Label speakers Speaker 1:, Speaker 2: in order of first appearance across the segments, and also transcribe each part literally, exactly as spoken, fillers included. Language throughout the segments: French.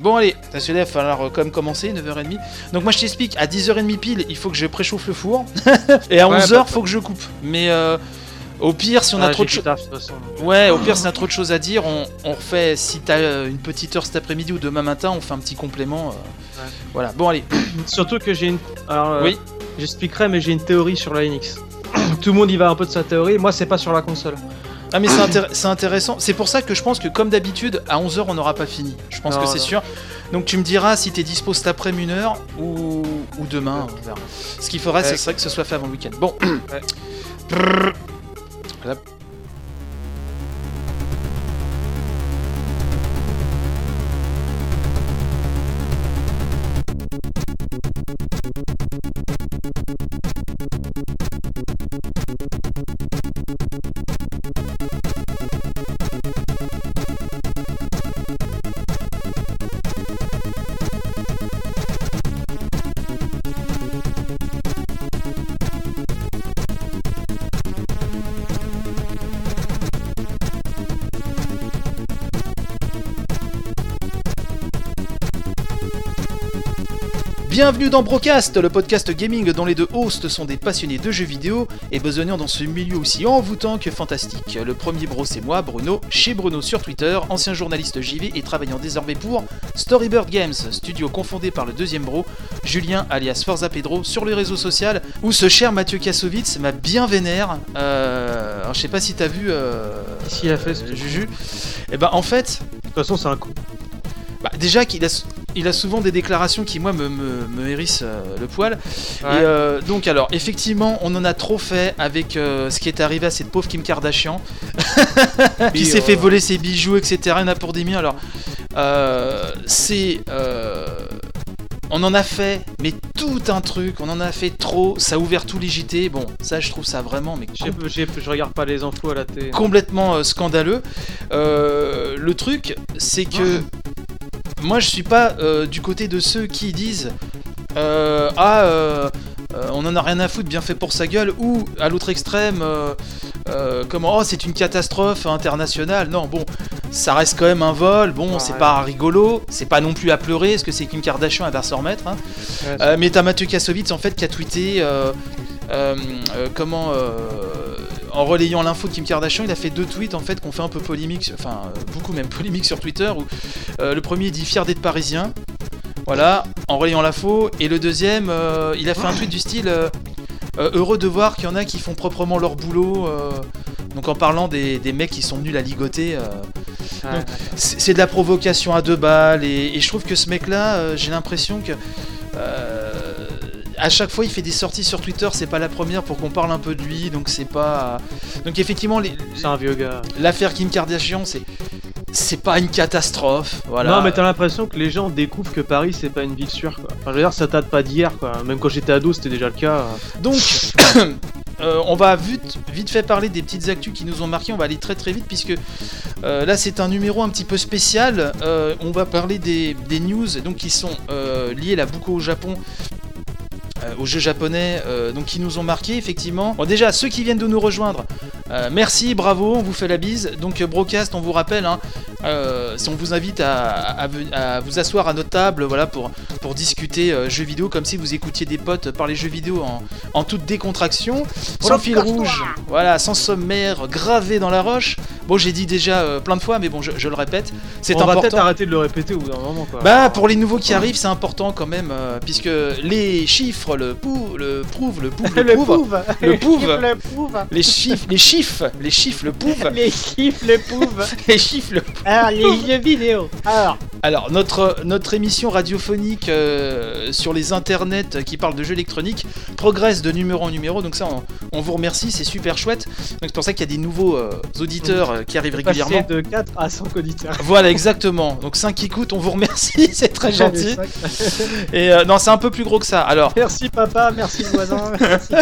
Speaker 1: Bon allez, parce que là il va falloir euh, quand même commencer, neuf heures trente. Donc moi je t'explique, à dix heures trente pile, il faut que je préchauffe le four. Et à
Speaker 2: Ouais,
Speaker 1: onze heures,
Speaker 2: bah,
Speaker 1: faut que je coupe. Mais euh, au pire, si on a
Speaker 2: Ah,
Speaker 1: trop
Speaker 2: j'ai
Speaker 1: de
Speaker 2: du
Speaker 1: choses...
Speaker 2: taf, de toute façon.
Speaker 1: Ouais, au pire, si on a trop de choses à dire, on, on refait, si t'as euh, une petite heure cet après-midi ou demain matin, on fait un petit complément. euh,
Speaker 2: Ouais.
Speaker 1: Voilà, bon allez.
Speaker 2: Surtout que j'ai une. Alors, euh,
Speaker 1: Oui.
Speaker 2: j'expliquerai, mais j'ai une théorie sur la N X. Tout le monde y va un peu de sa théorie, moi c'est pas sur la console.
Speaker 1: Ah mais c'est intér- c'est intéressant, c'est pour ça que je pense que comme d'habitude, à onze heures, on n'aura pas fini. Je pense
Speaker 2: Non,
Speaker 1: que c'est
Speaker 2: non.
Speaker 1: sûr. Donc tu me diras si t'es dispo cet après-midi une heure ou, ou demain, on verra. Ce qu'il faudrait,
Speaker 2: Ouais.
Speaker 1: ce serait que ce soit fait avant le week-end. Bon.
Speaker 2: Ouais.
Speaker 1: Brrr. Voilà. Bienvenue dans Brocast, le podcast gaming dont les deux hosts sont des passionnés de jeux vidéo et besognant dans ce milieu aussi envoûtant que fantastique. Le premier bro c'est moi, Bruno, chez Bruno sur Twitter, ancien journaliste J V et travaillant désormais pour Storybird Games, studio confondé par le deuxième bro, Julien alias Forza Pedro, sur les réseaux sociaux, où ce cher Mathieu Kassovitz m'a bien vénère. Euh, alors je sais pas si t'as vu euh,
Speaker 2: Qu'est-ce qu'il a fait, ce
Speaker 1: euh, Juju. Et bah en fait,
Speaker 2: De toute façon, c'est un coup.
Speaker 1: bah, déjà qu'il a, il a souvent des déclarations qui moi me, me, me hérissent euh, le poil.
Speaker 2: Ouais.
Speaker 1: Et euh, donc alors effectivement on en a trop fait avec euh, ce qui est arrivé à cette pauvre Kim Kardashian qui
Speaker 2: Oui,
Speaker 1: s'est
Speaker 2: euh,
Speaker 1: fait voler ses bijoux, etc. Il y en a pour des millions. Alors euh, c'est euh, on en a fait mais tout un truc, on en a fait trop, ça a ouvert tous les J T. Bon ça je trouve ça vraiment mais
Speaker 2: J'ai- j'ai- Je regarde pas les infos à la télé.
Speaker 1: complètement euh, scandaleux. Euh, le truc, c'est que moi je suis pas euh, du côté de ceux qui disent euh, ah euh, euh, on en a rien à foutre, bien fait pour sa gueule, ou à l'autre extrême euh, euh, comment oh c'est une catastrophe internationale. Non bon, ça reste quand même un vol. Bon
Speaker 2: Ouais.
Speaker 1: c'est pas rigolo, c'est pas non plus à pleurer. Est-ce que c'est qu'une Kardashian, elle va s'en remettre hein.
Speaker 2: Ouais,
Speaker 1: Euh, mais t'as Mathieu Kassovitz en fait qui a tweeté euh, euh, euh, comment euh, en relayant l'info de Kim Kardashian, il a fait deux tweets en fait qui ont fait un peu polémique, enfin euh, beaucoup même polémique sur Twitter où euh, le premier dit fier d'être parisien, voilà, en relayant l'info, et le deuxième euh, il a fait un tweet du style euh, euh, heureux de voir qu'il y en a qui font proprement leur boulot, euh, donc en parlant des, des mecs qui sont nuls à ligoter. euh,
Speaker 2: Ouais,
Speaker 1: donc, c'est c'est de la provocation à deux balles, et, et je trouve que ce mec là, j'ai l'impression que euh, à chaque fois il fait des sorties sur Twitter, c'est pas la première pour qu'on parle un peu de lui, donc c'est pas donc effectivement les-
Speaker 2: c'est un vieux gars.
Speaker 1: l'affaire Kim Kardashian c'est c'est pas une catastrophe, voilà.
Speaker 2: Non, mais t'as l'impression que les gens découvrent que Paris c'est pas une ville sûre quoi. Enfin, je veux dire, ça date pas d'hier quoi. Même quand j'étais ado, c'était déjà le cas.
Speaker 1: Donc, euh, on va vite, vite fait parler des petites actus qui nous ont marqué. On va aller très très vite puisque euh, là c'est un numéro un petit peu spécial. Euh, on va parler des, des news donc qui sont euh, liées là beaucoup au Japon. Euh, aux jeux japonais, euh, donc qui nous ont marqué effectivement. Bon, déjà ceux qui viennent de nous rejoindre, euh, merci, bravo, on vous fait la bise. Donc euh, Brocast, on vous rappelle, hein, euh, si on vous invite à, à, à vous asseoir à notre table, voilà, pour, pour discuter euh, jeux vidéo, comme si vous écoutiez des potes parler jeux vidéo en, en toute décontraction, sans fil rouge, voilà, sans sommaire gravé dans la roche. Bon, j'ai dit déjà euh, plein de fois, mais bon, je, je le répète, c'est
Speaker 2: On va peut-être
Speaker 1: important.
Speaker 2: arrêter de le répéter au bout d'un moment quoi.
Speaker 1: Bah pour les nouveaux qui arrivent c'est important quand même euh, puisque les chiffres le, pou, le prouvent, le pouve, le,
Speaker 3: Le
Speaker 1: prouve,
Speaker 3: pouve.
Speaker 1: le
Speaker 3: Les
Speaker 1: pouve.
Speaker 3: chiffres le pouve.
Speaker 1: les chiffres, les chiffres, les chiffres le prouvent,
Speaker 3: Les chiffres le pouve.
Speaker 1: les chiffres le
Speaker 3: Alors, les jeux vidéo. Alors,
Speaker 1: Alors notre, notre émission radiophonique euh, sur les internets qui parle de jeux électroniques progresse de numéro en numéro, donc ça on, on vous remercie, c'est super chouette. Donc c'est pour ça qu'il y a des nouveaux euh, auditeurs euh, qui arrivent régulièrement.
Speaker 2: Passer de quatre à cinq auditeurs.
Speaker 1: Voilà exactement, donc cinq qui coûtent, on vous remercie, c'est très gentil. Et euh, non c'est un peu plus gros que ça, alors
Speaker 3: merci papa, merci le voisin. Merci.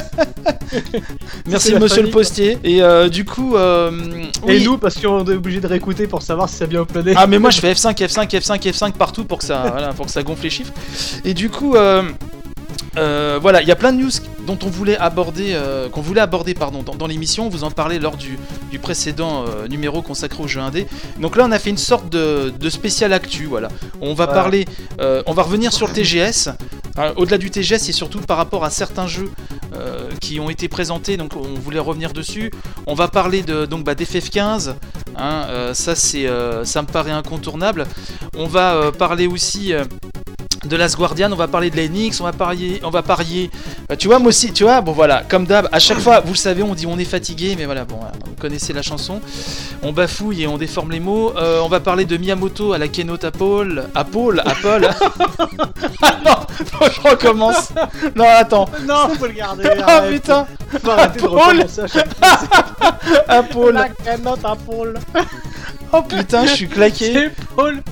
Speaker 1: merci
Speaker 2: la
Speaker 1: monsieur
Speaker 2: famille,
Speaker 1: le postier. Et euh, du coup, euh,
Speaker 2: Et
Speaker 1: oui.
Speaker 2: nous, parce qu'on est obligé de réécouter pour savoir si ça a bien uploadé.
Speaker 1: Ah mais moi je fais F cinq, F cinq, F cinq, F cinq partout pour que ça, voilà, pour que ça gonfle les chiffres. Et du coup, euh, euh, voilà, il y a plein de news dont on voulait aborder, euh, qu'on voulait aborder pardon, dans, dans l'émission. On vous en parlait lors du, du précédent euh, numéro consacré aux jeux indés. Donc là, on a fait une sorte de, de spécial actu. Voilà. On va
Speaker 2: Ouais.
Speaker 1: parler, euh, on va revenir sur le T G S. Enfin, au-delà du T G S, c'est surtout par rapport à certains jeux euh, qui ont été présentés. Donc, on voulait revenir dessus. On va parler de donc bah, d'F F quinze. Hein, euh, ça, c'est, euh, ça me paraît incontournable. On va euh, parler aussi. Euh, de Last Guardian, on va parler de l'Enix, on va parier, on va parier. Euh, tu vois, moi aussi, tu vois, bon voilà, comme d'hab, à chaque fois, vous le savez, on dit on est fatigué, mais voilà, bon, voilà, vous connaissez la chanson. On bafouille et on déforme les mots. Euh, on va parler de Miyamoto à la Keynote Apple, Apple, Apple. Ah non, faut que je recommence. Non, attends.
Speaker 3: Non, faut le garder.
Speaker 1: Oh
Speaker 3: arrête.
Speaker 1: putain,
Speaker 2: Faut arrêter de
Speaker 1: Paul.
Speaker 2: recommencer à chaque fois.
Speaker 1: Apple.
Speaker 3: La canotte à Paul.
Speaker 1: Oh putain, je suis claqué.
Speaker 3: C'est Paul.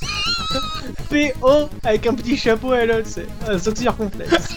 Speaker 3: P O avec un petit chapeau à L, c'est un saut circonflexe.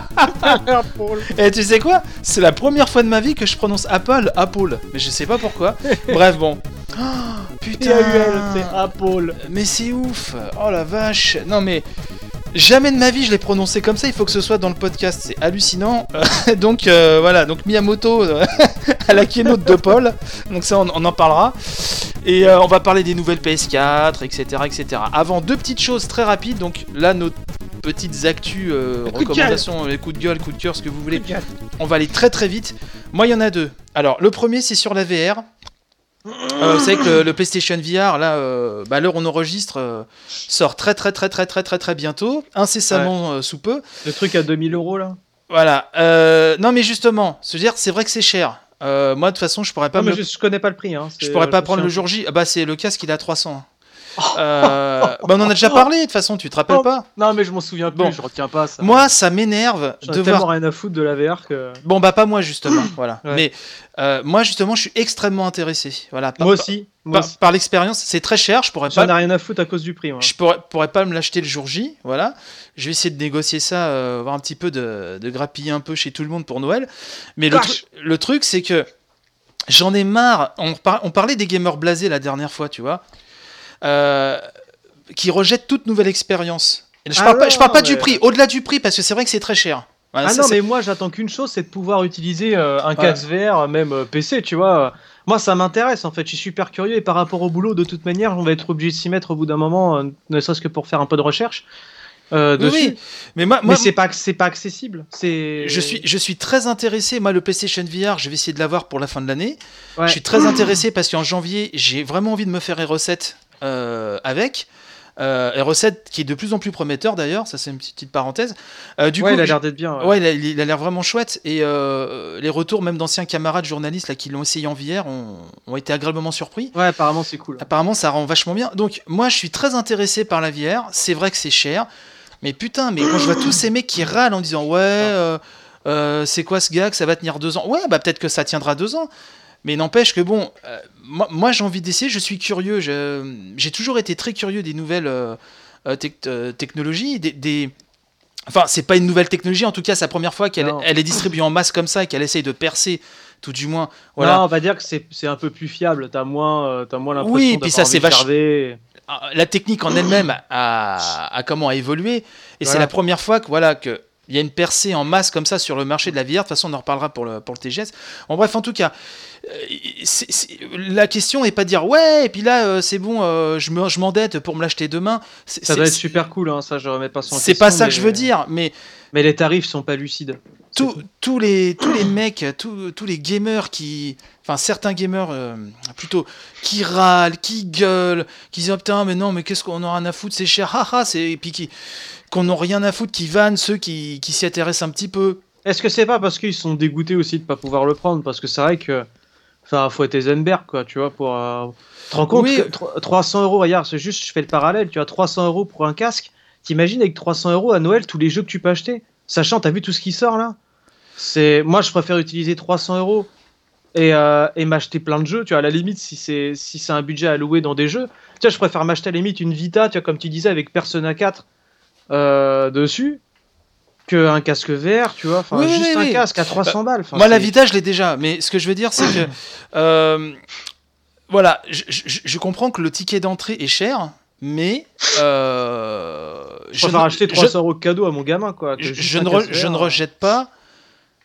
Speaker 3: Paul.
Speaker 1: Et tu sais quoi? C'est la première fois de ma vie que je prononce Apple, Apple. Mais je sais pas pourquoi. Bref, bon. Oh,
Speaker 3: P A U L, c'est
Speaker 1: putain.
Speaker 3: Apple.
Speaker 1: Mais c'est ouf. Oh la vache. Non mais jamais de ma vie je l'ai prononcé comme ça. Il faut que ce soit dans le podcast. C'est hallucinant. Euh, donc euh, voilà. Donc Miyamoto euh, à la keynote de Paul. Donc ça on, on en parlera. Et euh, on va parler des nouvelles P S quatre, et cetera, et cetera. Avant, deux petites choses très rapides. Donc là, nos petites actus, euh,
Speaker 3: Le coup de
Speaker 1: recommandations, les coups de gueule, coups de cœur, ce que vous voulez. On va aller très très vite. Moi, il y en a deux. Alors, le premier, c'est sur la V R. Euh, vous savez que le, le PlayStation V R, là, euh, bah, à l'heure où on enregistre, euh, sort très très très très très très très bientôt, incessamment euh, sous peu.
Speaker 2: Le truc à deux mille euros là.
Speaker 1: Voilà. Euh, non, mais justement, se dire, c'est vrai que c'est cher. Euh, moi, de toute façon, je pourrais pas
Speaker 2: Non, mais
Speaker 1: me
Speaker 2: je, je connais pas le prix. Hein.
Speaker 1: Je
Speaker 2: c'est-
Speaker 1: pourrais pas
Speaker 2: me
Speaker 1: prendre le
Speaker 2: souviens
Speaker 1: jour J. Ah bah c'est le casque, il est à trois cents. Euh, bah on en a déjà parlé de toute façon, tu te rappelles
Speaker 2: Oh,
Speaker 1: pas?
Speaker 2: plus. Non, mais je m'en souviens plus.
Speaker 1: Bon.
Speaker 2: Je retiens pas ça.
Speaker 1: Moi, ça m'énerve
Speaker 2: J'en
Speaker 1: de
Speaker 2: ai tellement
Speaker 1: voir.
Speaker 2: rien à foutre de la V R que.
Speaker 1: Bon bah pas moi justement, voilà.
Speaker 2: Ouais.
Speaker 1: Mais euh, moi justement, je suis extrêmement intéressé. Voilà. Par,
Speaker 2: Moi aussi. Moi
Speaker 1: Par,
Speaker 2: aussi.
Speaker 1: par l'expérience, c'est très cher. Je pourrais
Speaker 2: J'en ai
Speaker 1: pas.
Speaker 2: rien à foutre à cause du prix. Moi.
Speaker 1: Je pourrais, pourrais pas me l'acheter le jour J, voilà. Je vais essayer de négocier ça, euh, voir un petit peu de, de grappiller un peu chez tout le monde pour Noël. Mais le,
Speaker 2: Cash.
Speaker 1: tru- le truc, c'est que j'en ai marre. On, par- on parlait des gamers blasés la dernière fois, tu vois, euh, qui rejettent toute nouvelle expérience. Et Je
Speaker 2: Ah
Speaker 1: parle pas,
Speaker 2: non,
Speaker 1: je parle pas du
Speaker 2: mais-
Speaker 1: prix, au-delà du prix, parce que c'est vrai que c'est très cher. Voilà,
Speaker 2: Ah
Speaker 1: ça,
Speaker 2: non,
Speaker 1: c'est-
Speaker 2: mais moi j'attends qu'une chose, c'est de pouvoir utiliser euh, un
Speaker 1: Voilà.
Speaker 2: casque V R, même euh, P C, tu vois. Moi ça m'intéresse en fait, je suis super curieux et par rapport au boulot, de toute manière, on va être obligé de s'y mettre au bout d'un moment, euh, ne serait-ce que pour faire un peu de recherche euh,
Speaker 1: Oui,
Speaker 2: dessus.
Speaker 1: oui. Mais moi,
Speaker 2: Mais
Speaker 1: moi
Speaker 2: c'est pas, c'est pas accessible. C'est.
Speaker 1: je suis, je suis très intéressé. Moi, le PlayStation V R, je vais essayer de l'avoir pour la fin de l'année.
Speaker 2: Ouais.
Speaker 1: Je suis très intéressé parce qu'en janvier, j'ai vraiment envie de me faire Hero sept euh, avec. Euh, Hero sept qui est de plus en plus prometteur d'ailleurs, ça c'est une petite, petite parenthèse. Euh, du
Speaker 2: ouais,
Speaker 1: coup,
Speaker 2: il a
Speaker 1: j'-
Speaker 2: l'air d'être bien. Ouais.
Speaker 1: ouais, il a, il a l'air vraiment chouette et euh, les retours même d'anciens camarades journalistes là, qui l'ont essayé en V R ont, ont été agréablement surpris.
Speaker 2: Ouais, apparemment c'est cool.
Speaker 1: Apparemment, ça rend vachement bien. Donc, moi, je suis très intéressé par la V R. C'est vrai que c'est cher. Mais putain, mais quand je vois tous ces mecs qui râlent en disant ouais, euh, euh, c'est quoi ce gag, ça va tenir deux ans. Ouais, bah peut-être que ça tiendra deux ans. Mais n'empêche que bon, euh, moi, moi, j'ai envie d'essayer. Je suis curieux. Je- J'ai toujours été très curieux des nouvelles euh, euh, tec- euh, technologies, des, des- Enfin, c'est pas une nouvelle technologie. En tout cas, c'est la première fois qu'elle
Speaker 2: Non.
Speaker 1: elle est distribuée en masse comme ça et qu'elle essaye de percer, tout du moins. Voilà.
Speaker 2: Non, on va dire que c'est, c'est un peu plus fiable. T'as moins, euh, t'as moins l'impression
Speaker 1: Oui,
Speaker 2: d'avoir
Speaker 1: puis ça,
Speaker 2: envie
Speaker 1: c'est
Speaker 2: de
Speaker 1: vache-
Speaker 2: garder.
Speaker 1: Ah, la technique en elle-même a, a comment a évolué et c'est
Speaker 2: Voilà.
Speaker 1: la première fois que voilà que il y a une percée en masse comme ça sur le marché de la V R. De toute façon, on en reparlera pour le, pour le T G S. En bref, en tout cas, euh, c'est- c'est- la question n'est pas de dire ouais, et puis là, euh, c'est bon, euh, je, me, je m'endette pour me l'acheter demain. C'est,
Speaker 2: Ça
Speaker 1: c'est-
Speaker 2: doit être
Speaker 1: c'est-
Speaker 2: super cool, hein, ça je remets pas ça en
Speaker 1: c'est
Speaker 2: question,
Speaker 1: pas ça
Speaker 2: mais-
Speaker 1: que je veux dire, mais
Speaker 2: Mais les tarifs sont pas lucides. C'est
Speaker 1: tous
Speaker 2: tout.
Speaker 1: tous les, tous les mecs, tous, tous les gamers qui. Enfin, certains gamers euh, plutôt qui râlent, qui gueulent, qui disent oh, putain, mais non, mais qu'est-ce qu'on en a rien à foutre, c'est cher, haha, c'est. Et puis qui. Qu'on n'ont rien à foutre, qui vannent ceux qui, qui s'y intéressent un petit peu.
Speaker 2: Est-ce que c'est pas parce qu'ils sont dégoûtés aussi de pas pouvoir le prendre? Parce que c'est vrai que. Enfin, faut être Heisenberg, quoi, tu vois, pour. euh, Tu te rends compte
Speaker 1: Oui.
Speaker 2: que tro- trois cents euros, regarde, c'est juste, je fais le parallèle, tu as trois cents euros pour un casque. T'imagines avec trois cents euros à Noël tous les jeux que tu peux acheter? Sachant, t'as vu tout ce qui sort là? C'est. Moi, je préfère utiliser trois cents euros et, euh, et m'acheter plein de jeux, tu vois, à la limite, si c'est si c'est un budget alloué dans des jeux. Tu vois, je préfère m'acheter à la limite une Vita, tu vois, comme tu disais, avec Persona quatre euh, dessus, qu'un casque V R, tu vois. Enfin,
Speaker 1: Oui, oui,
Speaker 2: juste
Speaker 1: oui,
Speaker 2: un
Speaker 1: oui.
Speaker 2: casque à trois cents balles. Enfin,
Speaker 1: Moi, la
Speaker 2: c'est-
Speaker 1: Vita, je l'ai déjà, mais ce que je veux dire, c'est que. euh, voilà, je, je- je comprends que le ticket d'entrée est cher, mais. euh,
Speaker 2: Je préfère
Speaker 1: ne-
Speaker 2: acheter
Speaker 1: je-
Speaker 2: trois cents euros de cadeau à mon gamin, quoi. que
Speaker 1: je,
Speaker 2: juste
Speaker 1: je
Speaker 2: un
Speaker 1: ne re-
Speaker 2: casque
Speaker 1: je
Speaker 2: V R.
Speaker 1: ne rejette pas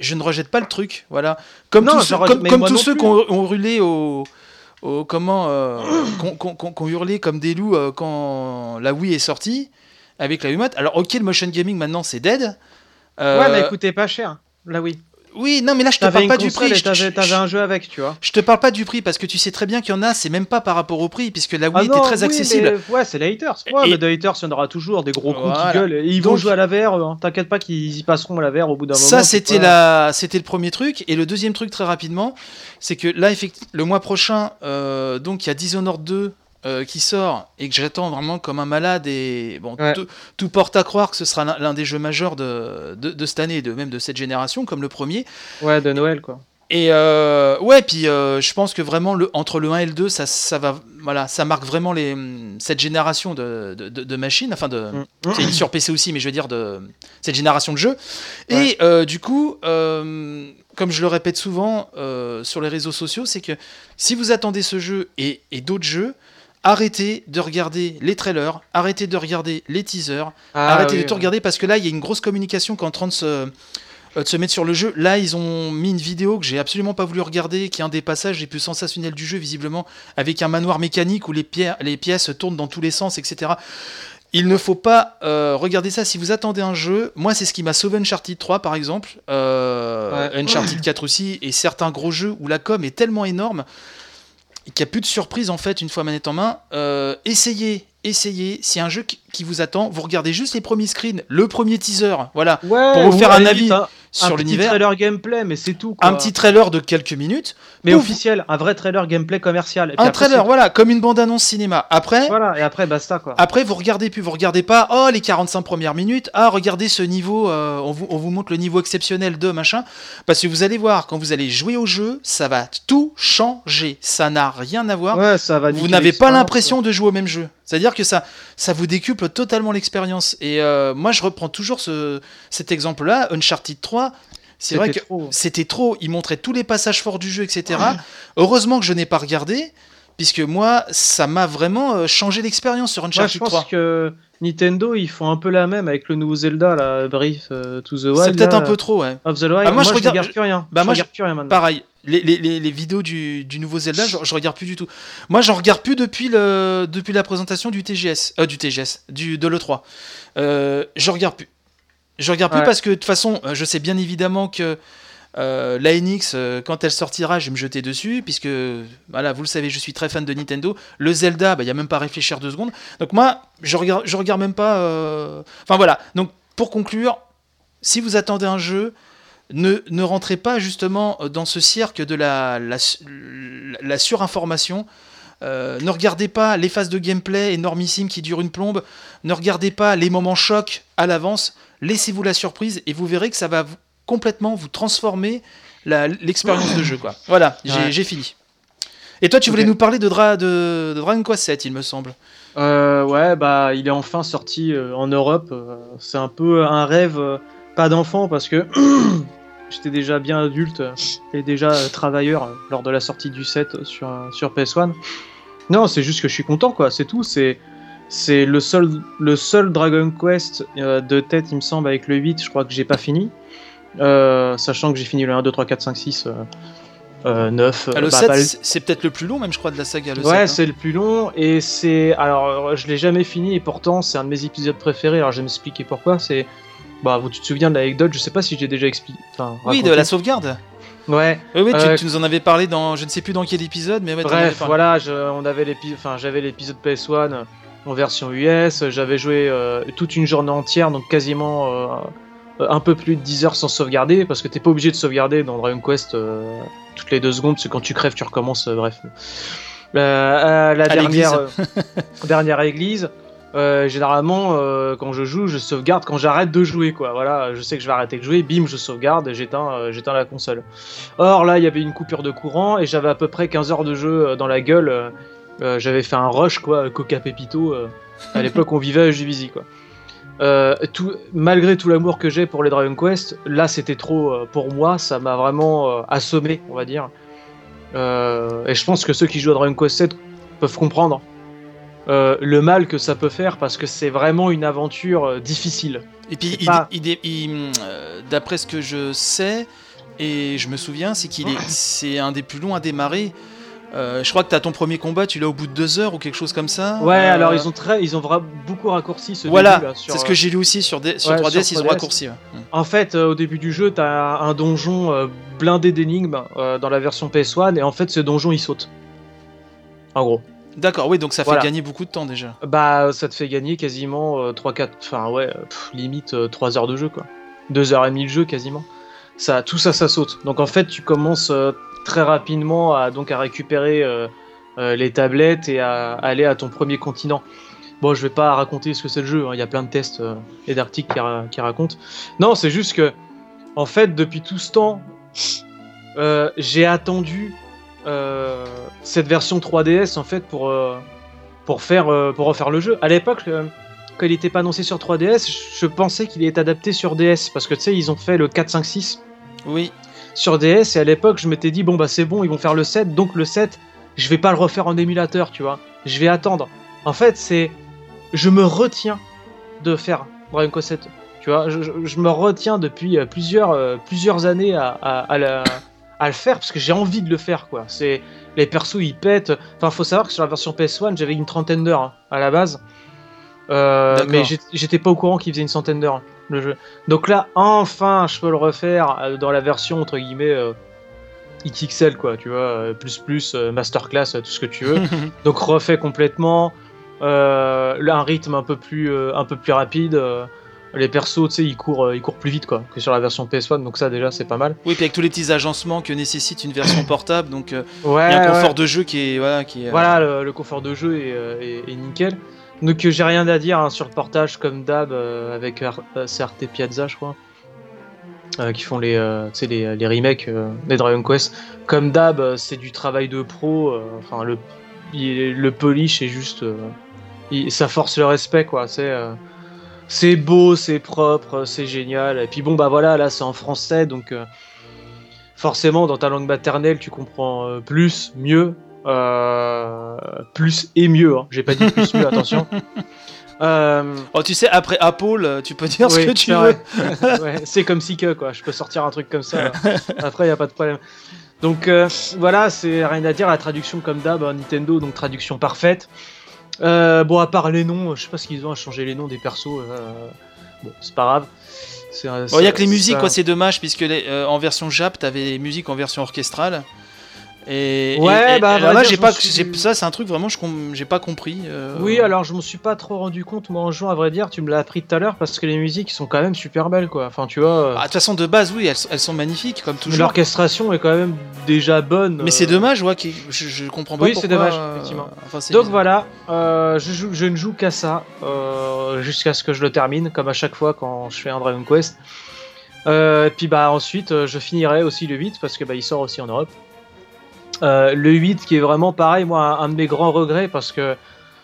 Speaker 1: je ne rejette pas le truc, voilà. Comme
Speaker 2: Non,
Speaker 1: tous
Speaker 2: je
Speaker 1: ceux,
Speaker 2: rejette-
Speaker 1: comme,
Speaker 2: mais
Speaker 1: comme
Speaker 2: moi
Speaker 1: tous
Speaker 2: non
Speaker 1: ceux
Speaker 2: plus.
Speaker 1: qui ont, ont hurlé au, au comment, euh, qu'on, qu'on, qu'on- qu'on hurlé comme des loups euh, quand la Wii est sortie avec la Wiimote. Alors ok, le motion gaming maintenant c'est dead. Euh,
Speaker 2: Ouais, mais elle coûtait pas cher. Là, oui.
Speaker 1: Oui, non, mais là je te
Speaker 2: T'avais
Speaker 1: parle
Speaker 2: une
Speaker 1: pas du
Speaker 2: console
Speaker 1: prix.
Speaker 2: et
Speaker 1: Je,
Speaker 2: t'avais,
Speaker 1: je-
Speaker 2: t'avais un jeu avec, tu vois.
Speaker 1: je te parle pas du prix parce que tu sais très bien qu'il y en a, c'est même pas par rapport au prix puisque la Wii
Speaker 2: Ah
Speaker 1: était
Speaker 2: non,
Speaker 1: très
Speaker 2: oui,
Speaker 1: accessible.
Speaker 2: mais- Ouais, c'est les haters. Ouais,
Speaker 1: Et-
Speaker 2: mais des haters, il y en aura toujours, des gros cons
Speaker 1: Voilà.
Speaker 2: qui gueulent. Et ils vont
Speaker 1: Donc-
Speaker 2: jouer à la V R, eux, hein. T'inquiète pas qu'ils y passeront à la V R au bout d'un moment.
Speaker 1: Ça,
Speaker 2: c'est
Speaker 1: c'était
Speaker 2: pas-
Speaker 1: la, c'était le premier truc. Et le deuxième truc, très rapidement, c'est que là, effectivement, le mois prochain, euh, donc il y a Dishonored deux euh, qui sort et que j'attends vraiment comme un malade. Et bon,
Speaker 2: Ouais.
Speaker 1: tout, tout porte à croire que ce sera l'un, l'un des jeux majeurs de, de, de cette année, et de même de cette génération, comme le premier.
Speaker 2: Ouais, de Noël, quoi.
Speaker 1: Et euh, ouais, puis euh, je pense que vraiment le, entre le un et le deux, ça, ça va, voilà, ça marque vraiment les, cette génération de, de, de, de machines, enfin de,
Speaker 2: Mm.
Speaker 1: c'est sur P C aussi, mais je veux dire de cette génération de jeux.
Speaker 2: Ouais.
Speaker 1: Et euh, du coup, euh, comme je le répète souvent euh, sur les réseaux sociaux, c'est que si vous attendez ce jeu et, et d'autres jeux, arrêtez de regarder les trailers, arrêtez de regarder les teasers,
Speaker 2: Ah,
Speaker 1: arrêtez
Speaker 2: oui,
Speaker 1: de tout
Speaker 2: ouais.
Speaker 1: regarder parce que là, il y a une grosse communication qui est en train de se, euh, de se mettre sur le jeu. Là, ils ont mis une vidéo que j'ai absolument pas voulu regarder, qui est un des passages les plus sensationnels du jeu, visiblement, avec un manoir mécanique où les, pierres, les pièces tournent dans tous les sens, et cetera. Il ne faut pas euh, regarder ça si vous attendez un jeu. Moi, c'est ce qui m'a sauvé Uncharted trois, par exemple. Euh,
Speaker 2: Ouais.
Speaker 1: Uncharted quatre aussi, et certains gros jeux où la com est tellement énorme qu'il n'y a plus de surprise, en fait, une fois manette en main. Euh, essayez, essayez. S'il y a un jeu qui, qui vous attend, vous regardez juste les premiers screens, le premier teaser, voilà,
Speaker 2: Ouais,
Speaker 1: pour vous
Speaker 2: ou
Speaker 1: faire
Speaker 2: à
Speaker 1: un
Speaker 2: la
Speaker 1: avis
Speaker 2: limite, un,
Speaker 1: sur
Speaker 2: un petit
Speaker 1: l'univers.
Speaker 2: trailer gameplay, mais c'est tout, quoi.
Speaker 1: Un petit trailer de quelques minutes.
Speaker 2: Mais
Speaker 1: Pouf.
Speaker 2: officiel, un vrai trailer gameplay commercial. Et puis
Speaker 1: Un
Speaker 2: après,
Speaker 1: trailer,
Speaker 2: c'est-
Speaker 1: voilà, comme une bande-annonce cinéma. Après,
Speaker 2: Voilà, et après, basta, quoi.
Speaker 1: Après, vous regardez plus, vous regardez pas, oh, les quarante-cinq premières minutes, ah, regardez ce niveau, euh, on, vous, on vous montre le niveau exceptionnel de machin, parce que vous allez voir, quand vous allez jouer au jeu, ça va tout changer, ça n'a rien à voir,
Speaker 2: Ouais, ça va
Speaker 1: vous
Speaker 2: niquer
Speaker 1: n'avez pas
Speaker 2: l'expérience,
Speaker 1: l'impression de jouer au même jeu, c'est-à-dire que ça, ça vous décuple totalement l'expérience, et euh, moi je reprends toujours ce, cet exemple-là, Uncharted trois, c'est vrai que
Speaker 2: C'était trop.
Speaker 1: c'était trop, il montrait tous les passages forts du jeu, et cetera. Heureusement que je n'ai pas regardé, puisque moi, ça m'a vraiment euh, changé l'expérience sur
Speaker 2: Moi,
Speaker 1: Uncharted
Speaker 2: je pense
Speaker 1: trois.
Speaker 2: que Nintendo, ils font un peu la même avec le nouveau Zelda, là, Brief euh, to the Wild.
Speaker 1: C'est peut-être
Speaker 2: là,
Speaker 1: un peu trop, ouais.
Speaker 2: Of the Wild.
Speaker 1: Ah, moi,
Speaker 2: moi,
Speaker 1: je
Speaker 2: je,
Speaker 1: regarde-
Speaker 2: regarde plus rien.
Speaker 1: bah,
Speaker 2: je
Speaker 1: moi,
Speaker 2: regarde plus rien maintenant.
Speaker 1: Pareil, les, les, les, les vidéos du, du nouveau Zelda, je, je regarde plus du tout. Moi, j'en regarde plus depuis, le, depuis la présentation du T G S, euh, du T G S, du, de l'E trois. Euh, je regarde plus. Je regarde plus
Speaker 2: Ouais.
Speaker 1: parce que de toute façon, euh, je sais bien évidemment que euh, la N X, euh, quand elle sortira, je vais me jeter dessus, puisque, voilà, vous le savez, je suis très fan de Nintendo. Le Zelda, il n'y a même pas à réfléchir deux secondes. Donc moi, je regarde, je regarde même pas... euh, Enfin voilà, donc pour conclure, si vous attendez un jeu, ne, ne rentrez pas justement dans ce cirque de la, la, la surinformation. Euh, ne regardez pas les phases de gameplay énormissimes qui durent une plombe. Ne regardez pas les moments chocs à l'avance. Laissez-vous la surprise et vous verrez que ça va vous, complètement vous transformer la- l'expérience de jeu, quoi. Voilà, j'ai
Speaker 2: Ouais.
Speaker 1: j'ai fini. Et toi, tu voulais
Speaker 2: Ok.
Speaker 1: nous parler de, Dra de, de Dragon Quest sept, il me semble.
Speaker 2: Euh, ouais, bah, il est enfin sorti euh, en Europe. euh, c'est un peu un rêve, euh, pas d'enfant, parce que j'étais déjà bien adulte euh, et déjà euh, travailleur euh, lors de la sortie du sept sur, euh, sur P S un. Non, c'est juste que je suis content, quoi, c'est tout. C'est c'est le seul, le seul Dragon Quest euh, de tête, il me semble, avec le huit, je crois que j'ai pas fini. Euh, sachant que j'ai fini le un, deux, trois, quatre, cinq, six, euh, euh, neuf.
Speaker 1: Ah, le
Speaker 2: bah,
Speaker 1: sept,
Speaker 2: pas le-
Speaker 1: c'est- c'est peut-être le plus long, même, je crois, de la saga. Le
Speaker 2: Ouais,
Speaker 1: sept, hein.
Speaker 2: c'est le plus long et c'est alors je l'ai jamais fini et pourtant c'est un de mes épisodes préférés. Alors je vais m'expliquer pourquoi. C'est bah vous tu te souviens de l'anecdote, je sais pas si j'ai déjà expliqué. Enfin,
Speaker 1: Oui, de
Speaker 2: raconté.
Speaker 1: la sauvegarde.
Speaker 2: Ouais.
Speaker 1: Oui, oui, tu,
Speaker 2: Euh,
Speaker 1: tu nous en avais parlé dans, je ne sais plus dans quel épisode, mais ouais, t'en avais
Speaker 2: Bref,
Speaker 1: parlé.
Speaker 2: voilà, je, on avait l'épisode, enfin j'avais l'épisode P S un en version U S. J'avais joué euh, toute une journée entière, donc quasiment euh, un peu plus de dix heures sans sauvegarder, parce que t'es pas obligé de sauvegarder dans Dragon Quest euh, toutes les deux secondes, parce que quand tu crèves, tu recommences. euh, bref. Euh, à la
Speaker 1: À
Speaker 2: dernière, euh, dernière église. Euh, généralement, euh, quand je joue, je sauvegarde quand j'arrête de jouer, quoi. Voilà, je sais que je vais arrêter de jouer, bim, je sauvegarde et j'éteins, euh, j'éteins la console. Or là, il y avait une coupure de courant et j'avais à peu près quinze heures de jeu euh, dans la gueule. euh, euh, j'avais fait un rush, quoi, Coca Pepito. euh, à l'époque, on vivait à Juvisy, quoi. Euh, tout, malgré tout l'amour que j'ai pour les Dragon Quest, là, c'était trop euh, pour moi. Ça m'a vraiment euh, assommé, on va dire. Euh, et je pense que ceux qui jouent à Dragon Quest sept peuvent comprendre. Euh, le mal que ça peut faire parce que c'est vraiment une aventure euh, difficile.
Speaker 1: Et puis,
Speaker 2: c'est
Speaker 1: il-
Speaker 2: pas-
Speaker 1: il- il- il- euh, d'après ce que je sais, et je me souviens, c'est qu'il est, c'est un des plus longs à démarrer. Euh, je crois que t'as ton premier combat, tu l'as au bout de deux heures ou quelque chose comme ça.
Speaker 2: Ouais,
Speaker 1: euh...
Speaker 2: alors ils ont très, ils ont vraiment beaucoup raccourci ce
Speaker 1: voilà,
Speaker 2: début là. Sur,
Speaker 1: c'est ce que j'ai lu aussi sur, D- sur
Speaker 2: ouais,
Speaker 1: trois D S,
Speaker 2: sur
Speaker 1: ils ont
Speaker 2: trois D S.
Speaker 1: raccourci. Ouais.
Speaker 2: En fait, euh, au début du jeu, t'as un donjon euh, blindé d'énigmes euh, dans la version P S un, et en fait, ce donjon il saute. En gros.
Speaker 1: D'accord, oui, donc ça fait
Speaker 2: Voilà.
Speaker 1: gagner beaucoup de temps déjà.
Speaker 2: Bah, ça te fait gagner quasiment euh, trois quatre, enfin ouais, pff, limite euh, trois heures de jeu quoi. deux heures et demie de jeu quasiment. Ça, tout ça, ça saute. Donc en fait, tu commences euh, très rapidement à, donc, à récupérer euh, euh, les tablettes et à aller à ton premier continent. Bon, je vais pas raconter ce que c'est le jeu, hein. Il y a plein de tests euh, et d'articles qui, ra- qui racontent. Non, c'est juste que, en fait, depuis tout ce temps, euh, j'ai attendu euh, cette version trois D S en fait pour, euh, pour, faire, euh, pour refaire le jeu. À l'époque, euh, quand il était pas annoncé sur trois D S, je pensais qu'il était adapté sur D S parce que tu sais, ils ont fait le quatre, cinq, six
Speaker 1: Oui.
Speaker 2: sur D S et à l'époque, je m'étais dit, bon bah c'est bon, ils vont faire le sept, donc le sept, je vais pas le refaire en émulateur, tu vois. Je vais attendre. En fait, c'est. Je me retiens de faire Dragon Quest sept. Tu vois, je, je- je me retiens depuis euh, plusieurs, euh, plusieurs années à, à, à la- à le faire parce que j'ai envie de le faire, quoi. C'est, les persos ils pètent. Enfin, faut savoir que sur la version P S un, j'avais une trentaine d'heures hein, à la base. Euh,
Speaker 1: D'accord.
Speaker 2: mais j'ai- j'étais pas au courant qu'il faisait une centaine d'heures hein, le jeu. Donc là, enfin, je peux le refaire euh, dans la version entre guillemets euh, X X L, quoi. Tu vois, euh, plus plus euh, masterclass, euh, tout ce que tu veux. Donc refait complètement, euh, là, un rythme un peu plus, euh, un peu plus rapide. euh, les persos, tu sais, ils courent, euh, ils courent plus vite quoi que sur la version P S un. Donc ça déjà c'est pas mal.
Speaker 1: Oui, puis avec tous les petits agencements que nécessite une version portable, donc euh,
Speaker 2: Ouais.
Speaker 1: il y a un confort
Speaker 2: ouais.
Speaker 1: de jeu qui est voilà, qui est. euh,
Speaker 2: Voilà, le, le confort de jeu est, euh, est- est nickel. Donc euh, j'ai rien à dire hein, sur le portage comme d'hab euh, avec Ar- euh, c'est Arte Piazza, je crois, euh, qui font les, euh, tu sais, les, les remakes euh, des Dragon Quest. Comme d'hab, euh, c'est du travail de pro. euh, Enfin, le, il- le polish est juste, euh, il- ça force le respect quoi. C'est euh, c'est beau, c'est propre, c'est génial. Et puis bon bah voilà, là c'est en français, donc euh, forcément dans ta langue maternelle tu comprends euh, plus, mieux, euh, plus et mieux. Hein. J'ai pas dit plus mieux, attention. Euh,
Speaker 1: Oh, tu sais, après Apple, tu peux dire ce
Speaker 2: oui,
Speaker 1: que tu
Speaker 2: c'est
Speaker 1: veux.
Speaker 2: vrai. Ouais, c'est comme si que quoi, je peux sortir un truc comme ça. là. Après, y a pas de problème. Donc euh, voilà, c'est rien à dire. La traduction comme d'hab, hein, Nintendo, donc traduction parfaite. Euh, bon, à part les noms, je sais pas ce qu'ils ont à changer les noms des persos. euh, bon, c'est pas grave. C'est,
Speaker 1: Bon, il
Speaker 2: c'est-
Speaker 1: y a que les musiques,
Speaker 2: ça-
Speaker 1: quoi, c'est dommage, puisque les, euh, en version Jap, t'avais les musiques en version orchestrale. Et,
Speaker 2: Ouais,
Speaker 1: et- et-
Speaker 2: bah, à
Speaker 1: alors
Speaker 2: vrai
Speaker 1: là,
Speaker 2: dire,
Speaker 1: j'ai
Speaker 2: je
Speaker 1: pas,
Speaker 2: me suis-
Speaker 1: j'ai- ça, c'est un truc vraiment, je com- j'ai pas compris. euh,
Speaker 2: Oui, alors je m'en suis pas trop rendu compte moi en jouant, à vrai dire. Tu me l'as appris tout à l'heure parce que les musiques sont quand même super belles, quoi. Enfin, tu vois. euh,
Speaker 1: bah, de toute façon, de base, oui, elles, elles sont magnifiques, comme toujours.
Speaker 2: L'orchestration est quand même déjà bonne.
Speaker 1: Mais c'est
Speaker 2: euh,
Speaker 1: dommage, ouais, qui- je, je comprends pas
Speaker 2: Oui,
Speaker 1: pourquoi.
Speaker 2: c'est dommage,
Speaker 1: euh,
Speaker 2: effectivement.
Speaker 1: enfin, c'est
Speaker 2: Donc
Speaker 1: bizarre.
Speaker 2: voilà, euh, je, joue- je ne joue qu'à ça euh, jusqu'à ce que je le termine, comme à chaque fois quand je fais un Dragon Quest. Euh, et puis bah ensuite, euh, je finirai aussi le huit parce que bah il sort aussi en Europe. Euh, le huit qui est vraiment pareil, moi un, un de mes grands regrets parce que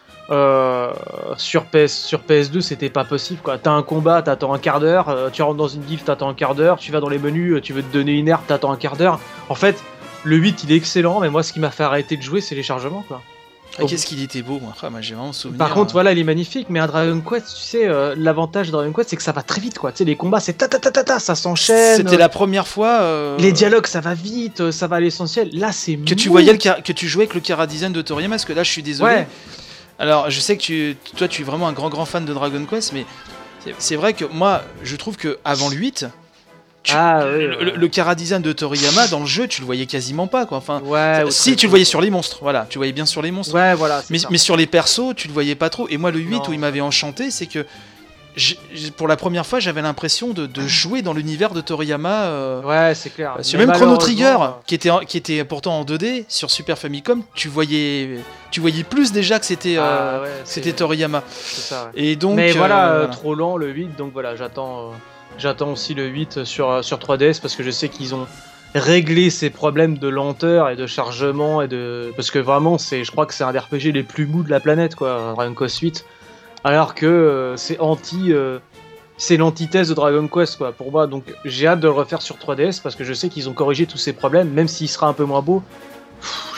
Speaker 2: euh, sur, P S, sur P S deux c'était pas possible quoi. T'as un combat, t'attends un quart d'heure, euh, tu rentres dans une guilde, t'attends un quart d'heure, tu vas dans les menus, euh, tu veux te donner une herbe, t'attends un quart d'heure. En fait, le huit il est excellent, mais moi ce qui m'a fait arrêter de jouer c'est les chargements quoi.
Speaker 1: Ah, qu'est-ce qu'il était beau, moi. Ah, moi, j'ai vraiment souvenir.
Speaker 2: Par contre,
Speaker 1: euh,
Speaker 2: voilà, il est magnifique, mais un Dragon Quest, tu sais, euh, l'avantage de Dragon Quest, c'est que ça va très vite, quoi. Tu sais, les combats, c'est ta ta ta ta ta, ça s'enchaîne.
Speaker 1: C'était la première fois. euh,
Speaker 2: Les dialogues, ça va vite, euh, ça va à l'essentiel. Là, c'est
Speaker 1: Que tu
Speaker 2: mou.
Speaker 1: voyais le car- que tu jouais avec le Kara Design de Toriyama, parce que là, je suis désolé.
Speaker 2: Ouais.
Speaker 1: Alors, je sais que tu, toi, tu es vraiment un grand grand fan de Dragon Quest, mais c'est- c'est vrai que moi, je trouve que avant le huit, tu-
Speaker 2: Ah, oui,
Speaker 1: le,
Speaker 2: ouais.
Speaker 1: le, le Kara Design de Toriyama dans le jeu, tu le voyais quasiment pas, quoi. Enfin,
Speaker 2: Ouais, ou
Speaker 1: si
Speaker 2: très
Speaker 1: tu le
Speaker 2: peu.
Speaker 1: voyais sur les monstres, voilà, tu voyais bien sur les monstres.
Speaker 2: Ouais, voilà. c'est
Speaker 1: mais,
Speaker 2: ça.
Speaker 1: mais sur les persos, tu le voyais pas trop. Et moi, le huit
Speaker 2: Non.
Speaker 1: où il m'avait enchanté, c'est que j'ai- j'ai- pour la première fois, j'avais l'impression de, de jouer dans l'univers de Toriyama. euh,
Speaker 2: Ouais, c'est clair.
Speaker 1: Parce que
Speaker 2: Mais
Speaker 1: même Chrono
Speaker 2: malheureusement,
Speaker 1: Trigger,
Speaker 2: euh,
Speaker 1: qui était, en- qui était pourtant en deux D sur Super Famicom, tu voyais, tu voyais plus déjà que c'était
Speaker 2: ah,
Speaker 1: euh,
Speaker 2: ouais,
Speaker 1: que
Speaker 2: c'est-
Speaker 1: c'était Toriyama.
Speaker 2: c'est ça, ouais.
Speaker 1: Et donc,
Speaker 2: Mais
Speaker 1: euh,
Speaker 2: voilà, euh,
Speaker 1: voilà.
Speaker 2: trop lent le huit, donc voilà, j'attends euh, j'attends aussi le huit sur, euh, sur trois D S parce que je sais qu'ils ont réglé ces problèmes de lenteur et de chargement et de parce que vraiment c'est je crois que c'est un des R P G les plus mous de la planète quoi, Dragon Quest huit, alors que euh, c'est anti euh, c'est l'antithèse de Dragon Quest quoi pour moi, donc j'ai hâte de le refaire sur trois D S parce que je sais qu'ils ont corrigé tous ces problèmes, même s'il sera un peu moins beau. Pff, je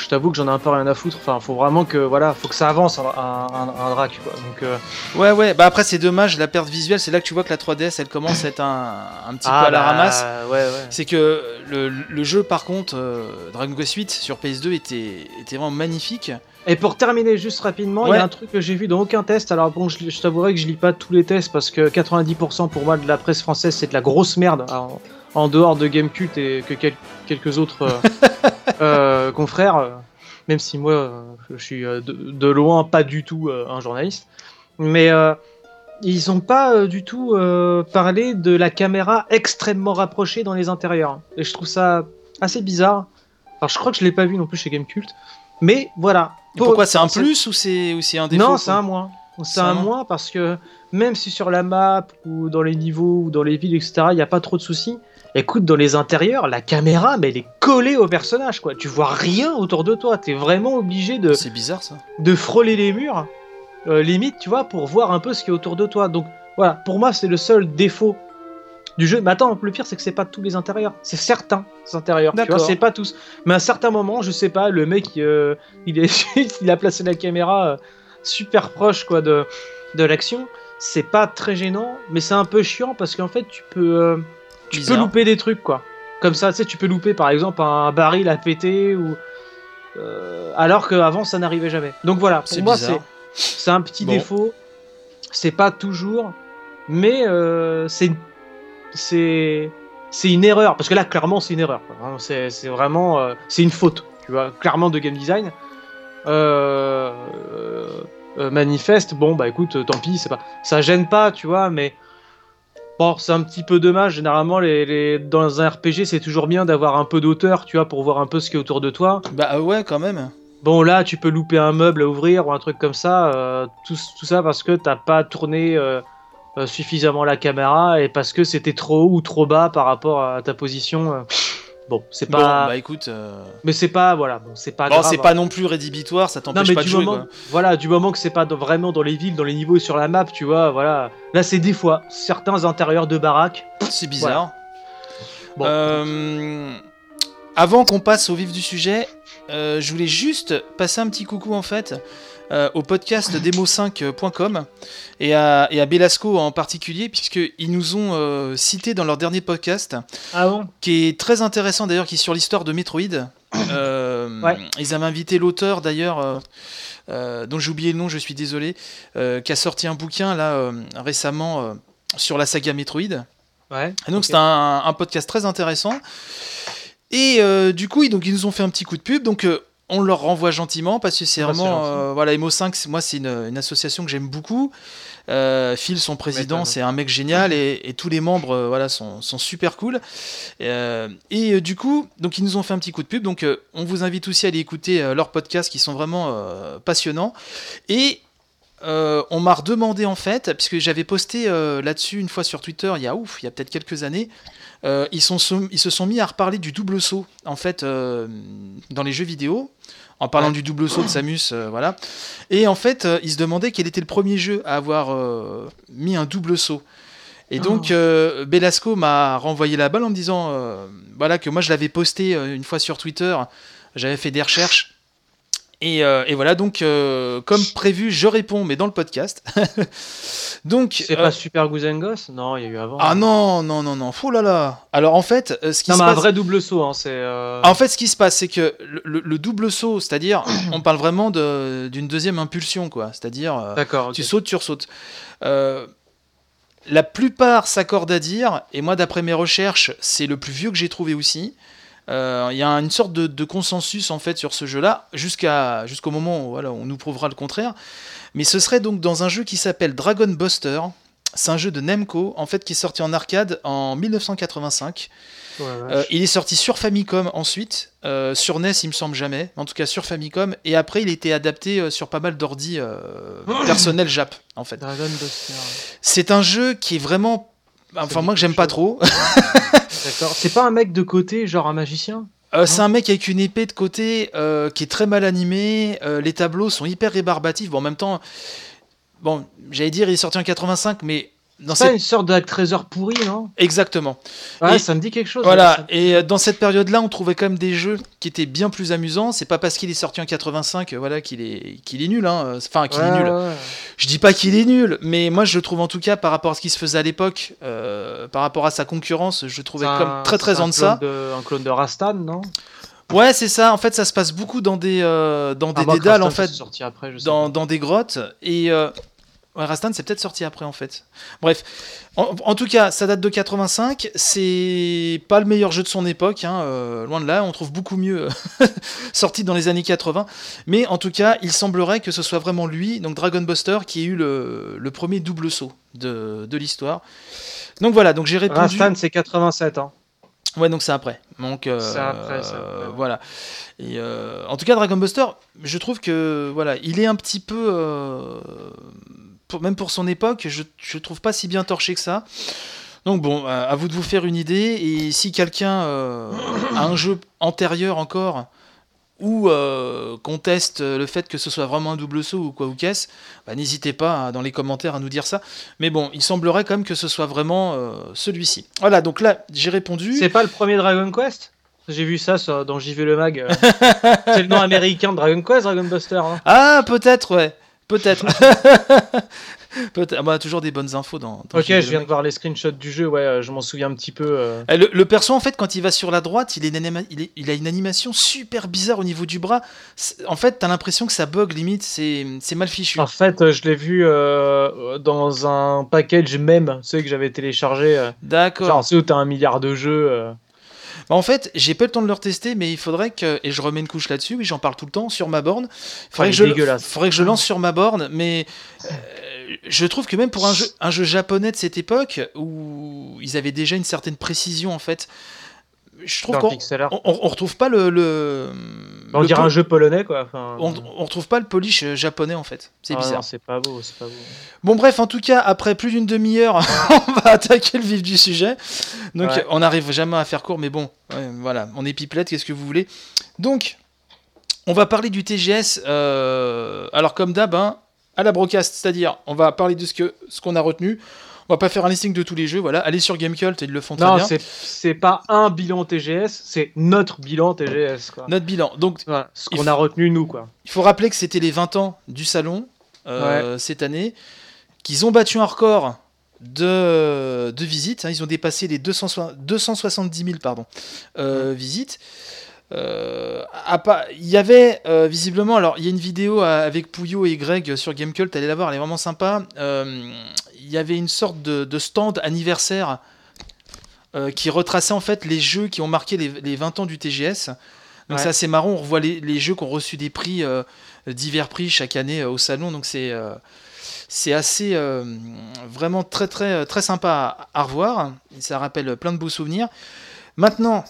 Speaker 2: t'avoue que j'en ai un peu rien à foutre. Enfin, faut vraiment que voilà, faut que ça avance un, un, un, un drac quoi. Donc euh...
Speaker 1: ouais ouais, bah après c'est dommage la perte visuelle, c'est là que tu vois que la trois D S elle commence à être un, un petit
Speaker 2: ah,
Speaker 1: peu à la
Speaker 2: bah,
Speaker 1: ramasse.
Speaker 2: Ouais ouais.
Speaker 1: C'est que le, le jeu par contre euh, Dragon Quest huit sur P S deux était était vraiment magnifique.
Speaker 2: Et pour terminer juste rapidement, il ouais. y a un truc que j'ai vu dans aucun test. Alors bon, je, je t'avouerai que je lis pas tous les tests parce que quatre-vingt-dix pour cent pour moi de la presse française c'est de la grosse merde. Alors, en dehors de Gamecult et que quel, quelques autres euh, euh, confrères, euh, même si moi euh, je suis euh, de, de loin pas du tout euh, un journaliste, mais euh, ils ont pas euh, du tout euh, parlé de la caméra extrêmement rapprochée dans les intérieurs. Et je trouve ça assez bizarre. Alors je crois que je l'ai pas vu non plus chez Gamecult, mais voilà.
Speaker 1: Pour... Pourquoi c'est un plus ou c'est ou c'est un défaut?
Speaker 2: Non, c'est un moins. C'est un moins parce que même si sur la map ou dans les niveaux ou dans les villes et cetera, il y a pas trop de soucis. Écoute, dans les intérieurs, la caméra, mais elle est collée au personnage, quoi. Tu vois rien autour de toi. T'es vraiment obligé de.
Speaker 1: C'est bizarre ça.
Speaker 2: De frôler les murs, euh, limite, tu vois, pour voir un peu ce qui est autour de toi. Donc voilà, pour moi, c'est le seul défaut du jeu. Mais attends, le pire, c'est que c'est pas tous les intérieurs. C'est certains intérieurs. Tu vois, c'est pas tous. Mais à un certain moment, je sais pas, le mec, euh, il, est... il a placé la caméra euh, super proche, quoi, de, de l'action. C'est pas très gênant, mais c'est un peu chiant parce qu'en fait, tu peux. Euh... Tu Bizarre. peux louper des trucs, quoi. Comme ça, tu sais, tu peux louper, par exemple, un baril à péter, ou... Euh, alors qu'avant, ça n'arrivait jamais. Donc voilà, pour c'est moi, c'est, c'est un petit bon. défaut. C'est pas toujours, mais euh, c'est... c'est... c'est une erreur. Parce que là, clairement, c'est une erreur. Quoi. C'est, c'est vraiment... Euh, c'est une faute, tu vois, clairement, de game design. Euh... Euh, manifeste, bon, bah écoute, tant pis, c'est pas... ça gêne pas, tu vois, mais... Bon, c'est un petit peu dommage. Généralement, les, les... dans un R P G, c'est toujours bien d'avoir un peu d'auteur, tu vois, pour voir un peu ce qui est autour de toi.
Speaker 1: Bah ouais, quand même.
Speaker 2: Bon, là, tu peux louper un meuble à ouvrir ou un truc comme ça. Euh, tout, tout ça parce que t'as pas tourné euh, euh, suffisamment la caméra et parce que c'était trop haut ou trop bas par rapport à ta position. Euh... Bon, c'est pas.
Speaker 1: Bon, bah écoute. Euh...
Speaker 2: Mais c'est pas, voilà, bon, c'est pas.
Speaker 1: Bon,
Speaker 2: grave,
Speaker 1: c'est
Speaker 2: hein.
Speaker 1: pas non plus rédhibitoire, ça t'empêche
Speaker 2: non, mais
Speaker 1: pas
Speaker 2: du
Speaker 1: de jouer.
Speaker 2: Moment,
Speaker 1: quoi.
Speaker 2: Voilà, du moment que c'est pas dans, vraiment dans les villes, dans les niveaux et sur la map, tu vois, voilà. Là, c'est des fois certains intérieurs de baraques.
Speaker 1: C'est bizarre.
Speaker 2: Voilà. Bon.
Speaker 1: Euh... Avant qu'on passe au vif du sujet, euh, je voulais juste passer un petit coucou en fait. Euh, au podcast demo cinq point com et à, et à Belasco en particulier, puisqu'ils nous ont euh, cité dans leur dernier podcast,
Speaker 2: ah bon
Speaker 1: qui est très intéressant d'ailleurs, qui est sur l'histoire de Metroid. Euh, ouais. Ils avaient invité l'auteur d'ailleurs, euh, euh, dont j'ai oublié le nom, je suis désolé, euh, qui a sorti un bouquin là euh, récemment euh, sur la saga Metroid.
Speaker 2: Ouais,
Speaker 1: et donc
Speaker 2: okay.
Speaker 1: c'est un, un podcast très intéressant. Et euh, du coup, ils, donc, ils nous ont fait un petit coup de pub, donc... Euh, on leur renvoie gentiment parce que c'est ah, vraiment c'est euh, voilà M O cinq, moi c'est une, une association que j'aime beaucoup. Euh, Phil, son président, c'est un mec génial et, et tous les membres euh, voilà sont, sont super cool. Euh, et euh, du coup, donc ils nous ont fait un petit coup de pub. Donc euh, on vous invite aussi à aller écouter euh, leurs podcasts qui sont vraiment euh, passionnants. Et euh, on m'a redemandé en fait, puisque j'avais posté euh, là-dessus une fois sur Twitter il y a ouf, il y a peut-être quelques années. Euh, ils, sont, ils se sont mis à reparler du double saut en fait euh, dans les jeux vidéo en parlant ouais. du double saut de Samus euh, voilà. Et en fait euh, ils se demandaient quel était le premier jeu à avoir euh, mis un double saut et donc oh. euh, Belasco m'a renvoyé la balle en me disant euh, voilà, que moi je l'avais posté euh, une fois sur Twitter, j'avais fait des recherches. Et, euh, et voilà, donc, euh, comme prévu, je réponds, mais dans le podcast. donc,
Speaker 2: c'est
Speaker 1: euh,
Speaker 2: pas Super Goose and Ghost ? Non, il y a eu avant.
Speaker 1: Ah non, non, non, non, oh là là. Alors, en fait, euh, ce qui
Speaker 2: non,
Speaker 1: se
Speaker 2: mais
Speaker 1: passe...
Speaker 2: un vrai double saut, hein, c'est... Euh...
Speaker 1: En fait, ce qui se passe, c'est que le, le, le double saut, c'est-à-dire, on parle vraiment de, d'une deuxième impulsion, quoi. C'est-à-dire, euh, D'accord, okay. tu sautes, tu ressautes. Euh, la plupart s'accordent à dire, et moi, d'après mes recherches, c'est le plus vieux que j'ai trouvé aussi. Il euh, y a une sorte de, de consensus en fait sur ce jeu-là, jusqu'à, jusqu'au moment où voilà, on nous prouvera le contraire. Mais ce serait donc dans un jeu qui s'appelle Dragon Buster. C'est un jeu de Namco, en fait, qui est sorti en arcade en dix-neuf cent quatre-vingt-cinq. Ouais, euh, il est sorti sur Famicom ensuite, euh, sur N E S il me semble jamais, en tout cas sur Famicom, et après il a été adapté euh, sur pas mal d'ordi euh, personnels Jap, en fait.
Speaker 2: Dragon Buster.
Speaker 1: C'est un jeu qui est vraiment... Enfin, moi que j'aime pas trop.
Speaker 2: D'accord. C'est pas un mec de côté, genre un magicien ?
Speaker 1: euh, C'est un mec avec une épée de côté euh, qui est très mal animé. Euh, les tableaux sont hyper rébarbatifs. Bon, en même temps, bon, j'allais dire il est sorti en quatre-vingt-cinq, mais dans
Speaker 2: C'est
Speaker 1: cette...
Speaker 2: pas une sorte de trésor pourri, non?
Speaker 1: Exactement.
Speaker 2: Ouais,
Speaker 1: Et-
Speaker 2: ça me dit quelque chose.
Speaker 1: Voilà,
Speaker 2: ouais, ça-
Speaker 1: et euh, dans cette période-là, on trouvait quand même des jeux qui étaient bien plus amusants. C'est pas parce qu'il est sorti en quatre-vingt-cinq, euh, voilà, qu'il est, qu'il est nul, hein. euh, Enfin, qu'il est
Speaker 2: Ouais,
Speaker 1: nul.
Speaker 2: ouais, ouais.
Speaker 1: Je dis pas qu'il est nul, mais moi je le trouve en tout cas par rapport à ce qui se faisait à l'époque, euh, par rapport à sa concurrence, je le trouvais
Speaker 2: C'est
Speaker 1: comme
Speaker 2: un-
Speaker 1: très très
Speaker 2: c'est
Speaker 1: en
Speaker 2: un
Speaker 1: deçà.
Speaker 2: clone de- Un clone de Rastan, non?
Speaker 1: Ouais, c'est ça. En fait, ça se passe beaucoup dans des euh, dans des
Speaker 2: Ah, bah,
Speaker 1: dédales,
Speaker 2: Rastan,
Speaker 1: en fait,
Speaker 2: c'est sorti après, je sais
Speaker 1: dans,
Speaker 2: pas.
Speaker 1: dans des grottes. Et euh, ouais, Rastan, c'est peut-être sorti après en fait. Bref, en, en tout cas, ça date de quatre-vingt-cinq. C'est pas le meilleur jeu de son époque, hein, euh, loin de là. On trouve beaucoup mieux euh, sorti dans les années quatre-vingts. Mais en tout cas, il semblerait que ce soit vraiment lui, donc Dragon Buster, qui ait eu le, le premier double saut de, de l'histoire. Donc voilà, donc j'ai répondu.
Speaker 2: Rastan, c'est quatre-vingt-sept ans.
Speaker 1: Ouais, donc c'est après. Donc euh,
Speaker 2: C'est après, c'est après,
Speaker 1: euh,
Speaker 2: ouais.
Speaker 1: voilà. Et euh, en tout cas, Dragon Buster, je trouve que voilà, il est un petit peu, euh, pour, même pour son époque, je je le trouve pas si bien torché que ça. Donc bon, à, à vous de vous faire une idée. Et si quelqu'un euh, a un jeu antérieur encore ou euh, conteste le fait que ce soit vraiment un double saut ou quoi ou qu'est-ce, bah, n'hésitez pas hein, dans les commentaires à nous dire ça. Mais bon, il semblerait quand même que ce soit vraiment euh, celui-ci. Voilà, donc là, j'ai répondu.
Speaker 2: C'est pas le premier Dragon Quest? J'ai vu ça sur- dans J V le Mag. euh. C'est le nom américain de Dragon Quest, Dragon Buster. Hein.
Speaker 1: Ah, peut-être, ouais. Peut-être. Peut-être. Ah bah, toujours des bonnes infos dans. dans
Speaker 2: Ok,
Speaker 1: J V
Speaker 2: je
Speaker 1: le
Speaker 2: viens
Speaker 1: Mag.
Speaker 2: de voir les screenshots du jeu, ouais, euh, je m'en souviens un petit peu. euh.
Speaker 1: Eh, Le, le perso, en fait, quand il va sur la droite, il, est une anima- il, est- il a une animation super bizarre au niveau du bras. C'est- En fait, t'as l'impression que ça bug limite, c'est c'est mal fichu.
Speaker 2: En fait, euh, je l'ai vu euh, dans un package même, ceux que j'avais téléchargé. euh.
Speaker 1: D'accord.
Speaker 2: Genre ceux où t'as un milliard de jeux. euh.
Speaker 1: Bah, en fait, j'ai pas le temps de le retester, mais il faudrait que. Et je remets une couche là-dessus, oui, j'en parle tout le temps, sur ma borne. Il faudrait,
Speaker 2: il
Speaker 1: que
Speaker 2: est
Speaker 1: je, le-
Speaker 2: dégueulasse.
Speaker 1: faudrait que je lance sur ma borne, mais. euh, je trouve que même pour un jeu, un jeu japonais de cette époque, où ils avaient déjà une certaine précision, en fait, je trouve
Speaker 2: Dans
Speaker 1: qu'on
Speaker 2: pixel art.
Speaker 1: on, on retrouve pas le. le
Speaker 2: On
Speaker 1: le
Speaker 2: dirait
Speaker 1: po-
Speaker 2: un jeu polonais, quoi. Enfin,
Speaker 1: On, on retrouve pas le polish euh, japonais, en fait. C'est
Speaker 2: ah
Speaker 1: bizarre.
Speaker 2: non, c'est pas beau, c'est pas beau.
Speaker 1: Bon, bref, en tout cas, après plus d'une demi-heure, on va attaquer le vif du sujet. Donc,
Speaker 2: Ouais.
Speaker 1: on n'arrive jamais à faire court, mais bon, ouais, voilà, on est pipelette, qu'est-ce que vous voulez. Donc, on va parler du T G S. euh, alors, comme d'hab, hein, à la broadcast, c'est-à-dire, on va parler de ce que ce qu'on a retenu. On va pas faire un listing de tous les jeux, voilà. Allez sur Gamecult, ils le font très
Speaker 2: Non,
Speaker 1: bien.
Speaker 2: c'est c'est pas un bilan T G S, c'est notre bilan T G S, quoi.
Speaker 1: Notre bilan. Donc,
Speaker 2: Voilà, ce
Speaker 1: Il
Speaker 2: qu'on
Speaker 1: faut-
Speaker 2: a retenu, nous, quoi.
Speaker 1: il faut rappeler que c'était les vingt ans du salon euh, cette année, qu'ils ont battu un record de, de visites. Hein, ils ont dépassé les deux cent soixante-dix mille pardon, euh, visites. Euh, à pas- il y avait euh, visiblement, alors il y a une vidéo à- avec Pouillot et Greg sur Gamecult, allez la voir, elle est vraiment sympa. Euh, il y avait une sorte de, de stand anniversaire euh, qui retraçait en fait les jeux qui ont marqué les, les vingt ans du T G S. Donc
Speaker 2: Ouais.
Speaker 1: c'est assez marrant, on revoit les, les jeux qui ont reçu des prix, euh, divers prix chaque année euh, au salon, donc c'est euh, c'est assez euh, vraiment très très très sympa à, à revoir. Et ça rappelle plein de beaux souvenirs. Maintenant,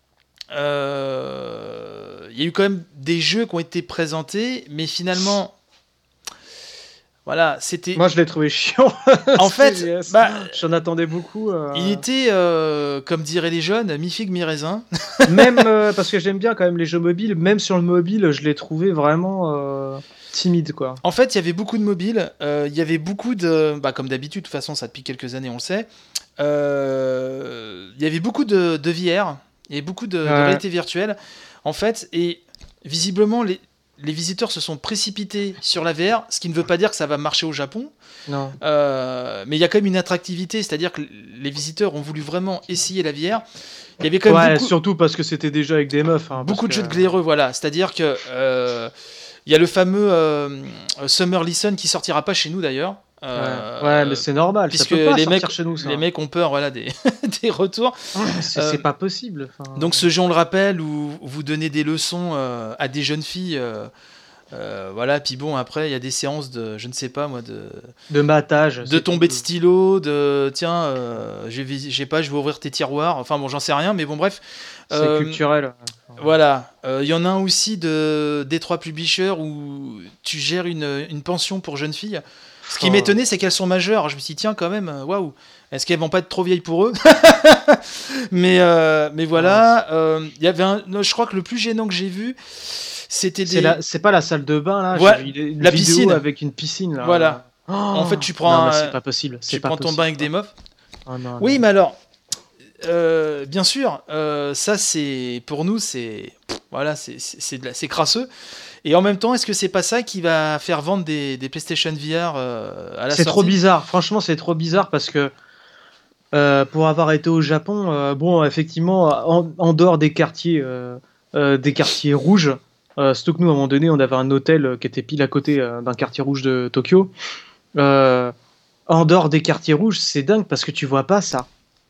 Speaker 1: euh, il y a eu quand même des jeux qui ont été présentés, mais finalement, voilà, c'était.
Speaker 2: Moi, je l'ai trouvé chiant.
Speaker 1: En
Speaker 2: ce
Speaker 1: fait,
Speaker 2: T G S.
Speaker 1: bah,
Speaker 2: J'en attendais beaucoup. euh,
Speaker 1: il était, euh, comme diraient les jeunes, mi-figue, mi-raisin.
Speaker 2: Même euh, parce que j'aime bien quand même les jeux mobiles, même sur le mobile, je l'ai trouvé vraiment euh, timide, quoi.
Speaker 1: En fait, il y avait beaucoup de mobiles, euh, il y avait beaucoup de... Bah, comme d'habitude, de toute façon, ça depuis quelques années, on le sait. Euh, il y avait beaucoup de, de V R, il y avait beaucoup de, de
Speaker 2: Ouais.
Speaker 1: réalité virtuelle, en fait, et visiblement, les, les visiteurs se sont précipités sur la V R, ce qui ne veut pas dire que ça va marcher au Japon,
Speaker 2: Non.
Speaker 1: euh, mais il y a quand même une attractivité, c'est-à-dire que les visiteurs ont voulu vraiment essayer la V R. Il y avait quand même
Speaker 2: Ouais,
Speaker 1: beaucoup...
Speaker 2: surtout parce que c'était déjà avec des meufs. hein,
Speaker 1: Beaucoup de
Speaker 2: parce
Speaker 1: jeux
Speaker 2: que-
Speaker 1: de glaireux, voilà. C'est-à-dire que euh, il y a le fameux euh, Summer Listen qui sortira pas chez nous d'ailleurs.
Speaker 2: Ouais,
Speaker 1: Euh,
Speaker 2: ouais, mais c'est normal.
Speaker 1: puisque
Speaker 2: ça peut pas
Speaker 1: les
Speaker 2: sortir
Speaker 1: mecs,
Speaker 2: chez nous, ça.
Speaker 1: les mecs ont peur, voilà, des, des retours.
Speaker 2: C'est
Speaker 1: euh,
Speaker 2: c'est pas possible. enfin.
Speaker 1: Donc ce jeu, on le rappelle, où vous donnez des leçons euh, à des jeunes filles. euh, euh, voilà, puis bon, après, il y a des séances de, je ne sais pas moi, de,
Speaker 2: de matage.
Speaker 1: de
Speaker 2: c'est
Speaker 1: tomber de
Speaker 2: tout.
Speaker 1: stylo, de tiens, euh, je vais, je sais pas, je vais ouvrir tes tiroirs. Enfin bon, j'en sais rien, mais bon, bref.
Speaker 2: C'est
Speaker 1: Euh,
Speaker 2: culturel.
Speaker 1: Voilà, il euh, y en a un aussi de Détroit Publisher où tu gères une, une pension pour jeunes filles. Ce qui
Speaker 2: Oh.
Speaker 1: m'étonnait, c'est qu'elles sont majeures. Je me suis dit, tiens, quand même, euh, waouh, est-ce qu'elles vont pas être trop vieilles pour eux? mais, euh, mais voilà, euh, il y avait un, non, je crois que le plus gênant que j'ai vu, c'était des.
Speaker 2: C'est la- c'est pas la salle de bain là.
Speaker 1: Ouais,
Speaker 2: j'ai vu une
Speaker 1: la
Speaker 2: vidéo
Speaker 1: piscine.
Speaker 2: avec une piscine là.
Speaker 1: Voilà.
Speaker 2: Oh,
Speaker 1: En fait, tu prends
Speaker 2: non, mais
Speaker 1: un-
Speaker 2: c'est pas possible. C'est
Speaker 1: Tu
Speaker 2: pas
Speaker 1: prends ton
Speaker 2: possible,
Speaker 1: bain avec
Speaker 2: quoi.
Speaker 1: des meufs.
Speaker 2: Oh, non,
Speaker 1: Oui,
Speaker 2: non.
Speaker 1: mais alors, euh, bien sûr, euh, ça c'est pour nous, c'est pff, voilà, c'est c'est c'est de la- c'est crasseux. Et en même temps, est-ce que c'est pas ça qui va faire vendre des, des PlayStation V R euh, à la
Speaker 2: C'est
Speaker 1: sortie?
Speaker 2: trop bizarre. Franchement, c'est trop bizarre parce que euh, pour avoir été au Japon, euh, bon, effectivement, en, en dehors des quartiers, euh, euh, des quartiers rouges, euh, surtout que nous, à un moment donné, on avait un hôtel euh, qui était pile à côté euh, d'un quartier rouge de Tokyo. Euh, en dehors des quartiers rouges, c'est dingue parce que tu vois pas ça.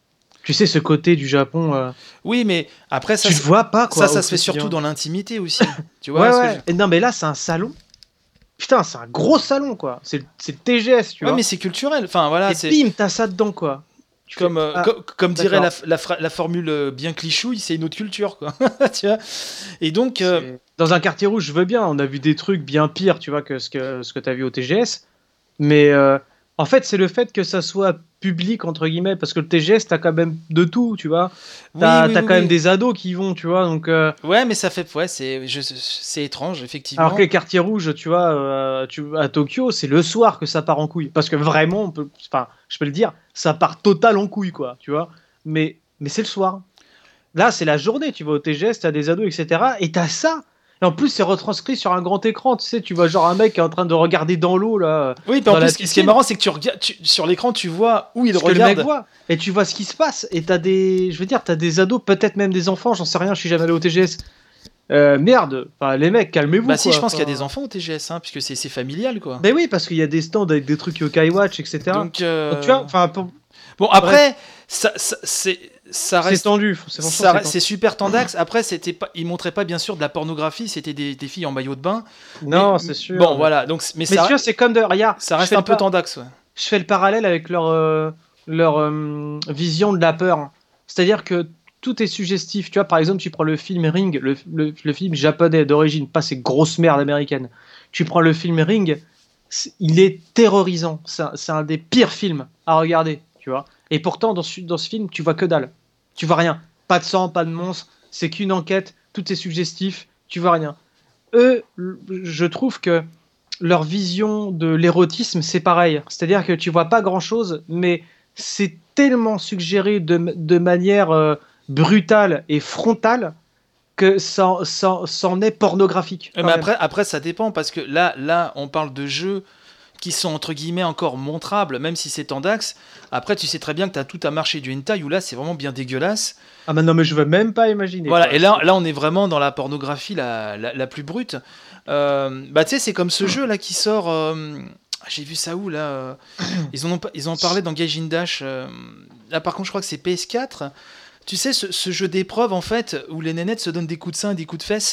Speaker 2: Tu sais, ce côté du Japon, euh,
Speaker 1: Oui, mais après ça,
Speaker 2: tu le
Speaker 1: c'est-
Speaker 2: vois pas, quoi.
Speaker 1: ça, ça
Speaker 2: au
Speaker 1: se fait
Speaker 2: quotidien.
Speaker 1: surtout dans l'intimité aussi. Tu vois
Speaker 2: Ouais,
Speaker 1: ce que
Speaker 2: ouais. Et non, mais là, c'est un salon. Putain, c'est un gros salon, quoi. C'est c'est le T G S, tu
Speaker 1: je- Ouais,
Speaker 2: vois.
Speaker 1: mais c'est culturel. Enfin voilà,
Speaker 2: Et
Speaker 1: c'est
Speaker 2: bim, t'as ça dedans, quoi. Tu
Speaker 1: comme
Speaker 2: fais,
Speaker 1: euh,
Speaker 2: ah,
Speaker 1: co- comme dirait la,
Speaker 2: d'accord.
Speaker 1: la, fra- la formule euh, bien clichouille, c'est une autre culture, quoi. Tu vois. Et donc, euh,
Speaker 2: c'est- Dans un quartier rouge, je veux bien. On a vu des trucs bien pires, tu vois, que ce que, ce que t'as vu au T G S. Mais euh, en fait, c'est le fait que ça soit public, entre guillemets, parce que le T G S, t'as quand même de tout, tu vois.
Speaker 1: oui,
Speaker 2: T'as
Speaker 1: oui,
Speaker 2: t'as
Speaker 1: oui,
Speaker 2: quand même
Speaker 1: oui.
Speaker 2: des ados qui y vont, tu vois. Donc, euh,
Speaker 1: Ouais, mais ça fait, ouais, c'est, je- c'est étrange, effectivement.
Speaker 2: alors que les quartiers rouges, tu vois, euh, tu, à Tokyo, c'est le soir que ça part en couille. Parce que vraiment, on peut, enfin, je peux le dire, ça part total en couille, quoi, tu vois. Mais, mais c'est le soir. Là, c'est la journée, tu vas au T G S, t'as des ados, et cetera. Et t'as ça. Et en plus, c'est retranscrit sur un grand écran, tu sais, tu vois genre un mec qui est en train de regarder dans l'eau, là.
Speaker 1: Oui, puis
Speaker 2: dans
Speaker 1: en
Speaker 2: la
Speaker 1: plus, ce qui est
Speaker 2: piscine.
Speaker 1: marrant, c'est que tu regardes tu- sur l'écran, tu vois où il
Speaker 2: Ce que le
Speaker 1: regarde.
Speaker 2: mec voit. Et tu vois ce qui se passe. Et t'as des, je veux dire, t'as des ados, peut-être même des enfants, j'en sais rien, je suis jamais allé au T G S. Euh, merde, enfin, les mecs, calmez-vous.
Speaker 1: Bah si,
Speaker 2: quoi.
Speaker 1: je pense qu'il y a
Speaker 2: Enfin,
Speaker 1: des enfants au T G S, hein, puisque c'est c'est familial, quoi.
Speaker 2: Ben oui, parce qu'il y a des stands avec des trucs Yokai Watch, et cetera.
Speaker 1: Donc, euh,
Speaker 2: Donc, tu vois, enfin, pour-
Speaker 1: bon, après, ça, ça, c'est, ça
Speaker 2: c'est
Speaker 1: reste,
Speaker 2: tendu. C'est franchement,
Speaker 1: ça
Speaker 2: c'est
Speaker 1: reste-
Speaker 2: tendu.
Speaker 1: c'est super tendax. Après, c'était pas, ils montraient pas bien sûr de la pornographie, c'était des, des filles en maillot de bain.
Speaker 2: Non,
Speaker 1: Mais-
Speaker 2: c'est sûr.
Speaker 1: Bon,
Speaker 2: mais-
Speaker 1: voilà. Donc, mais
Speaker 2: Mais
Speaker 1: ça,
Speaker 2: tu vois, c'est comme de. Regarde,
Speaker 1: ça
Speaker 2: je
Speaker 1: reste
Speaker 2: fais
Speaker 1: un
Speaker 2: le
Speaker 1: peu
Speaker 2: par-
Speaker 1: tendax, ouais.
Speaker 2: je fais le parallèle avec leur, euh, leur euh, vision de la peur. C'est-à-dire que tout est suggestif. Tu vois, par exemple, tu prends le film Ring, le, le- le film japonais d'origine, pas ces grosses merdes américaines. Tu prends le film Ring, c'est- il est terrorisant. C'est un, c'est un des pires films à regarder, tu vois. Et pourtant, dans ce, dans ce film, tu vois que dalle. Tu vois rien. Pas de sang, pas de monstre. C'est qu'une enquête. Tout est suggestif. Tu vois rien. Eux, je trouve que leur vision de l'érotisme, c'est pareil. C'est-à-dire que tu vois pas grand-chose, mais c'est tellement suggéré de, de manière euh, brutale et frontale que ça, ça, ça en est pornographique.
Speaker 1: Euh,
Speaker 2: quand
Speaker 1: Mais
Speaker 2: même.
Speaker 1: après, après, ça dépend parce que là, là, on parle de jeux qui sont entre guillemets encore montrables, même si c'est tendax. Après, tu sais très bien que tu as tout un marché du hentai où là, c'est vraiment bien dégueulasse.
Speaker 2: Ah bah non, mais je veux même pas imaginer.
Speaker 1: Voilà,
Speaker 2: quoi.
Speaker 1: et là, là, on est vraiment dans la pornographie la, la, la plus brute. Euh, bah, tu sais, c'est comme ce jeu là qui sort. euh, J'ai vu ça où là euh, Ils en ont, pas- ils en ont parlé dans Gaijin Dash. euh, Là, par contre, je crois que c'est P S quatre. Tu sais, ce, ce jeu d'épreuve en fait où les nénettes se donnent des coups de sein et des coups de fesses.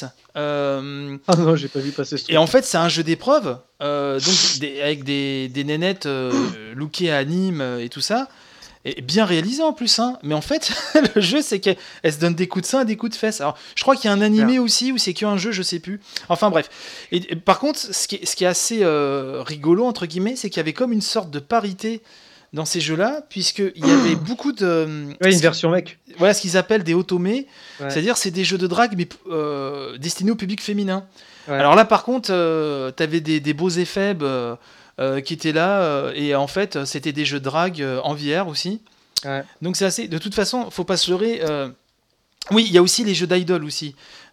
Speaker 1: Euh,
Speaker 2: Ah non, j'ai pas vu passer ce truc.
Speaker 1: Et en fait, c'est un jeu d'épreuve, euh, donc des- avec des, des nénettes euh, lookées à anime euh, et tout ça, et bien réalisé en plus. Hein. Mais en fait, le jeu, c'est qu'elle elle se donne des coups de sein et des coups de fesses. Alors, je crois qu'il y a un animé aussi, ou c'est qu'un jeu, je sais plus. Enfin bref. Et, et par contre, ce qui est, ce qui est assez euh, rigolo, entre guillemets, c'est qu'il y avait comme une sorte de parité dans ces jeux-là, puisqu'il y avait beaucoup de...
Speaker 2: Ouais, une version mec.
Speaker 1: Voilà ce qu'ils appellent des automés,
Speaker 2: Ouais.
Speaker 1: c'est-à-dire c'est des jeux de drague, mais euh, destinés au public féminin.
Speaker 2: Ouais.
Speaker 1: Alors là, par contre, euh, t'avais des, des beaux effets euh, euh, qui étaient là, euh, et en fait, c'était des jeux de drague euh, en V R aussi.
Speaker 2: Ouais.
Speaker 1: Donc c'est assez. De toute façon, faut pas se leurrer. euh, Oui, il y a aussi les jeux d'idol aussi.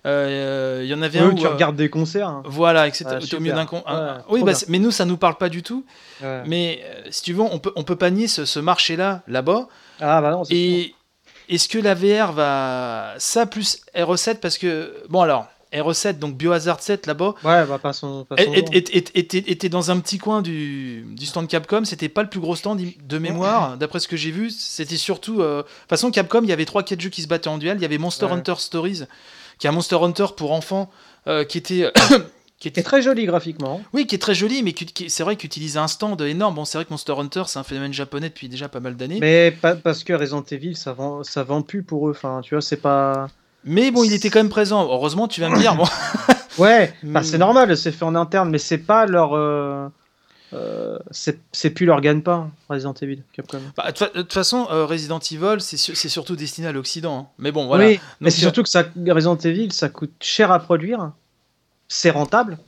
Speaker 1: Euh, Il y en avait
Speaker 2: Ouais,
Speaker 1: un
Speaker 2: où
Speaker 1: où,
Speaker 2: tu
Speaker 1: euh,
Speaker 2: regardes des concerts. hein.
Speaker 1: Voilà, et cetera.
Speaker 2: Ouais,
Speaker 1: T'es au milieu
Speaker 2: super.
Speaker 1: d'un con. un-
Speaker 2: Ouais,
Speaker 1: un-
Speaker 2: trop
Speaker 1: oui, bah,
Speaker 2: bien.
Speaker 1: c'est- mais nous, ça nous parle pas du tout.
Speaker 2: Ouais.
Speaker 1: Mais euh, si tu veux, on peut, on peut pas nier ce, ce marché-là, là-bas.
Speaker 2: Ah bah non, c'est sûr.
Speaker 1: Et est-ce que la V R va. Ça plus R E sept, parce que. Bon, alors, R E sept, donc Biohazard sept là-bas,
Speaker 2: Ouais, bah pas son. Pas son
Speaker 1: est-
Speaker 2: genre.
Speaker 1: est- est- était était dans un petit coin du, du stand Capcom. C'était pas le plus gros stand de mémoire, d'après ce que j'ai vu. C'était surtout. euh, De toute façon, Capcom, il y avait trois quatre jeux qui se battaient en duel. Il y avait Monster
Speaker 2: Ouais.
Speaker 1: Hunter Stories, qui est un Monster Hunter pour enfants, euh, qui était. qui
Speaker 2: C'est
Speaker 1: était
Speaker 2: très joli graphiquement.
Speaker 1: oui, qui est très joli, mais qui, qui- c'est vrai qu'il utilise un stand énorme. Bon, c'est vrai que Monster Hunter, c'est un phénomène japonais depuis déjà pas mal d'années.
Speaker 2: Mais pas, parce que Resident Evil, ça vend, ça vend plus pour eux. Enfin, tu vois, c'est pas.
Speaker 1: Mais bon, il était quand même présent. Heureusement, tu vas me dire. Bon,
Speaker 2: Ouais, bah,
Speaker 1: Hmm.
Speaker 2: c'est normal, c'est fait en interne, mais c'est pas leur. euh, euh, c'est c'est plus leur gagne-pain, Resident Evil, Capcom.
Speaker 1: bah, de fa- de toute façon, euh, Resident Evil, c'est su- c'est surtout destiné à l'Occident. hein. Mais bon, voilà.
Speaker 2: Oui, mais
Speaker 1: Donc,
Speaker 2: c'est
Speaker 1: euh,
Speaker 2: surtout que ça, Resident Evil, ça coûte cher à produire, c'est rentable,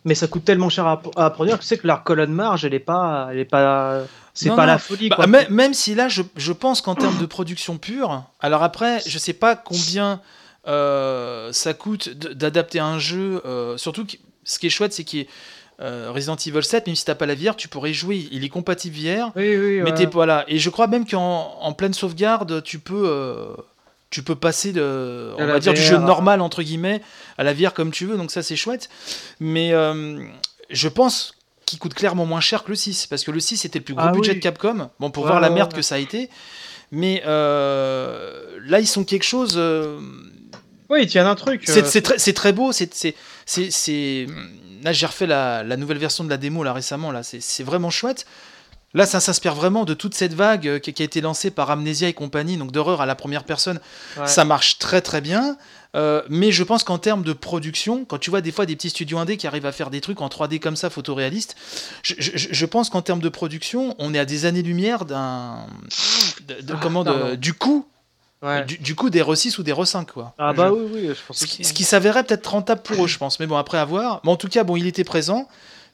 Speaker 2: mais ça coûte tellement cher à, à produire que tu sais que leur colonne marge, elle est pas, elle est pas, c'est
Speaker 1: Non,
Speaker 2: pas
Speaker 1: non.
Speaker 2: la folie.
Speaker 1: Bah,
Speaker 2: Quoi.
Speaker 1: même, même si là, je, je pense qu'en termes de production pure, alors après, je sais pas combien euh, ça coûte d- d'adapter un jeu, euh, surtout que ce qui est chouette, c'est qu'il y ait euh, Resident Evil sept, même si t'as pas la V R, tu pourrais y jouer, il est compatible V R,
Speaker 2: Oui, oui,
Speaker 1: mais
Speaker 2: ouais.
Speaker 1: t'es voilà. Et je crois même qu'en en pleine sauvegarde, tu peux, euh, tu peux passer de, on
Speaker 2: À
Speaker 1: va
Speaker 2: la
Speaker 1: dire du
Speaker 2: V R.
Speaker 1: jeu normal entre guillemets à la V R comme tu veux, donc ça c'est chouette. Mais euh, je pense qu'il coûte clairement moins cher que le six, parce que le six c'était le plus gros
Speaker 2: Ah
Speaker 1: budget
Speaker 2: oui.
Speaker 1: de Capcom. Bon, pour
Speaker 2: Ouais,
Speaker 1: voir la
Speaker 2: ouais,
Speaker 1: merde
Speaker 2: ouais.
Speaker 1: que ça a été, mais euh, là ils sont quelque chose. euh,
Speaker 2: Oui, il tient un truc.
Speaker 1: c'est,
Speaker 2: euh,
Speaker 1: c'est très, c'est très beau. C'est, c'est, c'est, c'est- Là, j'ai refait la, la nouvelle version de la démo là récemment. Là, c'est, c'est vraiment chouette. Là, ça s'inspire vraiment de toute cette vague euh, qui, qui a été lancée par Amnesia et compagnie, donc d'horreur à la première personne.
Speaker 2: ouais.
Speaker 1: Ça marche très très bien. Euh, mais je pense qu'en termes de production, quand tu vois des fois des petits studios indés qui arrivent à faire des trucs en trois D comme ça, photoréaliste, je, je, je pense qu'en termes de production, on est à des années-lumière d'un, de, de-
Speaker 2: Ah,
Speaker 1: comment, de-
Speaker 2: pardon.
Speaker 1: du coût,
Speaker 2: Ouais.
Speaker 1: du, du coup des R six ou des R cinq quoi.
Speaker 2: Ah bah
Speaker 1: Je-
Speaker 2: oui, oui, je pense
Speaker 1: ce
Speaker 2: aussi.
Speaker 1: qui, ce qui s'avérait peut-être rentable pour eux, je pense. Mais bon, après à voir. Mais en tout cas, bon, il était présent.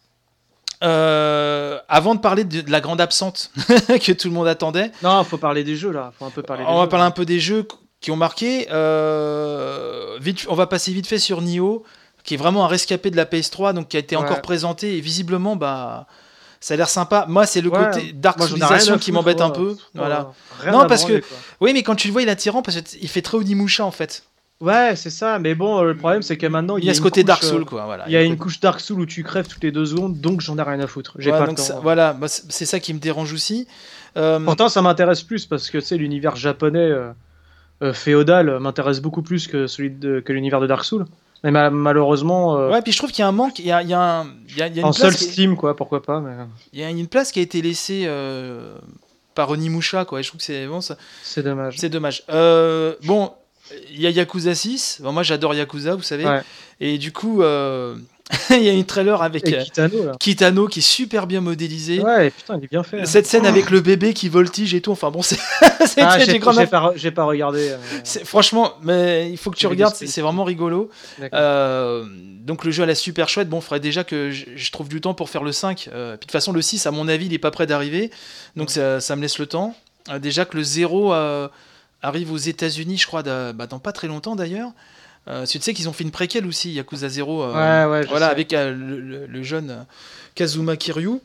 Speaker 1: Euh, avant de parler de, de la grande absente que tout le monde attendait,
Speaker 2: Non, faut parler des jeux là. Faut un peu parler.
Speaker 1: on
Speaker 2: des
Speaker 1: va
Speaker 2: jeux.
Speaker 1: parler un peu des jeux qui ont marqué. Euh, vite, on va passer vite fait sur Nioh, qui est vraiment un rescapé de la P S trois, donc qui a été
Speaker 2: Ouais.
Speaker 1: encore présenté et visiblement, bah, ça a l'air sympa. Moi, c'est le
Speaker 2: Ouais,
Speaker 1: côté dark
Speaker 2: moi, j'en ai rien
Speaker 1: soulisation
Speaker 2: à
Speaker 1: qui
Speaker 2: foutre,
Speaker 1: m'embête un
Speaker 2: ouais.
Speaker 1: peu.
Speaker 2: Ouais,
Speaker 1: Voilà.
Speaker 2: rien
Speaker 1: Non,
Speaker 2: à
Speaker 1: parce
Speaker 2: branler,
Speaker 1: que-
Speaker 2: quoi.
Speaker 1: Oui, mais quand tu le vois, il est attirant parce qu'il fait très Onimusha en fait.
Speaker 2: Ouais, c'est ça. Mais bon, euh, le problème, c'est que maintenant,
Speaker 1: Il y a ce
Speaker 2: une
Speaker 1: côté
Speaker 2: couche,
Speaker 1: Dark
Speaker 2: euh,
Speaker 1: Soul, quoi. Voilà.
Speaker 2: Il y a
Speaker 1: le
Speaker 2: une
Speaker 1: côté-
Speaker 2: couche Dark Soul où tu crèves toutes les deux secondes, donc j'en ai rien à foutre. J'ai
Speaker 1: Ouais,
Speaker 2: pas
Speaker 1: donc
Speaker 2: le
Speaker 1: ça-
Speaker 2: temps.
Speaker 1: voilà, bah, c'est c'est ça qui me dérange aussi. Euh,
Speaker 2: Pourtant, ça m'intéresse plus parce que tu sais, l'univers japonais euh, euh, féodal euh, m'intéresse beaucoup plus que celui de, que l'univers de Dark Souls. Mais ma- malheureusement, euh,
Speaker 1: Ouais, puis je trouve qu'il y a un manque. Il y a, il y a un- il y a- il y a une
Speaker 2: en
Speaker 1: place
Speaker 2: seul
Speaker 1: qui est-
Speaker 2: Steam, quoi, pourquoi pas. Mais
Speaker 1: il y a une place qui a été laissée euh, par Onimusha, quoi. Et je trouve que c'est bon, ça-
Speaker 2: c'est dommage.
Speaker 1: c'est dommage. Euh, bon, il y a Yakuza six. Bon, moi, j'adore Yakuza, vous savez.
Speaker 2: Ouais.
Speaker 1: Et du coup, euh, il y a une trailer avec
Speaker 2: Et
Speaker 1: euh,
Speaker 2: Kitano, là.
Speaker 1: Kitano qui est super bien modélisé.
Speaker 2: Ouais, putain, il est bien fait. hein.
Speaker 1: Cette scène avec le bébé qui voltige et tout. Enfin bon, c'est c'est
Speaker 2: Ah,
Speaker 1: du
Speaker 2: j'ai
Speaker 1: grand
Speaker 2: j'ai pas, j'ai pas regardé. euh,
Speaker 1: C'est- Franchement, mais il faut que tu
Speaker 2: J'ai vu
Speaker 1: regardes,
Speaker 2: des
Speaker 1: c'est
Speaker 2: screens.
Speaker 1: c'est vraiment rigolo.
Speaker 2: d'accord.
Speaker 1: Euh, donc le jeu a l'air super chouette. Bon, il faudrait déjà que je, je trouve du temps pour faire le cinq. Euh, puis de toute façon, le six, à mon avis, il est pas prêt d'arriver. Donc ça, ça me laisse le temps. Euh, déjà que le zéro euh, arrive aux États-Unis, je crois, da- bah, dans pas très longtemps d'ailleurs. Euh, parce que tu sais qu'ils ont fait une préquelle aussi, Yakuza zéro. euh,
Speaker 2: Ouais, ouais, je
Speaker 1: Voilà,
Speaker 2: sais.
Speaker 1: avec euh, le, le- le jeune euh, Kazuma Kiryu.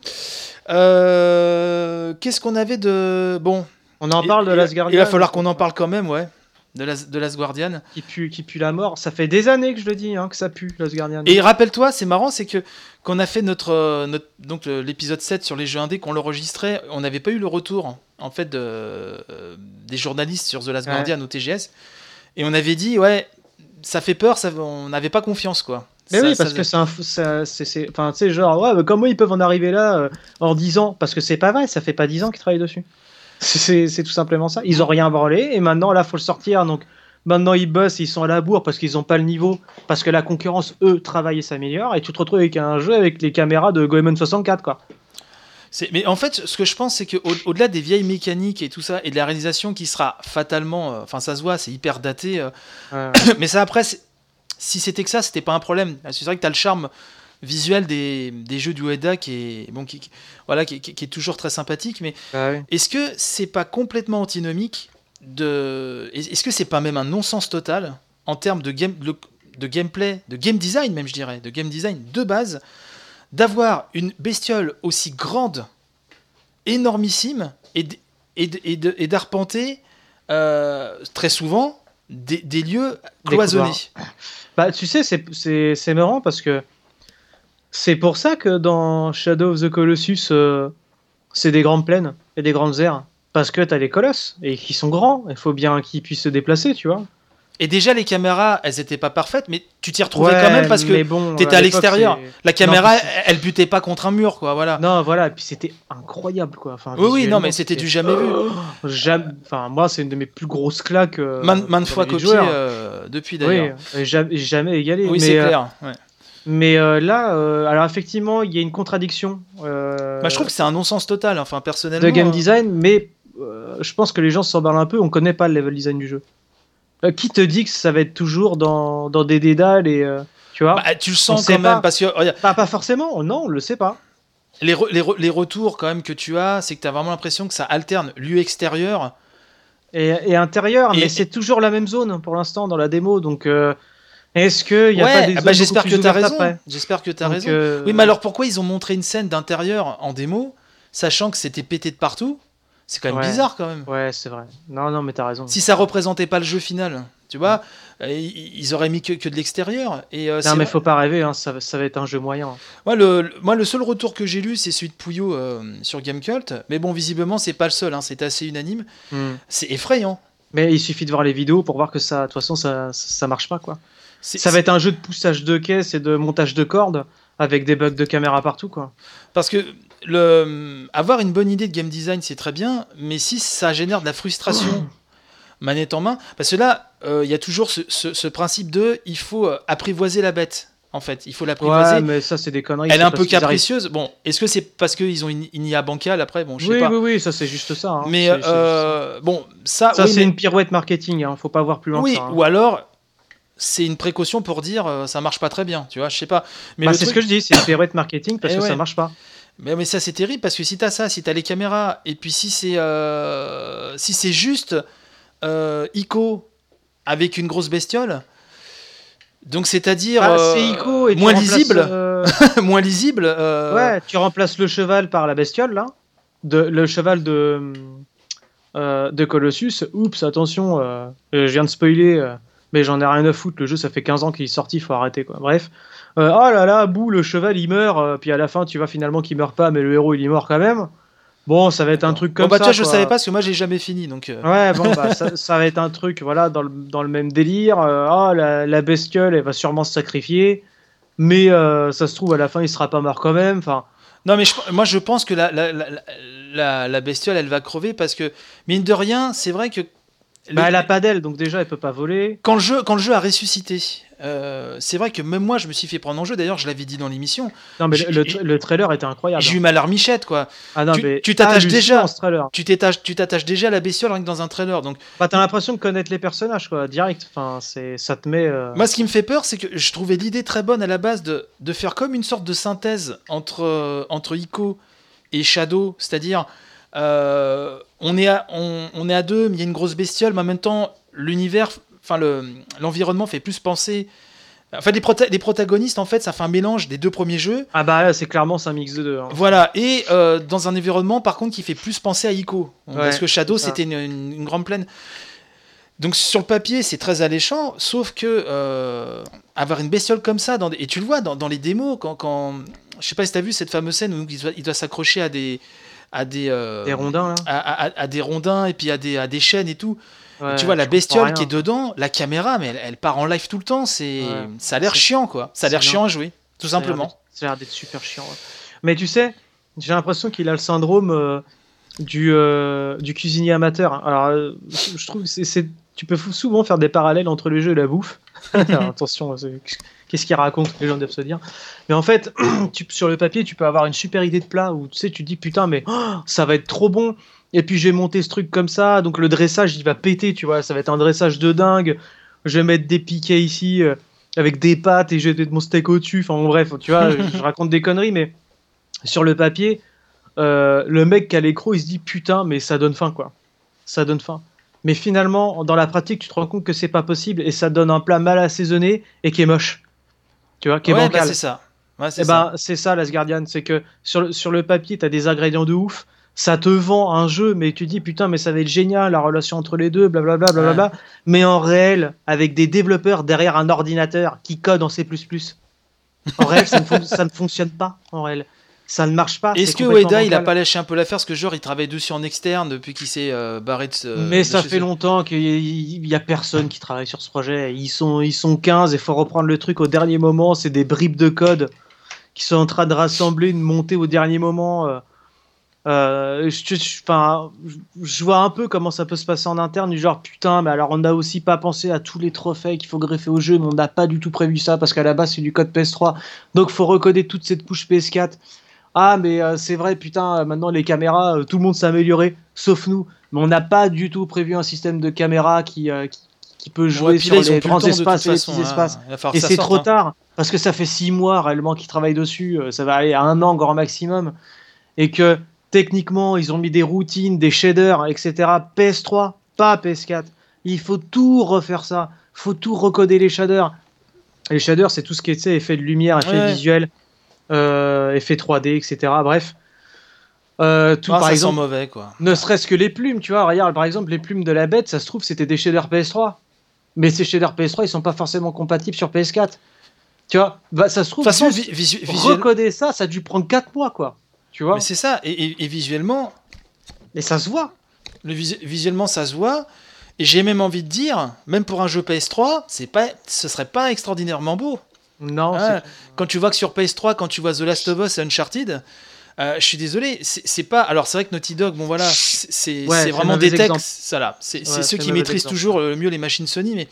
Speaker 1: Euh, Qu'est-ce qu'on avait de. Bon.
Speaker 2: On en
Speaker 1: il-
Speaker 2: parle de
Speaker 1: il-
Speaker 2: Last Guardian.
Speaker 1: Il va falloir qu'on en parle quand même, ouais. De Last, de Last Guardian.
Speaker 2: Qui pue, qui pue la mort. Ça fait des années que je le dis, hein, que ça pue, Last Guardian.
Speaker 1: Et rappelle-toi, c'est marrant, c'est que qu'on a fait notre, euh, notre donc le- l'épisode sept sur les jeux indés, qu'on l'enregistrait, on n'avait pas eu le retour en fait de, euh, des journalistes sur The Last
Speaker 2: Ouais.
Speaker 1: Guardian au T G S, et on avait dit ouais, ça fait peur, ça, on n'avait pas confiance quoi.
Speaker 2: Mais
Speaker 1: Ça-
Speaker 2: oui,
Speaker 1: ça-
Speaker 2: parce que c'est un. fou- ça- c'est- c'est- Enfin, tu sais, genre, ouais, mais comment ils peuvent en arriver là euh, en dix ans? Parce que c'est pas vrai, ça fait pas dix ans qu'ils travaillent dessus. C'est c'est tout simplement ça. Ils ont rien branlé, et maintenant, là, faut le sortir. Donc, maintenant, ils bossent, ils sont à la bourre parce qu'ils ont pas le niveau, parce que la concurrence, eux, travaille et s'améliore, et tu te retrouves avec un jeu avec les caméras de Goemon soixante-quatre, quoi.
Speaker 1: C'est- Mais en fait, ce que je pense, c'est qu'au-delà des vieilles mécaniques et tout ça, et de la réalisation qui sera fatalement, euh, enfin ça se voit, c'est hyper daté. euh,
Speaker 2: Ouais.
Speaker 1: Mais ça après, c'est- si c'était que ça, c'était pas un problème. C'est vrai que tu as le charme visuel des, des jeux du Ueda qui est, bon, qui, qui- voilà, qui, qui- qui est toujours très sympathique, mais
Speaker 2: Bah oui.
Speaker 1: est-ce que c'est pas complètement antinomique de... Est-ce que c'est pas même un non-sens total en termes de, game, de, de gameplay, de game design même je dirais, de game design de base, d'avoir une bestiole aussi grande, énormissime, et, d- et, d- et de- et d'arpenter euh, très souvent des, des lieux
Speaker 2: Des
Speaker 1: cloisonnés.
Speaker 2: Bah, tu sais, c'est- c'est c'est marrant parce que c'est pour ça que dans Shadow of the Colossus, euh, c'est des grandes plaines et des grandes aires. Parce que t'as les colosses et qui sont grands, il faut bien qu'ils puissent se déplacer, tu vois.
Speaker 1: Et déjà, les caméras, elles étaient pas parfaites, mais tu t'y retrouvais
Speaker 2: Ouais,
Speaker 1: quand même parce que
Speaker 2: mais bon,
Speaker 1: t'étais à
Speaker 2: l'époque,
Speaker 1: l'extérieur.
Speaker 2: c'est-
Speaker 1: La caméra,
Speaker 2: Non,
Speaker 1: elle, elle butait pas contre un mur, quoi, voilà.
Speaker 2: Non, voilà, et puis c'était incroyable, quoi. Enfin,
Speaker 1: Oui, oui, non,
Speaker 2: visuellement,
Speaker 1: mais c'était du jamais vu.
Speaker 2: Jamais... Enfin, moi, c'est une de mes plus grosses claques. Euh,
Speaker 1: Maintes maintes
Speaker 2: dans
Speaker 1: fois
Speaker 2: les
Speaker 1: copié
Speaker 2: joueurs.
Speaker 1: euh, depuis
Speaker 2: Oui,
Speaker 1: d'ailleurs.
Speaker 2: et jamais, jamais égalé.
Speaker 1: Oui,
Speaker 2: mais,
Speaker 1: c'est
Speaker 2: euh,
Speaker 1: clair. ouais.
Speaker 2: Mais euh, là, euh, alors effectivement, il y a une contradiction. euh,
Speaker 1: Bah, je trouve que c'est un non-sens total, enfin personnellement.
Speaker 2: de game
Speaker 1: euh,
Speaker 2: design, mais euh, je pense que les gens s'en parlent un peu, on connaît pas le level design du jeu. Euh, qui te dit que ça va être toujours dans, dans des dédales et euh, tu Tu vois
Speaker 1: Bah, tu le
Speaker 2: On
Speaker 1: sens
Speaker 2: sait
Speaker 1: quand même,
Speaker 2: pas.
Speaker 1: parce que regarde,
Speaker 2: Bah, pas forcément, non, on le sait pas.
Speaker 1: les, re- les, re- les retours quand même que tu as, c'est que tu as vraiment l'impression que ça alterne lieu extérieur.
Speaker 2: Et, et intérieur,
Speaker 1: Et-
Speaker 2: mais c'est toujours la même zone pour l'instant dans la démo, donc euh, est-ce qu'il n'y a
Speaker 1: Ouais,
Speaker 2: pas des
Speaker 1: ah
Speaker 2: zones
Speaker 1: bah, j'espère
Speaker 2: beaucoup
Speaker 1: que
Speaker 2: plus
Speaker 1: tu as
Speaker 2: ouvertes
Speaker 1: raison.
Speaker 2: après
Speaker 1: J'espère que tu as
Speaker 2: Donc,
Speaker 1: raison.
Speaker 2: euh,
Speaker 1: Oui, mais alors pourquoi ils ont montré une scène d'intérieur en démo, sachant que c'était pété de partout? C'est quand même
Speaker 2: Ouais.
Speaker 1: bizarre quand même.
Speaker 2: Ouais, c'est vrai. Non, non, mais t'as raison.
Speaker 1: Si ça représentait pas le jeu final, tu vois, euh, ils ils auraient mis que, que de l'extérieur. Et euh, c'est
Speaker 2: Non, mais
Speaker 1: vrai-
Speaker 2: faut pas rêver, hein, ça, va- ça va être un jeu moyen.
Speaker 1: moi, le, le- moi, le seul retour que j'ai lu, c'est celui de Pouillot euh, sur Gamecult. Mais bon, visiblement, c'est pas le seul. Hein, c'est assez unanime.
Speaker 2: Hmm.
Speaker 1: C'est effrayant.
Speaker 2: Mais il suffit de voir les vidéos pour voir que ça, de toute façon, ça, ça marche pas, quoi.
Speaker 1: C'est-
Speaker 2: Ça va être un jeu de poussage de caisse et de montage de cordes avec des bugs de caméra partout, quoi.
Speaker 1: Parce que le, avoir une bonne idée de game design, c'est très bien, mais si ça génère de la frustration manette en main, parce que là, euh, il y a toujours ce, ce- ce principe de il faut euh, apprivoiser la bête, en fait. Il faut l'apprivoiser.
Speaker 2: Ouais, mais ça, c'est des conneries.
Speaker 1: Elle est
Speaker 2: c'est
Speaker 1: un
Speaker 2: parce
Speaker 1: peu
Speaker 2: qu'ils arrivent-
Speaker 1: capricieuse. Bon, est-ce que c'est parce qu'ils ont une, une I A bancale après? Bon, je sais
Speaker 2: Oui,
Speaker 1: pas.
Speaker 2: oui, oui, ça, c'est juste ça. hein.
Speaker 1: Mais
Speaker 2: C'est- c'est juste ça.
Speaker 1: euh, bon, ça,
Speaker 2: Ça,
Speaker 1: oui,
Speaker 2: c'est
Speaker 1: mais-
Speaker 2: une pirouette marketing, hein. Faut pas voir plus loin
Speaker 1: oui,
Speaker 2: que ça. hein.
Speaker 1: ou alors c'est une précaution pour dire euh, ça marche pas très bien, tu vois, je sais pas. Mais
Speaker 2: Bah,
Speaker 1: le
Speaker 2: c'est ce
Speaker 1: truc-
Speaker 2: que je dis, c'est une pirouette marketing parce
Speaker 1: Eh
Speaker 2: que
Speaker 1: ouais.
Speaker 2: ça marche pas.
Speaker 1: Mais, mais ça c'est terrible parce que si t'as ça, si t'as les caméras, et puis si c'est euh, si c'est juste euh, Ico avec une grosse bestiole, donc c'est-à-dire
Speaker 2: Bah,
Speaker 1: euh,
Speaker 2: c'est Ico et tu
Speaker 1: moins
Speaker 2: remplaces,
Speaker 1: lisible,
Speaker 2: euh,
Speaker 1: moins lisible. euh,
Speaker 2: Ouais, tu remplaces le cheval par la bestiole, là. De, le cheval de, euh, de Colossus. Oups, attention, euh, je viens de spoiler, euh, mais j'en ai rien à foutre. Le jeu, ça fait quinze ans qu'il est sorti, faut arrêter, quoi. Bref. Euh, oh là là, bouh, le cheval, il meurt. euh, puis à la fin, tu vois finalement qu'il meurt pas, mais le héros, il est mort quand même. Bon, ça va être un truc comme
Speaker 1: Bon, bah
Speaker 2: ça.
Speaker 1: tu vois, je
Speaker 2: quoi.
Speaker 1: savais pas parce que moi j'ai jamais fini, donc. euh,
Speaker 2: Ouais, bon, bah, ça, ça va être un truc, voilà, dans le, dans le même délire. Euh, ah, la, la bestiole, elle va sûrement se sacrifier. Mais euh, ça se trouve, à la fin, il sera pas mort quand même. Enfin,
Speaker 1: Non, mais je- moi je pense que la, la, la, la, la bestiole elle va crever parce que, mine de rien, c'est vrai que.
Speaker 2: bah,
Speaker 1: les-
Speaker 2: elle a pas d'aile, donc déjà, elle peut pas voler.
Speaker 1: quand, le jeu, quand le jeu a ressuscité, euh, c'est vrai que même moi je me suis fait prendre en jeu, d'ailleurs je l'avais dit dans l'émission,
Speaker 2: Non, mais
Speaker 1: J'ai-
Speaker 2: le, le, le trailer était incroyable.
Speaker 1: j'ai eu ma larmichette quoi.
Speaker 2: Ah non,
Speaker 1: tu-
Speaker 2: mais
Speaker 1: tu t'attaches
Speaker 2: hallucinant,
Speaker 1: déjà.
Speaker 2: ce trailer.
Speaker 1: Tu t'attaches, tu t'attaches déjà à la bestiole rien que dans un trailer. Donc,
Speaker 2: Bah, t'as l'impression de connaître les personnages, quoi, direct. Enfin, c'est, ça te met. euh,
Speaker 1: moi ce qui me fait peur, c'est que je trouvais l'idée très bonne à la base de, de faire comme une sorte de synthèse entre, euh, entre Ico et Shadow, c'est-à-dire euh, on, est à, on, on est à deux, mais il y a une grosse bestiole, mais en même temps l'univers, enfin le, l'environnement fait plus penser. Enfin, les, prota- les protagonistes, en fait, ça fait un mélange des deux premiers jeux.
Speaker 2: Ah bah là, c'est clairement c'est un mix de deux. hein.
Speaker 1: Voilà, et euh, dans un environnement, par contre, qui fait plus penser à Ico. Parce
Speaker 2: Ouais,
Speaker 1: que Shadow,
Speaker 2: c'est ça.
Speaker 1: c'était une, une- une grande plaine. Donc, sur le papier, c'est très alléchant, sauf que euh, avoir une bestiole comme ça, dans des- et tu le vois dans, dans les démos, quand, quand. Je sais pas si t'as vu cette fameuse scène où il doit, il doit s'accrocher à des. À des, euh,
Speaker 2: Des rondins, là.
Speaker 1: à, à- à des rondins et puis à des, à des chaînes et tout.
Speaker 2: Ouais,
Speaker 1: tu vois, la
Speaker 2: je comprends
Speaker 1: bestiole
Speaker 2: rien.
Speaker 1: qui est dedans, la caméra, mais elle, elle part en live tout le temps. C'est,
Speaker 2: Ouais.
Speaker 1: ça a l'air
Speaker 2: C'est-
Speaker 1: chiant, quoi. Ça a l'air
Speaker 2: c'est
Speaker 1: chiant à jouer, tout
Speaker 2: Ça a l'air
Speaker 1: simplement.
Speaker 2: d'être- Ça a l'air d'être super chiant. ouais. Mais tu sais, j'ai l'impression qu'il a le syndrome euh, du, euh, du cuisinier amateur. Alors, euh, je trouve que c'est, c'est- tu peux fou- souvent faire des parallèles entre le jeu et la bouffe. Alors, attention, c'est- qu'est-ce qu'il raconte, les gens doivent se dire. Mais en fait, tu, sur le papier, tu peux avoir une super idée de plat où tu sais, tu te dis putain, mais oh, ça va être trop bon. Et puis j'ai monté ce truc comme ça, donc le dressage il va péter, tu vois, ça va être un dressage de dingue. Je vais mettre des piquets ici euh, avec des pâtes et j'ai de mon steak au-dessus. Enfin bon, bref, tu vois, je raconte des conneries, mais sur le papier, euh, le mec qui a l'écran, il se dit putain, mais ça donne faim quoi. Ça donne faim. Mais finalement, dans la pratique, tu te rends compte que c'est pas possible et ça donne un plat mal assaisonné et qui est moche. Tu vois, qui est
Speaker 1: Ouais, bah,
Speaker 2: bancal.
Speaker 1: c'est ça. Ouais, c'est
Speaker 2: Eh
Speaker 1: ça.
Speaker 2: ben, c'est ça, Last Guardian, c'est que sur le, sur le papier, t'as des ingrédients de ouf, ça te vend un jeu, mais tu dis putain, mais ça va être génial, la relation entre les deux, blablabla, blablabla. Mais en réel, avec des développeurs derrière un ordinateur qui codent en C plus plus. En réel, ça ne, fon- ça ne fonctionne pas, en réel. Ça ne marche pas.
Speaker 1: Est-ce
Speaker 2: c'est
Speaker 1: que
Speaker 2: complètement
Speaker 1: Ueda, il a
Speaker 2: bancal.
Speaker 1: pas lâché un peu l'affaire, parce que genre, il travaille dessus en externe depuis qu'il s'est euh, barré de ce.
Speaker 2: Mais
Speaker 1: de
Speaker 2: ça
Speaker 1: chez
Speaker 2: fait
Speaker 1: eux.
Speaker 2: longtemps qu'il y a personne qui travaille sur ce projet. Ils sont, ils sont quinze et il faut reprendre le truc au dernier moment. C'est des bribes de code qui sont en train de rassembler, de monter au dernier moment. Euh, euh, je, je- enfin, je- je vois un peu comment ça peut se passer en interne, du genre putain, mais alors on n'a aussi pas pensé à tous les trophées qu'il faut greffer au jeu, mais on n'a pas du tout prévu ça parce qu'à la base c'est du code P S trois, donc faut recoder toute cette couche P S quatre. Ah, mais euh, c'est vrai, putain, euh, maintenant les caméras, euh, tout le monde s'est amélioré, sauf nous. Mais on n'a pas du tout prévu un système de caméra qui, euh, qui, qui peut jouer
Speaker 1: Ouais, puis
Speaker 2: sur
Speaker 1: là, ils ont
Speaker 2: les
Speaker 1: plus
Speaker 2: grands
Speaker 1: le temps, de toute
Speaker 2: espaces et les
Speaker 1: façon,
Speaker 2: petits
Speaker 1: hein.
Speaker 2: espaces.
Speaker 1: Il va falloir
Speaker 2: Et
Speaker 1: que ça
Speaker 2: c'est
Speaker 1: sorte,
Speaker 2: trop
Speaker 1: hein.
Speaker 2: tard, parce que ça fait six mois réellement qu'ils travaillent dessus, euh, ça va aller à un an grand maximum, et que techniquement, ils ont mis des routines, des shaders, et cetera. P S trois, pas P S quatre. Il faut tout refaire ça, faut tout recoder les shaders. Les shaders, c'est tout ce qui est, tu sais, effet de lumière, effet
Speaker 1: Ouais.
Speaker 2: visuel, euh, effet trois D, et cetera. Bref. Euh, tout,
Speaker 1: Ah,
Speaker 2: par
Speaker 1: ça
Speaker 2: exemple,
Speaker 1: sent mauvais, quoi.
Speaker 2: ne serait-ce que les plumes, tu vois. Regarde, par exemple, les plumes de la bête, ça se trouve, c'était des shaders P S trois. Mais ces shaders P S trois, ils sont pas forcément compatibles sur P S quatre. Tu vois, bah, ça se
Speaker 1: De
Speaker 2: trouve,
Speaker 1: toute façon,
Speaker 2: juste
Speaker 1: vi- visu- visuel-
Speaker 2: recoder ça, ça a dû prendre quatre mois, quoi. Tu vois.
Speaker 1: mais c'est ça. Et, et- et visuellement,
Speaker 2: Et ça se voit.
Speaker 1: le visu- visuellement, ça se voit. Et j'ai même envie de dire, même pour un jeu P S trois, c'est pas, ce serait pas extraordinairement beau.
Speaker 2: Non,
Speaker 1: Ah,
Speaker 2: c'est-
Speaker 1: quand tu vois que sur P S trois, quand tu vois The Last of Us et Uncharted, euh, je suis désolé, c'est c'est pas. Alors c'est vrai que Naughty Dog, bon voilà, c'est c'est-
Speaker 2: Ouais,
Speaker 1: c'est
Speaker 2: c'est
Speaker 1: vraiment
Speaker 2: le mauvais
Speaker 1: des techs,
Speaker 2: exemple.
Speaker 1: ça là. C'est c'est
Speaker 2: Ouais,
Speaker 1: ceux
Speaker 2: c'est le
Speaker 1: qui
Speaker 2: mauvais
Speaker 1: maîtrisent
Speaker 2: exemple.
Speaker 1: toujours le mieux les machines Sony, mais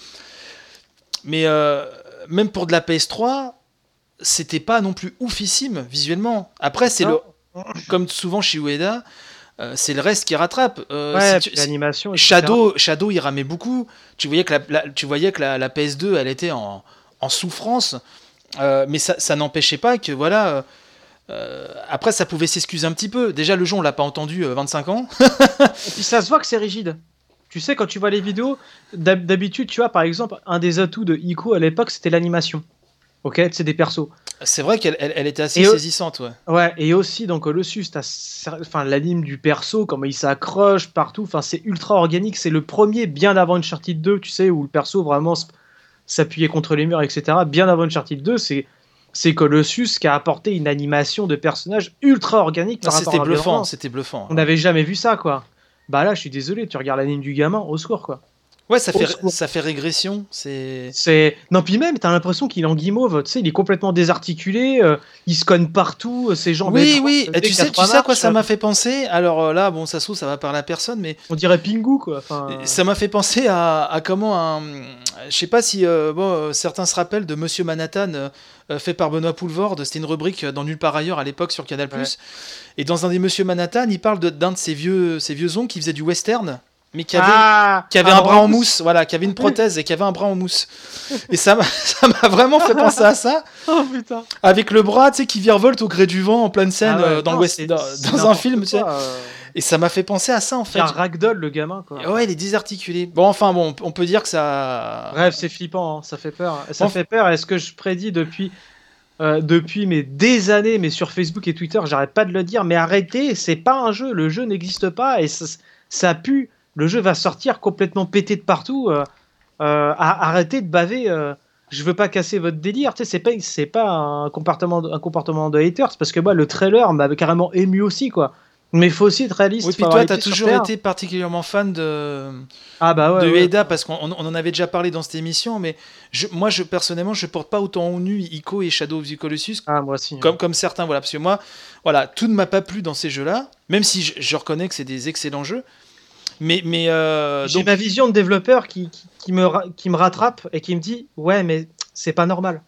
Speaker 1: mais euh, même pour de la P S trois, c'était pas non plus oufissime visuellement. Après c'est le,
Speaker 2: Non.
Speaker 1: comme souvent chez Ueda, euh, c'est le reste qui rattrape. Euh,
Speaker 2: Ouais,
Speaker 1: si tu-
Speaker 2: puis l'animation. et cetera.
Speaker 1: Shadow, Shadow, il ramait beaucoup. Tu voyais que la, la- tu voyais que la, la P S deux, elle était en, en souffrance. Euh, mais ça, ça n'empêchait pas que, voilà. euh, euh, après, ça pouvait s'excuser un petit peu. Déjà, le jeu, on l'a pas entendu euh, vingt-cinq ans.
Speaker 2: Et puis ça se voit que c'est rigide. Tu sais, quand tu vois les vidéos, d'hab- d'habitude, tu vois, par exemple, un des atouts de Ico à l'époque, c'était l'animation. Ok, c'est des persos.
Speaker 1: C'est vrai qu'elle elle, elle était assez
Speaker 2: Et, euh,
Speaker 1: saisissante, ouais.
Speaker 2: Ouais, et aussi dans Colossus, t'as cer- enfin, l'anime du perso, comment il s'accroche partout, enfin, c'est ultra organique. C'est le premier, bien avant Uncharted deux, tu sais, où le perso vraiment s- s'appuyait contre les murs, et cetera. Bien avant Uncharted deux, c'est c'est Colossus qui a apporté une animation de personnage ultra organique.
Speaker 1: Ah,
Speaker 2: par rapport
Speaker 1: c'était
Speaker 2: à
Speaker 1: bluffant,
Speaker 2: l'environnement.
Speaker 1: c'était bluffant.
Speaker 2: On n'avait jamais vu ça, quoi. Bah là, je suis désolé, tu regardes l'anime du gamin, au secours, quoi.
Speaker 1: Ouais, ça
Speaker 2: Au
Speaker 1: fait,
Speaker 2: secours.
Speaker 1: ça fait régression. C'est.
Speaker 2: C'est non, puis même t'as l'impression qu'il est en guimauve, tu sais, il est complètement désarticulé, euh, il se cogne partout, euh, ses jambes.
Speaker 1: Oui,
Speaker 2: étranges,
Speaker 1: oui.
Speaker 2: dès
Speaker 1: Et tu
Speaker 2: qu'il
Speaker 1: sais,
Speaker 2: a
Speaker 1: tu
Speaker 2: trois
Speaker 1: sais à quoi
Speaker 2: marches,
Speaker 1: ça
Speaker 2: euh,
Speaker 1: m'a fait penser. Alors euh, là, bon, ça se trouve, ça va parler à personne, mais
Speaker 2: On dirait Pingu, quoi. Enfin,
Speaker 1: ça m'a fait penser à, à comment un. Je sais pas si euh, bon, euh, certains se rappellent de Monsieur Manhattan, euh, euh, fait par Benoît Poulvord. C'était une rubrique dans Nulle part ailleurs à l'époque sur Canal+.
Speaker 2: Ouais.
Speaker 1: Et dans un des Monsieur Manhattan, il parle de- d'un de, ses vieux, ses vieux oncles qui faisait du western, mais qui avait,
Speaker 2: ah,
Speaker 1: qui avait un bras en mousse, voilà, qui avait une prothèse et qui avait un bras en mousse. Et ça m'a ça m'a vraiment fait penser à ça,
Speaker 2: Oh putain.
Speaker 1: avec le bras, tu sais, qui virevolte au gré du vent en pleine scène
Speaker 2: Ah ouais,
Speaker 1: euh, dans,
Speaker 2: non,
Speaker 1: le West,
Speaker 2: c'est-
Speaker 1: dans,
Speaker 2: c'est
Speaker 1: dans un
Speaker 2: n'importe
Speaker 1: film, tu sais.
Speaker 2: quoi, euh,
Speaker 1: Et ça m'a fait penser à ça en
Speaker 2: C'est
Speaker 1: fait.
Speaker 2: un ragdoll, le gamin, quoi.
Speaker 1: Ouais, il est désarticulé. Bon, enfin, bon, on peut dire que ça.
Speaker 2: Bref, c'est flippant, hein, ça fait peur. Ça
Speaker 1: Bon.
Speaker 2: fait peur. Est-ce que je prédis depuis, euh, depuis mais des années, mais sur Facebook et Twitter, j'arrête pas de le dire, mais arrêtez, c'est pas un jeu, le jeu n'existe pas et ça, ça pue. Le jeu va sortir complètement pété de partout. euh, euh, a- arrêtez de baver. euh, je veux pas casser votre délire. Tu sais, c'est pas, c'est pas un comportement, de- un comportement de haters parce que moi, le trailer m'avait carrément ému aussi, quoi. Mais il faut aussi être réaliste.
Speaker 1: Oui,
Speaker 2: faut
Speaker 1: puis
Speaker 2: avoir
Speaker 1: toi,
Speaker 2: les
Speaker 1: t'as
Speaker 2: pieds sur
Speaker 1: toujours
Speaker 2: terre.
Speaker 1: été particulièrement fan de,
Speaker 2: Ah bah ouais.
Speaker 1: de
Speaker 2: ouais.
Speaker 1: Ueda, parce qu'on on en avait déjà parlé dans cette émission, mais je, moi, je, personnellement, je porte pas autant au nu Ico et Shadow of the Colossus,
Speaker 2: Ah moi aussi.
Speaker 1: comme, comme certains, voilà, parce que moi, voilà, tout ne m'a pas plu dans ces jeux-là, même si je, je reconnais que c'est des excellents jeux, mais, mais euh,
Speaker 2: J'ai
Speaker 1: donc,
Speaker 2: ma vision de développeur qui, qui, qui me, ra- qui me rattrape et qui me dit ouais mais c'est pas normal.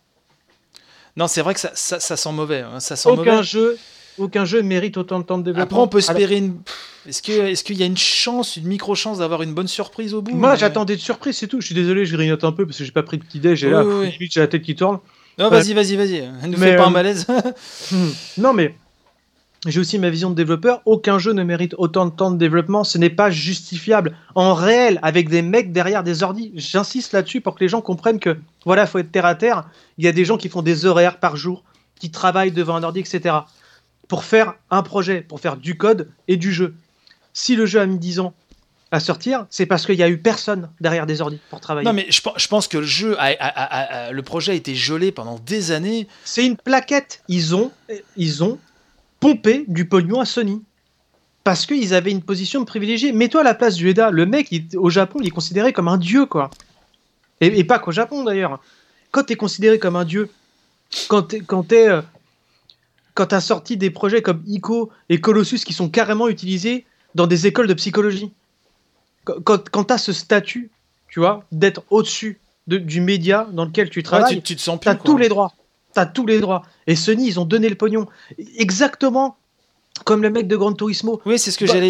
Speaker 1: non, c'est vrai que ça, ça, ça sent mauvais, hein, ça sent
Speaker 2: Aucun
Speaker 1: mauvais.
Speaker 2: jeu, aucun jeu mérite autant de temps de développement.
Speaker 1: Après, on peut
Speaker 2: Alors,
Speaker 1: espérer une. Est-ce que, est-ce qu'il y a une chance, une micro-chance d'avoir une bonne surprise au bout?
Speaker 2: moi
Speaker 1: mais-
Speaker 2: j'attendais de surprise, c'est tout. Je suis désolé, je grignote un peu parce que j'ai pas pris de petit déj. J'ai
Speaker 1: Oui,
Speaker 2: là,
Speaker 1: oui, oui.
Speaker 2: limite j'ai la tête qui tourne.
Speaker 1: Non, vas-y, vas-y, vas-y. Ne
Speaker 2: Mais,
Speaker 1: fais pas
Speaker 2: euh,
Speaker 1: un malaise.
Speaker 2: Hmm. Non mais j'ai aussi ma vision de développeur. Aucun jeu ne mérite autant de temps de développement. Ce n'est pas justifiable en réel avec des mecs derrière des ordis. J'insiste là-dessus pour que les gens comprennent que voilà, faut être terre à terre. Il y a des gens qui font des horaires par jour, qui travaillent devant un ordi, et cetera. Pour faire un projet, pour faire du code et du jeu. Si le jeu a mis dix ans à sortir, c'est parce qu'il y a eu personne derrière des ordis pour travailler.
Speaker 1: Non, mais je, pe- je pense que le jeu, a, a- a- a- le projet a été gelé pendant des années.
Speaker 2: C'est une plaquette. Ils ont, ils ont pompé du pognon à Sony. Parce qu'ils avaient une position de privilégié. Mets-toi à la place du Ueda. Le mec, il- au Japon, il est considéré comme un dieu, quoi. Et, et pas qu'au Japon, d'ailleurs. Quand tu es considéré comme un dieu, quand tu quand t'es, euh, quand t'as sorti des projets comme Ico et Colossus qui sont carrément utilisés dans des écoles de psychologie, quand, quand, quand tu as ce statut, tu vois, d'être au-dessus de- du média dans lequel tu
Speaker 1: Ouais,
Speaker 2: travailles,
Speaker 1: tu, tu te sens plus.
Speaker 2: T'as
Speaker 1: quoi.
Speaker 2: tous les droits. T'as tous les droits. Et Sony, ils ont donné le pognon. Exactement comme le mec de Gran Turismo.
Speaker 1: Oui, c'est ce que
Speaker 2: Bah,
Speaker 1: j'allais dire.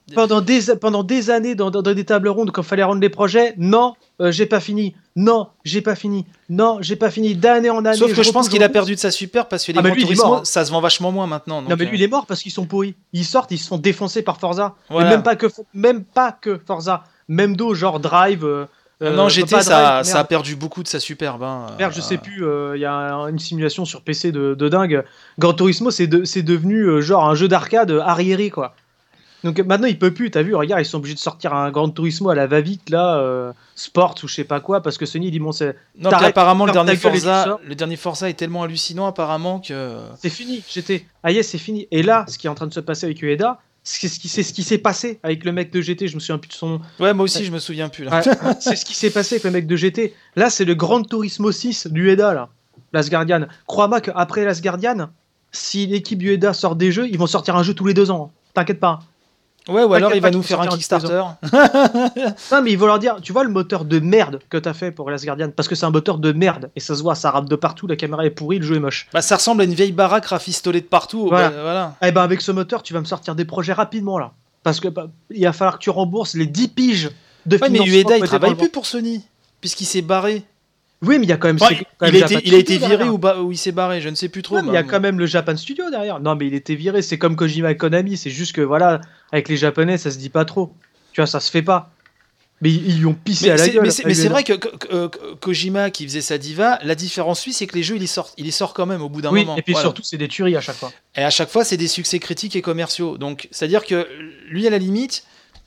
Speaker 2: pendant des, pendant des années dans, dans, dans des tables rondes quand il fallait rendre les projets, non, euh, j'ai pas fini, non, j'ai pas fini, non, j'ai pas fini, d'année en année.
Speaker 1: Sauf que je, je pense qu'il a perdu de sa super parce que les
Speaker 2: ah,
Speaker 1: Gran
Speaker 2: lui,
Speaker 1: Turismo,
Speaker 2: mort, hein.
Speaker 1: ça se vend vachement moins maintenant. Donc
Speaker 2: non mais lui
Speaker 1: euh...
Speaker 2: il est mort parce qu'ils sont pourris. Ils sortent, ils se font défoncer par Forza.
Speaker 1: Voilà.
Speaker 2: Et même pas que, même pas que Forza, même d'autres genre Drive. Euh,
Speaker 1: non, G T,
Speaker 2: pas
Speaker 1: ça,
Speaker 2: Drive,
Speaker 1: ça a perdu beaucoup de sa superbe. Hein.
Speaker 2: Merde, je sais plus, il euh, y a un, une simulation sur P C de, de dingue. Gran Turismo, c'est de, devenu euh, genre un jeu d'arcade arriéré, quoi. Donc maintenant, il peut plus, t'as vu, regarde, ils sont obligés de sortir un Gran Turismo à la va-vite, là, euh, Sport ou je sais pas quoi, parce que Sony, il dit, bon, c'est...
Speaker 1: Non, puis apparemment, le dernier, Forza, le dernier Forza est tellement hallucinant, apparemment, que...
Speaker 2: C'est fini, j'étais... Ah yes, c'est fini. Et là, ce qui est en train de se passer avec Ueda, c'est ce qui, c'est ce qui s'est passé avec le mec de G T, je me souviens plus de son nom.
Speaker 1: Ouais, moi aussi, ouais. je me souviens plus, là.
Speaker 2: Ouais, c'est ce qui s'est passé avec le mec de G T. Là, c'est le Gran Turismo six du Ueda, là, l'Asgardian. Crois-moi qu'après l'Asgardian, si l'équipe du Ueda sort des jeux, ils vont sortir un jeu tous les deux ans. T'inquiète pas.
Speaker 1: Ouais, ou alors il va nous faire un Kickstarter.
Speaker 2: Non, mais ils vont leur dire, tu vois le moteur de merde que t'as fait pour l'Asgardian, parce que c'est un moteur de merde, et ça se voit, ça rappe de partout, la caméra est pourrie, le jeu est moche.
Speaker 1: Bah ça ressemble à une vieille baraque rafistolée de partout.
Speaker 2: Voilà.
Speaker 1: Bah, voilà.
Speaker 2: Et ben avec ce moteur, tu vas me sortir des projets rapidement là. Parce que bah, il va falloir que tu rembourses les dix piges de
Speaker 1: ouais,
Speaker 2: financement.
Speaker 1: Mais Ueda, il travaille plus pour Sony, puisqu'il s'est barré.
Speaker 2: Oui, mais il y a quand même.
Speaker 1: Enfin,
Speaker 2: quand
Speaker 1: il,
Speaker 2: même
Speaker 1: a été, il a été viré ou, ba- ou il s'est barré, je ne sais plus trop.
Speaker 2: Ouais, mais il y a quand même le Japan Studio derrière. Non, mais il était viré. C'est comme Kojima et Konami. C'est juste que voilà, avec les Japonais, ça se dit pas trop. Tu vois, ça se fait pas. Mais ils lui ont pissé
Speaker 1: mais
Speaker 2: à la gueule.
Speaker 1: Mais c'est, mais c'est vrai que, que, que, que Kojima qui faisait sa diva, la différence lui, c'est que les jeux, il y sort, il y sort quand même au bout d'un
Speaker 2: oui,
Speaker 1: moment.
Speaker 2: Et puis
Speaker 1: voilà.
Speaker 2: surtout, c'est des tueries à chaque fois.
Speaker 1: Et à chaque fois, c'est des succès critiques et commerciaux. Donc, c'est-à-dire que lui, à la limite,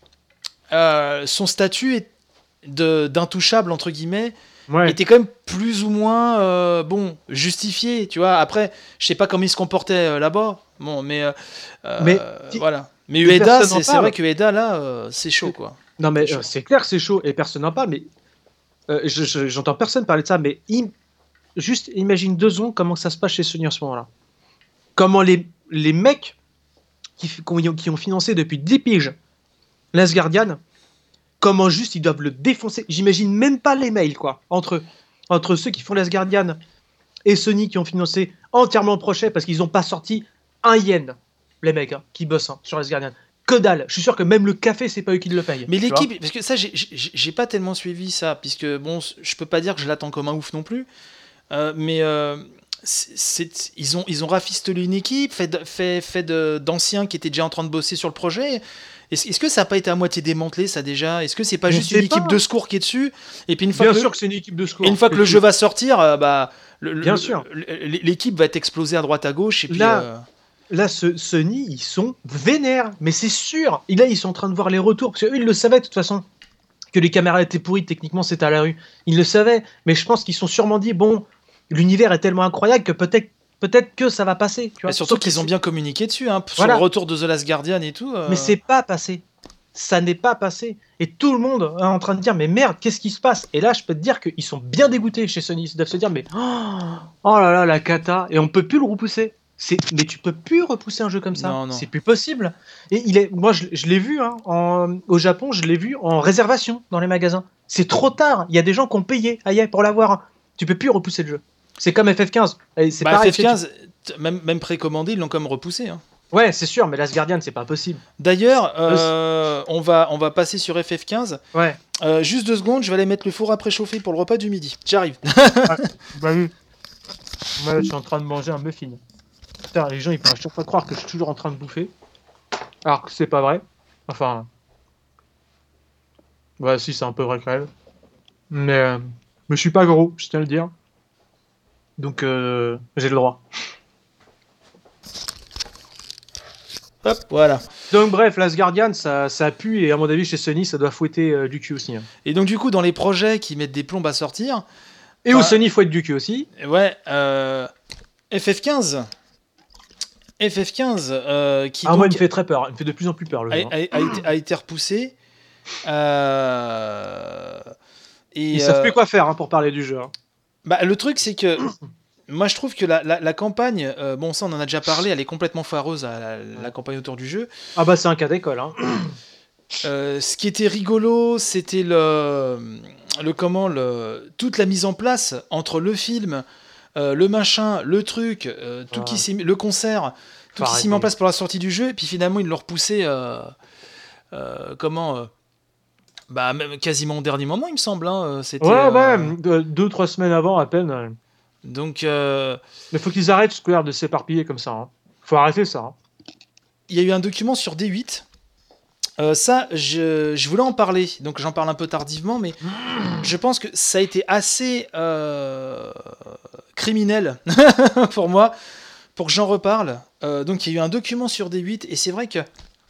Speaker 1: euh, son statut est de, d'intouchable entre guillemets. Ouais. Était quand même plus ou moins euh, bon justifié, tu vois. Après, je sais pas comment il se comportait euh, là-bas, bon, mais, euh,
Speaker 2: mais
Speaker 1: voilà. Mais Ueda, c'est, c'est vrai que Ueda là, euh, c'est chaud, quoi.
Speaker 2: Non mais c'est, euh, c'est clair que c'est chaud et personne n'en parle. Mais euh, je, je, j'entends personne parler de ça. Mais im... juste imagine deux secondes comment ça se passe chez Sony en ce moment-là. Comment les les mecs qui, qui ont financé depuis dix piges l'Asgardian. Comment juste ils doivent le défoncer. J'imagine même pas les mails, quoi, entre eux. Entre ceux qui font l'Asgardian et Sony qui ont financé entièrement le projet parce qu'ils n'ont pas sorti un yen, les mecs, hein, qui bossent hein, sur l'Asgardian. Que dalle. Je suis sûr que même le café, c'est pas eux qui le payent.
Speaker 1: Mais l'équipe, vois parce que ça, j'ai, j'ai, j'ai pas tellement suivi ça, puisque bon, je peux pas dire que je l'attends comme un ouf non plus. Euh, mais euh, c'est, c'est, ils, ont, ils ont rafistolé une équipe, fait, de, fait, fait de, d'anciens qui étaient déjà en train de bosser sur le projet. Est-ce, est-ce que ça n'a pas été à moitié démantelé, ça déjà ? Est-ce que c'est pas
Speaker 2: je
Speaker 1: juste une équipe
Speaker 2: pas.
Speaker 1: de secours qui est dessus ? Et puis une fois
Speaker 2: Bien
Speaker 1: que
Speaker 2: sûr
Speaker 1: le,
Speaker 2: que c'est une équipe de secours.
Speaker 1: Et une fois que, que le tu... jeu va sortir, euh, bah, le,
Speaker 2: Bien
Speaker 1: le,
Speaker 2: sûr.
Speaker 1: l'équipe va être explosée à droite à gauche. Et puis,
Speaker 2: là,
Speaker 1: euh...
Speaker 2: là ce, Sony, ils sont vénères, mais c'est sûr. Et là, ils sont en train de voir les retours, parce qu'eux, ils le savaient de toute façon, que les caméras étaient pourries, techniquement, c'était à la rue. Ils le savaient, mais je pense qu'ils se sont sûrement dit, bon, l'univers est tellement incroyable que peut-être Peut-être que ça va passer. Tu vois.
Speaker 1: Surtout Sauf qu'ils c'est... ont bien communiqué dessus, hein, sur
Speaker 2: voilà.
Speaker 1: le retour de The Last Guardian et tout. Euh...
Speaker 2: Mais c'est pas passé. Ça n'est pas passé. Et tout le monde est en train de dire, mais merde, qu'est-ce qui se passe ? Et là, je peux te dire qu'ils sont bien dégoûtés chez Sony. Ils doivent se dire, mais oh, oh là là, la cata. Et on peut plus le repousser. C'est... Mais tu peux plus repousser un jeu comme ça.
Speaker 1: Non, non.
Speaker 2: C'est plus possible. Et il est... moi, je, je l'ai vu hein, en... au Japon, je l'ai vu en réservation dans les magasins. C'est trop tard. Il y a des gens qui ont payé aïe, pour l'avoir. Tu peux plus repousser le jeu. C'est comme F F quinze. C'est
Speaker 1: bah,
Speaker 2: pareil,
Speaker 1: F F quinze, tu... même, même précommandé, ils l'ont quand même repoussé. Hein.
Speaker 2: Ouais, c'est sûr, mais Last Guardian, c'est pas possible.
Speaker 1: D'ailleurs, euh, on, va, on va passer sur F F quinze.
Speaker 2: Ouais.
Speaker 1: Euh, juste deux secondes, je vais aller mettre le four à préchauffer pour le repas du midi. J'arrive.
Speaker 2: Ouais, bah oui. Moi, je suis en train de manger un muffin. Putain, les gens, ils peuvent à chaque fois croire que je suis toujours en train de bouffer. Alors que c'est pas vrai. Enfin. Ouais, si, c'est un peu vrai quand même. Mais, euh, mais je suis pas gros, je tiens à le dire. Donc, euh, j'ai le droit.
Speaker 1: Hop, voilà.
Speaker 2: Donc bref, Last Guardian, ça, ça pue et à mon avis chez Sony, ça doit fouetter euh, du cul aussi. Hein.
Speaker 1: Et donc du coup, dans les projets qui mettent des plombes à sortir...
Speaker 2: Et où Sony fouette du cul aussi.
Speaker 1: Ouais, euh, F F quinze. F F quinze, euh, qui
Speaker 2: ah
Speaker 1: donc
Speaker 2: moi, il me fait très peur, il me fait de plus en plus peur le
Speaker 1: a,
Speaker 2: jeu.
Speaker 1: A, a, a, été, a été repoussé. Euh, et
Speaker 2: Ils
Speaker 1: euh,
Speaker 2: savent plus quoi faire hein, pour parler du jeu. Hein.
Speaker 1: Bah, le truc, c'est que... Moi, je trouve que la, la, la campagne, euh, bon, ça, on en a déjà parlé, elle est complètement foireuse, à la, la campagne autour du jeu.
Speaker 2: Ah bah, c'est un cas d'école. Hein.
Speaker 1: Euh, ce qui était rigolo, c'était le, le comment, le, toute la mise en place entre le film, euh, le machin, le truc, euh, tout ah. qui s'est, le concert, tout Faut qui s'est mis en place pour la sortie du jeu, et puis finalement, ils l'ont repoussé. Euh, euh, comment euh, bah même quasiment au dernier moment, il me semble. Hein, c'était.
Speaker 3: Ouais,
Speaker 1: euh,
Speaker 3: ouais, deux, deux, trois semaines avant à peine. euh.
Speaker 1: Donc, euh,
Speaker 3: Mais faut qu'ils arrêtent Square de s'éparpiller comme ça. Hein. Faut arrêter ça. Hein.
Speaker 1: il y a eu un document sur D huit. Euh, ça, je, je voulais en parler, donc j'en parle un peu tardivement, mais je pense que ça a été assez euh, criminel pour moi, pour que j'en reparle. Euh, donc il y a eu un document sur D huit, et c'est vrai que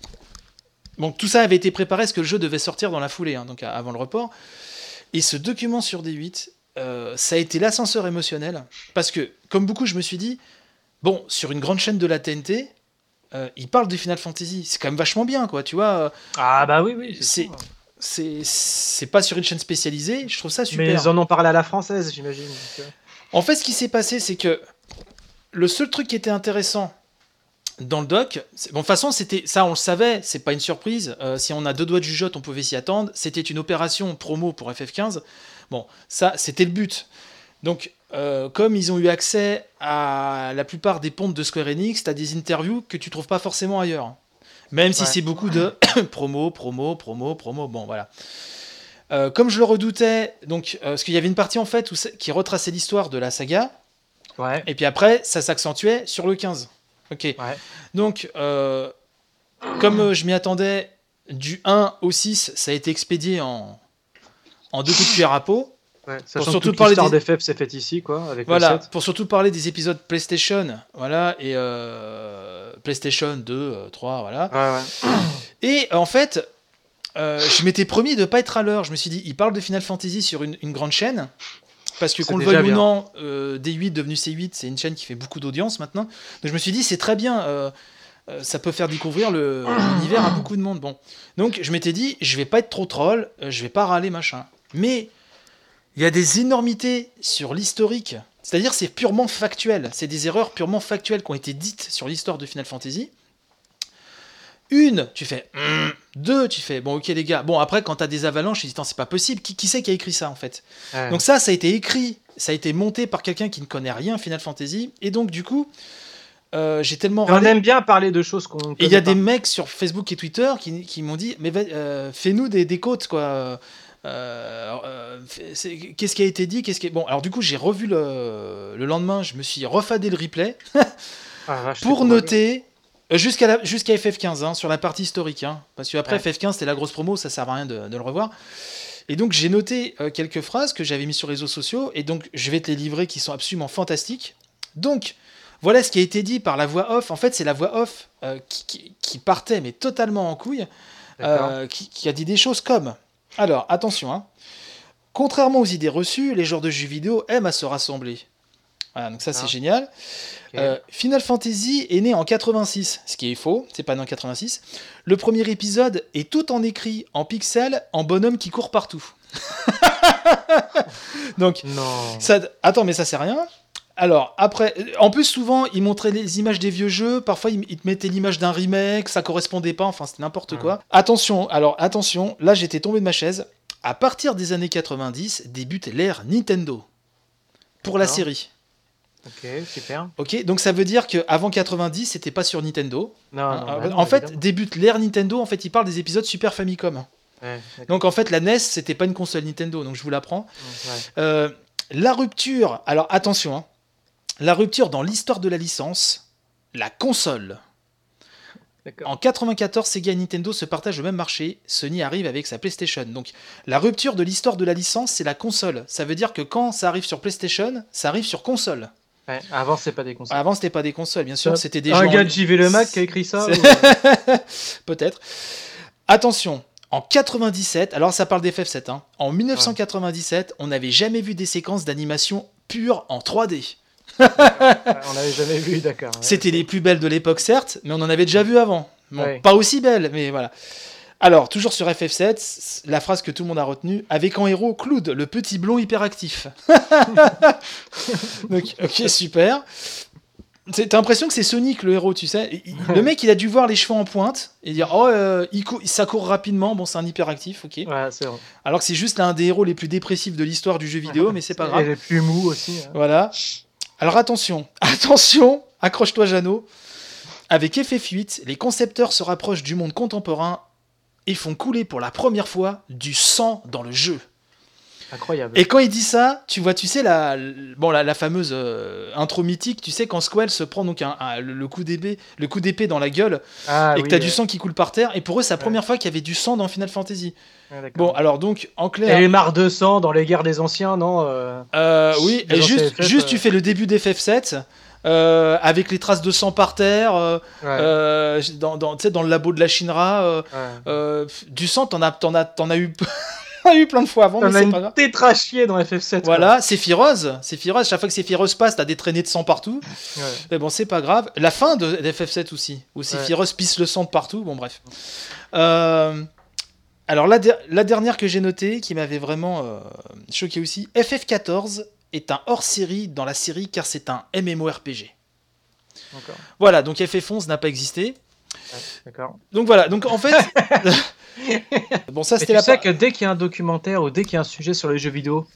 Speaker 1: bon, tout ça avait été préparé parce que le jeu devait sortir dans la foulée, hein, donc avant le report. Et ce document sur D huit, euh, ça a été l'ascenseur émotionnel, parce que, comme beaucoup, je me suis dit, bon, sur une grande chaîne de la T N T, Euh, il parle de Final Fantasy, c'est quand même vachement bien, quoi, tu vois.
Speaker 3: Ah bah oui, oui.
Speaker 1: C'est, c'est, c'est pas sur une chaîne spécialisée, je trouve ça super.
Speaker 3: Mais ils en ont parlé à la française, j'imagine.
Speaker 1: En fait, ce qui s'est passé, c'est que le seul truc qui était intéressant dans le doc, c'est, bon, de toute façon, c'était, ça on le savait, c'est pas une surprise. Euh, si on a deux doigts de jugeote, on pouvait s'y attendre. C'était une opération promo pour F F quinze. Bon, ça, c'était le but. Donc, euh, comme ils ont eu accès à la plupart des pontes de Square Enix, t'as des interviews que tu trouves pas forcément ailleurs. Même si
Speaker 3: Ouais.
Speaker 1: c'est beaucoup de promo, promo, promo, promo, bon voilà. Euh, comme je le redoutais, donc, euh, parce qu'il y avait une partie en fait où c'est- qui retraçait l'histoire de la saga,
Speaker 3: Ouais.
Speaker 1: et puis après, ça s'accentuait sur le quinze. Ok.
Speaker 3: Ouais.
Speaker 1: Donc, euh, comme euh, je m'y attendais, du un au six, ça a été expédié en, en deux coups de cuillère à peau.
Speaker 3: Ouais. Sachant
Speaker 1: surtout
Speaker 3: que toute
Speaker 1: parler
Speaker 3: l'histoire
Speaker 1: des-
Speaker 3: d'F F s'est faite ici, quoi, avec
Speaker 1: Voilà,
Speaker 3: le sept.
Speaker 1: pour surtout parler des épisodes PlayStation, voilà, et euh, PlayStation deux, euh, trois, voilà.
Speaker 3: Ouais, ouais.
Speaker 1: Et euh, en fait, euh, je m'étais promis de pas être à l'heure. Je me suis dit, il parle de Final Fantasy sur une, une grande chaîne, parce que
Speaker 3: C'est
Speaker 1: qu'on le
Speaker 3: déjà
Speaker 1: veuille ou
Speaker 3: bien.
Speaker 1: non, euh, D huit devenu C huit, c'est une chaîne qui fait beaucoup d'audience maintenant. Donc je me suis dit, c'est très bien, euh, euh, ça peut faire découvrir le- l'univers à beaucoup de monde. Bon, donc je m'étais dit, je vais pas être trop troll, euh, je vais pas râler machin. Mais il y a des énormités sur l'historique. C'est-à-dire, c'est purement factuel. C'est des erreurs purement factuelles qui ont été dites sur l'histoire de Final Fantasy. Une, tu fais. Hmm. Deux, tu fais. Bon, ok, les gars. Bon, après, quand t'as des avalanches, tu dis, attends, c'est pas possible. Qui, qui c'est qui a écrit ça, en fait?
Speaker 3: Ouais.
Speaker 1: Donc, ça, ça a été écrit. Ça a été monté par quelqu'un qui ne connaît rien à Final Fantasy. Et donc, du coup, euh, j'ai tellement
Speaker 3: On
Speaker 1: râlé.
Speaker 3: aime bien parler de choses qu'on.
Speaker 1: Et il y a
Speaker 3: connaît
Speaker 1: des
Speaker 3: pas.
Speaker 1: mecs sur Facebook et Twitter qui, qui m'ont dit, mais va- euh, fais-nous des, des côtes, quoi. Euh, euh, c'est- qu'est-ce qui a été dit, qu'est-ce qui est... Bon, alors du coup, j'ai revu le, le lendemain, je me suis refadé le replay
Speaker 3: Ah, vache, c'est
Speaker 1: pour
Speaker 3: probable.
Speaker 1: noter euh, jusqu'à la- jusqu'à F F quinze, hein, sur la partie historique, hein, parce que après
Speaker 3: Ouais.
Speaker 1: F F quinze c'était la grosse promo, ça sert à rien de, de le revoir. Et donc j'ai noté euh, quelques phrases que j'avais mis sur les réseaux sociaux, et donc je vais te les livrer, qui sont absolument fantastiques. Donc voilà ce qui a été dit par la voix off. En fait, c'est la voix off euh, qui, qui- qui partait mais totalement en couille,
Speaker 3: D'accord.
Speaker 1: euh, qui, qui a dit des choses comme... Alors, attention, hein. Contrairement aux idées reçues, les joueurs de jeux vidéo aiment à se rassembler. Voilà, donc ça c'est
Speaker 3: Ah.
Speaker 1: génial.
Speaker 3: Ok.
Speaker 1: Euh, Final Fantasy est né en quatre-vingt-six, ce qui est faux, c'est pas né en quatre-vingt-six. Le premier épisode est tout en écrit, en pixels, en bonhomme qui court partout. Donc,
Speaker 3: Non.
Speaker 1: ça, attends, mais ça c'est rien. Alors, après, en plus, souvent, ils montraient les images des vieux jeux, parfois, ils, ils te mettaient l'image d'un remake, ça correspondait pas, enfin, c'était n'importe
Speaker 3: Mhm.
Speaker 1: quoi. Attention, alors, attention, là, j'étais tombé de ma chaise. À partir des années quatre-vingt-dix, débute l'ère Nintendo. Pour la
Speaker 3: D'accord.
Speaker 1: série.
Speaker 3: Ok, super.
Speaker 1: Ok, donc ça veut dire qu'avant quatre-vingt-dix, c'était pas sur Nintendo.
Speaker 3: Non,
Speaker 1: Hein,
Speaker 3: non,
Speaker 1: euh,
Speaker 3: bah non,
Speaker 1: en fait,
Speaker 3: évidemment.
Speaker 1: débute l'ère Nintendo, en fait, il parle des épisodes Super Famicom.
Speaker 3: Ouais, d'accord.
Speaker 1: Donc, en fait, la N E S, c'était pas une console Nintendo, donc je vous l'apprends.
Speaker 3: Ouais.
Speaker 1: Euh, la rupture, alors attention, hein, la rupture dans l'histoire de la licence, la console.
Speaker 3: D'accord.
Speaker 1: En quatre-vingt-quatorze, Sega et Nintendo se partagent le même marché, Sony arrive avec sa PlayStation. Donc la rupture de l'histoire de la licence, c'est la console. Ça veut dire que quand ça arrive sur PlayStation, ça arrive sur console.
Speaker 3: Ouais, avant, c'est pas des consoles.
Speaker 1: Avant, c'était pas des consoles, bien sûr,
Speaker 3: Euh,
Speaker 1: c'était des
Speaker 3: Un
Speaker 1: jeux en-
Speaker 3: gars de J V Le Mac qui a écrit ça
Speaker 1: C'est-
Speaker 3: ou-
Speaker 1: Peut-être. Attention, en quatre-vingt-dix-sept, alors ça parle des F F sept, hein, en dix-neuf cent quatre-vingt-dix-sept, on n'avait jamais vu des séquences d'animation pure en trois D.
Speaker 3: Ouais, on l'avait jamais vu, d'accord. Ouais.
Speaker 1: C'était les plus belles de l'époque, certes, mais on en avait déjà vu avant. Bon,
Speaker 3: Ouais.
Speaker 1: pas aussi belles, mais voilà. Alors, toujours sur F F sept, la phrase que tout le monde a retenue, avec en héros Cloud, le petit blond hyperactif. Donc, ok, super. C'est- T'as l'impression que c'est Sonic le héros, tu sais. Il- Le mec, il a dû voir les cheveux en pointe et dire oh, euh, il cou- ça court rapidement. Bon, c'est un hyperactif, ok.
Speaker 3: Ouais, c'est vrai.
Speaker 1: Alors que c'est juste l'un des héros les plus dépressifs de l'histoire du jeu vidéo, mais c'est pas grave.
Speaker 3: Et les plus mous aussi. hein.
Speaker 1: Voilà. Alors attention, attention, accroche-toi Jeannot. Avec F F huit, les concepteurs se rapprochent du monde contemporain ils font couler pour la première fois du sang dans le jeu.
Speaker 3: Incroyable.
Speaker 1: Et quand il dit ça, tu vois, tu sais, la, bon, la, la fameuse euh, intro mythique, tu sais, quand Squall se prend donc un, un- le, coup d'épée, le coup d'épée dans la gueule,
Speaker 3: Ah,
Speaker 1: et
Speaker 3: oui,
Speaker 1: que t'as
Speaker 3: ouais.
Speaker 1: du sang qui coule par terre, et pour eux, c'est la
Speaker 3: Ouais.
Speaker 1: première fois qu'il y avait du sang dans Final Fantasy.
Speaker 3: Ouais, d'accord.
Speaker 1: Bon, alors donc, en
Speaker 3: Et
Speaker 1: clair,
Speaker 3: les mares de sang dans les guerres des anciens, non euh,
Speaker 1: euh, oui,
Speaker 3: les
Speaker 1: et
Speaker 3: anciens
Speaker 1: juste,
Speaker 3: F F,
Speaker 1: juste
Speaker 3: euh,
Speaker 1: tu fais le début d'F F sept, euh, avec les traces de sang par terre, euh,
Speaker 3: Ouais.
Speaker 1: euh, dans, dans, tu sais, dans le labo de la Shinra, euh,
Speaker 3: ouais.
Speaker 1: euh, du sang, t'en as, t'en as, t'en as eu, t'en as eu plein de fois avant, mais
Speaker 3: On a
Speaker 1: c'est pas
Speaker 3: une
Speaker 1: grave.
Speaker 3: tétrachier dans F F sept.
Speaker 1: Voilà, Sephiroth, Sephiroth, chaque fois que Sephiroth passe, t'as des traînées de sang partout.
Speaker 3: quoi. Ouais.
Speaker 1: Mais bon, c'est pas grave. La fin de d'F F sept aussi, où Sephiroth pisse le sang de partout. Bon, bref. Euh, alors, la, der- la dernière que j'ai notée, qui m'avait vraiment euh, choqué aussi, F F quatorze est un hors-série dans la série car c'est un MMORPG.
Speaker 3: D'accord.
Speaker 1: Voilà, donc F F onze n'a pas existé.
Speaker 3: Ouais, d'accord.
Speaker 1: Donc voilà, donc en fait. Bon, ça
Speaker 3: Et
Speaker 1: c'était
Speaker 3: tu
Speaker 1: la
Speaker 3: sais
Speaker 1: part-
Speaker 3: que dès qu'il y a un documentaire ou dès qu'il y a un sujet sur les jeux vidéo,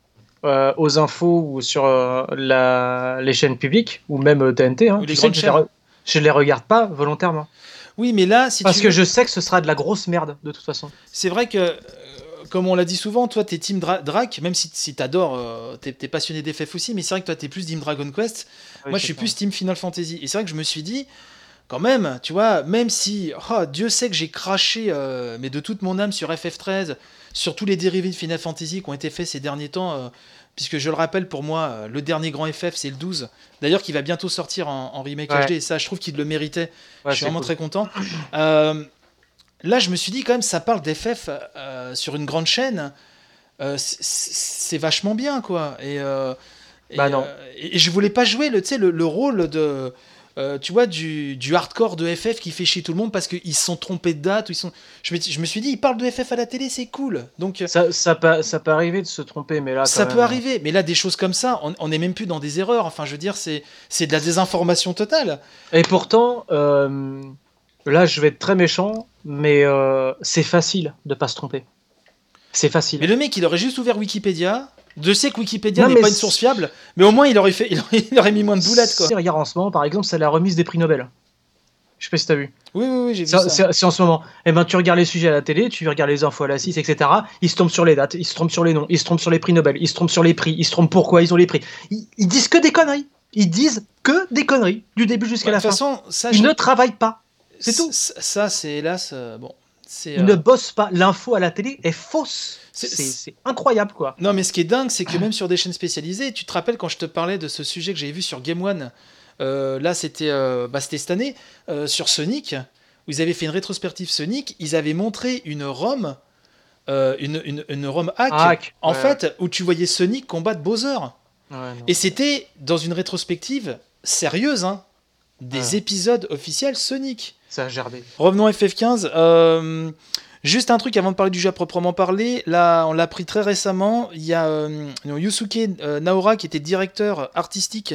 Speaker 3: euh, aux infos ou sur euh, la... les chaînes publiques, ou même euh, T N T, hein,
Speaker 1: Ou les
Speaker 3: tu sais
Speaker 1: grandes
Speaker 3: que je les,
Speaker 1: chaînes.
Speaker 3: re- je les regarde pas volontairement.
Speaker 1: Oui, mais là, si
Speaker 3: Parce
Speaker 1: tu
Speaker 3: que
Speaker 1: veux-
Speaker 3: je sais que ce sera de la grosse merde, de toute façon.
Speaker 1: c'est vrai que, euh, comme on l'a dit souvent, toi, t'es Team Dra- Drac, même si, si t'adores, euh, t'es, t'es passionné d'F F aussi, mais c'est vrai que toi, t'es plus Team Dragon Quest.
Speaker 3: Oui,
Speaker 1: Moi, je
Speaker 3: c'est
Speaker 1: suis
Speaker 3: ça.
Speaker 1: plus Team Final Fantasy. Et c'est vrai que je me suis dit, quand même, tu vois, même si, oh, Dieu sait que j'ai craché, euh, mais de toute mon âme sur F F treize, sur tous les dérivés de Final Fantasy qui ont été faits ces derniers temps, euh, puisque je le rappelle, pour moi, euh, le dernier grand F F, c'est le douze. D'ailleurs, qui va bientôt sortir en, en remake
Speaker 3: Ouais.
Speaker 1: H D, et ça, je trouve qu'il le méritait.
Speaker 3: Ouais,
Speaker 1: je suis
Speaker 3: c'est
Speaker 1: vraiment
Speaker 3: cool.
Speaker 1: très content. Euh, là, je me suis dit, quand même, ça parle d'F F euh, sur une grande chaîne. Euh, c'est- c'est vachement bien, quoi. Et, euh, et,
Speaker 3: Bah non.
Speaker 1: euh, et je voulais pas jouer le, tu sais, le, le rôle de. euh, tu vois, du, du hardcore de F F qui fait chier tout le monde parce qu'ils se sont trompés de date. Ou ils sont... je, me, je me suis dit, ils parlent de F F à la télé, c'est cool. Donc, euh,
Speaker 3: Ça, ça, peut, ça peut arriver de se tromper, mais là, quand
Speaker 1: ça
Speaker 3: même,
Speaker 1: peut arriver. Mais là, des choses comme ça, on on n'est même plus dans des erreurs. Enfin, je veux dire, c'est c'est de la désinformation totale.
Speaker 3: Et pourtant, euh, là, je vais être très méchant, mais euh, c'est facile de pas se tromper. C'est facile.
Speaker 1: Mais le mec, il aurait juste ouvert Wikipédia. Je sais que Wikipédia
Speaker 3: Non,
Speaker 1: n'est
Speaker 3: mais
Speaker 1: pas une
Speaker 3: c'est-
Speaker 1: source fiable, mais au moins, il aurait, fait, il aurait, il aurait mis moins de boulettes, quoi.
Speaker 3: Si, regarde, en ce moment, par exemple, c'est la remise des prix Nobel. Je sais pas si t'as vu.
Speaker 1: Oui, oui, oui, j'ai vu
Speaker 3: C'est
Speaker 1: ça.
Speaker 3: c'est- c'est en ce moment. Eh ben, tu regardes les sujets à la télé, tu regardes les infos à la six, et cetera. Ils se trompent sur les dates, ils se trompent sur les noms, ils se trompent sur les prix Nobel, ils se trompent sur les prix, ils se trompent pourquoi ils ont les prix. Ils, ils disent que des conneries. Ils disent que des conneries, du début jusqu'à
Speaker 1: Ouais,
Speaker 3: la
Speaker 1: de toute
Speaker 3: fin.
Speaker 1: façon, ça,
Speaker 3: Ils
Speaker 1: je-
Speaker 3: ne travaillent pas. C'est tout.
Speaker 1: c- Ça, c'est hélas. euh, bon. C'est,
Speaker 3: Ils
Speaker 1: euh,
Speaker 3: ne bossent pas. L'info à la télé est fausse.
Speaker 1: C'est-
Speaker 3: C'est c'est incroyable, quoi.
Speaker 1: Non, mais ce qui est dingue, c'est que même sur des chaînes spécialisées, tu te rappelles quand je te parlais de ce sujet que j'avais vu sur Game One, euh, là c'était euh, bah, c'était cette année, euh, sur Sonic, où ils avaient fait une rétrospective Sonic, ils avaient montré une ROM, euh, une, une, une ROM hack,
Speaker 3: Hack,
Speaker 1: en
Speaker 3: ouais,
Speaker 1: fait, où tu voyais Sonic combattre Bowser.
Speaker 3: Ouais, non.
Speaker 1: Et c'était dans une rétrospective sérieuse, hein, des
Speaker 3: Ouais.
Speaker 1: épisodes officiels Sonic.
Speaker 3: Ça a gerbé.
Speaker 1: Revenons à F F quinze. euh, juste un truc avant de parler du jeu à proprement parler. Là, on l'a appris très récemment. Il y a euh, Yusuke euh, Naora qui était directeur artistique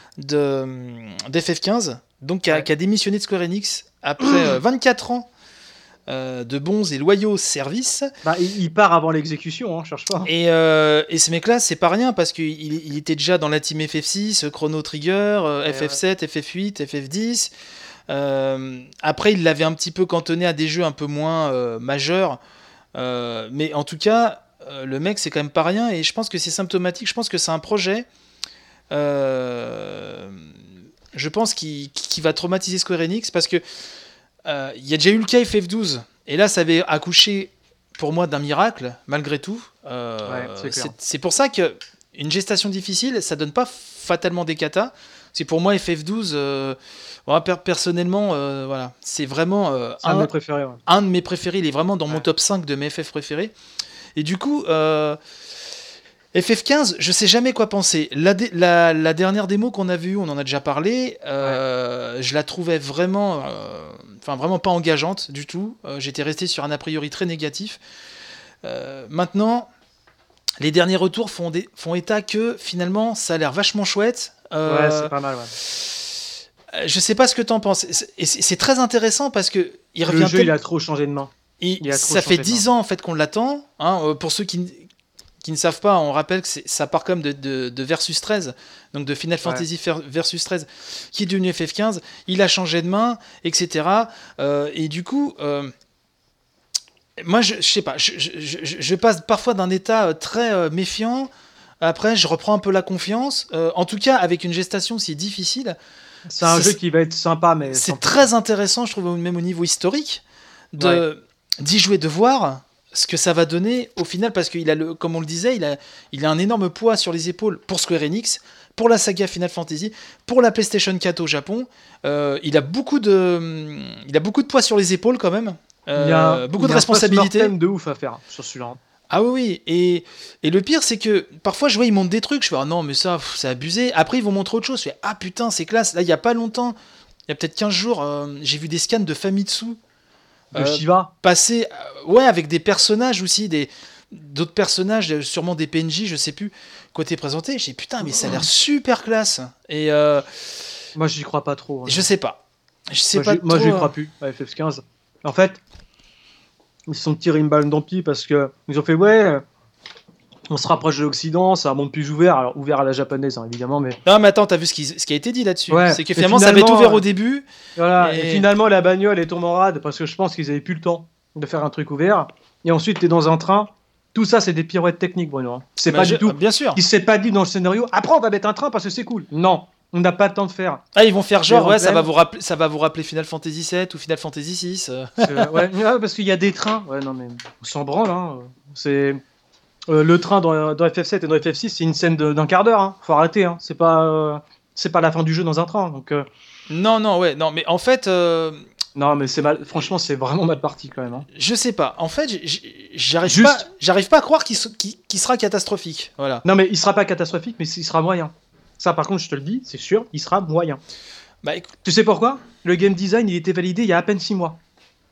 Speaker 1: de, d'F F quinze, donc qui a,
Speaker 3: Ouais.
Speaker 1: qui a démissionné de Square Enix après euh, vingt-quatre ans euh, de bons et loyaux services.
Speaker 2: Bah, il, il part avant l'exécution, hein, cherche pas.
Speaker 1: Et, euh, et ce mec-là, c'est pas rien parce qu'il il était déjà dans la team F F six, Chrono Trigger, euh,
Speaker 3: Et
Speaker 1: F F sept, F F huit, F F dix. Euh, après, il l'avait un petit peu cantonné à des jeux un peu moins euh, majeurs. Euh, mais en tout cas, euh, le mec, c'est quand même pas rien. Et je pense que c'est symptomatique. Je pense que c'est un projet. euh, je pense qu'il qu'il va traumatiser Square Enix parce que euh, il y a déjà eu le cas F F douze. Et là, ça avait accouché pour moi d'un miracle, malgré tout. Euh,
Speaker 3: Ouais, c'est clair.
Speaker 1: c'est c'est pour ça que une gestation difficile, ça donne pas fatalement des katas. C'est pour moi F F douze, euh, voilà, per- personnellement, euh, voilà, c'est vraiment euh,
Speaker 2: C'est un de
Speaker 1: un,
Speaker 2: mes préférés. ouais.
Speaker 1: un de mes préférés. Il est vraiment dans mon
Speaker 3: Ouais.
Speaker 1: top cinq de mes F F préférés. Et du coup, euh, F F quinze, je sais jamais quoi penser. La, dé- la, la dernière démo qu'on a vue, on en a déjà parlé, euh, je la trouvais vraiment, euh, enfin vraiment pas engageante du tout. Euh, J'étais resté sur un a priori très négatif. Euh, maintenant, les derniers retours font, des, font état que finalement, ça a l'air vachement chouette. Euh,
Speaker 2: Ouais, c'est pas mal. Ouais.
Speaker 1: euh, je sais pas ce que t'en penses. Et c'est- et c'est c'est très intéressant parce que il
Speaker 2: Le
Speaker 1: revient
Speaker 2: jeu,
Speaker 1: tel-
Speaker 2: il a trop changé de main.
Speaker 1: il-
Speaker 2: il a trop
Speaker 1: ça fait
Speaker 2: changé de
Speaker 1: dix ans en fait qu'on l'attend. Hein, euh, pour ceux qui, n- qui ne savent pas, on rappelle que c'est- ça part comme de, de, de Versus treize, donc de Final Fantasy Fer- Versus treize, qui est devenu F F quinze. Il a changé de main, et cetera. Euh, et du coup, euh, moi, je, je sais pas, je, je, je, je passe parfois d'un état euh, très euh, méfiant. Après, je reprends un peu la confiance. Euh, en tout cas, avec une gestation si difficile,
Speaker 2: C'est un
Speaker 1: c'est-
Speaker 2: jeu qui va être sympa, mais sans
Speaker 1: c'est
Speaker 2: plus.
Speaker 1: très intéressant, je trouve, même au niveau historique, de d'y jouer, de voir ce que ça va donner au final, parce qu'il a le, comme on le disait, il a, il a un énorme poids sur les épaules pour Square Enix, pour la saga Final Fantasy, pour la PlayStation quatre au Japon. Euh, il a beaucoup de, il a beaucoup de poids sur les épaules quand même. Euh,
Speaker 2: Il y a
Speaker 1: beaucoup
Speaker 2: il
Speaker 1: de
Speaker 2: y a un
Speaker 1: responsabilités.
Speaker 2: post-mortem de ouf à faire sur celui-là.
Speaker 1: Ah oui, oui. Et, et le pire, c'est que parfois, je vois, ils montrent des trucs. Je fais, ah non, mais ça, pff, c'est abusé. Après, ils vont montrer autre chose. Je fais, ah putain, c'est classe. Là, il y a pas longtemps, il y a peut-être quinze jours, euh, j'ai vu des scans de Famitsu
Speaker 2: De
Speaker 1: euh,
Speaker 2: Shiva.
Speaker 1: passer, euh, ouais, avec des personnages aussi, des d'autres personnages, euh, sûrement des P N J, je sais plus, côté présenté. J'ai dit, putain, mais ça a l'air super classe. Et euh,
Speaker 2: Moi, j'y crois pas trop. hein.
Speaker 1: je sais pas. Je sais
Speaker 2: Moi,
Speaker 1: pas
Speaker 2: j'y- moi,
Speaker 1: trop,
Speaker 2: j'y
Speaker 1: euh,
Speaker 2: crois plus à F F quinze. En fait, ils se sont tirés une balle dans le pied parce que ils ont fait ouais, euh, on se rapproche de l'Occident, c'est un monde plus ouvert, alors ouvert à la japonaise hein, évidemment, mais
Speaker 1: Non, mais attends, t'as vu ce qui, ce qui a été dit là-dessus.
Speaker 2: Ouais,
Speaker 1: C'est que
Speaker 2: et
Speaker 1: finalement, ça avait
Speaker 2: finalement,
Speaker 1: tout ouvert
Speaker 2: euh,
Speaker 1: au début.
Speaker 2: voilà.
Speaker 1: Et-
Speaker 2: Et finalement, la bagnole est tombée en rade parce que je pense qu'ils avaient plus le temps de faire un truc ouvert. Et ensuite, t'es dans un train. Tout ça, c'est des pirouettes techniques, Bruno. hein. C'est
Speaker 1: Bah,
Speaker 2: pas
Speaker 1: je-
Speaker 2: du tout.
Speaker 1: Bien sûr.
Speaker 2: Il s'est pas dit dans le scénario. Après, on va mettre un train parce que c'est cool. Non, on n'a pas le temps de faire.
Speaker 1: Ah, ils vont faire genre,
Speaker 2: Les
Speaker 1: ouais, ça va,
Speaker 2: antennes.
Speaker 1: vous rappeler, ça va vous rappeler Final Fantasy sept ou Final Fantasy six. euh.
Speaker 2: Euh, ouais, ouais, parce qu'il y a des trains. Ouais, non, mais on s'en branle. Hein. C'est euh, le train dans, dans F F sept et dans F F six, c'est une scène de- d'un quart d'heure. Hein. Faut arrêter. Hein. C'est pas, euh, c'est pas la fin du jeu dans un train. Donc, euh,
Speaker 1: Non, non, ouais, non, mais en fait, euh,
Speaker 2: non, mais c'est mal. Franchement, c'est vraiment mal parti quand même. Hein.
Speaker 1: je sais pas. En fait, j- j- j'arrive
Speaker 2: Juste-
Speaker 1: pas, j'arrive pas à croire qu'il s- qu'il- qu'il sera catastrophique. Voilà.
Speaker 2: Non, mais il sera pas catastrophique, mais il sera moyen. Ça, par contre, je te le dis, c'est sûr, il sera moyen.
Speaker 1: Bah, écoute,
Speaker 2: Tu sais pourquoi? Le game design, il était validé il y a à peine six mois.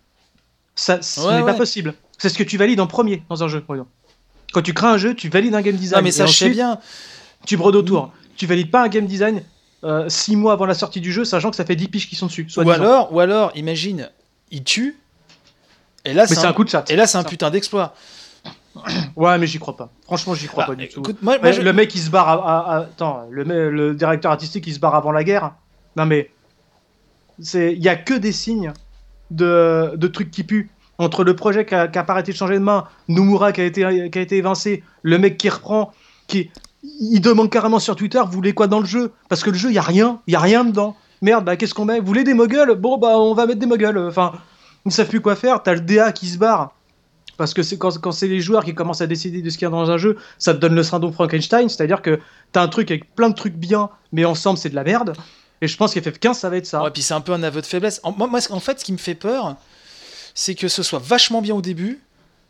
Speaker 2: Ça, ce
Speaker 1: Ouais,
Speaker 2: n'est pas
Speaker 1: ouais.
Speaker 2: possible. C'est ce que tu valides en premier dans un jeu. par exemple. Quand tu crées un jeu, tu valides un game design.
Speaker 1: non, mais ça,
Speaker 2: Et
Speaker 1: je sais
Speaker 2: ensuite,
Speaker 1: bien.
Speaker 2: Tu brodes autour. Tu valides pas un game design euh, six mois avant la sortie du jeu, sachant que ça fait dix piges qui sont dessus.
Speaker 1: Ou
Speaker 2: soi-disant.
Speaker 1: alors, ou alors, imagine, il tue. Et là,
Speaker 2: Mais c'est un
Speaker 1: un,
Speaker 2: coup de chat.
Speaker 1: et là, c'est un
Speaker 2: Ça.
Speaker 1: putain d'exploit.
Speaker 2: Ouais, mais j'y crois pas. Franchement, j'y crois
Speaker 1: Bah,
Speaker 2: pas du tout.
Speaker 1: écoute, moi, moi,
Speaker 2: Ouais,
Speaker 1: je-
Speaker 2: Le mec, il se barre. À, à- à- Attends, le, me- le directeur artistique, il se barre avant la guerre. Non, mais. c'est Il y a que des signes de, de trucs qui puent. Entre le projet qui a, qui a pas arrêté de changer de main, Nomura qui a été, qui a été évincé, le mec qui reprend, qui. Il demande carrément sur Twitter, vous voulez quoi dans le jeu? Parce que le jeu, il y a rien. Il y a rien dedans. Merde, bah qu'est-ce qu'on met? Vous voulez des moguls? Bon, bah on va mettre des moguls. Enfin, ils ne savent plus quoi faire. T'as le D A qui se barre. Parce que c'est quand, quand c'est les joueurs qui commencent à décider de ce qu'il y a dans un jeu, ça te donne le syndrome Frankenstein, c'est-à-dire que t'as un truc avec plein de trucs bien, mais ensemble c'est de la merde. Et je pense qu'F F quinze ça va être ça.
Speaker 1: Ouais, puis c'est un peu un aveu de faiblesse. En, moi, moi, en fait, ce qui me fait peur, c'est que ce soit vachement bien au début.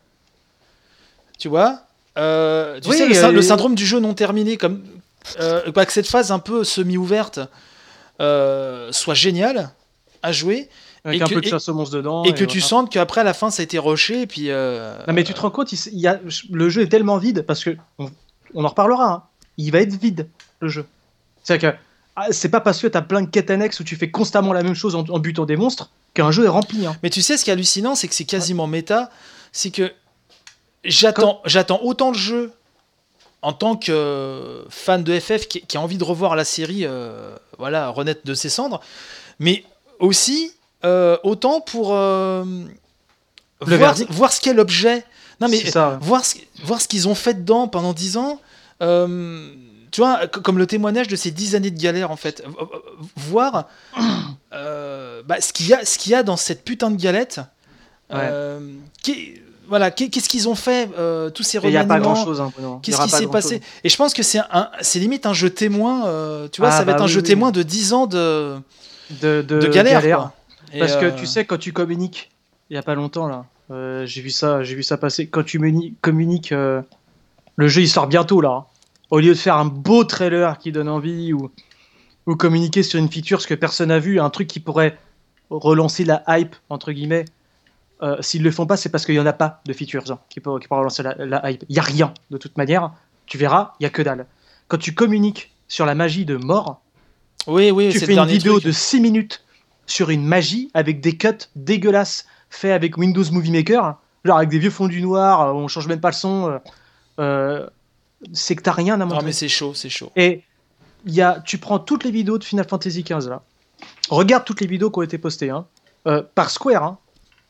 Speaker 1: Tu vois Euh, Tu
Speaker 2: Oui,
Speaker 1: sais, le, sy-
Speaker 2: euh,
Speaker 1: le syndrome du jeu non terminé, comme euh, bah, que cette phase un peu semi-ouverte euh, soit géniale à jouer,
Speaker 2: avec
Speaker 1: et
Speaker 2: un
Speaker 1: que-
Speaker 2: peu de
Speaker 1: et-
Speaker 2: chasse aux monstres dedans.
Speaker 1: et que tu
Speaker 2: voilà.
Speaker 1: sentes qu'après à la fin ça a été rushé, et puis. euh,
Speaker 2: Non mais tu te rends compte, il, s- il y a, le jeu est tellement vide, parce que, on, on en reparlera, hein, il va être vide, le jeu. C'est-à-dire que ah, c'est pas parce que t'as plein de quêtes annexes où tu fais constamment la même chose en, en butant des monstres qu'un jeu est rempli. Hein.
Speaker 1: Mais tu sais, ce qui est hallucinant, c'est que c'est quasiment méta. C'est que j'attends, j'attends autant le jeu en tant que euh, fan de F F qui, qui a envie de revoir la série, euh, voilà, renaître de ses cendres, mais aussi euh, autant pour euh,
Speaker 2: Le
Speaker 1: voir,
Speaker 2: verdict.
Speaker 1: voir ce qu'est l'objet. Non mais
Speaker 2: C'est ça.
Speaker 1: voir ce, voir ce qu'ils ont fait dedans pendant dix ans. euh, tu vois, c- comme le témoignage de ces dix années de galère, en fait. V- v- Voir euh, bah, ce qu'il y a, ce qu'il y a dans cette putain de galette. Euh, qui- voilà, qu'est- qu'est-ce qu'ils ont fait, euh, tous ces
Speaker 2: Il n'y a pas
Speaker 1: remaniements,
Speaker 2: grand-chose. Hein, Bruno. Il y
Speaker 1: qu'est-ce
Speaker 2: aura
Speaker 1: qui
Speaker 2: pas
Speaker 1: s'est
Speaker 2: grand-chose.
Speaker 1: passé. Et je pense que c'est un, c'est limite un jeu témoin. euh, tu vois,
Speaker 2: Ah,
Speaker 1: ça va
Speaker 2: bah
Speaker 1: être un
Speaker 2: oui,
Speaker 1: jeu
Speaker 2: oui.
Speaker 1: témoin de dix ans de,
Speaker 2: De, de,
Speaker 1: de galère. quoi. Et,
Speaker 2: Parce que
Speaker 1: euh,
Speaker 2: tu sais, quand tu communiques, il y a pas longtemps là, euh, j'ai vu ça, j'ai vu ça passer. Quand tu muni- communiques, euh, le jeu il sort bientôt là. Au lieu de faire un beau trailer qui donne envie ou, ou communiquer sur une feature ce que personne n'a vu, un truc qui pourrait relancer la hype entre guillemets. Euh, S'ils le font pas, c'est parce qu'il y en a pas de features hein, qui pourraient qui pourraient relancer la, la hype. Il y a rien de toute manière. Tu verras, il y a que dalle. Quand tu communiques sur la magie de mort,
Speaker 1: oui, oui,
Speaker 2: tu
Speaker 1: c'est
Speaker 2: fais
Speaker 1: le
Speaker 2: une
Speaker 1: dernier
Speaker 2: vidéo
Speaker 1: truc.
Speaker 2: de six minutes sur une magie avec des cuts dégueulasses faits avec Windows Movie Maker, genre avec des vieux fondus noirs, euh, on change même pas le son. euh, euh, c'est que t'as rien à
Speaker 1: Ah,
Speaker 2: montrer.
Speaker 1: mais c'est chaud, c'est chaud.
Speaker 2: Et il y a, tu prends toutes les vidéos de Final Fantasy quinze là, regarde toutes les vidéos qui ont été postées hein, euh, par Square, hein,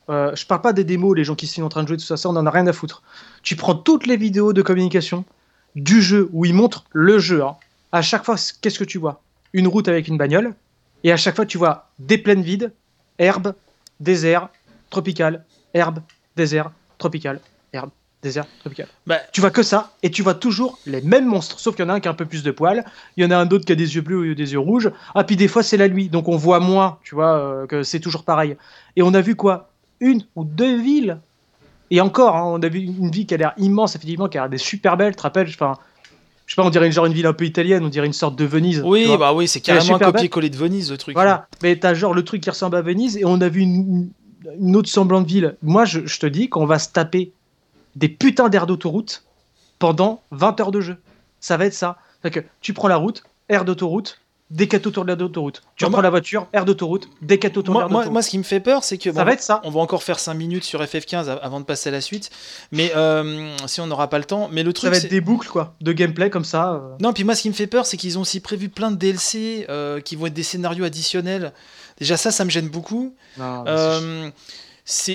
Speaker 3: euh, je parle pas des démos, les gens qui sont en train de jouer, tout ça, ça, on en a rien à foutre. Tu prends toutes les vidéos de communication du jeu où ils montrent le jeu. Hein. À chaque fois, qu'est-ce que tu vois? Une route avec une bagnole, et à chaque fois, tu vois des plaines vides, herbe, désert, tropical, herbe, désert, tropical, herbe, désert, tropical.
Speaker 1: Bah,
Speaker 3: Tu vois que ça, et tu vois toujours les mêmes monstres, sauf qu'il y en a un qui a un peu plus de poils, il y en a un autre qui a des yeux bleus au lieu des yeux rouges, ah puis des fois c'est la nuit, donc on voit moins, tu vois, euh, que c'est toujours pareil. Et on a vu quoi? Une ou deux villes, et encore, hein, on a vu une ville qui a l'air immense, effectivement, qui a l'air des super belles, tu te rappelles, enfin, je sais pas, on dirait une, genre une ville un peu italienne, on dirait une sorte de Venise.
Speaker 1: oui,
Speaker 3: tu vois.
Speaker 1: bah oui, c'est
Speaker 3: Elle est
Speaker 1: carrément un
Speaker 3: super
Speaker 1: copier-coller de Venise, le truc.
Speaker 3: Voilà, mais t'as genre le truc qui ressemble à Venise, et on a vu une, une autre semblante ville. Moi, je, je te dis qu'on va se taper des putains d'aires d'autoroute pendant vingt heures de jeu. Ça va être ça. C'est-à-dire que tu prends la route, aire d'autoroute, décate autour de l'aire d'autoroute. Tu
Speaker 1: Moi,
Speaker 3: reprends
Speaker 1: moi-
Speaker 3: la voiture, aire d'autoroute, décate autour de
Speaker 1: Moi,
Speaker 3: l'aire
Speaker 1: moi,
Speaker 3: d'autoroute.
Speaker 1: moi, ce qui me fait peur, c'est que
Speaker 3: Ça
Speaker 1: bon,
Speaker 3: va être ça.
Speaker 1: on va encore faire cinq minutes sur F F quinze av- avant de passer à la suite, mais euh, si on n'aura pas le temps. Mais le
Speaker 3: Ça
Speaker 1: truc,
Speaker 3: va
Speaker 1: c'est-
Speaker 3: être des boucles, quoi, de gameplay comme ça. euh.
Speaker 1: non, puis moi, ce qui me fait peur, c'est qu'ils ont aussi prévu plein de D L C euh, qui vont être des scénarios additionnels. Déjà, ça, ça me gêne beaucoup.
Speaker 3: Non, mais c'est-
Speaker 1: Euh, c'est,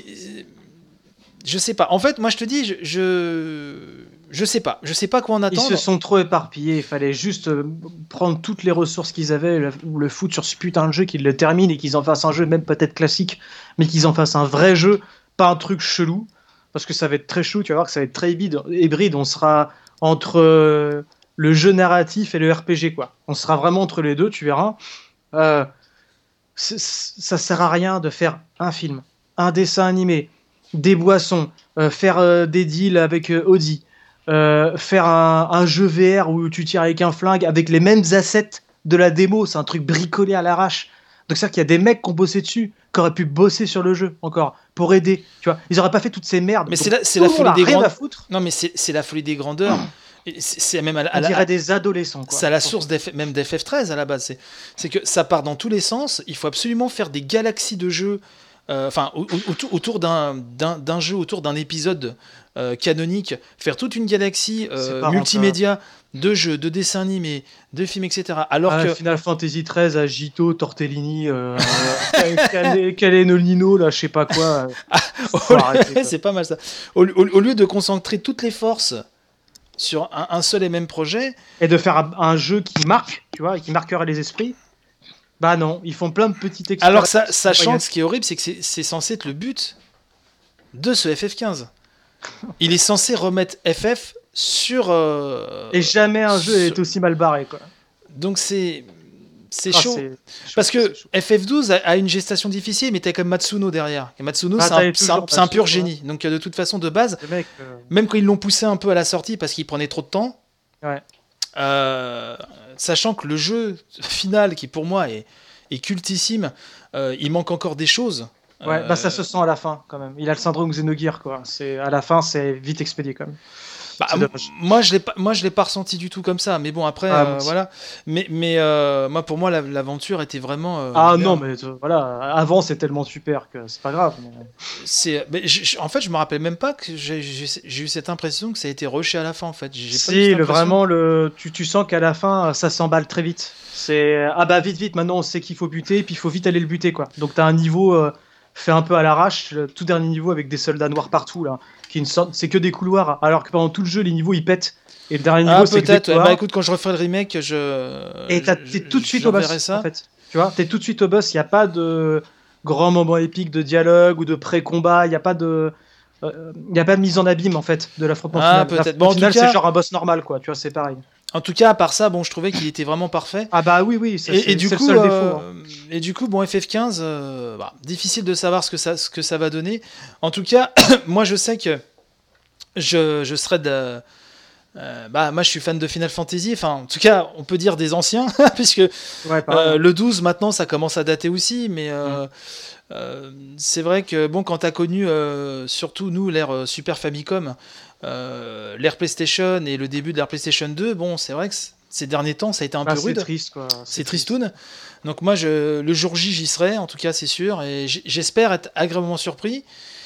Speaker 1: je sais pas. En fait, moi, je te dis, je, je, je sais pas. Je sais pas quoi en
Speaker 3: Ils
Speaker 1: attendre.
Speaker 3: se sont trop éparpillés. Il fallait juste euh, prendre toutes les ressources qu'ils avaient, le, le foutre sur ce putain de jeu, qu'ils le terminent et qu'ils en fassent un jeu, même peut-être classique, mais qu'ils en fassent un vrai jeu, pas un truc chelou. Parce que ça va être très chou, tu vas voir que ça va être très hybride. hybride. On sera entre euh, le jeu narratif et le R P G, quoi. On sera vraiment entre les deux, tu verras. Euh, c'est- c'est- ça sert à rien de faire un film, un dessin animé, des boissons, euh, faire euh, des deals avec euh, Audi, euh, faire un, un jeu V R où tu tires avec un flingue avec les mêmes assets de la démo. C'est un truc bricolé à l'arrache. Donc c'est-à-dire qu'il y a des mecs qui ont bossé dessus, qui auraient pu bosser sur le jeu encore pour aider. Tu vois, ils auraient pas fait toutes ces merdes.
Speaker 1: Mais
Speaker 3: Donc,
Speaker 1: c'est la, c'est
Speaker 3: tout
Speaker 1: la
Speaker 3: le monde
Speaker 1: folie
Speaker 3: a
Speaker 1: des
Speaker 3: rien
Speaker 1: grands.
Speaker 3: à foutre.
Speaker 1: Non, mais c'est, c'est la folie des grandeurs. Et c'est, c'est même à la, à
Speaker 3: On
Speaker 1: la-
Speaker 3: dirait des adolescents. Quoi.
Speaker 1: c'est à la source d'F- même d'F F treize à la base. C'est, c'est que ça part dans tous les sens. Il faut absolument faire des galaxies de jeux. euh, Enfin, au- au- autour, autour d'un, d'un, d'un jeu, autour d'un épisode euh, canonique, faire toute une galaxie euh,
Speaker 3: C'est pas
Speaker 1: multimédia de jeux, de dessins animés, de films, et cetera. Alors
Speaker 3: Ah,
Speaker 1: que
Speaker 3: Final Fantasy treize, Agito, Tortellini, euh, Cane- Calenolino, là, je sais pas quoi. Faut
Speaker 1: Au lieu-
Speaker 3: arrêter, quoi.
Speaker 1: c'est pas mal ça. Au, au- au lieu de concentrer toutes les forces sur un, un seul et même projet,
Speaker 3: Et de faire un, un jeu qui marque, tu vois, et qui marquerait les esprits. Bah non, ils font plein de petites expériences.
Speaker 1: alors ça, sachant
Speaker 3: Ouais,
Speaker 1: que ce qui est horrible, c'est que c'est, c'est censé être le but de ce F F quinze. Il est censé remettre F F sur. euh,
Speaker 3: Et jamais un jeu
Speaker 1: sur-
Speaker 3: est aussi mal barré, quoi.
Speaker 1: Donc c'est c'est
Speaker 3: Ah,
Speaker 1: chaud.
Speaker 3: c'est chaud,
Speaker 1: Parce que
Speaker 3: c'est chaud.
Speaker 1: F F douze a, a une gestation difficile, mais t'as comme Matsuno derrière. Et Matsuno,
Speaker 3: Ah,
Speaker 1: c'est,
Speaker 3: t'as
Speaker 1: un,
Speaker 3: toujours
Speaker 1: c'est, un, c'est un
Speaker 3: Matsuno,
Speaker 1: pur
Speaker 3: ouais.
Speaker 1: génie. Donc euh, de toute façon, de base,
Speaker 3: Le mec, euh,
Speaker 1: même quand ils l'ont poussé un peu à la sortie parce qu'il prenait trop de temps,
Speaker 3: Ouais.
Speaker 1: euh, sachant que le jeu final, qui pour moi est, est cultissime, euh, il manque encore des choses.
Speaker 3: Ouais,
Speaker 1: Euh,
Speaker 3: bah ça se sent à la fin, quand même. Il a le syndrome Xenogears, quoi. C'est, à la fin, c'est vite expédié, quand même.
Speaker 1: Bah,
Speaker 3: C'est
Speaker 1: m-
Speaker 3: dommage.
Speaker 1: moi je l'ai pas moi je l'ai pas ressenti du tout comme ça, mais bon après
Speaker 3: Ah,
Speaker 1: euh,
Speaker 3: moi aussi.
Speaker 1: voilà, mais mais euh, moi pour moi la- l'aventure était vraiment euh,
Speaker 3: Ah
Speaker 1: bien.
Speaker 3: non, mais euh, voilà, avant, c'est tellement super que c'est pas grave. mais-
Speaker 1: c'est mais je- je- en fait je me rappelle même pas que j'ai j'ai j'ai eu cette impression que ça a été rushé à la fin en fait. J'ai pas eu
Speaker 3: Si,
Speaker 1: cette
Speaker 3: le,
Speaker 1: impression.
Speaker 3: vraiment, le, tu, tu sens qu'à la fin, ça s'emballe très vite. C'est ah bah vite, vite, maintenant on sait qu'il faut buter, puis il faut vite aller le buter, quoi. Donc t'as un niveau euh, fait un peu à l'arrache, le tout dernier niveau avec des soldats noirs partout, là, qui est une sorte, c'est que des couloirs, alors que pendant tout le jeu, les niveaux ils pètent. Et le dernier niveau,
Speaker 1: Ah
Speaker 3: c'est que des
Speaker 1: peut-être ouais.
Speaker 3: couloirs.
Speaker 1: Bah écoute, quand je referai le remake je
Speaker 3: Et t'as-
Speaker 1: je-
Speaker 3: t'es tout de suite au
Speaker 1: j'enverrai
Speaker 3: boss,
Speaker 1: ça.
Speaker 3: en fait. Tu vois, t'es tout de suite au boss, il n'y a pas de grand moment épique de dialogue ou de pré-combat, il n'y a pas de... Il n'y a pas de mise en abîme en fait de l'affrontement
Speaker 1: Ah,
Speaker 3: final.
Speaker 1: peut-être.
Speaker 3: L'affrontement
Speaker 1: Bon, en tout
Speaker 3: final,
Speaker 1: cas-
Speaker 3: c'est genre un boss normal, quoi. Tu vois, c'est pareil.
Speaker 1: En tout cas à part ça, bon je trouvais qu'il était vraiment parfait.
Speaker 3: Ah bah oui, oui, ça,
Speaker 1: Et,
Speaker 3: c'est
Speaker 1: et du
Speaker 3: c'est
Speaker 1: coup,
Speaker 3: le seul
Speaker 1: euh,
Speaker 3: défaut. hein.
Speaker 1: et du coup, bon, F F quinze, euh, bah, difficile de savoir ce que ça, ce que ça va donner. En tout cas, moi, je sais que je, je serais de, euh, bah, moi, je suis fan de Final Fantasy. Enfin, en tout cas, on peut dire des anciens, puisque
Speaker 3: Ouais, pareil.
Speaker 1: euh, le douze, maintenant, ça commence à dater aussi. Mais euh, euh, c'est vrai que, bon, quand t'as connu, euh, surtout nous, l'ère euh, Super Famicom, euh, l'ère PlayStation et le début de l'ère PlayStation deux, bon, c'est vrai que c- ces derniers temps, ça a été un
Speaker 3: Ah,
Speaker 1: peu
Speaker 3: c'est
Speaker 1: rude.
Speaker 3: triste, quoi.
Speaker 1: C'est tristoun. Donc moi, je, le jour J, j'y serai, en tout cas, c'est sûr. Et j- j'espère être agréablement surpris.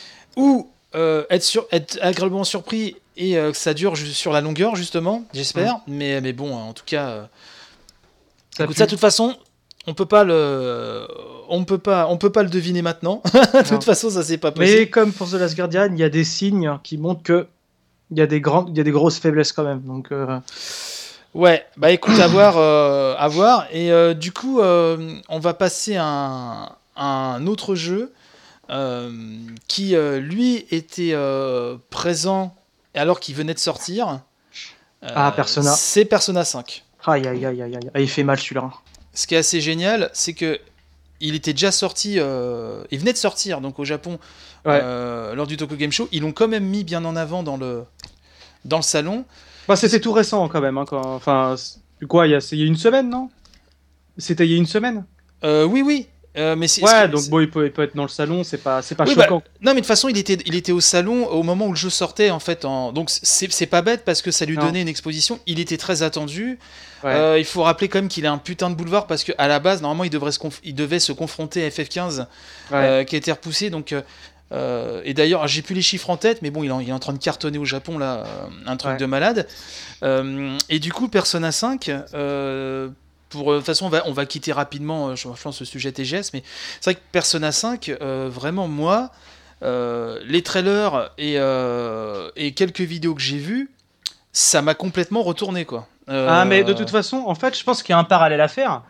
Speaker 1: Ou euh, être, sur, être agréablement surpris et euh, que ça dure ju- sur la longueur, justement, j'espère. Mais, mais bon, en tout cas... euh,
Speaker 3: Ça
Speaker 1: écoute,
Speaker 3: pue.
Speaker 1: ça, de toute façon, on peut pas le, on peut pas, on peut pas le deviner maintenant. De toute façon, ça c'est pas possible.
Speaker 2: Mais comme pour The Last Guardian, il y a des signes qui montrent que il y a des grandes, il y a des grosses faiblesses quand même. Donc euh...
Speaker 1: ouais, bah écoute, à voir, euh, à voir. Et euh, du coup, euh, on va passer à un, à un autre jeu euh, qui euh, lui était euh, présent alors qu'il venait de sortir. Euh,
Speaker 2: ah, Persona.
Speaker 1: C'est Persona cinq.
Speaker 2: Aïe aïe aïe aïe aïe. Ah, il fait mal celui-là.
Speaker 1: Ce qui est assez génial, c'est que il était déjà sorti, euh, il venait de sortir donc au Japon
Speaker 2: ouais.
Speaker 1: euh, lors du Tokyo Game Show. Ils l'ont quand même mis bien en avant dans le dans le salon.
Speaker 2: Bah, c'était tout récent quand même. Hein, quand... Enfin, quoi, il y, a... il y a une semaine, non? C'était il y a une semaine.
Speaker 1: Euh, oui, oui. Euh, mais c'est,
Speaker 2: ouais,
Speaker 1: c'est,
Speaker 2: donc
Speaker 1: c'est...
Speaker 2: bon, il peut, il peut être dans le salon, c'est pas, c'est pas
Speaker 1: oui,
Speaker 2: choquant.
Speaker 1: Bah, non, mais de toute façon, il était, il était au salon au moment où le jeu sortait en fait. En... Donc c'est, c'est pas bête parce que ça lui non. donnait une exposition. Il était très attendu. Ouais. Euh, il faut rappeler quand même qu'il a un putain de boulevard parce qu'à la base, normalement, il devrait se, conf... il devait se confronter à F F quinze ouais. euh, qui a été repoussé. Donc, euh, et d'ailleurs, j'ai plus les chiffres en tête, mais bon, il est en, il est en train de cartonner au Japon là, un truc ouais. de malade. Euh, et du coup, Persona cinq. Euh, Pour, de toute façon, on va, on va quitter rapidement, je pense, ce sujet T G S, mais c'est vrai que Persona cinq, euh, vraiment, moi, euh, les trailers et, euh, et quelques vidéos que j'ai vues, ça m'a complètement retourné, quoi. Euh...
Speaker 2: Ah, mais de toute façon, en fait, je pense qu'il y a un parallèle à faire.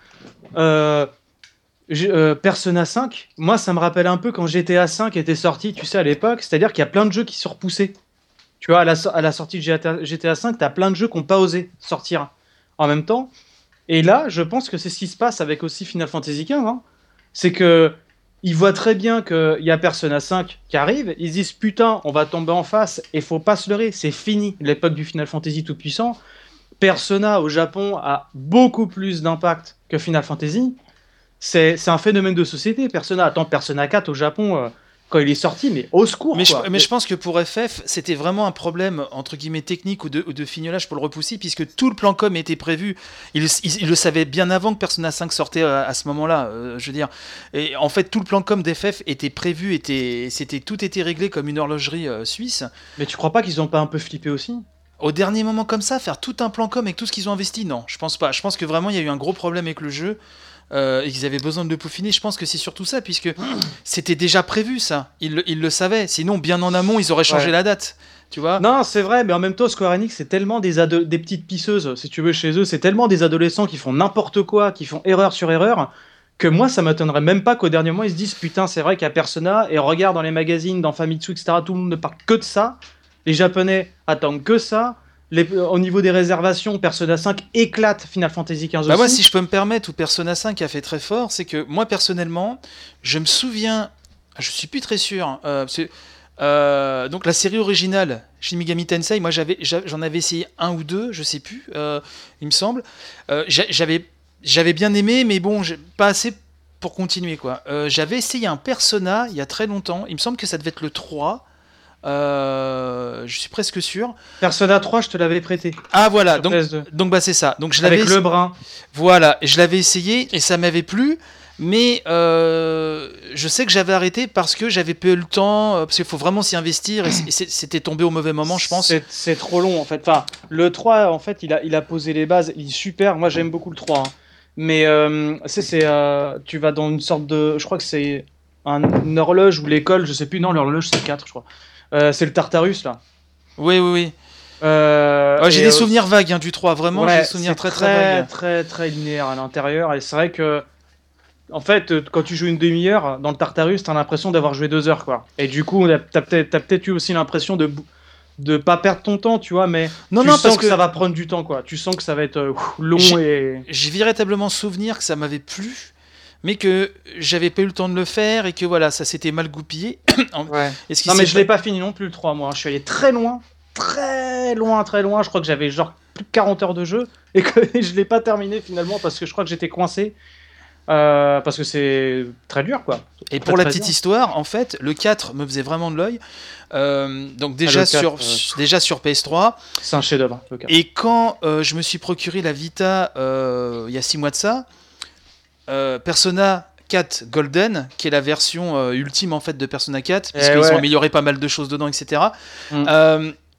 Speaker 2: Euh, euh, Persona cinq, moi, ça me rappelle un peu quand G T A cinq était sorti, tu sais, à l'époque, c'est-à-dire qu'il y a plein de jeux qui sont repoussés. Tu vois, à la, à la sortie de G T A cinq, t'as plein de jeux qui n'ont pas osé sortir en même temps. Et là, je pense que c'est ce qui se passe avec aussi Final Fantasy quinze. Hein. C'est que ils voient très bien qu'il y a Persona cinq qui arrive. Ils se disent putain, on va tomber en face et faut pas se leurrer. C'est fini l'époque du Final Fantasy tout puissant. Persona au Japon a beaucoup plus d'impact que Final Fantasy. C'est, c'est un phénomène de société. Persona, attends, Persona quatre au Japon. Euh, Quand il est sorti, mais au secours.
Speaker 1: Mais,
Speaker 2: quoi.
Speaker 1: Je, mais je pense que pour F F, c'était vraiment un problème, entre guillemets, technique ou de, ou de fignolage pour le repousser, puisque tout le plan com était prévu. Il, il, il le savait bien avant que Persona cinq sortait à, à ce moment-là, euh, je veux dire. Et en fait, tout le plan com d'F F était prévu, était, c'était, tout était réglé comme une horlogerie euh, suisse.
Speaker 2: Mais tu crois pas qu'ils ont pas un peu flippé aussi ?
Speaker 1: Au dernier moment comme ça, faire tout un plan com avec tout ce qu'ils ont investi ? Non, je pense pas. Je pense que vraiment, il y a eu un gros problème avec le jeu. Euh, et qu'ils avaient besoin de le peaufiner, je pense que c'est surtout ça, puisque c'était déjà prévu ça, ils le, ils le savaient, sinon bien en amont ils auraient changé ouais. la date, tu vois.
Speaker 2: Non, c'est vrai, mais en même temps Square Enix c'est tellement des, ado- des petites pisseuses, si tu veux, chez eux, c'est tellement des adolescents qui font n'importe quoi, qui font erreur sur erreur, que moi ça m'étonnerait même pas qu'au dernier moment ils se disent putain c'est vrai qu'il y a Persona, et regarde dans les magazines, dans Famitsu, et cetera, tout le monde ne parle que de ça, les Japonais attendent que ça. Les, au niveau des réservations, Persona cinq éclate Final Fantasy quinze
Speaker 1: bah
Speaker 2: aussi.
Speaker 1: Moi, si je peux me permettre, où Persona cinq a fait très fort, c'est que moi, personnellement, je me souviens, je suis plus très sûr, euh, parce que, euh, donc la série originale, Shin Megami Tensei, moi j'avais, j'en avais essayé un ou deux, je sais plus, euh, il me semble. Euh, j'avais, j'avais bien aimé, mais bon, pas assez pour continuer, quoi. Euh, j'avais essayé un Persona il y a très longtemps, il me semble que ça devait être le trois. Euh, je suis presque sûr.
Speaker 2: Persona trois, je te l'avais prêté.
Speaker 1: Ah voilà, donc, donc bah c'est ça. Donc je l'avais
Speaker 2: avec
Speaker 1: essa...
Speaker 2: le brun.
Speaker 1: Voilà, je l'avais essayé et ça m'avait plu, mais euh, je sais que j'avais arrêté parce que j'avais peu eu le temps, parce qu'il faut vraiment s'y investir et c'était tombé au mauvais moment, je pense.
Speaker 2: C'est, c'est trop long en fait. Enfin, le trois, en fait, il a, il a posé les bases, il est super. Moi, j'aime beaucoup le trois, hein. Mais euh, c'est, c'est euh, tu vas dans une sorte de, je crois que c'est un, une horloge ou l'école, je sais plus. Non, l'horloge c'est quatre, je crois. Euh, c'est le Tartarus là.
Speaker 1: Oui, oui, oui.
Speaker 2: Euh,
Speaker 1: ouais, j'ai des
Speaker 2: euh,
Speaker 1: souvenirs vagues hein, du trois, vraiment,
Speaker 2: ouais,
Speaker 1: j'ai des souvenirs très, très,
Speaker 2: très
Speaker 1: vagues.
Speaker 2: Très, très linéaire à l'intérieur. Et c'est vrai que, en fait, quand tu joues une demi-heure dans le Tartarus, t'as l'impression d'avoir joué deux heures, quoi. Et du coup, t'as peut-être, t'as peut-être eu aussi l'impression de de pas perdre ton temps, tu vois, mais
Speaker 1: non,
Speaker 2: tu
Speaker 1: non,
Speaker 2: sens
Speaker 1: parce
Speaker 2: que,
Speaker 1: que
Speaker 2: ça va prendre du temps, quoi. Tu sens que ça va être euh, long
Speaker 1: j'ai,
Speaker 2: et.
Speaker 1: J'ai véritablement souvenir que ça m'avait plu. Mais que j'avais pas eu le temps de le faire et que voilà, ça s'était mal goupillé.
Speaker 2: Ouais. Et ce qui non, mais je pas... l'ai pas fini non plus le trois, moi. Je suis allé très loin, très loin, très loin. Je crois que j'avais genre plus de quarante heures de jeu et que je l'ai pas terminé finalement parce que je crois que j'étais coincé. Euh, parce que c'est très dur, quoi.
Speaker 1: Et
Speaker 2: très,
Speaker 1: pour la
Speaker 2: très
Speaker 1: petite
Speaker 2: dur.
Speaker 1: histoire, en fait, le quatre me faisait vraiment de l'œil. Euh, donc déjà, ah,
Speaker 2: quatre,
Speaker 1: sur,
Speaker 2: euh...
Speaker 1: déjà sur P S trois.
Speaker 2: C'est un chef-d'œuvre, le quatre.
Speaker 1: Et quand euh, je me suis procuré la Vita euh, il y a six mois de ça, Euh, Persona quatre Golden, qui est la version euh, ultime en fait de Persona quatre, puisqu'ils
Speaker 2: ouais.
Speaker 1: ont amélioré pas mal de choses dedans, et cetera. Mm. Euh,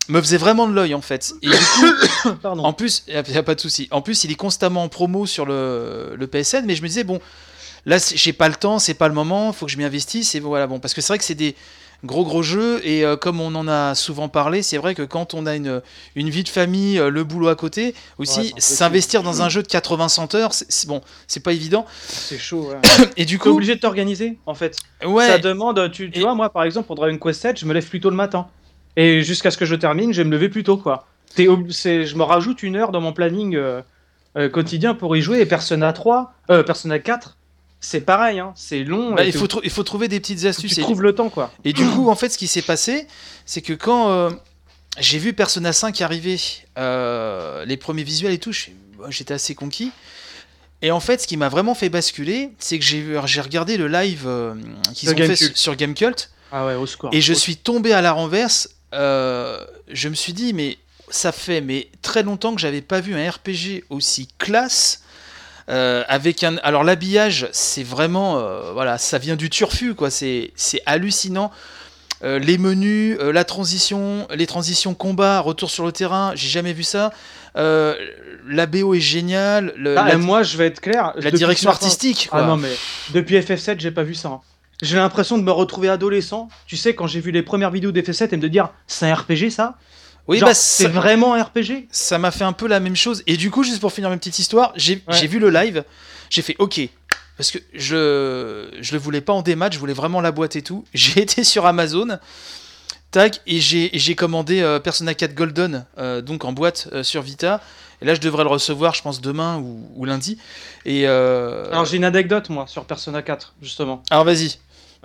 Speaker 1: me faisait vraiment de l'œil en fait. Et du coup,
Speaker 2: Pardon.
Speaker 1: en plus, y a, y a pas de souci. En plus, il est constamment en promo sur le, le P S N, mais je me disais bon, là, c'est- j'ai pas le temps, c'est pas le moment, faut que je m'y investisse et voilà bon, parce que c'est vrai que c'est des gros gros jeux et euh, comme on en a souvent parlé, c'est vrai que quand on a une une vie de famille, euh, le boulot à côté,
Speaker 2: Ouais,
Speaker 1: aussi
Speaker 2: c'est impossible.
Speaker 1: s'investir dans un jeu de quatre-vingts cent heures, c'est c'est- bon, c'est pas évident.
Speaker 2: C'est chaud. Ouais.
Speaker 1: Et du
Speaker 2: T'es
Speaker 1: coup,
Speaker 2: obligé de t'organiser, en fait.
Speaker 1: ouais,
Speaker 2: Ça demande, tu, tu
Speaker 1: Et-
Speaker 2: vois, moi par exemple pour Dragon Quest sept, je me lève plus tôt le matin. Et jusqu'à ce que je termine, je vais me lever plus tôt, quoi. T'es ob- c'est, je me rajoute une heure dans mon planning euh, euh, quotidien pour y jouer. Et Persona trois, euh, Persona quatre, c'est pareil, hein, c'est long.
Speaker 1: bah,
Speaker 2: et
Speaker 1: il
Speaker 2: t'es-
Speaker 1: faut trou- il faut trouver des petites
Speaker 2: tu
Speaker 1: astuces. Et,
Speaker 2: trouves le temps, quoi.
Speaker 1: et du coup, en fait, ce qui s'est passé, c'est que quand euh, j'ai vu Persona cinq arriver, euh, les premiers visuels et tout, je- moi, j'étais assez conquis. Et en fait, ce qui m'a vraiment fait basculer, c'est que j'ai vu- j'ai regardé le live euh, qu'ils
Speaker 2: De
Speaker 1: ont fait
Speaker 2: Gamecult.
Speaker 1: sur, sur Gamecult,
Speaker 2: Ah ouais, au score.
Speaker 1: et je
Speaker 2: Au-
Speaker 1: suis tombé à la renverse. euh, je me suis dit, mais ça fait mais très longtemps que j'avais pas vu un R P G aussi classe. euh, avec un, alors l'habillage, c'est vraiment, euh, voilà, ça vient du turfu, quoi. C'est, c'est hallucinant. Euh, les menus, euh, la transition, les transitions combat, retour sur le terrain, j'ai jamais vu ça. Euh, la B O est géniale. le-
Speaker 2: Ah,
Speaker 1: la
Speaker 2: et moi, je vais être clair.
Speaker 1: la
Speaker 2: depuis
Speaker 1: direction
Speaker 2: ce matin-
Speaker 1: artistique, quoi.
Speaker 2: Ah non, mais depuis F F sept, j'ai pas vu ça, hein. J'ai l'impression de me retrouver adolescent. Tu sais, quand j'ai vu les premières vidéos d'F F sept et me dire, c'est un R P G, ça?
Speaker 1: Oui,
Speaker 2: Genre,
Speaker 1: bah,
Speaker 2: c'est
Speaker 1: ça,
Speaker 2: vraiment un R P G?
Speaker 1: ça m'a fait un peu la même chose. Et du coup, juste pour finir ma petite histoire, j'ai,
Speaker 2: Ouais.
Speaker 1: j'ai vu le live, j'ai fait OK. Parce que je, je le voulais pas en démat, je voulais vraiment la boîte et tout. J'ai été sur Amazon, tac, et j'ai, et j'ai commandé euh, Persona quatre Golden, euh, donc en boîte euh, sur Vita. Et là, je devrais le recevoir, je pense, demain ou, ou lundi. Et euh...
Speaker 2: Alors, j'ai une anecdote, moi, sur Persona quatre, justement.
Speaker 1: Alors, vas-y.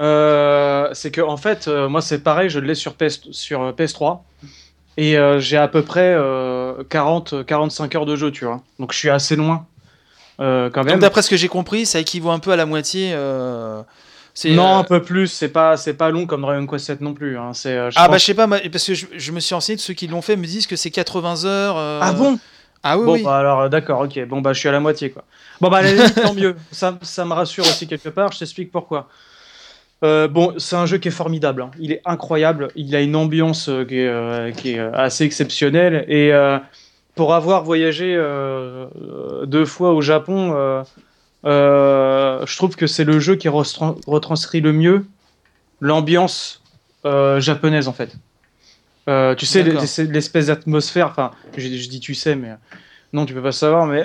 Speaker 2: Euh, c'est que, en fait, euh, moi, c'est pareil, je l'ai sur, P S, sur euh, P S trois. Et euh, j'ai à peu près euh, quarante à quarante-cinq heures de jeu, tu vois. Donc, je suis assez loin, euh, quand
Speaker 1: Donc,
Speaker 2: même.
Speaker 1: d'après ce que j'ai compris, ça équivaut un peu à la moitié. Euh... C'est,
Speaker 2: Non,
Speaker 1: euh,
Speaker 2: un peu plus, c'est pas, c'est pas long comme Dragon Quest sept non plus, hein. C'est, euh, je
Speaker 1: Ah,
Speaker 2: pense-
Speaker 1: bah, je sais pas, moi, parce que je, je me suis renseigné de ceux qui l'ont fait, me disent que c'est quatre-vingts heures. euh,
Speaker 2: Ah bon?
Speaker 1: Ah oui,
Speaker 2: Bon,
Speaker 1: oui.
Speaker 2: bah alors, euh, d'accord, ok. Bon, bah, je suis à la moitié, quoi. Bon, bah, à la limite, tant mieux. Ça, ça me rassure aussi quelque part. Je t'explique pourquoi. Euh, bon, c'est un jeu qui est formidable, hein. Il est incroyable. Il a une ambiance euh, qui est, euh, qui est euh, assez exceptionnelle. Et euh, pour avoir voyagé euh, euh, deux fois au Japon, euh, euh, je trouve que c'est le jeu qui retran- retranscrit le mieux l'ambiance euh, japonaise, en fait. Euh, tu sais,
Speaker 1: D'accord.
Speaker 2: l'es- l'espèce d'atmosphère, enfin, je, je dis tu sais, mais euh, non, tu peux pas savoir, mais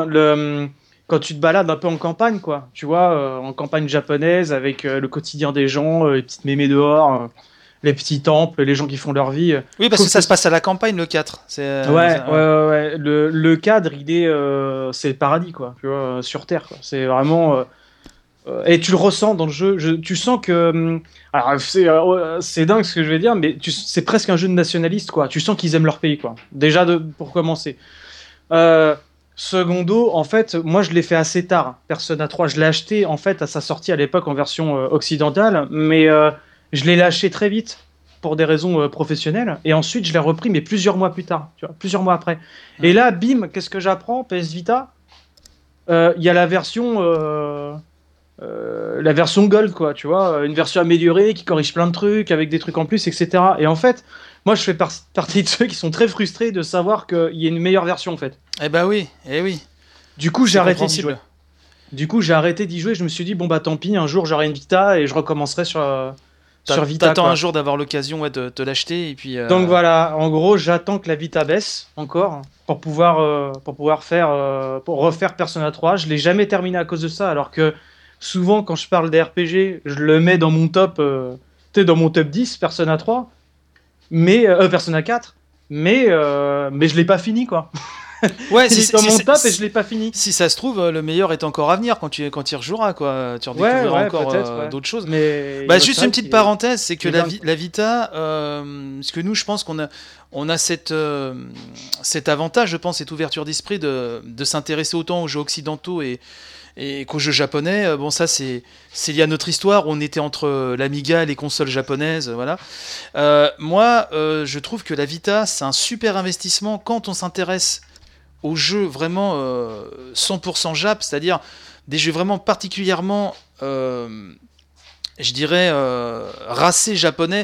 Speaker 2: le, quand tu te balades un peu en campagne, quoi, tu vois, euh, en campagne japonaise, avec euh, le quotidien des gens, euh, les petites mémés dehors, euh, les petits temples, les gens qui font leur vie. euh.
Speaker 1: Oui, parce
Speaker 2: trouve
Speaker 1: que ça
Speaker 2: que
Speaker 1: se passe à la campagne, le quatre. C'est, euh,
Speaker 2: Ouais,
Speaker 1: ça-
Speaker 2: ouais, ouais, ouais. Le, le cadre, il est, euh, c'est le paradis, quoi, tu vois, euh, sur Terre, quoi. C'est vraiment. euh, euh, et tu le ressens dans le jeu. Je- tu sens que. hum, Alors, c'est euh, c'est dingue ce que je vais dire, mais tu- c'est presque un jeu de nationaliste, quoi. Tu sens qu'ils aiment leur pays, quoi. Déjà, de, pour commencer. Euh, Secondo, en fait, moi, je l'ai fait assez tard. Persona trois, je l'ai acheté, en fait, à sa sortie à l'époque en version euh, occidentale, mais euh, je l'ai lâché très vite pour des raisons euh, professionnelles. Et ensuite, je l'ai repris, mais plusieurs mois plus tard, tu vois, plusieurs mois après. Et là, bim, qu'est-ce que j'apprends? P S Vita, euh, il y a la version. euh, euh, la version Gold, quoi, tu vois, une version améliorée qui corrige plein de trucs, avec des trucs en plus, et cetera. Et en fait, moi, je fais par- partie de ceux qui sont très frustrés de savoir qu'il y a une meilleure version, en fait.
Speaker 1: Eh bah oui, eh oui.
Speaker 2: Du coup, j'ai
Speaker 1: C'est
Speaker 2: arrêté d'y
Speaker 1: compréhensible.
Speaker 2: jouer. Du coup, j'ai arrêté d'y jouer. Je me suis dit, bon, bah tant pis, un jour, j'aurai une Vita et je recommencerai sur, euh,
Speaker 1: T'a-
Speaker 2: sur Vita.
Speaker 1: T'attends
Speaker 2: quoi.
Speaker 1: un jour d'avoir l'occasion ouais, de te l'acheter et puis. euh,
Speaker 2: Donc voilà, en gros, j'attends que la Vita baisse encore pour pouvoir, euh, pour pouvoir faire, euh, pour refaire Persona trois. Je l'ai jamais terminé à cause de ça, alors que souvent, quand je parle des R P G, je le mets dans mon top, euh, tu sais, dans mon top dix, Persona trois, mais euh, Persona quatre, mais euh, mais je l'ai pas fini, quoi.
Speaker 1: Ouais,
Speaker 2: Il
Speaker 1: si,
Speaker 2: est dans
Speaker 1: si-
Speaker 2: mon
Speaker 1: si-
Speaker 2: top
Speaker 1: si-
Speaker 2: et je l'ai pas fini.
Speaker 1: si ça se trouve, euh, le meilleur est encore à venir quand tu quand il rejoueras quoi. Tu redécouvriras
Speaker 2: Ouais, ouais,
Speaker 1: encore
Speaker 2: peut-être,
Speaker 1: euh,
Speaker 2: ouais.
Speaker 1: d'autres choses.
Speaker 2: Mais
Speaker 1: Bah,
Speaker 2: c'est
Speaker 1: juste
Speaker 2: vrai
Speaker 1: une petite
Speaker 2: qu'il est-
Speaker 1: parenthèse, c'est que
Speaker 2: il est
Speaker 1: la,
Speaker 2: dingue.
Speaker 1: vi- la Vita, euh, parce que nous, je pense qu'on a, on a cette, euh, cet avantage, je pense, cette ouverture d'esprit de, de s'intéresser autant aux jeux occidentaux et, et qu'aux jeux japonais. Euh, Bon, ça, c'est, c'est lié à notre histoire. On était entre l'Amiga et les consoles japonaises, voilà. Euh, moi, euh, je trouve que la Vita, c'est un super investissement quand on s'intéresse aux jeux vraiment euh, cent pour cent Jap, c'est-à-dire des jeux vraiment particulièrement, euh, je dirais, euh, racés japonais.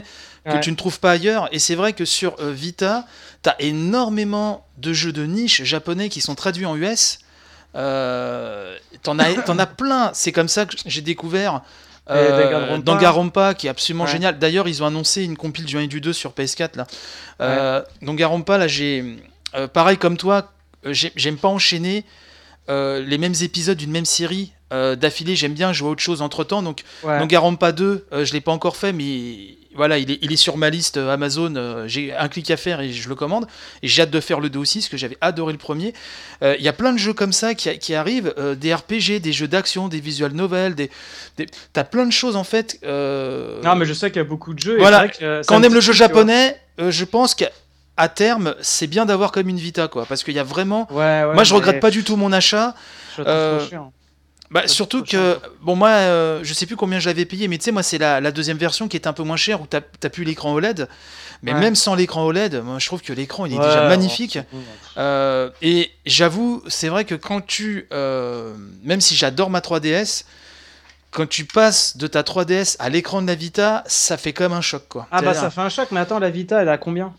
Speaker 1: que
Speaker 3: Ouais.
Speaker 1: tu ne trouves pas ailleurs. Et c'est vrai que sur euh, Vita, t'as énormément de jeux de niche japonais qui sont traduits en U S. Euh, t'en as, t'en as plein. C'est comme ça que j'ai découvert
Speaker 2: Et
Speaker 1: euh,
Speaker 2: Danganronpa.
Speaker 1: Danganronpa, qui est absolument
Speaker 2: Ouais.
Speaker 1: génial. D'ailleurs, ils ont annoncé une compile du un et du deux sur P S quatre là. Euh, Danganronpa, là, j'ai euh, pareil comme toi, euh, j'ai- j'aime pas enchaîner euh, les mêmes épisodes d'une même série euh, d'affilée. J'aime bien jouer à autre chose entre temps. Donc,
Speaker 2: Ouais.
Speaker 1: Danganronpa deux, euh, je l'ai pas encore fait, mais voilà, il est, il est sur ma liste euh, Amazon. euh, j'ai un clic à faire et je le commande. Et j'ai hâte de faire le deux aussi, parce que j'avais adoré le premier. Euh, Il y a plein de jeux comme ça qui, qui arrivent, euh, des R P G, des jeux d'action, des visual novels, des, des... t'as plein de choses en fait. euh,
Speaker 2: Non, mais je sais qu'il y a beaucoup de jeux. et
Speaker 1: Voilà.
Speaker 2: c'est vrai que, euh, ça
Speaker 1: Quand on
Speaker 2: me
Speaker 1: aime le
Speaker 2: touche,
Speaker 1: jeu
Speaker 2: tu vois.
Speaker 1: japonais, euh, je pense qu'à terme, c'est bien d'avoir comme une Vita, quoi, parce qu'il y a vraiment.
Speaker 2: Ouais, ouais,
Speaker 1: Moi, je
Speaker 2: mais
Speaker 1: regrette pas du tout mon achat.
Speaker 2: Je le trouve
Speaker 1: euh,
Speaker 2: trop cher.
Speaker 1: Bah,
Speaker 2: Ça,
Speaker 1: surtout
Speaker 2: c'est trop
Speaker 1: que, bon, moi, euh, je sais plus combien je l'avais payé, mais tu sais, moi, c'est la, la deuxième version qui est un peu moins chère, où t'as t'as plus l'écran O L E D. Mais
Speaker 2: Ouais.
Speaker 1: même sans l'écran O L E D, moi, je trouve que l'écran, il est
Speaker 2: Ouais,
Speaker 1: déjà
Speaker 2: ouais,
Speaker 1: magnifique.
Speaker 2: ouais.
Speaker 1: Euh, et j'avoue, c'est vrai que quand tu. euh, même si j'adore ma trois D S, quand tu passes de ta trois D S à l'écran de la Vita, ça fait comme un choc, quoi.
Speaker 2: Ah bah
Speaker 1: C'est-à-dire-
Speaker 2: ça fait un choc, mais attends, la Vita, elle a combien?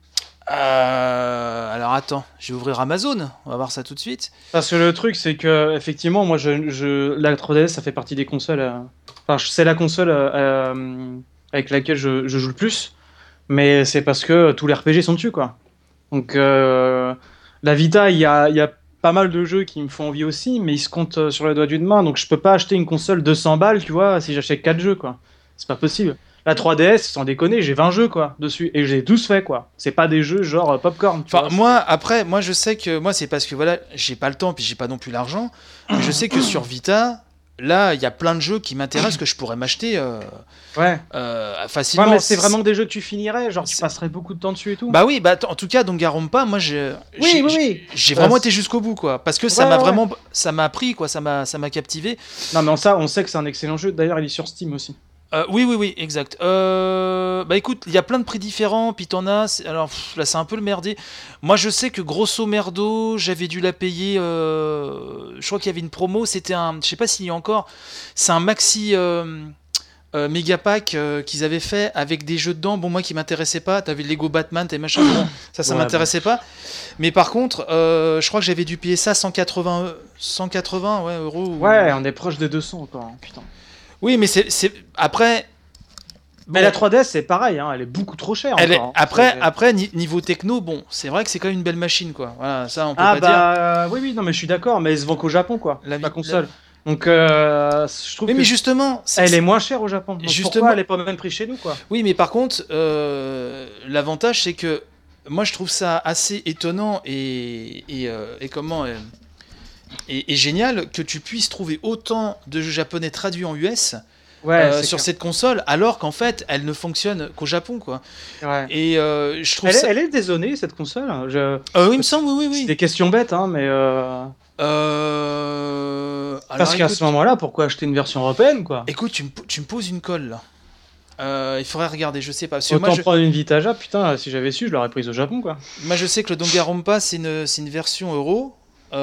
Speaker 1: Euh, alors attends, je vais ouvrir Amazon, on va voir ça tout de suite.
Speaker 2: Parce que le truc, c'est que effectivement, moi, je, je, la trois D S, ça fait partie des consoles. euh, Enfin, je- c'est la console euh, euh, avec laquelle je, je joue le plus, mais c'est parce que tous les R P G sont dessus, quoi. Donc, euh, la Vita, il y a, il y a pas mal de jeux qui me font envie aussi, mais ils se comptent euh, sur les doigts d'une main. Donc, je peux pas acheter une console deux cents balles, tu vois, si j'achète quatre jeux, quoi. C'est pas possible. La trois D S, sans déconner, j'ai vingt jeux, quoi, dessus, et j'ai tous fait, quoi. C'est pas des jeux genre euh, popcorn. tu
Speaker 1: Enfin,
Speaker 2: vois,
Speaker 1: moi, après, moi je sais que moi c'est parce que voilà, j'ai pas le temps puis j'ai pas non plus l'argent. Mais je sais que sur Vita, là, il y a plein de jeux qui m'intéressent que je pourrais m'acheter euh,
Speaker 2: c'est- Ouais.
Speaker 1: euh,
Speaker 2: Ouais,
Speaker 1: facilement.
Speaker 2: mais c'est vraiment des jeux que tu finirais, genre tu
Speaker 1: C'est-
Speaker 2: passerais beaucoup de temps dessus et tout.
Speaker 1: Bah oui, bah t- en tout cas, Danganronpa, moi j'ai
Speaker 2: Oui,
Speaker 1: j'ai-
Speaker 2: oui,
Speaker 1: j'ai-
Speaker 2: oui.
Speaker 1: j'ai
Speaker 2: Bah,
Speaker 1: vraiment
Speaker 2: c'est-
Speaker 1: été jusqu'au bout, quoi, parce que ça
Speaker 2: Ouais,
Speaker 1: m'a
Speaker 2: ouais.
Speaker 1: vraiment, ça m'a pris, quoi, ça m'a ça m'a captivé.
Speaker 2: Non, mais on, ça, on sait que c'est un excellent jeu. D'ailleurs, il est sur Steam aussi.
Speaker 1: Euh, oui, oui, oui, exact. Euh, bah écoute, il y a plein de prix différents, puis t'en as. c'est- Alors pff, là, c'est un peu le merdier. Moi, je sais que grosso merdo, j'avais dû la payer. euh, Je crois qu'il y avait une promo. C'était un. Je sais pas s'il y a encore. C'est un maxi. Euh... euh, méga pack euh, qu'ils avaient fait avec des jeux dedans, bon moi qui m'intéressaient pas, t'avais le Lego Batman, t'avais machin, bon, ça ça
Speaker 2: Ouais,
Speaker 1: m'intéressait pas, mais par contre euh, je crois que j'avais dû payer ça cent quatre-vingts eu- cent quatre-vingts ouais, euros ou-
Speaker 2: Ouais, on est proche des deux cents encore. hein, Putain.
Speaker 1: oui mais c'est c'est- après
Speaker 2: Mais
Speaker 1: bon,
Speaker 2: la trois D S, c'est pareil, hein, elle est beaucoup trop chère.
Speaker 1: elle est-
Speaker 2: encore, hein.
Speaker 1: après,
Speaker 2: C'est-
Speaker 1: après ni- niveau techno, bon, c'est vrai que c'est quand même une belle machine, quoi. Voilà, ça on peut
Speaker 2: Ah
Speaker 1: pas dire.
Speaker 2: bah euh, oui, oui, non, mais je suis d'accord, mais elle se vend qu'au Japon, quoi.
Speaker 1: La
Speaker 2: La,
Speaker 1: vi-
Speaker 2: la console. Donc, euh, je trouve
Speaker 1: Oui,
Speaker 2: que
Speaker 1: mais justement, c'est-
Speaker 2: elle est moins chère au Japon. Donc
Speaker 1: Justement-
Speaker 2: pourquoi elle est pas même prix chez nous, quoi?
Speaker 1: oui, mais par contre, euh, l'avantage c'est que moi je trouve ça assez étonnant et, et, euh, et comment euh, et, et génial que tu puisses trouver autant de jeux japonais traduits en U S
Speaker 2: Ouais,
Speaker 1: euh,
Speaker 2: c'est
Speaker 1: sur
Speaker 2: clair.
Speaker 1: cette console, alors qu'en fait elle ne fonctionne qu'au Japon, quoi.
Speaker 2: Ouais.
Speaker 1: Et euh, je trouve
Speaker 2: Elle, est,
Speaker 1: ça.
Speaker 2: elle est dézonée, cette console. hein. Je...
Speaker 1: Euh, oui, il me semble, oui, oui,
Speaker 2: C'est
Speaker 1: oui.
Speaker 2: des questions bêtes, hein, mais. Euh...
Speaker 1: Euh...
Speaker 2: Parce
Speaker 1: alors,
Speaker 2: qu'à
Speaker 1: écoute-
Speaker 2: ce moment-là, pourquoi acheter une version européenne, quoi?
Speaker 1: Écoute, tu me, po- tu me poses une colle là. Euh, il faudrait regarder, je sais pas. Parce que
Speaker 2: Autant
Speaker 1: moi je,
Speaker 2: prendre une Vita Jap, putain, si j'avais su, je l'aurais prise au Japon, quoi.
Speaker 1: moi, je sais que le Danganronpa, c'est une, c'est une version euro.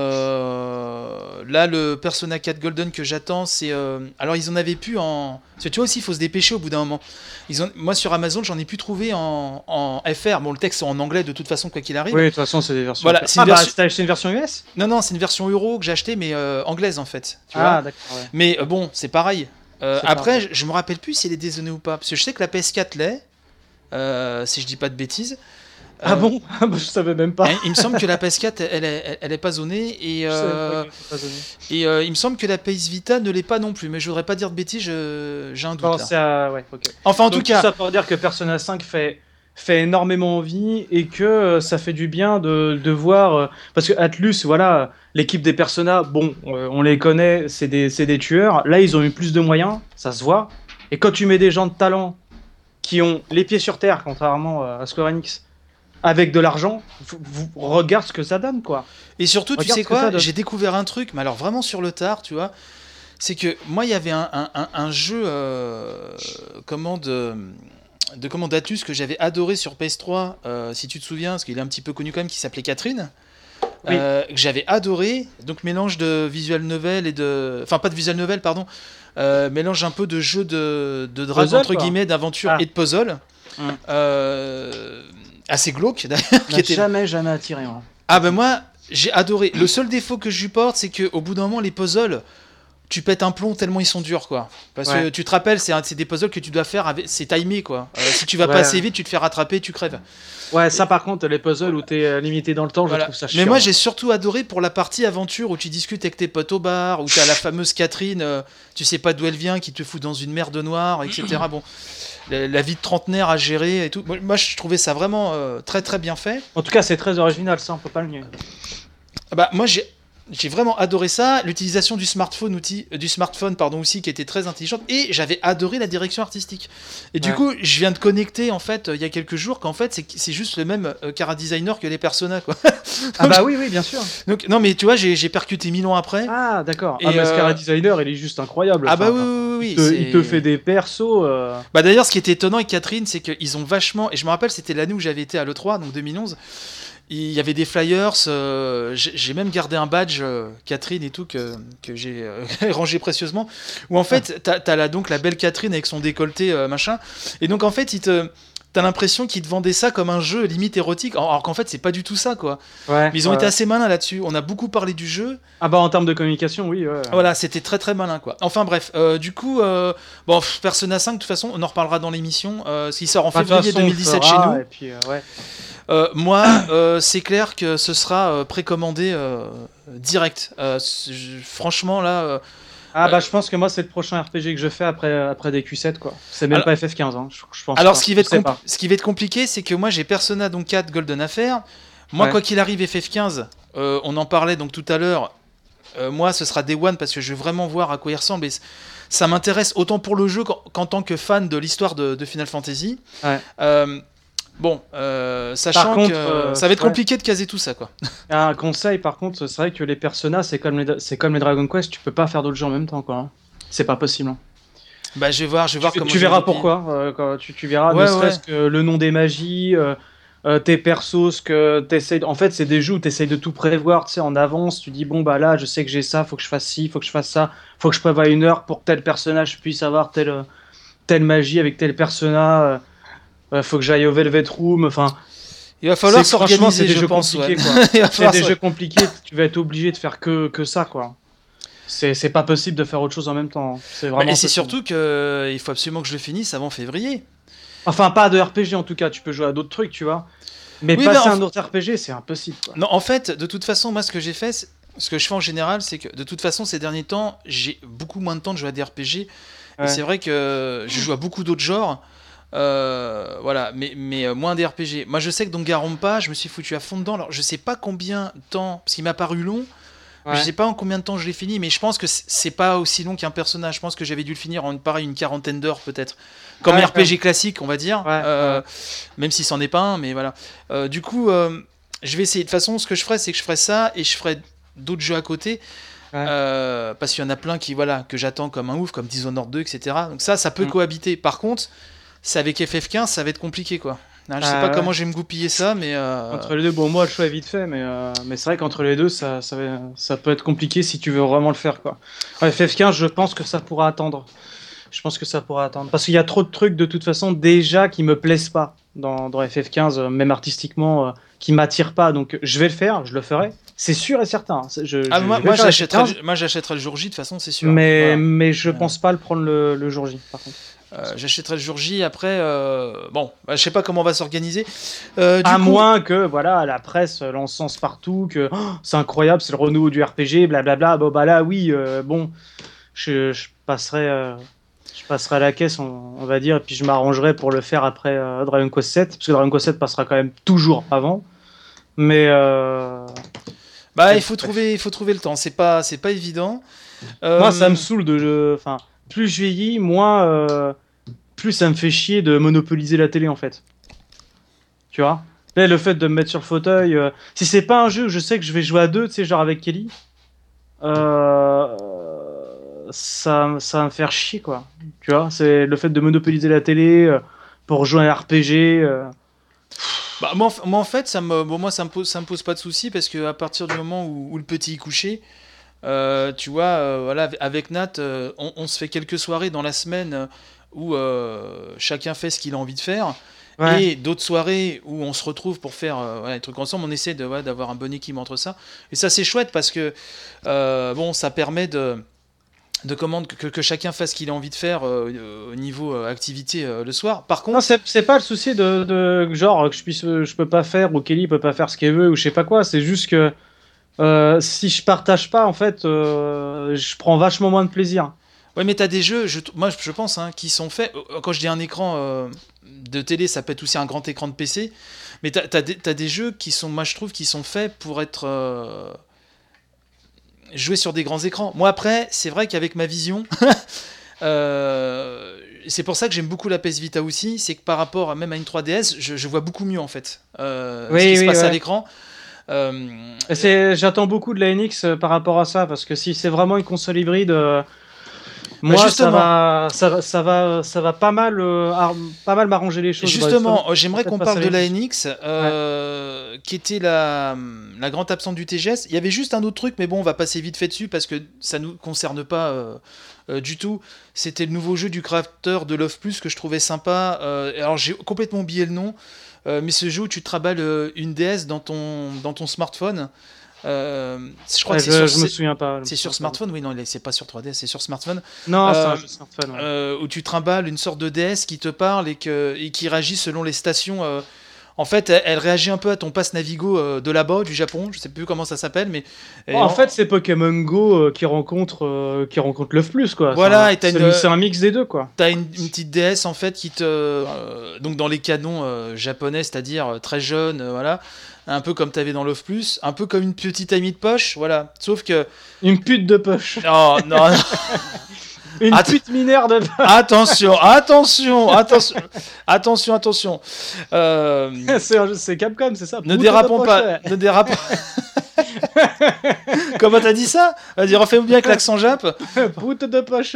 Speaker 1: Euh, là, le Persona quatre Golden que j'attends, c'est. euh, Alors, ils en avaient pu en. Parce que tu vois aussi, il faut se dépêcher au bout d'un moment. Ils ont... Moi, sur Amazon, j'en ai pu trouver en... en F R. Bon, le texte est en anglais de toute façon, quoi qu'il arrive.
Speaker 2: Oui, de toute façon, c'est des versions.
Speaker 1: Voilà,
Speaker 2: Ah,
Speaker 1: c'est une
Speaker 2: bah,
Speaker 1: version-
Speaker 2: t'as acheté une version U S?
Speaker 1: Non, non, c'est une version euro que j'ai acheté, mais euh, anglaise en fait. Tu
Speaker 2: Ah,
Speaker 1: vois
Speaker 2: d'accord, ouais.
Speaker 1: mais euh, bon, c'est pareil. Euh,
Speaker 2: C'est
Speaker 1: après,
Speaker 2: pareil.
Speaker 1: je, je me rappelle plus si elle est dézonée ou pas. Parce que je sais que la P S quatre l'est. euh, si je dis pas de bêtises.
Speaker 2: Ah
Speaker 1: Euh,
Speaker 2: bon? Ah bah, je savais même pas.
Speaker 1: hein, il me semble que la P S quatre, elle, est- elle, elle est pas zonée. Et,
Speaker 2: Je savais
Speaker 1: euh,
Speaker 2: pas qu'elle était pas zonée.
Speaker 1: et euh, il me semble que la P S Vita ne l'est pas non plus. Mais je voudrais pas dire de bêtises, je- j'ai un doute.
Speaker 2: Non,
Speaker 1: là.
Speaker 2: c'est à- ouais, ok.
Speaker 1: Enfin, en
Speaker 2: Donc,
Speaker 1: tout cas.
Speaker 2: ça pour dire que Persona cinq fait, fait énormément envie et que euh, ça fait du bien de, de voir. euh, parce que Atlus, voilà, l'équipe des Persona, bon, euh, on les connaît, c'est des, c'est des tueurs. Là, ils ont eu plus de moyens, ça se voit. Et quand tu mets des gens de talent qui ont les pieds sur terre, contrairement euh, à Square Enix, avec de l'argent, vous, vous- regarde ce que ça donne, quoi.
Speaker 1: Et surtout, tu
Speaker 2: Regarde
Speaker 1: sais
Speaker 2: ce que ça
Speaker 1: quoi,
Speaker 2: donne.
Speaker 1: j'ai découvert un truc, mais alors vraiment sur le tard, tu vois. C'est que moi, il y avait un, un- un- un jeu, euh, comment de, de comment d'Atlus que j'avais adoré sur P S trois, euh, si tu te souviens, parce qu'il est un petit peu connu quand même, qui s'appelait Catherine.
Speaker 2: Oui.
Speaker 1: euh, que j'avais adoré, donc mélange de visual novel et de, enfin pas de visual novel, pardon, euh, mélange un peu de jeu de, de drague
Speaker 2: Puzzle,
Speaker 1: entre
Speaker 2: quoi.
Speaker 1: guillemets, d'aventure
Speaker 2: Ah.
Speaker 1: et de puzzle.
Speaker 2: Mm.
Speaker 1: euh, assez glauque d'ailleurs. qui
Speaker 2: M'a
Speaker 1: était-
Speaker 2: jamais, jamais attiré. Moi.
Speaker 1: Ah ben moi, j'ai adoré. Le seul défaut que je lui porte, c'est qu'au bout d'un moment, les puzzles, tu pètes un plomb tellement ils sont durs, quoi. Parce que
Speaker 2: Ouais.
Speaker 1: tu te rappelles, c'est, un, c'est des puzzles que tu dois faire, avec, c'est timé, quoi. Euh, si tu vas
Speaker 2: Ouais.
Speaker 1: pas assez vite, tu te fais rattraper, tu crèves.
Speaker 2: Ouais, ça par contre, les puzzles où t'es euh, limité dans le temps,
Speaker 1: Voilà.
Speaker 2: je trouve ça chiant.
Speaker 1: Mais moi, j'ai surtout adoré pour la partie aventure où tu discutes avec tes potes au bar, où t'as la fameuse Catherine, euh, tu sais pas d'où elle vient, qui te fout dans une merde noire, et cetera. Bon, la, la vie de trentenaire à gérer et tout. Moi, moi, je trouvais ça vraiment euh, très très bien fait.
Speaker 2: En tout cas, c'est très original, ça, on peut pas le nier.
Speaker 1: Ah Bah, moi, j'ai. J'ai vraiment adoré ça, l'utilisation du smartphone, outil, euh, du smartphone pardon, aussi, qui était très intelligente, et j'avais adoré la direction artistique. Et du
Speaker 2: Ouais.
Speaker 1: coup, je viens de connecter, en fait, euh, il y a quelques jours, qu'en fait, c'est, c'est juste le même euh, cara designer que les personas, quoi.
Speaker 2: Ah bah oui, oui, bien sûr.
Speaker 1: Donc, non, mais tu vois, j'ai, j'ai percuté mille ans après.
Speaker 2: Ah d'accord.
Speaker 1: Et,
Speaker 2: Ah, mais
Speaker 1: euh,
Speaker 2: Scara Designer, il est juste incroyable.
Speaker 1: Ah bah
Speaker 2: Enfin,
Speaker 1: oui, oui, oui,
Speaker 2: il, te,
Speaker 1: c'est-
Speaker 2: il te fait des persos. euh,
Speaker 1: Bah d'ailleurs, ce qui était étonnant avec Catherine, c'est qu'ils ont vachement... Et je me rappelle, c'était l'année où j'avais été à l'E trois, donc deux mille onze. Il y avait des flyers, euh, j'ai j'ai même gardé un badge euh, Catherine et tout que, que j'ai euh, rangé précieusement. Où en fait, t'as, t'as là, donc la belle Catherine avec son décolleté euh, machin. Et donc en fait, il te, t'as l'impression qu'ils te vendaient ça comme un jeu limite érotique, alors qu'en fait, c'est pas du tout ça, quoi.
Speaker 2: Ouais.
Speaker 1: Mais ils ont
Speaker 2: ouais.
Speaker 1: été assez malins là-dessus. On a beaucoup parlé du jeu.
Speaker 2: Ah bah en termes de communication, oui. Ouais.
Speaker 1: Voilà, c'était très très malin, quoi. Enfin bref, euh, du coup, euh, bon, pff, Persona cinq, de toute façon, on en reparlera dans l'émission. Euh, il sort en
Speaker 2: Enfin, de
Speaker 1: février
Speaker 2: toute façon, on
Speaker 1: deux mille dix-sept
Speaker 2: fera,
Speaker 1: chez nous.
Speaker 2: Et puis, euh, ouais.
Speaker 1: Euh, moi, euh, c'est clair que ce sera euh, précommandé euh, direct. Euh, c'est- je- franchement, là, euh,
Speaker 2: Ah bah je pense que moi c'est le prochain R P G que je fais après, après des Q sept quoi. C'est même
Speaker 1: Alors-
Speaker 2: pas F F quinze hein. Je, je pense
Speaker 1: alors
Speaker 2: pas.
Speaker 1: ce qui, va
Speaker 2: Je
Speaker 1: être
Speaker 2: sais
Speaker 1: compl-
Speaker 2: pas.
Speaker 1: ce qui va être compliqué, c'est que moi j'ai Persona donc quatre Golden Affair. Moi,
Speaker 2: Ouais.
Speaker 1: quoi qu'il arrive, F F quinze, euh, on en parlait donc tout à l'heure. Euh, moi, ce sera Day One parce que je veux vraiment voir à quoi il ressemble. Et c- ça m'intéresse autant pour le jeu qu'en, qu'en tant que fan de l'histoire de, de Final Fantasy.
Speaker 2: Ouais.
Speaker 1: Euh, bon, euh, sachant
Speaker 2: Par contre,
Speaker 1: que
Speaker 2: euh,
Speaker 1: ça va être
Speaker 2: ouais.
Speaker 1: compliqué de caser tout ça, quoi.
Speaker 2: Un conseil par contre, c'est vrai que les Persona c'est comme les, c'est comme les Dragon Quest, tu peux pas faire d'autres jeux en même temps quoi. hein. C'est pas possible. hein.
Speaker 1: Bah, je vais voir, je vais voir
Speaker 2: Tu,
Speaker 1: comment.
Speaker 2: tu
Speaker 1: je vais
Speaker 2: verras
Speaker 1: goupiller.
Speaker 2: pourquoi. euh, quand tu, tu verras
Speaker 1: Ouais,
Speaker 2: ne serait-ce
Speaker 1: ouais.
Speaker 2: que le nom des magies, euh, euh, tes persos, ce que t'essayes. En fait, c'est des jeux où t'essayes de tout prévoir, tu sais, en avance. Tu dis bon bah là, je sais que j'ai ça, faut que je fasse ci, faut que je fasse ça, faut que je prévoie une heure pour que tel personnage puisse avoir telle euh, telle magie avec tel personnage. euh, euh, faut que j'aille au Velvet Room. Enfin,
Speaker 1: Il va falloir
Speaker 2: c'est- franchement,
Speaker 1: s'organiser,
Speaker 2: c'est des
Speaker 1: je
Speaker 2: jeux
Speaker 1: pense.
Speaker 2: compliqués,
Speaker 1: ouais.
Speaker 2: quoi.
Speaker 1: Il va
Speaker 2: c'est
Speaker 1: falloir
Speaker 2: des
Speaker 1: s'or-
Speaker 2: jeux compliqués. Tu vas être obligé de faire que que ça quoi. C'est c'est pas possible de faire autre chose en même temps. C'est
Speaker 1: Bah,
Speaker 2: vraiment.
Speaker 1: et c'est
Speaker 2: impossible.
Speaker 1: surtout qu'il faut absolument que je le finisse avant février.
Speaker 2: Enfin, pas de R P G en tout cas, tu peux jouer à d'autres trucs, tu vois. Mais
Speaker 1: Oui,
Speaker 2: passer
Speaker 1: mais en
Speaker 2: un autre R P G, c'est impossible. Quoi.
Speaker 1: Non, en fait, de toute façon, moi, ce que j'ai fait, c'est- ce que je fais en général, c'est que de toute façon, ces derniers temps, j'ai beaucoup moins de temps de jouer à des R P G.
Speaker 2: Ouais.
Speaker 1: Et c'est vrai que je joue à beaucoup d'autres genres. Euh, voilà, mais, mais euh, moins des R P G. Moi, je sais que dans Garompa, je me suis foutu à fond dedans. Alors, je sais pas combien de temps, parce qu'il m'a paru long.
Speaker 2: Ouais.
Speaker 1: Je sais pas en combien de temps je l'ai fini, mais je pense que c'est- c'est pas aussi long qu'un personnage. Je pense que j'avais dû le finir en pareil une quarantaine d'heures peut-être. Comme
Speaker 2: Ouais,
Speaker 1: un R P G classique, on va dire.
Speaker 2: Ouais,
Speaker 1: Euh,
Speaker 2: ouais.
Speaker 1: Même si c'en est pas un, mais voilà. Euh, du coup, euh, je vais essayer. De toute façon, ce que je ferai, c'est que je ferai ça et je ferai d'autres jeux à côté.
Speaker 2: Ouais.
Speaker 1: Euh, parce qu'il y en a plein qui, voilà, que j'attends comme un ouf, comme Dishonored deux, et cetera. Donc ça, ça peut
Speaker 2: Mm.
Speaker 1: cohabiter. Par contre, c'est avec F F quinze, ça va être compliqué, quoi. Hein, je sais
Speaker 2: Ah,
Speaker 1: pas
Speaker 2: ouais.
Speaker 1: comment je vais me goupiller ça, mais euh,
Speaker 2: Entre les deux, bon, moi, le choix est vite fait, mais, euh, mais c'est vrai qu'entre les deux, ça, ça, va- ça peut être compliqué si tu veux vraiment le faire. Quoi. Ouais, F F quinze, je pense que ça pourra attendre. Je pense que ça pourra attendre. Parce qu'il y a trop de trucs, de toute façon, déjà, qui me plaisent pas dans, dans F F quinze, euh, même artistiquement, euh, qui m'attirent pas. Donc, je vais le faire, je le ferai. C'est sûr et certain. C'est- Je,
Speaker 1: ah,
Speaker 2: je-
Speaker 1: moi,
Speaker 2: je vais
Speaker 1: moi,
Speaker 2: faire F F
Speaker 1: j'achèterai,
Speaker 2: quinze,
Speaker 1: le- moi, j'achèterai le jour J, de toute façon, c'est sûr.
Speaker 2: mais,
Speaker 1: Voilà.
Speaker 2: mais je
Speaker 1: Ouais.
Speaker 2: pense pas le prendre le, le jour J, par contre.
Speaker 1: Euh, j'achèterai le jour J. Après, euh, bon, bah, je sais pas comment on va s'organiser. Euh, du
Speaker 2: À
Speaker 1: coup-
Speaker 2: moins que voilà, la presse l'encense partout, que oh, c'est incroyable, c'est le renouveau du R P G, blablabla. Bon bah là oui, euh, bon, je, je passerai, euh, je passerai à la caisse, on, on va dire, et puis je m'arrangerai pour le faire après euh, Dragon Quest sept, parce que Dragon Quest sept passera quand même toujours avant. Mais euh,
Speaker 1: Bah, il faut trouver, il faut trouver le temps. C'est pas, c'est pas évident. Euh,
Speaker 2: moi ça me saoule de, enfin, plus je vieillis, moins, euh, plus ça me fait chier de monopoliser la télé en fait. Tu vois? Là, le fait de me mettre sur le fauteuil, euh, si c'est pas un jeu où je sais que je vais jouer à deux, tu sais, genre avec Kelly, euh, ça, ça va me faire chier, quoi. Tu vois, c'est le fait de monopoliser la télé euh, pour jouer à un R P G. euh,
Speaker 1: Bah, moi, en- moi, en fait, ça me, bon, moi, ça me pose, ça me pose pas de soucis parce que à partir du moment où, où le petit est couché, euh, tu vois, euh, voilà, avec Nat, euh, on, on se fait quelques soirées dans la semaine euh, où euh, chacun fait ce qu'il a envie de faire.
Speaker 2: Ouais.
Speaker 1: et d'autres soirées où on se retrouve pour faire euh, voilà, des trucs ensemble, on essaie de, ouais, d'avoir un bon équilibre entre ça. Et ça, c'est chouette parce que euh, bon, ça permet de, de commande que, que chacun fasse ce qu'il a envie de faire euh, au niveau euh, activité euh, le soir. Par
Speaker 2: Non,
Speaker 1: contre,
Speaker 2: c'est c'est pas le souci de, de genre que je puisse, je peux pas faire ou Kelly peut pas faire ce qu'elle veut ou je sais pas quoi. C'est juste que euh, si je partage pas, en fait, euh, je prends vachement moins de plaisir.
Speaker 1: ouais, mais t'as des jeux, je, moi je pense, hein, qui sont faits. euh, Quand je dis un écran euh, de télé, ça peut être aussi un grand écran de P C. Mais t'as, t'as des, t'as des jeux qui sont, moi je trouve, qui sont faits pour être euh, joués sur des grands écrans. Moi après, c'est vrai qu'avec ma vision, euh, c'est pour ça que j'aime beaucoup la P S Vita aussi, c'est que par rapport à, même à une trois D S, je, je vois beaucoup mieux en fait euh,
Speaker 2: Oui,
Speaker 1: ce qui se
Speaker 2: oui,
Speaker 1: passe à
Speaker 2: ouais.
Speaker 1: l'écran. Euh,
Speaker 2: Et c'est, j'attends beaucoup de la N X euh, par rapport à ça parce que si c'est vraiment une console hybride, euh, moi ça
Speaker 1: justement.
Speaker 2: va, ça, va- ça va, ça va pas mal, euh, ar- pas mal m'arranger les choses.
Speaker 1: Justement,
Speaker 2: Bah,
Speaker 1: j'aimerais
Speaker 2: peut-être
Speaker 1: qu'on
Speaker 2: passer
Speaker 1: parle
Speaker 2: à
Speaker 1: de la
Speaker 2: N X.
Speaker 1: N X, euh, qui était la, la grande absente du T G S. Il y avait juste un autre truc, mais bon, on va passer vite fait dessus parce que ça nous concerne pas euh, euh, du tout. C'était le nouveau jeu du créateur de Love Plus que je trouvais sympa. Euh, alors j'ai complètement oublié le nom, euh, mais ce jeu où tu travailles euh, une D S dans ton, dans ton smartphone. Euh, je crois
Speaker 2: Ouais,
Speaker 1: que c'est
Speaker 2: je,
Speaker 1: sur,
Speaker 2: je me
Speaker 1: c'est-
Speaker 2: souviens pas. je me
Speaker 1: c'est sur
Speaker 2: souviens pas.
Speaker 1: smartphone, oui, non, il est- c'est pas sur trois D S, c'est sur smartphone.
Speaker 2: Non, c'est
Speaker 1: Euh,
Speaker 2: un jeu smartphone. Ouais.
Speaker 1: euh, où tu trimbales une sorte de D S qui te parle et, que, et qui réagit selon les stations. euh. En fait, elle, elle réagit un peu à ton pass Navigo euh, de là-bas, du Japon. Je sais plus comment ça s'appelle, mais. et
Speaker 2: en fait, c'est Pokémon Go euh, qui rencontre, euh, qui rencontre Love Plus, quoi.
Speaker 1: Voilà,
Speaker 2: C'est
Speaker 1: et t'as
Speaker 2: un, c'est
Speaker 1: une-
Speaker 2: le- c'est un mix des deux, quoi.
Speaker 1: t'as une, une petite D S en fait qui te. euh, donc dans les canons euh, japonais, c'est-à-dire euh, très jeune, euh, voilà. Un peu comme t'avais dans Love Plus, un peu comme une petite amie de poche, voilà. Sauf que.
Speaker 2: Une pute de poche.
Speaker 1: Oh non, non.
Speaker 2: Une
Speaker 1: Attends.
Speaker 2: pute mineure de poche.
Speaker 1: Attention, attention, attention, attention, attention. Euh,
Speaker 2: c'est, un jeu- c'est Capcom, c'est ça.
Speaker 1: Ne
Speaker 2: Pute
Speaker 1: dérapons
Speaker 2: de
Speaker 1: pas,
Speaker 2: poche.
Speaker 1: ne dérapons. Comment t'as dit ça? Vas-y, refais-moi bien avec l'accent jap.
Speaker 2: Pute de poche.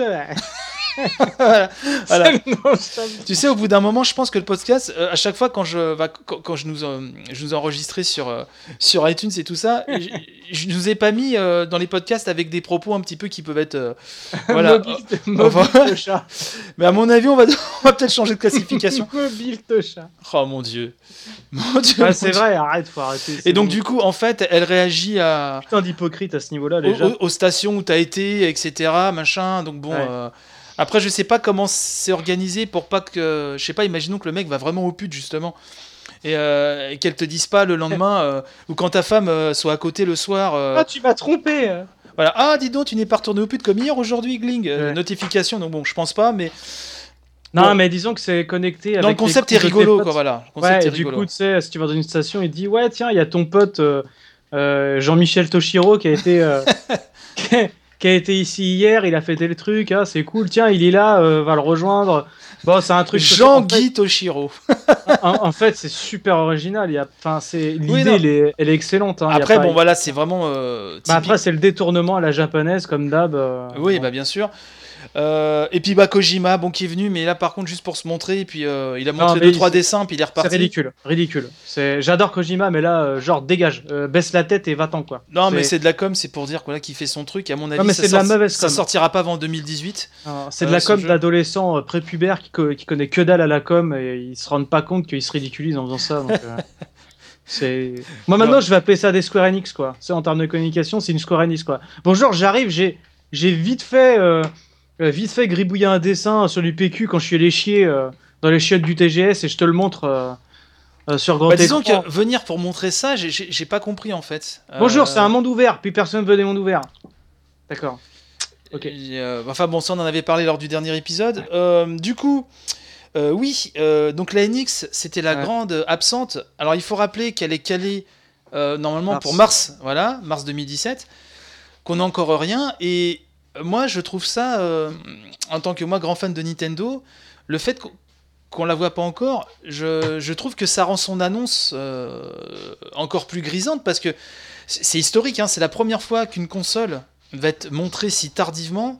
Speaker 1: Voilà. Voilà.
Speaker 2: C'est le nom, ça.
Speaker 1: Tu sais, au bout d'un moment, je pense que le podcast, euh, à chaque fois quand je, va, quand, quand je nous, euh, je nous ai enregistré sur, euh, sur iTunes et tout ça, je, je nous ai pas mis euh, dans les podcasts avec des propos un petit peu qui peuvent être, euh, voilà.
Speaker 2: Mobile, mobile
Speaker 1: Enfin,
Speaker 2: de chat.
Speaker 1: Mais à mon avis, on va, on va peut-être changer de classification.
Speaker 2: Mobile de chat.
Speaker 1: Oh mon dieu, mon dieu.
Speaker 2: Ah,
Speaker 1: mon
Speaker 2: c'est
Speaker 1: Dieu.
Speaker 2: vrai, arrête, faut arrêter. c'est
Speaker 1: Et donc
Speaker 2: bon.
Speaker 1: du coup, en fait, elle réagit à,
Speaker 2: Putain d'hypocrite à ce niveau-là,
Speaker 1: aux,
Speaker 2: déjà.
Speaker 1: aux- aux stations où t'as été, et cetera. Machin. Donc bon.
Speaker 2: Ouais.
Speaker 1: euh, Après, je sais pas comment c'est organisé pour pas que, je sais pas. Imaginons que le mec va vraiment au pute justement, et, euh, et qu'elle te dise pas le lendemain euh, ou quand ta femme euh, soit à côté le soir. euh,
Speaker 2: Ah, tu m'as trompé. euh.
Speaker 1: Voilà. Ah, dis donc, tu n'es pas retourné au pute comme hier aujourd'hui, Gling. Euh,
Speaker 2: Ouais.
Speaker 1: Notification. Donc bon, je pense pas, mais
Speaker 2: Non,
Speaker 1: Bon.
Speaker 2: mais disons que c'est connecté avec
Speaker 1: dans le concept
Speaker 2: les
Speaker 1: est
Speaker 2: comptes de tes
Speaker 1: rigolo,
Speaker 2: potes.
Speaker 1: quoi. Voilà. Le concept
Speaker 2: Ouais,
Speaker 1: est
Speaker 2: et du
Speaker 1: rigolo.
Speaker 2: coup, tu sais, si tu vas dans une station, il te dit ouais, tiens, il y a ton pote euh, euh, Jean-Michel Toshiro qui a été euh, qui, a, qui a été ici hier, il a fait tel truc, ah, c'est cool, tiens, il est là, euh, va le rejoindre. Bon, c'est un truc. en fait,
Speaker 1: Jean-Guy Toshiro.
Speaker 2: en, en fait, c'est super original. Il y a, enfin, c'est l'idée,
Speaker 1: Oui, non.
Speaker 2: elle, est, elle est excellente. Hein, il y a
Speaker 1: Après,
Speaker 2: pas-
Speaker 1: bon, voilà, c'est vraiment euh,
Speaker 2: Bah,
Speaker 1: typique.
Speaker 2: après, c'est le détournement à la japonaise, comme d'hab. euh,
Speaker 1: Oui,
Speaker 2: bon.
Speaker 1: bah bien sûr. Euh, et puis bah Kojima, bon qui est venu, mais là par contre juste pour se montrer, et puis euh, il a montré
Speaker 2: mais
Speaker 1: deux trois
Speaker 2: c'est-
Speaker 1: dessins, puis il est
Speaker 2: C'est
Speaker 1: reparti.
Speaker 2: ridicule, ridicule. C'est, j'adore Kojima, mais là, euh, genre dégage, euh, baisse la tête et va-t'en quoi.
Speaker 1: Non, mais c'est de la com, c'est pour dire quoi, là, qu'il fait son truc. À mon avis,
Speaker 2: mais
Speaker 1: ça,
Speaker 2: c'est de la
Speaker 1: sort-
Speaker 2: mauvaise
Speaker 1: ça
Speaker 2: com.
Speaker 1: sortira pas avant deux mille dix-huit.
Speaker 2: Alors, c'est de
Speaker 1: Euh,
Speaker 2: la
Speaker 1: ce
Speaker 2: com
Speaker 1: jeu.
Speaker 2: d'adolescents euh, prépubères qui, co- qui connaît que dalle à la com et ils se rendent pas compte qu'ils se ridiculisent en faisant ça. Donc, euh, c'est... Moi maintenant,
Speaker 1: Non.
Speaker 2: je vais appeler ça des Square Enix quoi. C'est en termes de communication, c'est une Square Enix quoi. Bonjour, j'arrive, j'ai, j'ai vite fait, euh, euh, vite fait gribouiller un dessin sur du P Q quand je suis allé chier euh, dans les chiottes du T G S et je te le montre euh, euh, sur grand
Speaker 1: Bah, disons
Speaker 2: écran.
Speaker 1: que venir pour montrer ça, j'ai- j'ai j'ai pas compris en fait.
Speaker 2: Bonjour,
Speaker 1: Euh,
Speaker 2: c'est un monde ouvert, puis personne veut des mondes ouverts. D'accord. Ok.
Speaker 1: et, euh, enfin bon, ça on en avait parlé lors du dernier épisode. Euh, du coup, euh, oui, euh, donc la N X, c'était la
Speaker 2: Ouais.
Speaker 1: grande absente. Alors il faut rappeler qu'elle est calée euh, normalement
Speaker 2: Mars.
Speaker 1: pour mars, voilà, mars deux mille dix-sept, qu'on n'a encore rien. Et moi, je trouve ça, euh, en tant que moi grand fan de Nintendo, le fait qu'on qu'on la voit pas encore, je, je trouve que ça rend son annonce euh, encore plus grisante parce que c'est c'est historique, hein, c'est la première fois qu'une console va être montrée si tardivement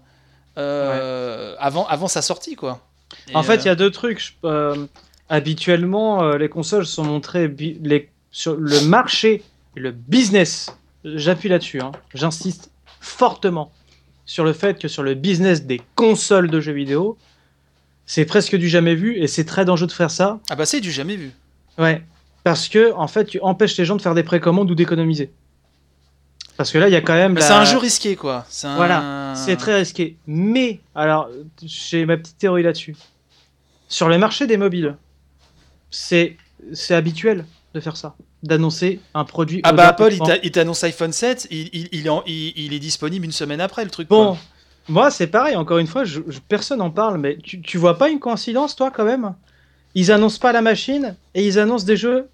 Speaker 1: euh, avant, avant sa sortie, quoi. Et,
Speaker 2: En fait, il y
Speaker 1: euh,
Speaker 2: a deux trucs. Je- euh, habituellement, euh, les consoles sont montrées bi- les, sur le marché, le business. J'appuie là-dessus. Hein, j'insiste fortement sur le fait que sur le business des consoles de jeux vidéo, c'est presque du jamais vu et c'est très dangereux de faire ça.
Speaker 1: Ah bah c'est du jamais vu.
Speaker 2: Ouais, parce que en fait, tu empêches les gens de faire des précommandes ou d'économiser. Parce que là, il y a quand même.
Speaker 1: Bah,
Speaker 2: la...
Speaker 1: C'est un jeu risqué quoi. C'est un...
Speaker 2: Voilà, c'est très risqué. Mais, alors, j'ai ma petite théorie là-dessus. Sur le marché des mobiles, c'est c'est habituel de faire ça, d'annoncer un produit.
Speaker 1: Ah
Speaker 2: au
Speaker 1: bah
Speaker 2: dernier
Speaker 1: Apple, il
Speaker 2: moment.
Speaker 1: t'a- il t'annonce iPhone sept, il, il, il est en- il- il est disponible une semaine après le truc.
Speaker 2: Bon,
Speaker 1: quoi.
Speaker 2: moi, c'est pareil. Encore une fois, je, je- personne n'en parle, mais tu, tu vois pas une coïncidence, toi, quand même? Ils annoncent pas la machine et ils annoncent des jeux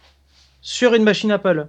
Speaker 2: sur une machine Apple.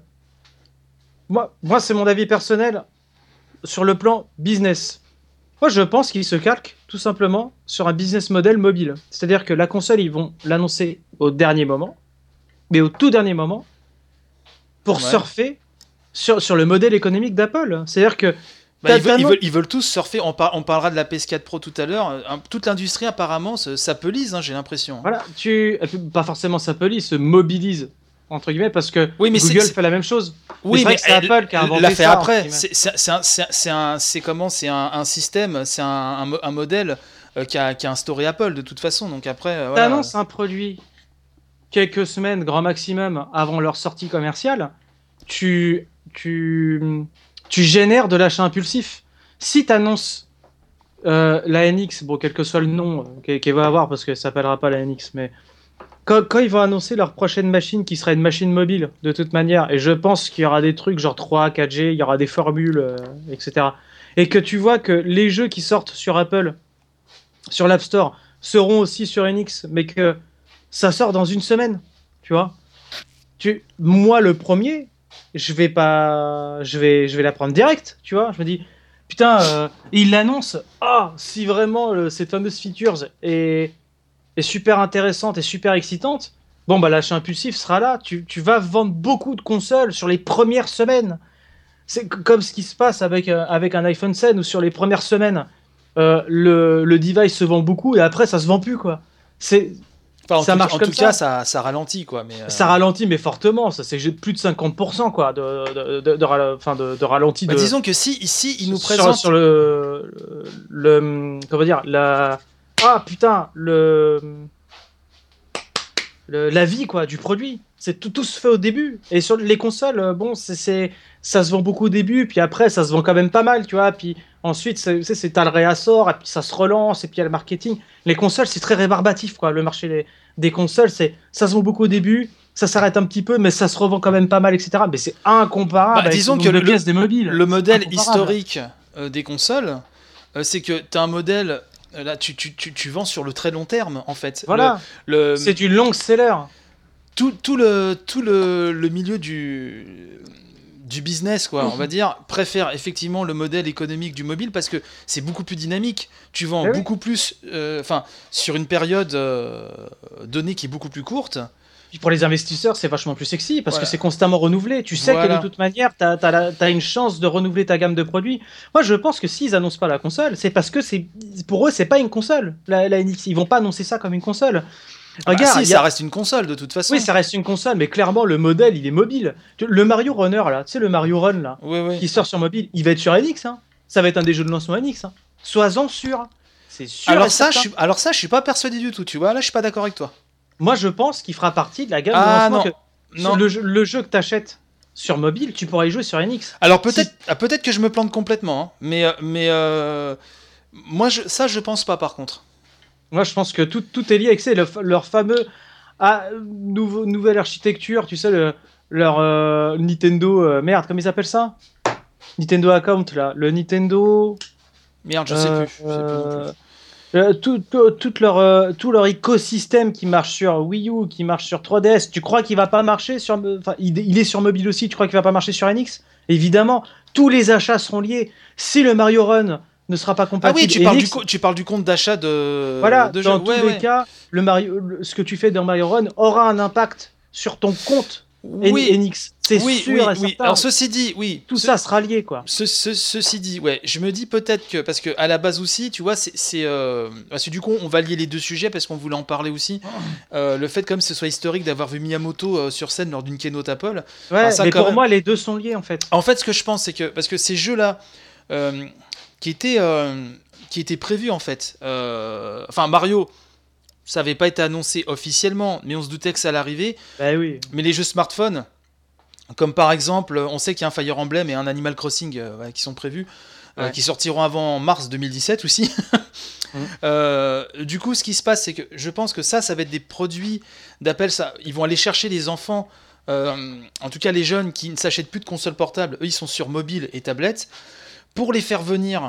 Speaker 2: Moi, moi, c'est mon avis personnel sur le plan business. Moi, je pense qu'ils se calquent tout simplement sur un business model mobile. C'est-à-dire que la console, ils vont l'annoncer au dernier moment, mais au tout dernier moment, pour
Speaker 1: Ouais.
Speaker 2: surfer sur, sur le modèle économique d'Apple. C'est-à-dire que
Speaker 1: Bah,
Speaker 2: t'as-
Speaker 1: ils, veulent,
Speaker 2: t'as
Speaker 1: ils
Speaker 2: non-
Speaker 1: veulent- ils veulent tous surfer. On, par- on parlera de la P S quatre Pro tout à l'heure. Euh, un- Toute l'industrie apparemment se- s'appelise, hein, j'ai l'impression.
Speaker 2: Voilà, tu pas forcément s'appelise, se mobilise entre guillemets parce que
Speaker 1: Oui, mais c'est-
Speaker 2: Google
Speaker 1: c'est-
Speaker 2: fait la même chose.
Speaker 1: Oui,
Speaker 2: c'est vrai
Speaker 1: mais
Speaker 2: que c'est
Speaker 1: elle-
Speaker 2: Apple qui a inventé
Speaker 1: l'a fait
Speaker 2: ça, entre
Speaker 1: après.
Speaker 2: guillemets.
Speaker 1: C'est c'est- c'est un, c'est- c'est un- c'est comment C'est un, un système, c'est un, un mo- un modèle euh, qui, a, qui a instauré Apple de toute façon. Donc après, euh, voilà.
Speaker 2: T'annonces un produit quelques semaines, grand maximum, avant leur sortie commerciale, tu, tu, tu génères de l'achat impulsif. Si t'annonces euh, la N X, bon, quel que soit le nom euh, qu'elle qu'elle va avoir, parce qu'elle s'appellera pas la N X, mais quand, quand ils vont annoncer leur prochaine machine qui sera une machine mobile, de toute manière, et je pense qu'il y aura des trucs genre trois, quatre G, il y aura des formules, euh, et cetera. Et que tu vois que les jeux qui sortent sur Apple, sur l'App Store, seront aussi sur N X, mais que ça sort dans une semaine, tu vois. Tu, moi, le premier, je vais pas, je vais, je vais la prendre direct, tu vois. Je me dis, putain, euh, il l'annonce. Ah, si vraiment euh, cette fameuse features est, est super intéressante et super excitante, bon bah l'achat impulsif sera là. Tu, tu vas vendre beaucoup de consoles sur les premières semaines. C'est c- comme ce qui se passe avec euh, avec un iPhone sept où sur les premières semaines, euh, le, le device se vend beaucoup et après ça se vend plus quoi. C'est
Speaker 1: Enfin, en
Speaker 2: ça
Speaker 1: tout,
Speaker 2: marche
Speaker 1: en
Speaker 2: comme
Speaker 1: tout
Speaker 2: ça.
Speaker 1: cas, ça, ça ralentit quoi. Mais euh,
Speaker 2: Ça ralentit, mais fortement. Ça, c'est plus de cinquante pour cent quoi, de, de, de, de, rala- enfin, de, de ralenti.
Speaker 1: bah,
Speaker 2: de,
Speaker 1: disons que si ici il nous
Speaker 2: sur,
Speaker 1: présente.
Speaker 2: sur le, le, le- comment dire, la, ah putain, le, le la vie quoi du produit. C'est tout, tout se fait au début. Et sur les consoles, euh, bon, c'est, c'est, ça se vend beaucoup au début, puis après ça se vend quand même pas mal, tu vois. Puis ensuite, c'est, c'est, c'est t'as le réassort, et puis ça se relance, et puis il y a le marketing. Les consoles, c'est très rébarbatif quoi. Le marché des, des consoles, c'est, ça se vend beaucoup au début. Ça s'arrête un petit peu, mais ça se revend quand même pas mal, et cetera. Mais c'est incomparable.
Speaker 1: Bah,
Speaker 2: avec
Speaker 1: disons
Speaker 2: le
Speaker 1: que
Speaker 2: nombre de
Speaker 1: le-
Speaker 2: pièces des mobiles.
Speaker 1: Le modèle
Speaker 2: Incomparable.
Speaker 1: historique euh, des consoles, euh, c'est que tu as un modèle, euh, là tu, tu, tu, tu vends sur le très long terme en fait.
Speaker 2: Voilà.
Speaker 1: Le, le-
Speaker 2: C'est du long seller.
Speaker 1: tout, tout, le, tout le, le milieu du, du business, quoi, on va dire, préfère effectivement le modèle économique du mobile parce que c'est beaucoup plus dynamique. Tu vends
Speaker 2: Eh oui.
Speaker 1: beaucoup plus, euh, enfin, sur une période euh, donnée qui est beaucoup plus courte.
Speaker 2: Puis pour les investisseurs, c'est vachement plus sexy parce
Speaker 1: Voilà.
Speaker 2: que c'est constamment renouvelé. Tu sais
Speaker 1: Voilà.
Speaker 2: que de toute manière, tu as, une chance de renouveler ta gamme de produits. Moi, je pense que s'ils annoncent pas la console, c'est parce que c'est pour eux, c'est pas une console. La, la N X, ils vont pas annoncer ça comme une console.
Speaker 1: Ah bah
Speaker 2: Regarde,
Speaker 1: si,
Speaker 2: il y a-
Speaker 1: ça reste une console de toute façon.
Speaker 2: oui, ça reste une console, mais clairement, le modèle, il est mobile. Tu- Le Mario Runner, là, tu sais, le Mario Run, là,
Speaker 1: Oui, oui.
Speaker 2: qui sort sur mobile, il va être sur N X. Hein. Ça va être un des jeux de lancement N X. Hein. Sois-en sûr. C'est sûr. et
Speaker 1: Alors ça, je
Speaker 2: certain.
Speaker 1: suis, alors ça, je suis pas persuadé du tout, tu vois. Là, je suis pas d'accord avec toi.
Speaker 2: Moi, je pense qu'il fera partie de la gamme
Speaker 1: Ah
Speaker 2: de lancement.
Speaker 1: non,
Speaker 2: que-
Speaker 1: non.
Speaker 2: Le, jeu- le jeu que tu achètes sur mobile, tu pourras y jouer sur N X.
Speaker 1: Alors peut-être, ah, peut-être que je me plante complètement, hein, mais, euh, mais euh, moi, je, ça, je pense pas par contre.
Speaker 2: Moi, je pense que tout, tout est lié avec ça, le- leur fameux ah, nouveau, nouvelle architecture, tu sais, le, leur euh, Nintendo. euh, merde, comment ils appellent ça? Nintendo Account, là. Le Nintendo.
Speaker 1: Merde, je sais
Speaker 2: euh,
Speaker 1: plus. Je sais plus non plus.
Speaker 2: euh, euh, tout, tout, tout leur, euh, tout leur écosystème qui marche sur Wii U, qui marche sur trois D S, tu crois qu'il va pas marcher sur. Enfin, il, il est sur mobile aussi, tu crois qu'il va pas marcher sur N X? Évidemment, tous les achats seront liés. Si le Mario Run ne sera pas
Speaker 1: Ah
Speaker 2: compatible,
Speaker 1: oui, tu parles,
Speaker 2: N
Speaker 1: du
Speaker 2: X,
Speaker 1: co- tu parles du compte d'achat de,
Speaker 2: voilà,
Speaker 1: de
Speaker 2: dans
Speaker 1: jeux.
Speaker 2: tous
Speaker 1: Ouais,
Speaker 2: les
Speaker 1: ouais.
Speaker 2: cas, le Mario, le- ce que tu fais dans Mario Run aura un impact sur ton compte N-
Speaker 1: Oui,
Speaker 2: N X. C'est
Speaker 1: oui,
Speaker 2: sûr
Speaker 1: oui,
Speaker 2: et
Speaker 1: oui.
Speaker 2: certain.
Speaker 1: Alors ceci dit, oui.
Speaker 2: Tout
Speaker 1: ce-
Speaker 2: ça sera lié, quoi.
Speaker 1: Ce, ce- ceci dit, ouais, je me dis peut-être que parce que à la base aussi, tu vois, c'est, c'est euh, parce que du coup, on va lier les deux sujets parce qu'on voulait en parler aussi. Euh, le fait comme ce soit historique d'avoir vu Miyamoto euh, sur scène lors d'une keynote Apple.
Speaker 2: Ouais,
Speaker 1: Ah, ça,
Speaker 2: mais
Speaker 1: quand
Speaker 2: pour
Speaker 1: même.
Speaker 2: moi, les deux sont liés, en fait.
Speaker 1: En fait, ce que je pense, c'est que parce que ces jeux-là, euh, qui étaient euh, qui étaient prévus en fait, euh, enfin Mario, ça avait pas été annoncé officiellement, mais on se doutait que ça allait arriver.
Speaker 2: Bah oui.
Speaker 1: Mais les jeux smartphones, comme par exemple, on sait qu'il y a un Fire Emblem et un Animal Crossing euh, ouais, qui sont prévus, euh,
Speaker 2: Ouais.
Speaker 1: qui sortiront avant mars deux mille dix-sept aussi.
Speaker 2: Mmh.
Speaker 1: Euh, du coup, ce qui se passe, c'est que je pense que ça, ça va être des produits d'appel. Ça, ils vont aller chercher les enfants, euh, en tout cas les jeunes qui ne s'achètent plus de consoles portables. Eux, ils sont sur mobile et tablette, pour les faire venir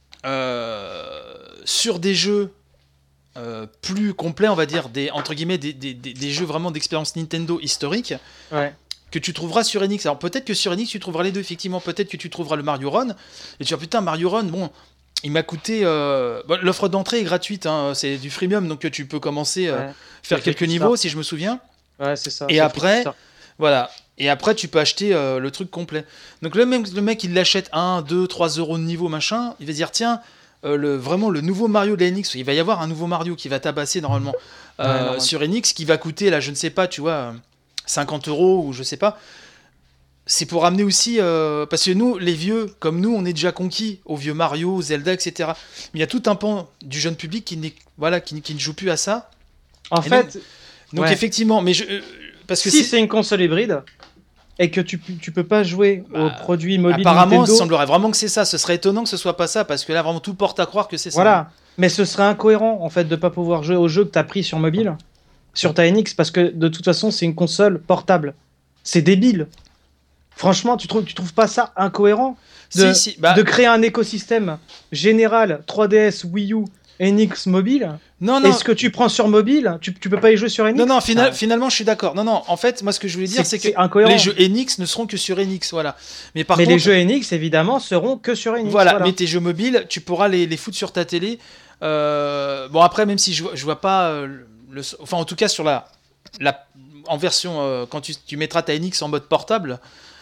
Speaker 1: euh, sur des jeux euh, plus complets, on va dire, des entre guillemets des, des, des, des jeux vraiment d'expérience Nintendo historique.
Speaker 2: Ouais.
Speaker 1: Que tu trouveras sur Enix. Alors peut-être que sur Enix tu trouveras les deux, effectivement. Peut-être que tu trouveras le Mario Run. Et tu vas putain, Mario Run, bon, il m'a coûté. Euh... Bon, l'offre d'entrée est gratuite, hein, c'est du freemium, donc tu peux commencer euh,
Speaker 2: Ouais.
Speaker 1: faire
Speaker 2: C'est
Speaker 1: quelques
Speaker 2: tout
Speaker 1: niveaux,
Speaker 2: ça.
Speaker 1: si je me souviens.
Speaker 2: Ouais, c'est ça.
Speaker 1: Et
Speaker 2: c'est
Speaker 1: après,
Speaker 2: tout ça.
Speaker 1: voilà. Et après, tu peux acheter euh, le truc complet. Donc le mec, le mec il l'achète un, deux, trois euros de niveau, machin. Il va se dire, tiens, euh, le, vraiment le nouveau Mario de la Enix, il va y avoir un nouveau Mario qui va tabasser normalement euh,
Speaker 2: Ouais, normal.
Speaker 1: sur Enix, qui va coûter, là, je ne sais pas, tu vois, euh, cinquante euros ou je sais pas. C'est pour amener aussi, euh, parce que nous, les vieux, comme nous, on est déjà conquis aux vieux Mario, Zelda, et cetera. Mais il y a tout un pan du jeune public qui, n'est, voilà, qui, qui ne joue plus à ça.
Speaker 2: En
Speaker 1: Et
Speaker 2: fait,
Speaker 1: Donc
Speaker 2: Ouais.
Speaker 1: effectivement, mais je, euh, parce que
Speaker 2: si
Speaker 1: c'est-
Speaker 2: c'est une console hybride et que tu, tu peux pas jouer aux
Speaker 1: Bah,
Speaker 2: produits mobiles
Speaker 1: apparemment,
Speaker 2: Nintendo,
Speaker 1: il semblerait vraiment que c'est ça. Ce serait étonnant que ce soit pas ça, parce que là, vraiment, tout porte à croire que c'est ça.
Speaker 2: voilà. Mais ce serait incohérent en fait de pas pouvoir jouer au jeu que t'as pris sur mobile, sur ta N X, parce que de toute façon c'est une console portable. C'est débile. Franchement, tu trouves, tu trouves pas ça incohérent de,
Speaker 1: Si, si, bah,
Speaker 2: de créer un écosystème général trois D S, Wii U, N X mobile?
Speaker 1: non, non,
Speaker 2: Et ce que tu prends sur mobile, tu, tu peux pas y jouer sur N X?
Speaker 1: non, non, final-
Speaker 2: Ah,
Speaker 1: finalement, je suis d'accord. Non, non, en fait, moi, ce que je voulais dire, c'est, que
Speaker 2: incohérent.
Speaker 1: les jeux Enix ne seront que sur Enix, voilà. Mais par
Speaker 2: Mais
Speaker 1: contre,
Speaker 2: les jeux N X évidemment seront que sur N X.
Speaker 1: voilà, mais tes jeux mobiles, tu pourras les, les foutre sur ta télé. Euh, bon, après, même si je, vois- je vois pas euh, le, enfin, en tout cas, sur la, la en version, euh, quand tu, tu mettras ta Enix en mode portable,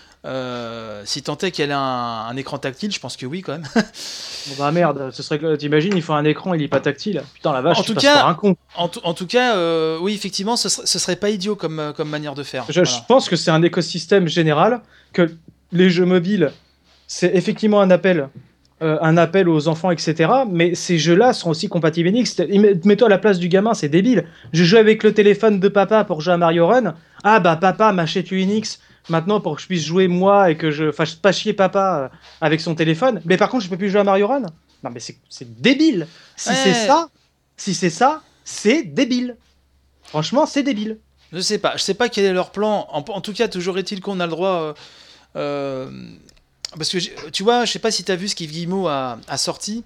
Speaker 1: euh, si tant est qu'elle a un, un écran tactile, je pense que oui, quand même.
Speaker 2: Bon bah merde, ce serait que t'imagines, il faut un écran, il est pas tactile. Putain la vache,
Speaker 1: En
Speaker 2: tu
Speaker 1: tout
Speaker 2: passes
Speaker 1: cas-
Speaker 2: pour un con.
Speaker 1: En, tout- en tout cas, euh, oui, effectivement, ce serait, ce serait pas idiot comme, euh, comme manière de faire.
Speaker 2: Je,
Speaker 1: Voilà.
Speaker 2: je pense que c'est un écosystème général, que les jeux mobiles, c'est effectivement un appel, euh, un appel aux enfants, et cetera. Mais ces jeux-là seront aussi compatibles N X. Mets-toi à la place du gamin, c'est débile. Je joue avec le téléphone de papa pour jouer à Mario Run. Ah bah papa m'achète une N X maintenant pour que je puisse jouer moi et que je fasse pas chier papa euh, avec son téléphone. Mais par contre, je peux plus jouer à Mario Run. Non mais c'est c'est débile. Si
Speaker 1: Ouais.
Speaker 2: c'est ça, si c'est ça, c'est débile. Franchement, c'est débile.
Speaker 1: Je sais pas, je sais pas quel est leur plan. En, en tout cas, toujours est-il qu'on a le droit. euh, euh, parce que j'ai- tu vois, je sais pas si t'as vu ce qu'Yves Guillemot a, a sorti.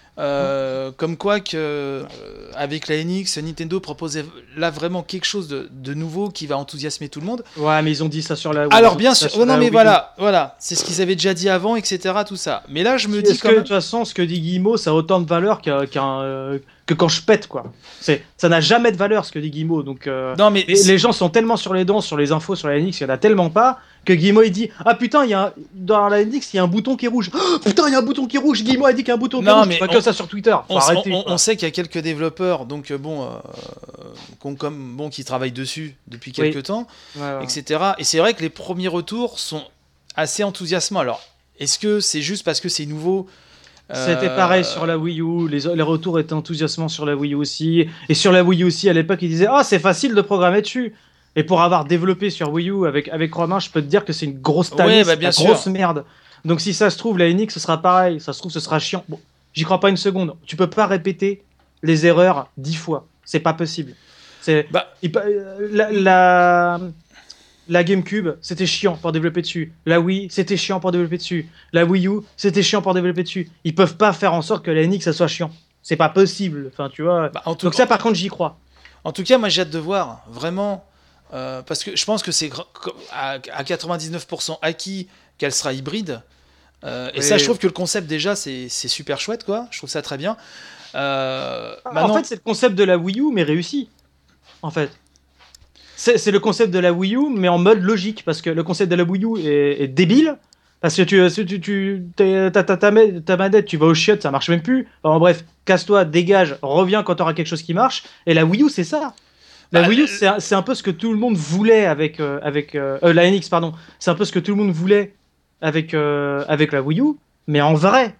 Speaker 1: euh, comme quoi que euh, avec la N X, Nintendo proposait là vraiment quelque chose de, de nouveau qui va enthousiasmer tout le monde.
Speaker 2: Ouais, mais ils ont dit ça sur la.
Speaker 1: Alors
Speaker 2: ils ont
Speaker 1: bien
Speaker 2: dit ça
Speaker 1: sûr,
Speaker 2: sur
Speaker 1: oh, non
Speaker 2: la
Speaker 1: mais
Speaker 2: Wii U.
Speaker 1: voilà, voilà, c'est ce qu'ils avaient déjà dit avant, et cetera. Tout ça. Mais là, je me dis
Speaker 2: Est-ce
Speaker 1: quand
Speaker 2: que de
Speaker 1: même.
Speaker 2: toute façon, ce que dit Guillemot, ça a autant de valeur qu'un, qu'un, euh, que quand je pète, quoi. C'est, ça n'a jamais de valeur, ce que dit Guillemot. Donc, euh,
Speaker 1: Non mais
Speaker 2: et les gens sont tellement sur les dents sur les infos sur la N X, il y en a tellement pas que Guillemot il dit ah putain, il y a un- dans la N X il y a un bouton qui est rouge. Oh, putain, il y a un bouton qui est rouge. Guillemot a dit qu'il y a un bouton qui est
Speaker 1: Non,
Speaker 2: rouge.
Speaker 1: mais
Speaker 2: Tu vois
Speaker 1: on-
Speaker 2: que ça sur Twitter. Faut
Speaker 1: on, s-
Speaker 2: arrêter,
Speaker 1: on-
Speaker 2: quoi.
Speaker 1: on sait qu'il y a quelques développeurs, donc euh, bon, euh, qu'on- comme bon, qui travaillent dessus depuis quelques
Speaker 2: Oui.
Speaker 1: temps.
Speaker 2: Ouais, ouais.
Speaker 1: et cetera. Et c'est vrai que les premiers retours sont assez enthousiasmants. Alors, est-ce que c'est juste parce que c'est nouveau euh,
Speaker 2: C'était pareil sur la Wii U, les, les retours étaient enthousiasmants sur la Wii U aussi. Et sur la Wii U aussi, à l'époque, ils disaient ah, c'est facile de programmer dessus. Et pour avoir développé sur Wii U avec, avec Romain, je peux te dire que c'est une grosse
Speaker 1: Ouais,
Speaker 2: tannée,
Speaker 1: bah,
Speaker 2: c'est
Speaker 1: bien
Speaker 2: la
Speaker 1: sûr.
Speaker 2: grosse merde. Donc si ça se trouve, la N X, ce sera pareil. Ça se trouve, ce sera chiant. Bon, j'y crois pas une seconde. Tu peux pas répéter les erreurs dix fois. C'est pas possible. C'est,
Speaker 1: Bah,
Speaker 2: il pa- euh, la, la, la GameCube, c'était chiant pour développer dessus. La Wii, c'était chiant pour développer dessus. La Wii U, c'était chiant pour développer dessus. Ils peuvent pas faire en sorte que la N X, ça soit chiant. C'est pas possible. Enfin, tu vois.
Speaker 1: bah, en, tout
Speaker 2: Donc ça, par contre, j'y crois.
Speaker 1: en tout cas, moi j'ai hâte de voir, vraiment, euh, parce que je pense que c'est gra- co- à, à quatre-vingt-dix-neuf pour cent acquis qu'elle sera hybride. Euh, et
Speaker 2: Oui.
Speaker 1: ça, je trouve que le concept déjà, c'est, c'est super chouette, quoi. Je trouve ça très bien. Euh,
Speaker 2: En
Speaker 1: maintenant-
Speaker 2: fait, c'est le concept de la Wii U, mais réussi. En fait. C'est c'est le concept de la Wii U, mais en mode logique. Parce que le concept de la Wii U est, est débile. Parce que tu, si tu, tu t'as, t'as- t'as ta, ma- ta manette, tu vas au chiottes, ça marche même plus. Enfin, bref, casse-toi, dégage, reviens quand tu auras quelque chose qui marche. Et la Wii U, c'est ça. La
Speaker 1: Bah,
Speaker 2: Wii U,
Speaker 1: le-
Speaker 2: c'est un, c'est un peu ce que tout le monde voulait avec, euh, avec euh, euh, la N X, pardon. C'est un peu ce que tout le monde voulait avec, euh, avec la Wii U, mais en vrai.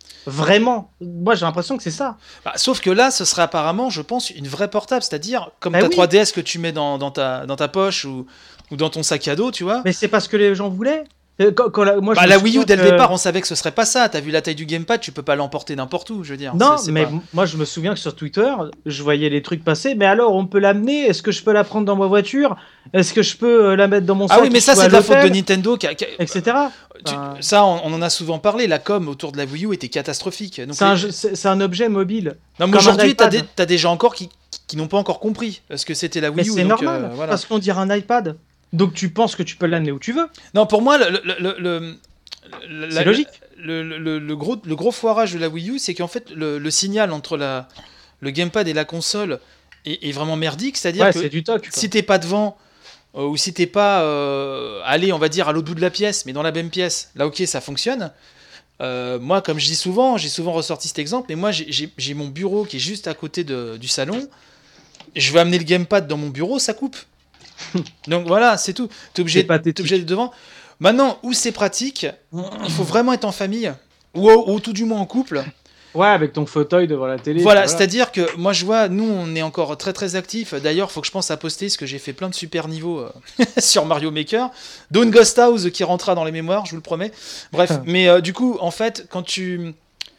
Speaker 2: Vraiment. Moi, j'ai l'impression que c'est ça.
Speaker 1: Bah, sauf que là, ce serait apparemment, je pense, une vraie portable, c'est-à-dire comme
Speaker 2: Bah
Speaker 1: ta
Speaker 2: oui.
Speaker 1: trois D S que tu mets dans, dans, ta, dans ta poche ou, ou dans ton sac à dos, tu vois.
Speaker 2: Mais c'est parce que les gens voulaient. Euh, Quand, quand la, moi, je
Speaker 1: Bah,
Speaker 2: me
Speaker 1: la Wii U,
Speaker 2: souviens
Speaker 1: dès le
Speaker 2: que-
Speaker 1: départ, on savait que ce serait pas ça. T'as vu la taille du gamepad, tu peux pas l'emporter n'importe où, je veux dire.
Speaker 2: Non,
Speaker 1: C'est- c'est
Speaker 2: mais
Speaker 1: pas-
Speaker 2: m- moi je me souviens que sur Twitter, je voyais les trucs passer. Mais alors, on peut l'amener? Est-ce que je peux la prendre dans ma voiture? Est-ce que je peux euh, la mettre dans mon sac?
Speaker 1: Ah oui, mais ça,
Speaker 2: ou
Speaker 1: c'est
Speaker 2: à
Speaker 1: de la faute de
Speaker 2: l'hôtel,
Speaker 1: Nintendo. Qui a- qui a-
Speaker 2: et cetera.
Speaker 1: tu-
Speaker 2: Enfin,
Speaker 1: Ça, on, on en a souvent parlé. La com autour de la Wii U était catastrophique. Donc,
Speaker 2: c'est un,
Speaker 1: les-
Speaker 2: jeu- c'est- c'est un objet mobile.
Speaker 1: Non, mais
Speaker 2: comme un
Speaker 1: aujourd'hui, t'as
Speaker 2: iPad.
Speaker 1: des, t'as des gens encore qui, qui, qui n'ont pas encore compris ce que c'était la
Speaker 2: Mais
Speaker 1: Wii U.
Speaker 2: c'est
Speaker 1: donc,
Speaker 2: normal,
Speaker 1: euh, voilà.
Speaker 2: parce qu'on dirait un iPad. Donc tu penses que tu peux l'amener où tu veux.
Speaker 1: Non, pour moi, le, le, le, le- la-
Speaker 2: C'est logique.
Speaker 1: Le, le- le- le gros, le gros foirage de la Wii U, c'est qu'en fait, le, le signal entre la, le gamepad et la console est, est vraiment merdique. C'est-à-dire
Speaker 2: Ouais,
Speaker 1: que
Speaker 2: c'est du toc. quoi.
Speaker 1: si t'es pas devant, euh, ou si t'es pas euh, allé, on va dire, à l'autre bout de la pièce, mais dans la même pièce, là, ok, ça fonctionne. Euh, moi, comme je dis souvent, j'ai souvent ressorti cet exemple, mais moi, j'ai- j'ai j'ai mon bureau qui est juste à côté de- du salon. Je vais amener le gamepad dans mon bureau, ça coupe. Donc voilà, c'est tout. T'es obligé,
Speaker 2: C'est pathétique.
Speaker 1: t'es obligé d'être devant. Maintenant, où c'est pratique, il faut vraiment être en famille, ou, ou tout du moins en couple.
Speaker 2: Ouais, avec ton fauteuil devant la télé.
Speaker 1: Voilà,
Speaker 2: puis
Speaker 1: c'est-à-dire que moi je vois, nous on est encore très très actifs. D'ailleurs, faut que je pense à poster parce que j'ai fait plein de super niveaux euh, sur Mario Maker. Dawn Ghost House qui rentrera dans les mémoires, je vous le promets. Bref,
Speaker 2: Ah.
Speaker 1: mais euh, du coup, en fait, quand tu.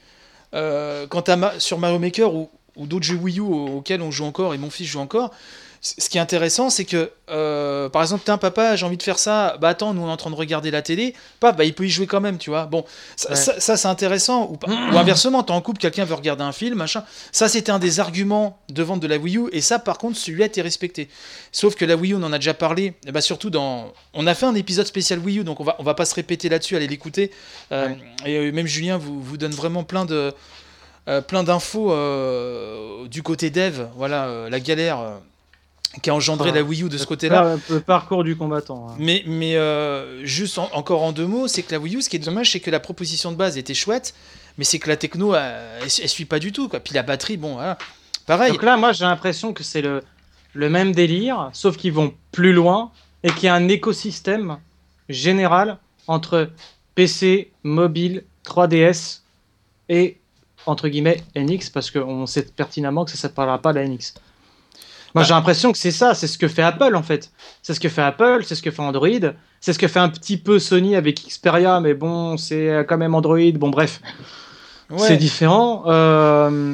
Speaker 1: Euh, quand t'as ma- sur Mario Maker ou, ou d'autres jeux Wii U au- auxquels on joue encore et mon fils joue encore, c- ce qui est intéressant, c'est que euh, par exemple, tiens, papa, j'ai envie de faire ça. Bah attends, nous on est en train de regarder la télé. Papa, bah il peut y jouer quand même, tu vois. Bon, ça,
Speaker 2: Ouais.
Speaker 1: ça, ça, c'est intéressant. Ou, pas- ou inversement, t'es en couple, quelqu'un veut regarder un film, machin. Ça, c'était un des arguments de vente de la Wii U. Et ça, par contre, celui-là était respecté. Sauf que la Wii U, on en a déjà parlé. Et bah surtout dans, on a fait un épisode spécial Wii U, donc on va, on va pas se répéter là-dessus. Allez l'écouter. Euh,
Speaker 2: Ouais.
Speaker 1: Et euh, même Julien vous, vous donne vraiment plein de euh, plein d'infos euh, du côté dev. Voilà, euh, la galère euh, qui a engendré
Speaker 2: Ah,
Speaker 1: la Wii U de ce côté-là.
Speaker 2: Par- Le parcours du combattant. hein.
Speaker 1: Mais, mais euh, juste en- encore en deux mots, c'est que la Wii U, ce qui est dommage, c'est que la proposition de base était chouette, mais c'est que la techno, euh, elle, elle suit pas du tout, quoi. Puis la batterie, bon, voilà. Pareil.
Speaker 2: Donc là, moi, j'ai l'impression que c'est le, le même délire, sauf qu'ils vont plus loin et qu'il y a un écosystème général entre P C, mobile, trois D S et, entre guillemets, N X, parce qu'on sait pertinemment que ça ne s'appellera pas la N X. Moi,
Speaker 1: Bah.
Speaker 2: j'ai l'impression que c'est ça, c'est ce que fait Apple, en fait. C'est ce que fait Apple, c'est ce que fait Android, c'est ce que fait un petit peu Sony avec Xperia, mais bon, c'est quand même Android, bon, bref.
Speaker 1: Ouais.
Speaker 2: C'est différent. Euh,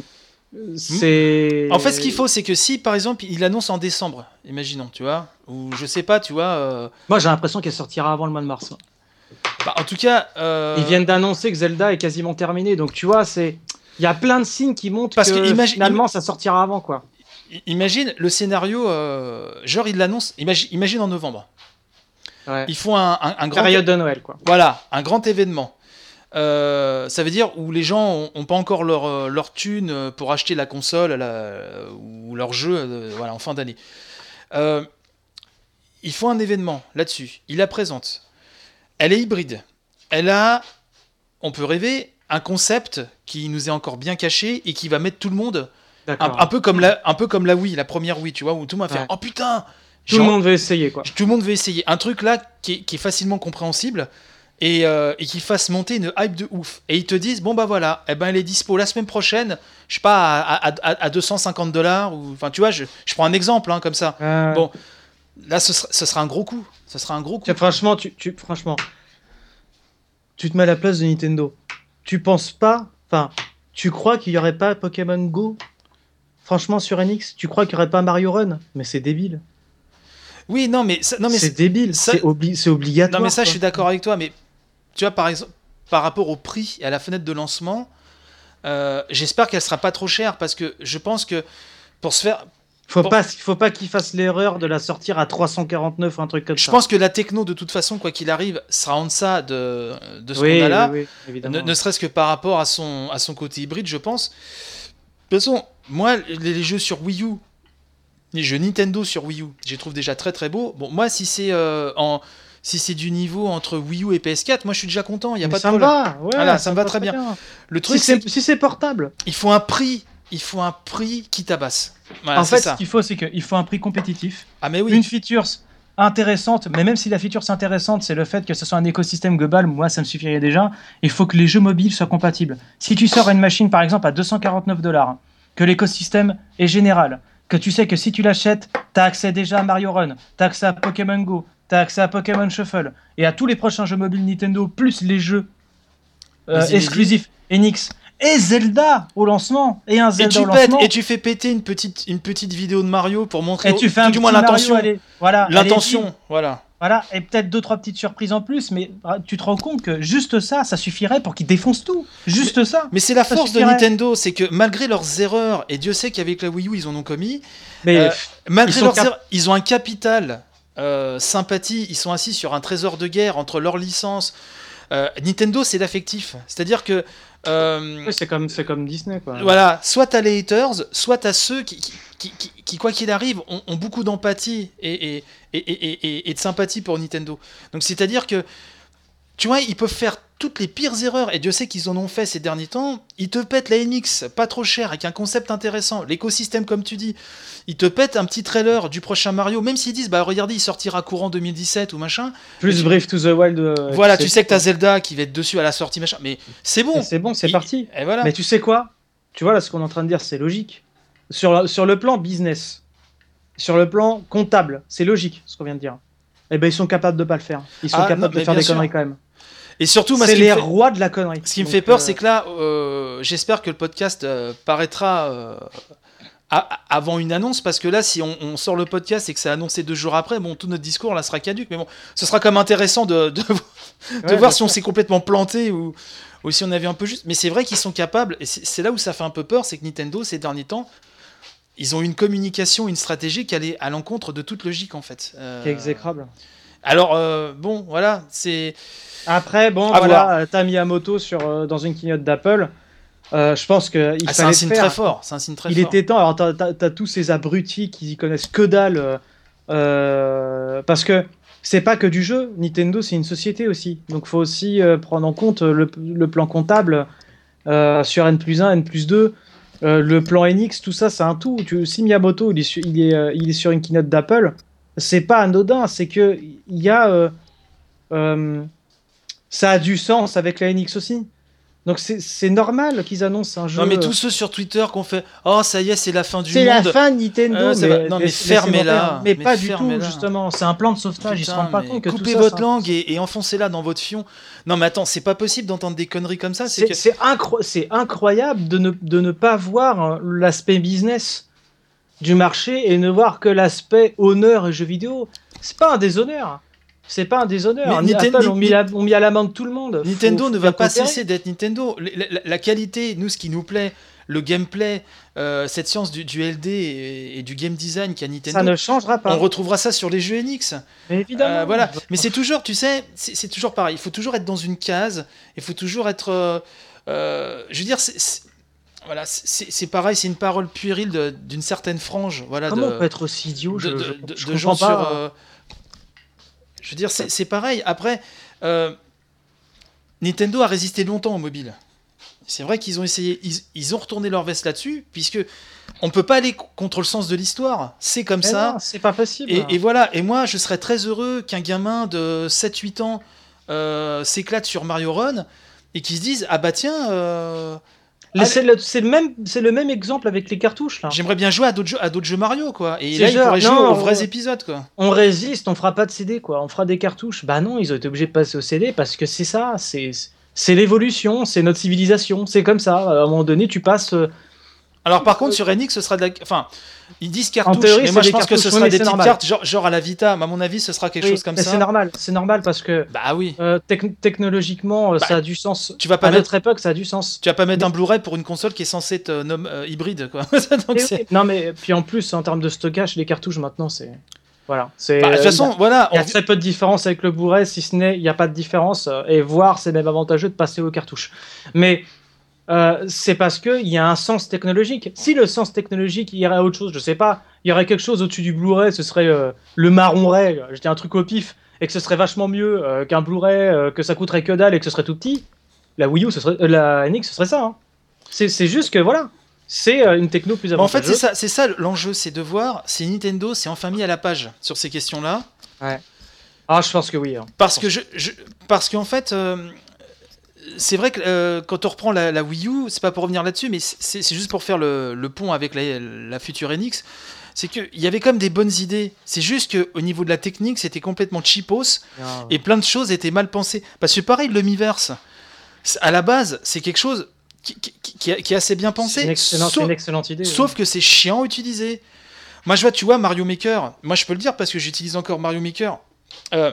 Speaker 2: c'est.
Speaker 1: En fait, ce qu'il faut, c'est que si, par exemple, il annonce en décembre, imaginons, tu vois, ou je sais pas, tu vois. euh,
Speaker 2: Moi, j'ai l'impression qu'elle sortira avant le mois de mars.
Speaker 1: bah, en tout cas. euh,
Speaker 2: Ils viennent d'annoncer que Zelda est quasiment terminé, donc tu vois, c'est. Il y a plein de signes qui montrent
Speaker 1: Parce
Speaker 2: que,
Speaker 1: que imagine-
Speaker 2: finalement ça sortira avant, quoi.
Speaker 1: i- Imagine le scénario, euh, genre il l'annonce, imagine, imagine en novembre.
Speaker 2: Ouais.
Speaker 1: Ils font un, un- un grand.
Speaker 2: Période de Noël, quoi.
Speaker 1: Voilà, un grand événement. Euh, ça veut dire où les gens ont, ont pas encore leur, euh, leur thune euh, pour acheter la console la- ou leur jeu euh, voilà, en fin d'année. Euh, ils font un événement là-dessus. Ils la présentent. Elle est hybride. Elle a, on peut rêver, un concept qui nous est encore bien caché et qui va mettre tout le monde un,
Speaker 2: D'accord.
Speaker 1: un peu comme la, un peu comme la Wii, la première Wii, tu vois, où tout le monde va faire
Speaker 2: Ouais.
Speaker 1: oh putain,
Speaker 2: Tout le
Speaker 1: genre-
Speaker 2: monde veut essayer, quoi.
Speaker 1: tout le monde veut essayer un truc là qui est, qui est facilement compréhensible et, euh, et qui fasse monter une hype de ouf. Et ils te disent bon bah voilà, eh ben elle est dispo la semaine prochaine, je sais pas à, à, à- à deux cent cinquante dollars ou enfin tu vois, je, je prends un exemple hein, comme ça.
Speaker 2: Euh,
Speaker 1: Bon, là ce sera, ce sera un gros coup, ce sera un gros coup.
Speaker 2: tiens, franchement, tu, tu, franchement, tu te mets à la place de Nintendo. Tu penses pas, enfin, tu crois qu'il y aurait pas Pokémon Go? Franchement, sur N X, tu crois qu'il y aurait pas Mario Run? Mais c'est débile.
Speaker 1: Oui non mais ça- non mais
Speaker 2: c'est débile.
Speaker 1: ça-
Speaker 2: C'est obli- c'est obligatoire.
Speaker 1: non mais ça je
Speaker 2: quoi.
Speaker 1: suis d'accord avec toi, mais tu vois par exemple par rapport au prix et à la fenêtre de lancement, euh, j'espère qu'elle sera pas trop chère parce que je pense que pour se faire
Speaker 2: Faut
Speaker 1: Bon.
Speaker 2: pas, faut pas qu'ils fassent l'erreur de la sortir à trois cent quarante-neuf ou un truc comme
Speaker 1: je
Speaker 2: ça.
Speaker 1: pense que la techno de toute façon quoi qu'il arrive sera en deçà de, de ce
Speaker 2: oui,
Speaker 1: qu'on a là.
Speaker 2: oui, oui,
Speaker 1: Ne,
Speaker 2: évidemment.
Speaker 1: ne serait-ce que par rapport à son, à son côté hybride, je pense. De toute façon, moi, les, les jeux sur Wii U, les jeux Nintendo sur Wii U, je les trouve déjà très très beaux. Bon, moi, si c'est euh, en, si c'est du niveau entre Wii U et P S quatre, moi, je suis déjà content. Il y a
Speaker 2: Mais
Speaker 1: pas de
Speaker 2: ça me
Speaker 1: problème.
Speaker 2: va. Ouais,
Speaker 1: Voilà, ça me va très bien. Le
Speaker 2: Si
Speaker 1: truc, c'est
Speaker 2: c'est si c'est portable.
Speaker 1: qu'il faut un prix, il faut un prix qui tabasse. Voilà,
Speaker 2: en
Speaker 1: c'est
Speaker 2: fait,
Speaker 1: ça.
Speaker 2: ce qu'il faut, c'est qu'il faut un prix compétitif,
Speaker 1: Ah mais oui.
Speaker 2: une features
Speaker 3: intéressante, mais même si la feature c'est intéressante, c'est le fait que ce soit un écosystème global, moi ça me suffirait déjà. Il faut que les jeux mobiles soient compatibles. Si tu sors une machine par exemple à deux cent quarante-neuf dollars, que l'écosystème est général, que tu sais que si tu l'achètes, tu as accès déjà à Mario Run, tu as accès à Pokémon Go, tu as accès à Pokémon Shuffle, et à tous les prochains jeux mobiles Nintendo, plus les jeux euh, exclusifs Enix, et Zelda au lancement, et un Zelda
Speaker 1: et tu
Speaker 3: au
Speaker 1: pètes,
Speaker 3: lancement.
Speaker 1: et tu fais péter une petite, une petite vidéo de Mario pour montrer
Speaker 3: Et tu fais
Speaker 1: tout
Speaker 3: un
Speaker 1: du moins
Speaker 3: petit
Speaker 1: l'intention.
Speaker 3: Mario, allez, voilà,
Speaker 1: L'intention,
Speaker 3: allez,
Speaker 1: voilà.
Speaker 3: Voilà, et peut-être deux, trois petites surprises en plus, mais ah, tu te rends compte que juste ça, ça suffirait pour qu'ils défoncent tout. Juste
Speaker 1: mais,
Speaker 3: ça.
Speaker 1: Mais c'est la
Speaker 3: ça
Speaker 1: force
Speaker 3: suffirait.
Speaker 1: de Nintendo, c'est que malgré leurs erreurs, et Dieu sait qu'avec la Wii U, ils en ont commis,
Speaker 3: Mais
Speaker 1: euh, malgré
Speaker 3: ils
Speaker 1: leurs
Speaker 3: cap-
Speaker 1: erreurs, ils ont un capital euh, sympathie, ils sont assis sur un trésor de guerre entre leurs licences. Euh, Nintendo, c'est l'affectif. C'est-à-dire que... Euh,
Speaker 2: Ouais, c'est comme, c'est comme Disney, quoi.
Speaker 1: Voilà, soit t'as les haters, soit t'as ceux qui, qui, qui, qui, qui, quoi qu'il arrive, ont, ont beaucoup d'empathie et, et, et, et, et, et de sympathie pour Nintendo. Donc c'est-à-dire que, tu vois, ils peuvent faire toutes les pires erreurs, et Dieu sait qu'ils en ont fait ces derniers temps. Ils te pètent la N X, pas trop cher, avec un concept intéressant, l'écosystème comme tu dis. Ils te pètent un petit trailer du prochain Mario, même s'ils disent, bah regardez, il sortira courant deux mille dix-sept ou machin.
Speaker 2: Plus
Speaker 1: tu...
Speaker 2: Breath to the Wild. Euh,
Speaker 1: voilà, tu sais que t'as Zelda qui va être dessus à la sortie, machin. Mais c'est bon.
Speaker 2: Et c'est bon, c'est
Speaker 1: Et-
Speaker 2: parti.
Speaker 1: Et voilà.
Speaker 2: Mais tu sais quoi? Tu vois, là, ce qu'on est en train de dire, c'est logique. Sur, la- sur le plan business, sur le plan comptable, c'est logique, ce qu'on vient de dire. Eh ben, ils sont capables de pas le faire. Ils sont
Speaker 1: Ah,
Speaker 2: capables
Speaker 1: non,
Speaker 2: de
Speaker 1: mais
Speaker 2: faire
Speaker 1: bien
Speaker 2: des
Speaker 1: sûr.
Speaker 2: conneries quand même.
Speaker 1: Et surtout, moi, ce
Speaker 2: C'est
Speaker 1: qui me
Speaker 2: les
Speaker 1: fait-
Speaker 2: rois de la connerie.
Speaker 1: Ce qui me
Speaker 2: Donc,
Speaker 1: fait peur,
Speaker 2: euh,
Speaker 1: c'est que là, euh, j'espère que le podcast euh, paraîtra euh, a- avant une annonce, parce que là, si on, on sort le podcast et que c'est annoncé deux jours après, bon, tout notre discours là sera caduque. Mais bon, ce sera quand même intéressant de, de, de
Speaker 2: ouais,
Speaker 1: voir
Speaker 2: bien
Speaker 1: si on
Speaker 2: sûr.
Speaker 1: s'est complètement planté ou, ou si on avait un peu juste. Mais c'est vrai qu'ils sont capables, et c'est c'est là où ça fait un peu peur, c'est que Nintendo, ces derniers temps, ils ont une communication, une stratégie qui allait à l'encontre de toute logique, en fait. Euh,
Speaker 2: Qui est exécrable.
Speaker 1: Alors, euh, bon, voilà, c'est...
Speaker 2: Après, bon,
Speaker 1: À
Speaker 2: voilà,
Speaker 1: voir.
Speaker 2: euh, t'as Miyamoto sur, euh, dans une keynote d'Apple. Euh, je pense qu'il
Speaker 1: Ah, c'est
Speaker 2: fallait
Speaker 1: un
Speaker 2: le
Speaker 1: signe
Speaker 2: faire.
Speaker 1: très fort, c'est un signe très
Speaker 2: Il
Speaker 1: fort.
Speaker 2: était temps. Alors, t'as, t'as- t'as tous ces abrutis qui y connaissent que dalle. euh, euh, parce que c'est pas que du jeu. Nintendo, c'est une société aussi. Donc, faut aussi euh, prendre en compte le, le plan comptable euh, sur N plus un, N plus deux. euh, le plan N X, tout ça, c'est un tout. Tu, si Miyamoto, il est, sur, il, est, euh, il est sur une keynote d'Apple, c'est pas anodin. C'est que il y a. euh, euh, ça a du sens avec la N X aussi. Donc, c'est, c'est normal qu'ils annoncent un jeu.
Speaker 1: Non mais tous ceux sur Twitter qu'on fait oh ça y est c'est la fin du
Speaker 2: C'est
Speaker 1: monde.
Speaker 2: la fin de Nintendo,
Speaker 1: Euh, ça
Speaker 2: mais,
Speaker 1: va. Non, mais
Speaker 2: laissez- laissez-moi
Speaker 1: fermez-la.
Speaker 2: faire. Mais,
Speaker 1: Mais
Speaker 2: pas du tout,
Speaker 1: fermez-la.
Speaker 2: justement.
Speaker 3: C'est un plan de sauvetage, ils se
Speaker 1: Putain,
Speaker 3: rendent pas
Speaker 1: mais
Speaker 3: compte que
Speaker 1: coupez
Speaker 3: tout ça,
Speaker 1: votre
Speaker 3: ça-
Speaker 1: langue et, et enfoncez-la dans votre fion. Non mais attends, c'est pas possible d'entendre des conneries comme ça. C'est
Speaker 2: C'est,
Speaker 1: que
Speaker 2: c'est, incro- c'est incroyable de ne, de ne pas voir hein, l'aspect business du marché et ne voir que l'aspect honneur et jeux vidéo. C'est pas un déshonneur. C'est pas un déshonneur.
Speaker 1: Mais
Speaker 2: Apple
Speaker 1: Nintendo-
Speaker 2: ont mis, la, ont mis à l'amende tout le monde.
Speaker 1: Nintendo
Speaker 2: Faut-
Speaker 1: ne
Speaker 2: faut
Speaker 1: va
Speaker 2: bien
Speaker 1: pas
Speaker 2: coopérer.
Speaker 1: cesser d'être Nintendo. La, la- la qualité, nous, ce qui nous plaît, le gameplay, euh, cette science du, du L D et, et du game design qu'a Nintendo,
Speaker 2: Ça ne changera pas.
Speaker 1: on retrouvera ça sur les jeux N X.
Speaker 2: Mais évidemment.
Speaker 1: Euh, voilà. Mais c'est toujours, tu sais, c'est, c'est toujours pareil. Il faut toujours être dans une case. Il faut toujours être. euh, euh, je veux dire, c'est, c'est- voilà, c'est, c'est pareil. C'est une parole puérile de- d'une certaine frange. Voilà.
Speaker 2: Comment
Speaker 1: de,
Speaker 2: on peut être aussi idiot
Speaker 1: de,
Speaker 2: je,
Speaker 1: de-
Speaker 2: je-
Speaker 1: de-
Speaker 2: je
Speaker 1: de
Speaker 2: comprends
Speaker 1: gens
Speaker 2: pas.
Speaker 1: sur. euh, je veux dire, c'est, c'est pareil. Après, euh, Nintendo a résisté longtemps au mobile. C'est vrai qu'ils ont essayé, ils, ils ont retourné leur veste là-dessus, puisque on peut pas aller co- contre le sens de l'histoire. C'est comme
Speaker 2: Mais
Speaker 1: ça.
Speaker 2: non, c'est pas possible.
Speaker 1: Et, et voilà, et moi je serais très heureux qu'un gamin de sept huit ans euh, s'éclate sur Mario Run et qu'il se dise ah bah tiens, euh,
Speaker 2: Là,
Speaker 1: allez,
Speaker 2: c'est, le, c'est, le même, c'est le même exemple avec les cartouches là.
Speaker 1: j'aimerais bien jouer à d'autres jeux, à d'autres jeux Mario quoi. Et
Speaker 2: C'est
Speaker 1: là il
Speaker 2: genre,
Speaker 1: pourrait jouer
Speaker 2: non,
Speaker 1: aux vrais
Speaker 2: on-
Speaker 1: épisodes quoi.
Speaker 2: On résiste, on fera pas de C D quoi, on fera des cartouches. Bah non, ils ont été obligés de passer au C D parce que c'est ça, c'est c'est l'évolution, c'est notre civilisation, c'est comme ça. À un moment donné, tu passes. euh,
Speaker 1: Alors par contre sur N X ce sera de la, enfin ils disent cartouche,
Speaker 2: théorie,
Speaker 1: mais
Speaker 2: c'est
Speaker 1: moi je
Speaker 2: des
Speaker 1: pense que ce
Speaker 2: cartouches,
Speaker 1: sera
Speaker 2: oui,
Speaker 1: des
Speaker 2: mais c'est
Speaker 1: petites
Speaker 2: normal.
Speaker 1: cartes genre, genre à la Vita. À mon avis ce sera quelque
Speaker 2: oui,
Speaker 1: chose comme
Speaker 2: mais
Speaker 1: ça.
Speaker 2: c'est normal, c'est normal parce que
Speaker 1: Bah oui.
Speaker 2: euh, tec- technologiquement, euh,
Speaker 1: Bah,
Speaker 2: ça a du sens.
Speaker 1: Tu vas pas
Speaker 2: À
Speaker 1: mettre,
Speaker 2: notre époque, ça a du sens.
Speaker 1: tu vas pas mettre un Blu-ray pour une console qui est censée être euh, nom- euh, hybride quoi. Donc
Speaker 2: Et
Speaker 1: c'est.
Speaker 2: oui, non mais puis en plus en termes de stockage, les cartouches maintenant c'est voilà. C'est.
Speaker 1: Bah, de toute
Speaker 2: euh,
Speaker 1: façon voilà.
Speaker 2: il y a
Speaker 1: on-
Speaker 2: très peu de différence avec le Blu-ray, si ce n'est il n'y a pas de différence euh, et voire c'est même avantageux de passer aux cartouches. Mais euh, c'est parce qu'il y a un sens technologique. Si le sens technologique il y aurait autre chose, je sais pas, il y aurait quelque chose au-dessus du Blu-ray, ce serait euh, le marron ray, je dis un truc au pif, et que ce serait vachement mieux euh, qu'un Blu-ray, euh, que ça coûterait que dalle et que ce serait tout petit, la Wii U, ce serait, euh, la N X, ce serait ça. Hein. C'est, c'est juste que voilà, c'est euh, une techno plus
Speaker 1: Bah, en fait,
Speaker 2: avantageuse.
Speaker 1: c'est ça, c'est ça l'enjeu, c'est de voir si Nintendo s'est enfin mis à la page sur ces questions-là.
Speaker 3: Ouais. Ah, je pense que oui. Hein.
Speaker 1: Parce que je, je parce qu'en fait, euh, c'est vrai que euh, quand on reprend la, la Wii U, c'est pas pour revenir là-dessus, mais c'est, c'est juste pour faire le, le pont avec la, la future Enix. C'est qu'il y avait quand même des bonnes idées. C'est juste qu'au niveau de la technique, c'était complètement cheapos
Speaker 3: Non.
Speaker 1: et plein de choses étaient mal pensées. Parce que pareil, le Miiverse, à la base, c'est quelque chose qui, qui, qui, qui est assez bien pensé.
Speaker 3: C'est une, excellente,
Speaker 1: sauf,
Speaker 3: c'est une excellente idée.
Speaker 1: sauf
Speaker 3: ouais.
Speaker 1: que c'est chiant à utiliser. Moi, je vois, tu vois, Mario Maker. Moi, je peux le dire parce que j'utilise encore Mario Maker. Euh,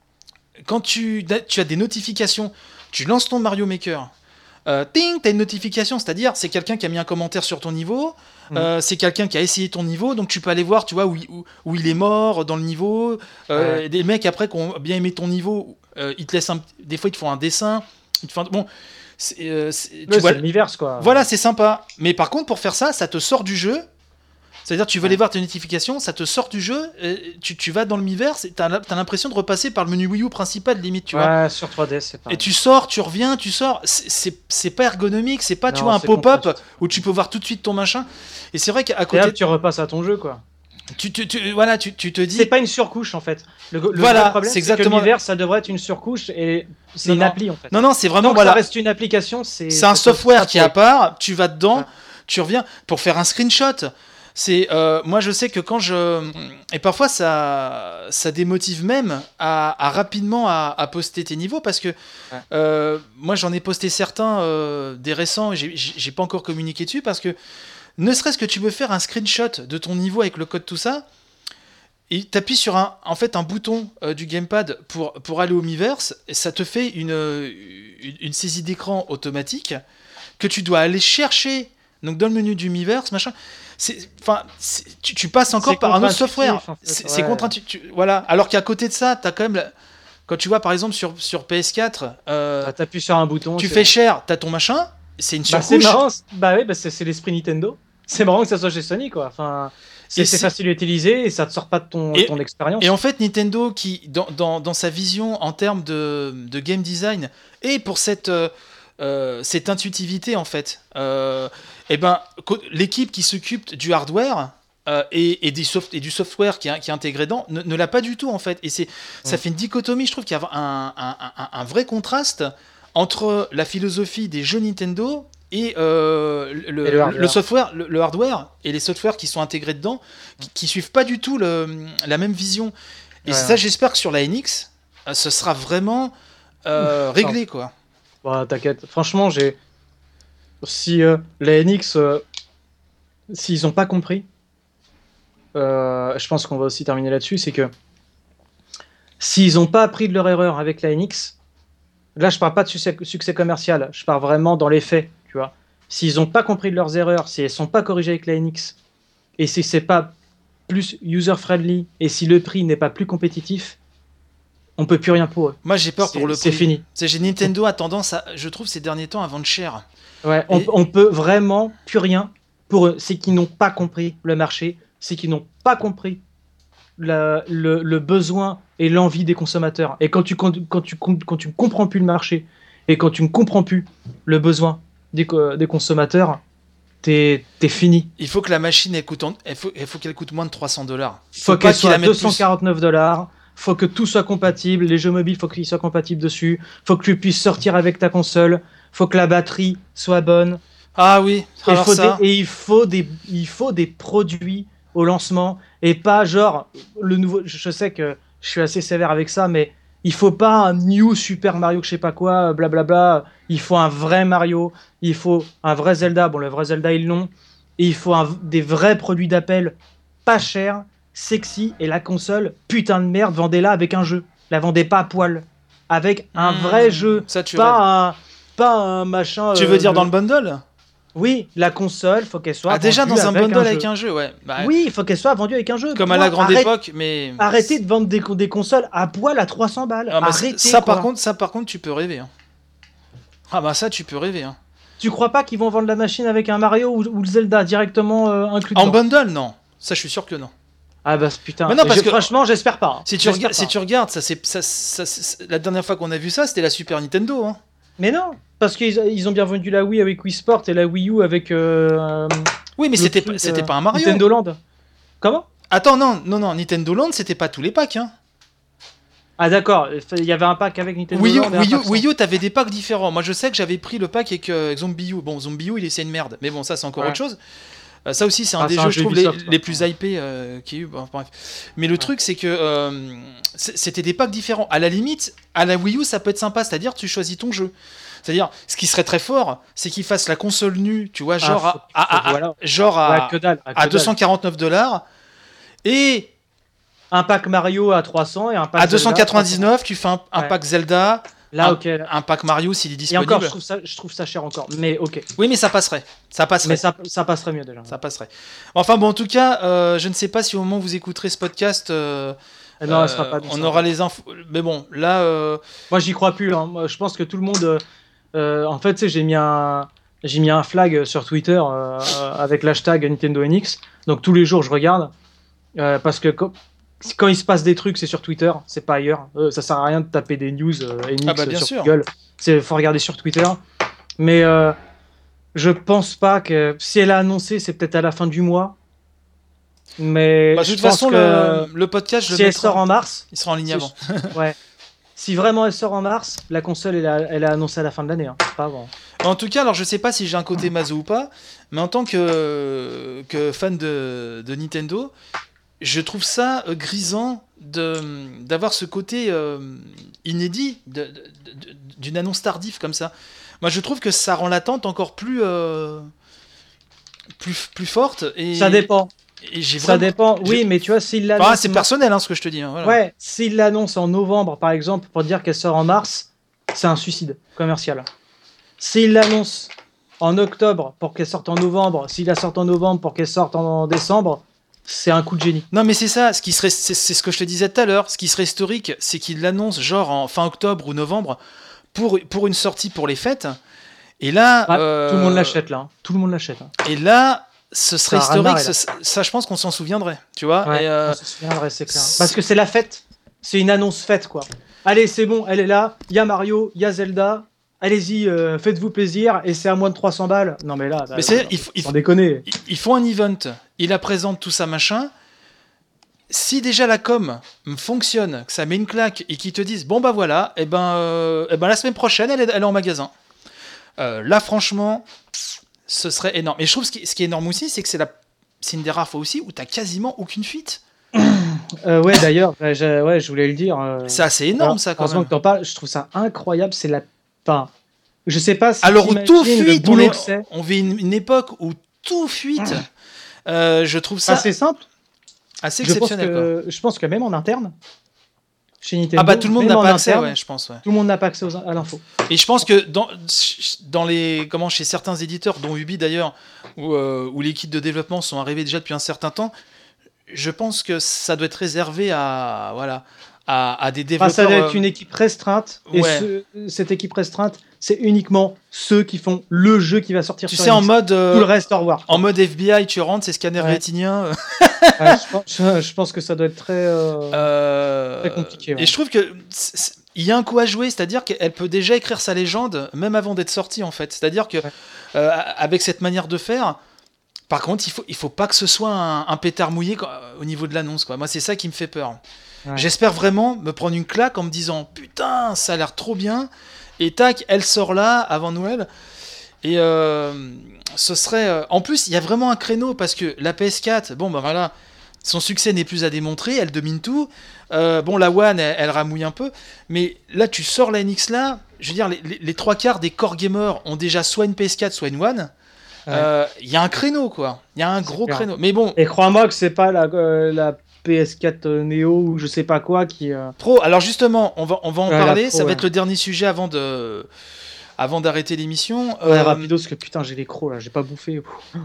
Speaker 1: quand tu, tu as des notifications, tu lances ton Mario Maker. Euh, ting, t'as une notification, c'est-à-dire c'est quelqu'un qui a mis un commentaire sur ton niveau, mmh. euh, c'est quelqu'un qui a essayé ton niveau, donc tu peux aller voir, tu vois, où, où, où il est mort dans le niveau. Euh, ouais. Des mecs après qui ont bien aimé ton niveau, euh, ils te laissent un, des fois ils te font un dessin. Ils te font, bon, c'est, euh, c'est, tu
Speaker 3: ouais,
Speaker 1: vois,
Speaker 3: c'est l'univers quoi.
Speaker 1: Voilà, c'est sympa. Mais par contre, pour faire ça, ça te sort du jeu. C'est-à-dire, tu veux ouais. aller voir tes notifications, ça te sort du jeu, et tu, tu vas dans le Miiverse, et t'as, t'as l'impression de repasser par le menu Wii U principal, limite, tu
Speaker 3: ouais,
Speaker 1: vois.
Speaker 3: sur trois D, c'est pas.
Speaker 1: Et tu sors, tu reviens, tu sors. C'est, c'est, c'est pas ergonomique, c'est pas, non, tu vois, un pop-up contraste. Où tu peux voir tout de suite ton machin. Et c'est vrai qu'à côté.
Speaker 3: Et là, tu repasses à ton jeu, quoi.
Speaker 1: Tu, tu, tu, voilà, tu, tu te dis.
Speaker 3: C'est pas une surcouche, en fait. Le, le
Speaker 1: voilà,
Speaker 3: vrai problème,
Speaker 1: c'est exactement.
Speaker 3: C'est que l'univers, ça devrait être une surcouche, et c'est non, une
Speaker 1: non.
Speaker 3: appli, en fait.
Speaker 1: Non, non, c'est vraiment.
Speaker 3: Donc,
Speaker 1: voilà.
Speaker 3: ça reste une application, c'est.
Speaker 1: C'est un software qui est à part, tu vas dedans, ouais. tu reviens pour faire un screenshot. C'est euh, moi je sais que quand je et parfois ça ça démotive même à, à rapidement à, à poster tes niveaux parce que ouais. euh, moi j'en ai posté certains euh, des récents et j'ai, j'ai pas encore communiqué dessus parce que ne serait-ce que tu veux faire un screenshot de ton niveau avec le code tout ça et t'appuies sur un en fait un bouton euh, du gamepad pour pour aller au Miiverse et ça te fait une une, une saisie d'écran automatique que tu dois aller chercher donc dans le menu du Miiverse machin. C'est, enfin, c'est, tu, tu passes encore par un autre software. En fait. C'est, ouais. c'est contre-intuitif. Voilà. Alors qu'à côté de ça, t'as quand même, la... quand tu vois par exemple sur, sur P S quatre, euh,
Speaker 3: ah, t'appuies sur un bouton.
Speaker 1: Tu fais cher, t'as ton machin, c'est une surcouche.
Speaker 3: Bah, c'est marrant. Bah oui, bah c'est, c'est l'esprit Nintendo. C'est marrant que ça soit chez Sony, quoi. Enfin, c'est, c'est, c'est facile à utiliser et ça te sort pas de ton, et, ton expérience.
Speaker 1: Et en fait, Nintendo qui, dans, dans, dans sa vision en termes de, de game design et pour cette euh, Euh, cette intuitivité en fait euh, et ben l'équipe qui s'occupe du hardware euh, et, et, des soft, et du software qui est, qui est intégré dedans ne, ne l'a pas du tout en fait et c'est, mmh. ça fait une dichotomie. Je trouve qu'il y a un, un, un, un vrai contraste entre la philosophie des jeux Nintendo et, euh, le, et le, le software le, le hardware et les softwares qui sont intégrés dedans qui, qui suivent pas du tout le, la même vision et ouais, ça ouais. J'espère que sur la N X ce sera vraiment euh, réglé quoi.
Speaker 3: Bah, t'inquiète, franchement, j'ai. Si euh, la N X, euh, s'ils n'ont pas compris, euh, je pense qu'on va aussi terminer là-dessus, c'est que s'ils n'ont pas appris de leur erreur avec la N X, là je parle pas de succès, succès commercial, je parle vraiment dans les faits, tu vois. S'ils n'ont pas compris de leurs erreurs, si elles sont pas corrigées avec la N X, et si c'est pas plus user-friendly, et si le prix n'est pas plus compétitif, on peut plus rien pour eux.
Speaker 1: Moi j'ai peur
Speaker 3: c'est,
Speaker 1: pour le
Speaker 3: c'est
Speaker 1: prix.
Speaker 3: Fini.
Speaker 1: C'est fini. Nintendo a tendance à, je trouve ces derniers temps à vendre cher.
Speaker 3: Ouais, on, Et... on peut vraiment plus rien pour eux. C'est qu'ils n'ont pas compris le marché, c'est qu'ils n'ont pas compris la, le, le besoin et l'envie des consommateurs. Et quand tu quand tu quand tu comprends plus le marché et quand tu ne comprends plus le besoin des, des consommateurs, t'es t'es fini.
Speaker 1: Il faut que la machine elle coûte, en, il faut il faut qu'elle coûte moins de trois cents dollars.
Speaker 3: Il faut, faut qu'elle soit à deux cent quarante-neuf dollars. Faut que tout soit compatible, les jeux mobiles, faut qu'ils soient compatibles dessus, faut que tu puisses sortir avec ta console, faut que la batterie soit bonne.
Speaker 1: Ah oui,
Speaker 3: alors il faut
Speaker 1: ça...
Speaker 3: des, et il faut des il faut des produits au lancement et pas genre le nouveau. Je sais que je suis assez sévère avec ça, mais il faut pas un new Super Mario que je sais pas quoi, blablabla. Il faut un vrai Mario, il faut un vrai Zelda. Bon, le vrai Zelda ils l'ont. Et il faut un, des vrais produits d'appel pas chers. Sexy et la console, putain de merde, vendez-la avec un jeu. La vendez pas à poil. Avec un mmh, vrai jeu.
Speaker 1: Ça, tu
Speaker 3: pas, un, pas un machin.
Speaker 1: Tu veux euh, dire le... dans le bundle ?
Speaker 3: Oui, la console, faut qu'elle soit.
Speaker 1: Ah, déjà dans un
Speaker 3: avec
Speaker 1: bundle
Speaker 3: un
Speaker 1: avec
Speaker 3: jeu.
Speaker 1: un jeu, ouais. Bah,
Speaker 3: oui, il faut qu'elle soit vendue avec un jeu.
Speaker 1: Comme
Speaker 3: quoi.
Speaker 1: à la grande
Speaker 3: Arrête,
Speaker 1: époque, mais.
Speaker 3: Arrêtez de vendre des, des consoles à poil à trois cents balles.
Speaker 1: Ah,
Speaker 3: Arrêtez.
Speaker 1: Ça,
Speaker 3: quoi.
Speaker 1: par contre, ça, par contre, tu peux rêver. Hein. Ah, bah, ça, tu peux rêver. Hein.
Speaker 3: Tu crois pas qu'ils vont vendre la machine avec un Mario ou, ou le Zelda directement euh, inclus
Speaker 1: En
Speaker 3: dedans.
Speaker 1: bundle, non. Ça, je suis sûr que non.
Speaker 3: Ah bah putain,
Speaker 1: mais non, parce
Speaker 3: je,
Speaker 1: que,
Speaker 3: franchement j'espère pas. Hein.
Speaker 1: Si, tu regardes, si tu regardes, ça, c'est, ça, ça, c'est, la dernière fois qu'on a vu ça, c'était la Super Nintendo. Hein.
Speaker 3: Mais non, parce qu'ils ils ont bien vendu la Wii avec Wii Sport et la Wii U avec... Euh,
Speaker 1: oui, mais c'était, c'était
Speaker 3: euh,
Speaker 1: pas un Mario.
Speaker 3: Nintendo Land. Comment ?
Speaker 1: Attends, non, non, non, Nintendo Land, c'était pas tous les packs. Hein.
Speaker 2: Ah d'accord, il y avait un pack avec Nintendo
Speaker 1: Wii U,
Speaker 2: Land et un
Speaker 1: Wii U,
Speaker 2: pack sans.
Speaker 1: Wii U, t'avais des packs différents. Moi, je sais que j'avais pris le pack avec euh, Zombie U. Bon, Zombie U, il est c'est une merde. Mais bon, ça, c'est encore
Speaker 2: Ouais.
Speaker 1: autre chose. Euh, ça aussi, c'est un
Speaker 2: Ah,
Speaker 1: des
Speaker 2: c'est
Speaker 1: jeux,
Speaker 2: un
Speaker 1: je
Speaker 2: jeu
Speaker 1: trouve, les,
Speaker 2: Ubisoft, quoi.
Speaker 1: les plus hypés euh, qu'il y a eu. Bon, bref. Mais le truc, c'est que euh, c'est- c'était des packs différents. À la limite, à la Wii U, ça peut être sympa. C'est-à-dire, tu choisis ton jeu. C'est-à-dire, ce qui serait très fort, c'est qu'ils fassent la console nue, tu vois, genre
Speaker 2: Ah, faut-
Speaker 1: à, à-
Speaker 2: faut-
Speaker 1: à-
Speaker 2: voilà.
Speaker 1: genre
Speaker 2: Ouais,
Speaker 1: à,
Speaker 2: que dalle, ah, que
Speaker 1: à
Speaker 2: dalle.
Speaker 1: deux cent quarante-neuf dollars. Et
Speaker 2: Un pack Mario à trois cents et un pack
Speaker 1: à
Speaker 2: Zelda
Speaker 1: deux cent quatre-vingt-dix-neuf, tu fais un, un
Speaker 2: Ouais.
Speaker 1: pack Zelda,
Speaker 2: Là,
Speaker 1: un,
Speaker 2: ok. là.
Speaker 1: un pack Mario s'il est
Speaker 2: Et
Speaker 1: disponible.
Speaker 2: encore, je trouve ça, je trouve ça cher encore. Mais ok.
Speaker 1: Oui, mais ça passerait. Ça passerait.
Speaker 2: Mais ça, ça passerait mieux déjà.
Speaker 1: Ça passerait. Enfin bon, en tout cas, euh, je ne sais pas si au moment où vous écouterez ce podcast, euh,
Speaker 2: Eh non,
Speaker 1: euh,
Speaker 2: elle sera pas
Speaker 1: on
Speaker 2: descendue.
Speaker 1: aura les infos. Mais bon, là, euh,
Speaker 2: Moi, j'y crois plus. Hein. Moi, je pense que tout le monde. euh, euh, en fait, tu sais, j'ai mis un, j'ai mis un flag sur Twitter euh, euh, avec l'hashtag Nintendo N X. Donc tous les jours, je regarde euh, parce que quand, quand il se passe des trucs, c'est sur Twitter, c'est pas ailleurs. Euh, ça sert à rien de taper des news euh, N X
Speaker 1: Ah bah, bien
Speaker 2: sur
Speaker 1: sûr.
Speaker 2: Google. C'est faut regarder sur Twitter. Mais euh, je pense pas que si elle a annoncé, c'est peut-être à la fin du mois. Mais
Speaker 1: bah, de
Speaker 2: je
Speaker 1: toute
Speaker 2: pense
Speaker 1: façon,
Speaker 2: que
Speaker 1: le, le podcast, je
Speaker 2: si
Speaker 1: le
Speaker 2: elle
Speaker 1: mettrai
Speaker 2: sort
Speaker 1: en-
Speaker 2: en mars,
Speaker 1: il sera en ligne
Speaker 2: c'est-
Speaker 1: avant.
Speaker 2: ouais. Si vraiment elle sort en mars, la console elle a, elle a annoncé à la fin de l'année, hein, pas avant.
Speaker 1: En tout cas, alors je sais pas si j'ai un côté maso ou pas, mais en tant que, que fan de, de Nintendo, je trouve ça euh, grisant de, d'avoir ce côté euh, inédit de- de- de- d'une annonce tardive comme ça. Moi, je trouve que ça rend l'attente encore plus, euh, plus, plus forte. Et,
Speaker 2: Ça dépend.
Speaker 1: Et j'ai
Speaker 2: Ça
Speaker 1: vraiment-
Speaker 2: dépend.
Speaker 1: j'ai-
Speaker 2: Oui, mais tu vois, s'il
Speaker 1: Enfin,
Speaker 2: l'annonce,
Speaker 1: c'est personnel hein, ce que je te dis. hein, voilà.
Speaker 2: ouais, s'il l'annonce en novembre, par exemple, pour dire qu'elle sort en mars, c'est un suicide commercial. S'il l'annonce en octobre pour qu'elle sorte en novembre, s'il la sort en novembre pour qu'elle sorte en décembre, c'est un coup de génie.
Speaker 1: Non, mais c'est ça. Ce qui serait, c'est, c'est ce que je te disais tout à l'heure. Ce qui serait historique, c'est qu'il l'annonce genre en fin octobre ou novembre pour, pour une sortie pour les fêtes. Et là,
Speaker 2: Ouais,
Speaker 1: euh,
Speaker 2: Tout le monde l'achète là. hein. Tout le monde l'achète. hein.
Speaker 1: Et là, ce serait
Speaker 2: Ça a rien
Speaker 1: historique.
Speaker 2: marré, là.
Speaker 1: Ça, ça, je pense qu'on s'en souviendrait. Tu vois.
Speaker 2: Ouais,
Speaker 1: Et, euh,
Speaker 2: on se souviendrait, c'est clair.
Speaker 1: c'est-
Speaker 2: Parce que c'est la fête. C'est une annonce fête, quoi. Allez, c'est bon, elle est là. Il y a Mario, il y a Zelda. Allez-y, euh, faites-vous plaisir. Et c'est à moins de trois cents balles. Non, mais là,
Speaker 1: mais c'est, il, faut- il,
Speaker 2: sans
Speaker 1: faut-
Speaker 2: déconner.
Speaker 1: ils- ils font un event. Ils la présentent tout ça machin. Si déjà la com fonctionne, que ça met une claque et qu'ils te disent bon bah voilà, et ben, euh, eh ben la semaine prochaine elle est, elle est en magasin. Euh, là franchement, ce serait énorme. Et je trouve ce qui, ce qui est énorme aussi, c'est que c'est la, c'est une des rares fois aussi où t'as quasiment aucune fuite.
Speaker 2: Euh, ouais, d'ailleurs, ouais, je, ouais, je voulais le dire. euh,
Speaker 1: C'est assez énorme
Speaker 2: alors,
Speaker 1: ça quand
Speaker 2: heureusement
Speaker 1: même.
Speaker 2: que t'en parles, je trouve ça incroyable. C'est la. Enfin, je sais pas si.
Speaker 1: Alors où
Speaker 2: t'imagines
Speaker 1: tout
Speaker 2: le
Speaker 1: fuite, on,
Speaker 2: boulot
Speaker 1: est-
Speaker 2: que c'est.
Speaker 1: on vit une, une époque où tout fuite. Euh, je trouve ça
Speaker 2: Ah, c'est simple.
Speaker 1: assez
Speaker 2: Je pense,
Speaker 1: exceptionnel. quoi.
Speaker 2: que, je pense que même en interne, chez Nintendo,
Speaker 1: Ah bah tout le monde
Speaker 2: même
Speaker 1: n'a
Speaker 2: en
Speaker 1: pas accès,
Speaker 2: interne,
Speaker 1: ouais, je pense. Ouais.
Speaker 2: tout le monde n'a pas accès aux- à l'info.
Speaker 1: Et je pense que dans, dans les, comment, chez certains éditeurs, dont Ubi d'ailleurs, où, euh, où les kits de développement sont arrivés déjà depuis un certain temps, je pense que ça doit être réservé à, voilà, à, à des
Speaker 2: Enfin,
Speaker 1: développeurs.
Speaker 2: ça doit être
Speaker 1: euh,
Speaker 2: une équipe restreinte. Et
Speaker 1: ouais.
Speaker 2: ce- cette équipe restreinte, c'est uniquement ceux qui font le jeu qui va sortir
Speaker 1: tu
Speaker 2: sur
Speaker 1: sais, en
Speaker 2: N X.
Speaker 1: mode, euh,
Speaker 2: Tout le reste, au revoir.
Speaker 1: en mode F B I, tu rentres, c'est scanner
Speaker 2: Ouais.
Speaker 1: rétinien. euh,
Speaker 2: Ouais, je, pense, je- je pense que ça doit être très. euh,
Speaker 1: euh,
Speaker 2: Très compliqué, ouais.
Speaker 1: Et je trouve que c'est- c'est- il y a un coup à jouer, c'est-à-dire qu'elle peut déjà écrire sa légende même avant d'être sortie en fait. C'est-à-dire que
Speaker 2: Ouais.
Speaker 1: euh, avec cette manière de faire. Par contre, il faut, il faut pas que ce soit un, un pétard mouillé quoi, au niveau de l'annonce. Quoi. Moi, c'est ça qui me fait peur.
Speaker 2: Ouais.
Speaker 1: J'espère vraiment me prendre une claque en me disant putain, ça a l'air trop bien. Et tac, elle sort là avant Noël. Et euh, ce serait. euh, En plus, il y a vraiment un créneau parce que la P S quatre, bon, bah voilà, son succès n'est plus à démontrer, elle domine tout. Euh, bon, la One, elle, elle ramouille un peu. Mais là, tu sors la N X là, je veux dire, les, les- les trois quarts des core gamers ont déjà soit une P S quatre, soit une One. Il
Speaker 2: Ouais.
Speaker 1: euh, y a un créneau, quoi. Il y a un gros
Speaker 2: clair.
Speaker 1: créneau. Mais bon,
Speaker 2: Et crois-moi que c'est pas la, euh, la P S quatre Neo ou je sais pas quoi qui. euh,
Speaker 1: Pro, alors justement, on va, on va en
Speaker 2: Ouais, la
Speaker 1: parler.
Speaker 2: Pro,
Speaker 1: ça va
Speaker 2: ouais.
Speaker 1: être le dernier sujet avant de. Avant d'arrêter l'émission.
Speaker 2: Ouais,
Speaker 1: Euh,
Speaker 2: rapido, parce que putain, j'ai les crocs là, j'ai pas bouffé.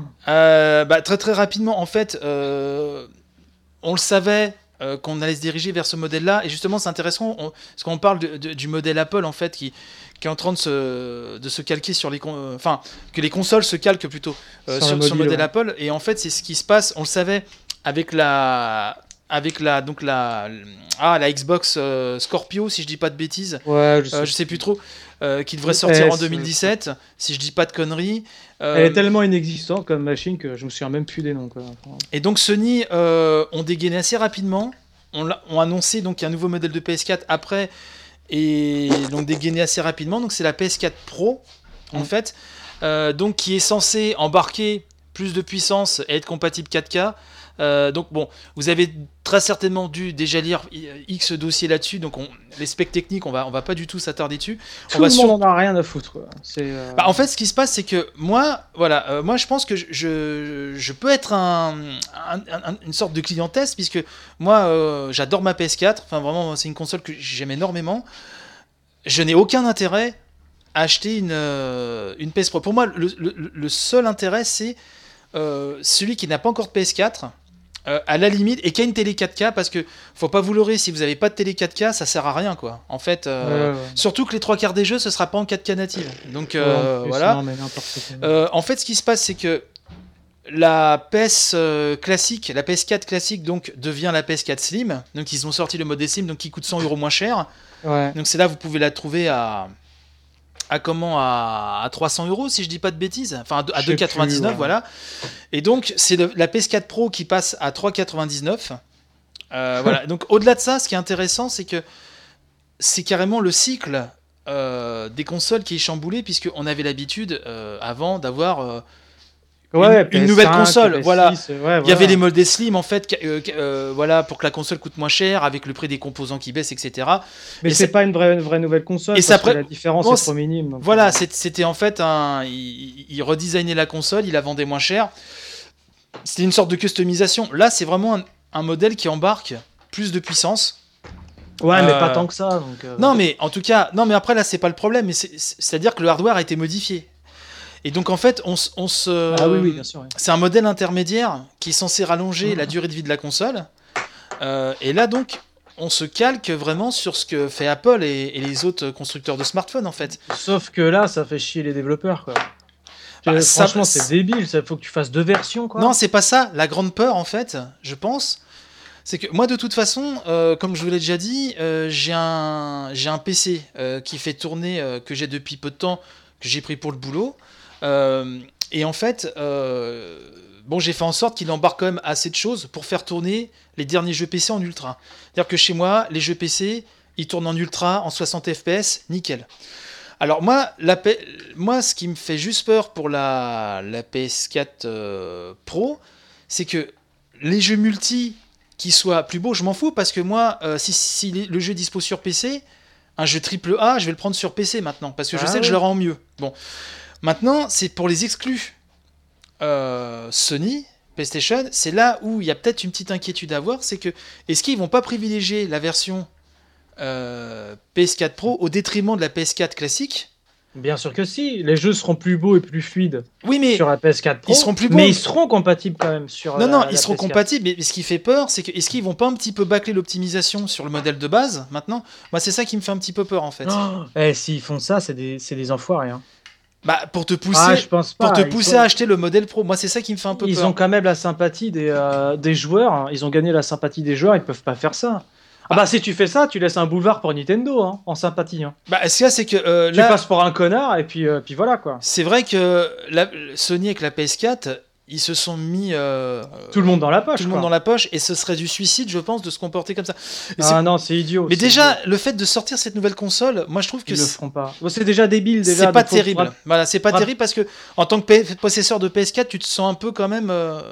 Speaker 1: Euh, bah, très très rapidement, en fait, euh, on le savait euh, qu'on allait se diriger vers ce modèle-là, et justement, c'est intéressant on- parce qu'on parle de- de- du modèle Apple en fait, qui, qui est en train de se, de se calquer sur les, con- euh, enfin, que les consoles se calquent plutôt euh,
Speaker 2: Sur
Speaker 1: sur,
Speaker 2: le
Speaker 1: sur le
Speaker 2: mobile,
Speaker 1: modèle
Speaker 2: ouais.
Speaker 1: Apple, et en fait, c'est ce qui se passe. On le savait avec la, avec la, donc la, ah, la Xbox euh, Scorpio, si je dis pas de bêtises.
Speaker 2: Ouais, je sais.
Speaker 1: Euh, je sais plus trop, euh, qui devrait sortir
Speaker 2: S,
Speaker 1: en deux mille dix-sept, si je dis pas de conneries. Euh,
Speaker 2: Elle est tellement inexistante comme machine que je me souviens même plus des noms. Quoi. Enfin,
Speaker 1: Et donc Sony euh, ont dégainé assez rapidement on l'a- ont annoncé donc un nouveau modèle de P S quatre après et donc dégainé assez rapidement. Donc c'est la P S quatre Pro en
Speaker 2: Mm.
Speaker 1: fait, euh, donc qui est censée embarquer plus de puissance et être compatible quatre K. Euh, donc bon, vous avez très certainement dû déjà lire X dossiers là-dessus, donc on, les specs techniques, on va, on va pas du tout s'attarder dessus.
Speaker 2: Tout
Speaker 1: on va
Speaker 2: le
Speaker 1: sur-
Speaker 2: monde en a rien à foutre. Quoi. C'est, euh,
Speaker 1: Bah, en fait, ce qui se passe, c'est que moi, voilà, euh, moi, je pense que je, je, je peux être un, un- un- une sorte de client test, puisque moi, euh, j'adore ma P S quatre. Enfin, vraiment, c'est une console que j'aime énormément. Je n'ai aucun intérêt à acheter une, euh, une P S Pro. Pour moi, le, le- le seul intérêt, c'est euh, celui qui n'a pas encore de P S quatre. Euh, à la limite, et qui a une télé quatre K, parce que faut pas vous leurrer, si vous avez pas de télé quatre K, ça sert à rien, quoi. En fait, euh,
Speaker 2: Ouais, ouais.
Speaker 1: surtout que les trois quarts des jeux, ce sera pas en quatre K native. Donc
Speaker 2: ouais,
Speaker 1: euh,
Speaker 2: en plus,
Speaker 1: voilà.
Speaker 2: non, mais n'importe quoi.
Speaker 1: Euh, en fait, ce qui se passe, c'est que la P S euh, classique, la P S quatre classique, donc devient la P S quatre Slim. Donc ils ont sorti le modèle Slim, donc qui coûte cent euros moins cher.
Speaker 2: Ouais.
Speaker 1: Donc c'est là, vous pouvez la trouver à à comment à, à trois cents euros, si je dis pas de bêtises, enfin à, à
Speaker 2: Je sais
Speaker 1: deux quatre-vingt-dix-neuf,
Speaker 2: plus, ouais.
Speaker 1: voilà. Et donc c'est le- la P S quatre Pro qui passe à trois quatre-vingt-dix-neuf. Euh, voilà. Donc au-delà de ça, ce qui est intéressant, c'est que c'est carrément le cycle euh, des consoles qui est chamboulé, puisqu'on avait l'habitude euh, avant d'avoir euh,
Speaker 2: Ouais,
Speaker 1: une
Speaker 2: P S cinq,
Speaker 1: nouvelle console,
Speaker 2: P S six,
Speaker 1: voilà.
Speaker 2: ouais,
Speaker 1: il y
Speaker 2: voilà.
Speaker 1: avait les modèles Slim en fait, euh, euh, voilà, pour que la console coûte moins cher, avec le prix des composants qui baisse, et cetera.
Speaker 2: Mais
Speaker 1: et
Speaker 2: c'est
Speaker 1: ça-
Speaker 2: pas une vraie, une vraie nouvelle console.
Speaker 1: et
Speaker 2: parce
Speaker 1: ça
Speaker 2: que
Speaker 1: pré-
Speaker 2: la différence
Speaker 1: Bon,
Speaker 2: est trop minime. donc,
Speaker 1: Voilà,
Speaker 2: euh,
Speaker 1: c'est- c'était en fait un. Il, il redesignait la console, il la vendait moins cher. C'était une sorte de customisation. Là, c'est vraiment un, un modèle qui embarque plus de puissance.
Speaker 2: Ouais, mais
Speaker 1: euh,
Speaker 2: pas tant que ça. Donc, euh,
Speaker 1: Non, mais en tout cas, non, mais après là, c'est pas le problème. Mais c'est- c'est- c'est-à-dire que le hardware a été modifié. Et donc en fait, on, s- on se.
Speaker 2: Ah oui, oui, bien sûr. ouais.
Speaker 1: C'est un modèle intermédiaire qui est censé rallonger
Speaker 2: Mhm.
Speaker 1: la durée de vie de la console. Euh, et là donc, on se calque vraiment sur ce que fait Apple et, et les autres constructeurs de smartphones en fait.
Speaker 2: Sauf que là, ça fait chier les développeurs. Quoi.
Speaker 1: Bah,
Speaker 2: Euh,
Speaker 1: ça-
Speaker 2: Franchement, c'est débile. Il faut que tu fasses deux versions. Quoi.
Speaker 1: Non, c'est pas ça. La grande peur en fait, je pense, c'est que moi de toute façon, euh, comme je vous l'ai déjà dit, euh, j'ai un, j'ai un P C euh, qui fait tourner, euh, que j'ai depuis peu de temps, que j'ai pris pour le boulot. Euh, et en fait, euh, bon, j'ai fait en sorte qu'il embarque quand même assez de choses pour faire tourner les derniers jeux P C en ultra. C'est-à-dire que chez moi, les jeux P C, ils tournent en ultra, en soixante F P S, nickel. Alors moi, la P- moi, ce qui me fait juste peur pour la, la P S quatre euh, Pro, c'est que les jeux multi qui soient plus beaux, je m'en fous, parce que moi, euh, si, si les- le jeu dispose sur P C, un jeu triple A, je vais le prendre sur P C maintenant, parce que je
Speaker 2: Ah
Speaker 1: sais que je
Speaker 2: ouais.
Speaker 1: le rends mieux. Bon. Maintenant, c'est pour les exclus euh, Sony, PlayStation, c'est là où il y a peut-être une petite inquiétude à avoir, c'est que est-ce qu'ils vont pas privilégier la version euh, P S quatre Pro au détriment de la P S quatre classique?
Speaker 2: Bien sûr que si. Les jeux seront plus beaux et plus fluides
Speaker 1: Oui, mais
Speaker 2: sur la P S quatre Pro.
Speaker 1: ils seront plus beaux.
Speaker 2: Mais ils seront compatibles quand même sur.
Speaker 1: non,
Speaker 2: la-
Speaker 1: non,
Speaker 2: la
Speaker 1: ils seront
Speaker 2: P S quatre.
Speaker 1: compatibles, mais ce qui fait peur, c'est que est-ce qu'ils vont pas un petit peu bâcler l'optimisation sur le modèle de base maintenant? Moi, c'est ça qui me fait un petit peu peur en fait.
Speaker 2: Oh, eh, s'ils font ça, c'est des, c'est des enfoirés. Hein.
Speaker 1: Bah, pour te pousser,
Speaker 2: Ah, je pense pas.
Speaker 1: pour te
Speaker 2: Ils
Speaker 1: pousser
Speaker 2: sont-
Speaker 1: à acheter le modèle Pro, moi, c'est ça qui me fait un peu
Speaker 2: Ils
Speaker 1: peur.
Speaker 2: ont quand même la sympathie des, euh, des joueurs. hein. Ils ont gagné la sympathie des joueurs. Ils peuvent pas faire ça. Ah bah si tu fais ça, tu laisses un boulevard pour Nintendo hein, en sympathie. Hein.
Speaker 1: Bah, ce qu'il y a, c'est que euh,
Speaker 2: Tu
Speaker 1: là,
Speaker 2: passes pour un connard et puis, euh, puis voilà quoi.
Speaker 1: c'est vrai que la- Sony avec la P S quatre, ils se sont mis euh,
Speaker 2: Tout le monde dans la poche.
Speaker 1: tout le monde
Speaker 2: quoi.
Speaker 1: dans la poche, et ce serait du suicide, je pense, de se comporter comme ça. Et c'est-
Speaker 2: Ah non, c'est idiot.
Speaker 1: Mais
Speaker 2: c'est
Speaker 1: déjà,
Speaker 2: idiot.
Speaker 1: le fait de sortir cette nouvelle console, moi, je trouve que
Speaker 2: Ils le
Speaker 1: c'est
Speaker 2: feront pas. Bon, c'est déjà débile déjà.
Speaker 1: c'est pas
Speaker 2: donc faut-
Speaker 1: terrible. Voilà, c'est pas
Speaker 2: Rap-
Speaker 1: terrible parce que en tant que P- possesseur de P S quatre, tu te sens un peu quand même euh,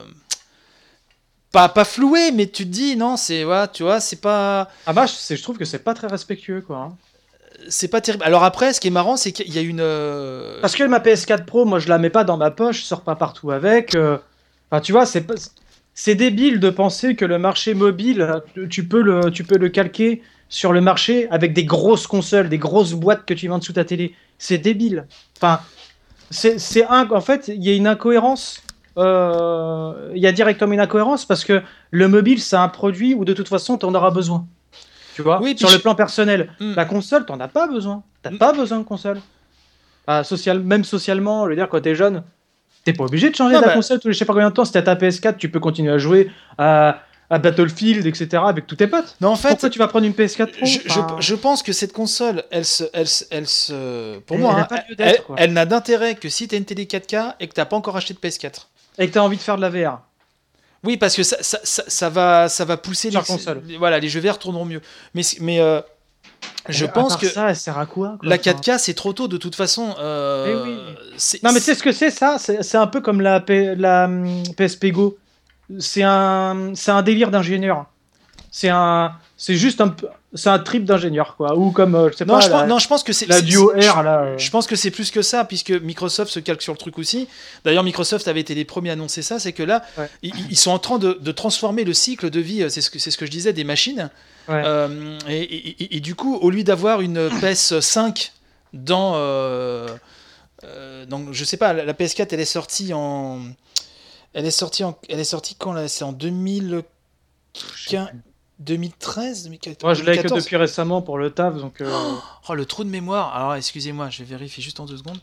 Speaker 1: pas pas floué, mais tu te dis non, c'est ouais, tu vois, c'est pas
Speaker 2: Ah bah je, je trouve que c'est pas très respectueux quoi. hein.
Speaker 1: c'est pas terrible. Alors après, ce qui est marrant, c'est qu'il y a une euh,
Speaker 2: Parce que ma P S quatre Pro, moi je la mets pas dans ma poche, je sors pas partout avec. euh, Enfin tu vois, c'est pas- c'est débile de penser que le marché mobile, tu peux le, tu peux le calquer sur le marché avec des grosses consoles, des grosses boîtes que tu vends sous ta télé. C'est débile. Enfin, c'est c'est un, en fait, il y a une incohérence. euh, Il y a directement une incohérence parce que le mobile, c'est un produit où de toute façon, tu en auras besoin. Tu vois,
Speaker 1: Oui, puis
Speaker 2: sur
Speaker 1: je-
Speaker 2: le plan personnel.
Speaker 1: Hmm.
Speaker 2: La console, t'en as pas besoin. T'as
Speaker 1: Hmm.
Speaker 2: pas besoin de console. Ah, social, même socialement, je veux dire, quand t'es jeune, t'es pas obligé de changer
Speaker 1: Non,
Speaker 2: ta
Speaker 1: bah-
Speaker 2: console tous les je sais pas combien de temps. Si t'as ta P S quatre, tu peux continuer à jouer à, à Battlefield, et cetera avec tous tes potes.
Speaker 1: Non, en fait,
Speaker 2: Pourquoi tu vas prendre une P S quatre Pro
Speaker 1: je, je-
Speaker 2: Enfin,
Speaker 1: je pense que cette console, elle se, elle, se- elle se, pour
Speaker 2: Elle-
Speaker 1: moi,
Speaker 2: elle a
Speaker 1: hein,
Speaker 2: pas lieu
Speaker 1: elle,
Speaker 2: d'être, quoi.
Speaker 1: elle n'a d'intérêt que si t'as une télé quatre K et que t'as pas encore acheté de P S quatre.
Speaker 2: Et que t'as envie de faire de la V R.
Speaker 1: Oui, parce que ça, ça, ça, ça va, ça va pousser
Speaker 2: Sur
Speaker 1: les,
Speaker 2: console.
Speaker 1: les- voilà, les jeux V R tourneront mieux. Mais, mais euh, je
Speaker 2: À
Speaker 1: pense
Speaker 2: part
Speaker 1: que
Speaker 2: ça, elle sert à quoi, quoi,
Speaker 1: la
Speaker 2: enfin.
Speaker 1: quatre K c'est trop tôt de toute façon. euh,
Speaker 2: Eh oui.
Speaker 1: c'est-
Speaker 2: Non, mais tu sais ce que c'est ça? C'est c'est un peu comme la, P- la hum, P S P Go. C'est un, c'est un délire d'ingénieur. C'est un, c'est juste un, peu- c'est un trip d'ingénieur, quoi. Ou comme, euh, je sais
Speaker 1: non,
Speaker 2: pas,
Speaker 1: je pense,
Speaker 2: la,
Speaker 1: non, je pense que c'est
Speaker 2: la
Speaker 1: c'est-
Speaker 2: Duo
Speaker 1: c'est-
Speaker 2: R, là. euh.
Speaker 1: Je pense que c'est plus que ça, puisque Microsoft se calque sur le truc aussi. D'ailleurs, Microsoft avait été les premiers à annoncer ça, c'est que là,
Speaker 2: Ouais.
Speaker 1: ils, ils sont en train de, de transformer le cycle de vie, c'est ce que, c'est ce que je disais, des machines.
Speaker 2: Ouais.
Speaker 1: Euh, et, et- et- et du coup, au lieu d'avoir une P S cinq dans... Euh, euh, donc, je sais pas, la, la P S quatre, elle est sortie en... Elle est sortie, en, elle est sortie quand là? C'est en deux mille quinze, deux mille treize, deux mille quatorze,
Speaker 2: Moi, je l'ai que
Speaker 1: deux mille quatorze.
Speaker 2: depuis récemment pour le taf, donc. euh,
Speaker 1: Oh, le trou de mémoire. Alors, excusez-moi, je vais vérifier juste en deux secondes.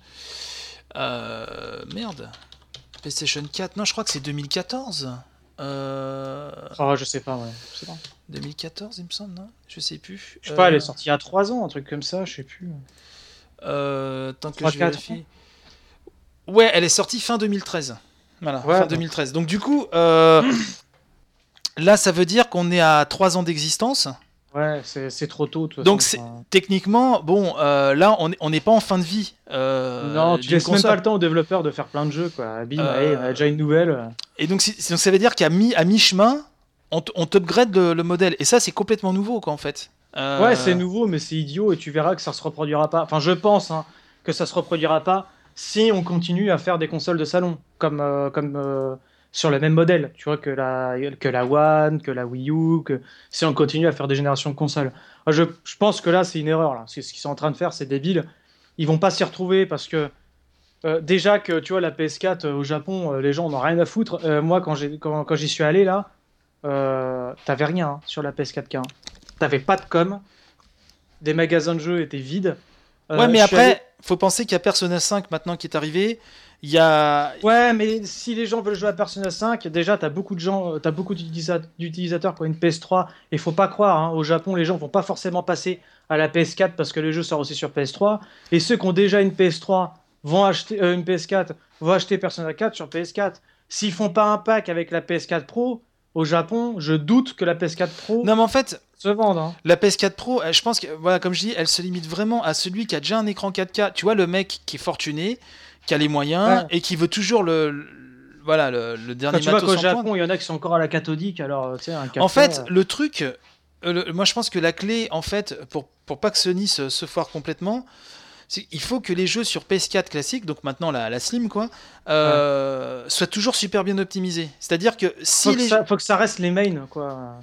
Speaker 1: Euh, merde. PlayStation quatre. Non, je crois que c'est deux mille quatorze. Euh,
Speaker 2: ah, je sais pas, ouais. Je sais pas.
Speaker 1: deux mille quatorze, il me semble, non? Je sais plus.
Speaker 2: Je sais pas, elle
Speaker 1: Euh,
Speaker 2: est sortie il y a trois ans, un truc comme ça, je sais plus.
Speaker 1: euh, tant que
Speaker 2: trois,
Speaker 1: je
Speaker 2: quatre
Speaker 1: vérifie. Ouais, elle est sortie fin deux mille treize. Voilà,
Speaker 2: Ouais,
Speaker 1: fin
Speaker 2: donc-
Speaker 1: deux mille treize. Donc, du coup, euh, là, ça veut dire qu'on est à trois ans d'existence.
Speaker 2: Ouais, c'est c'est trop tôt, de toute
Speaker 1: Donc,
Speaker 2: façon,
Speaker 1: c'est-
Speaker 2: enfin.
Speaker 1: techniquement, bon, euh, là, on n'est on n'est pas en fin de vie. euh,
Speaker 2: Non, tu
Speaker 1: d'une
Speaker 2: laisses même
Speaker 1: console.
Speaker 2: pas le temps aux développeurs de faire plein de jeux, quoi. Bim,
Speaker 1: Euh,
Speaker 2: allez, on a déjà une nouvelle.
Speaker 1: Et donc, c'est- donc ça veut dire qu'à mi, à mi-chemin, on, t- on t'upgrade le, le modèle. Et ça, c'est complètement nouveau, quoi, en fait. Euh,
Speaker 2: Ouais, c'est nouveau, mais c'est idiot et tu verras que ça se reproduira pas. Enfin, je pense hein, que ça se reproduira pas si on continue à faire des consoles de salon, comme, euh, comme euh, sur le même modèle. Tu vois, que la, que la One, que la Wii U, que si on continue à faire des générations de consoles. Je, je pense que là, c'est une erreur. Là. C'est ce qu'ils sont en train de faire, c'est débile. Ils vont pas s'y retrouver parce que euh, déjà que tu vois, la P S quatre euh, au Japon, euh, les gens en ont rien à foutre. Euh, moi, quand j'ai- quand, quand j'y suis allé là, euh, t'avais rien hein, sur la P S quatre K. hein. T'avais pas de com. Des magasins de jeux étaient vides. Euh,
Speaker 1: Ouais, mais
Speaker 2: je suis
Speaker 1: après,
Speaker 2: allé-
Speaker 1: faut penser qu'il y a Persona cinq maintenant qui est arrivé. Il y a.
Speaker 2: Ouais, mais si les gens veulent jouer à Persona cinq, déjà t'as beaucoup de gens, euh, t'as beaucoup d'utilisa- d'utilisateurs qui ont une P S trois. Et faut pas croire, hein, au Japon, les gens vont pas forcément passer à la P S quatre parce que les jeux sortent aussi sur P S trois. Et ceux qui ont déjà une P S trois vont acheter euh, une P S quatre, vont acheter Persona quatre sur P S quatre. S'ils font pas un pack avec la P S quatre Pro au Japon, je doute que la P S quatre Pro
Speaker 1: Non, mais en fait,
Speaker 2: se vende. Hein.
Speaker 1: la P S quatre Pro, euh, je pense que, voilà, comme je dis, elle se limite vraiment à celui qui a déjà un écran quatre K. Tu vois, le mec qui est fortuné, qui a les moyens
Speaker 2: Ouais.
Speaker 1: et qui veut toujours le. le- voilà, le, le dernier
Speaker 2: Quand tu vois
Speaker 1: matos
Speaker 2: qu'au
Speaker 1: en pointe.
Speaker 2: Japon, il y en a qui sont encore à la cathodique, alors euh, tu sais, un
Speaker 1: En
Speaker 2: quatre K,
Speaker 1: fait,
Speaker 2: euh,
Speaker 1: le truc, euh, le- moi je pense que la clé, en fait, pour, pour pas que Sony se, se foire complètement, c'est qu'il faut que les jeux sur P S quatre classique, donc maintenant la, la Slim, quoi, euh, soient toujours super bien optimisés. C'est-à-dire que si
Speaker 2: faut, que
Speaker 1: les.
Speaker 2: ça, faut que ça reste les mains, quoi.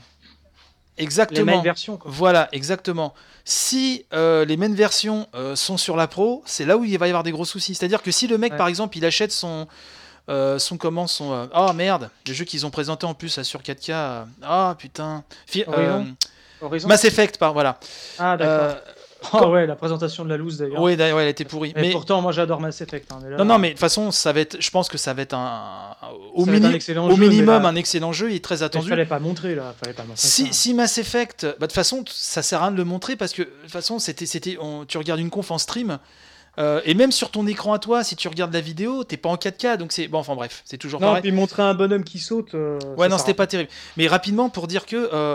Speaker 2: Les
Speaker 1: Exactement.
Speaker 2: main versions, quoi.
Speaker 1: Voilà, exactement. Si euh, les mêmes versions euh, sont sur la Pro, c'est là où il va y avoir des gros soucis. C'est-à-dire que si le mec,
Speaker 2: Ouais.
Speaker 1: par exemple, il achète son. Euh, son comment son euh, oh merde, le jeu qu'ils ont présenté en plus là, sur quatre K. euh, Ah putain. Fi-
Speaker 2: Horizon
Speaker 1: euh,
Speaker 2: Horizon
Speaker 1: Mass Effect, par voilà.
Speaker 2: Ah, d'accord.
Speaker 1: Euh,
Speaker 2: Oh ouais, la présentation de la loose d'ailleurs.
Speaker 1: ouais, d'ailleurs, ouais, elle était pourrie.
Speaker 2: Mais,
Speaker 1: Mais,
Speaker 2: pourtant, moi j'adore Mass Effect. hein, mais là-
Speaker 1: non, non, mais de toute façon, ça va être. Je pense que ça va être un, au,
Speaker 2: Ça va être
Speaker 1: mini-
Speaker 2: un excellent
Speaker 1: au
Speaker 2: jeu, mais
Speaker 1: minimum
Speaker 2: là-
Speaker 1: un excellent jeu. Il est très
Speaker 2: Il
Speaker 1: attendu.
Speaker 2: fallait pas montrer là, fallait pas montrer
Speaker 1: Si,
Speaker 2: ça.
Speaker 1: si Mass Effect, bah, de toute façon, t- ça sert à rien de le montrer parce que de toute façon, c'était, c'était, on- tu regardes une conf en stream euh, et même sur ton écran à toi, si tu regardes la vidéo, t'es pas en quatre K, donc c'est bon. Enfin bref, c'est toujours
Speaker 2: Non,
Speaker 1: pareil.
Speaker 2: puis montrer un bonhomme qui saute. euh,
Speaker 1: Ouais,
Speaker 2: ça
Speaker 1: non,
Speaker 2: sert
Speaker 1: c'était
Speaker 2: à
Speaker 1: pas terrible. Mais rapidement pour dire que euh,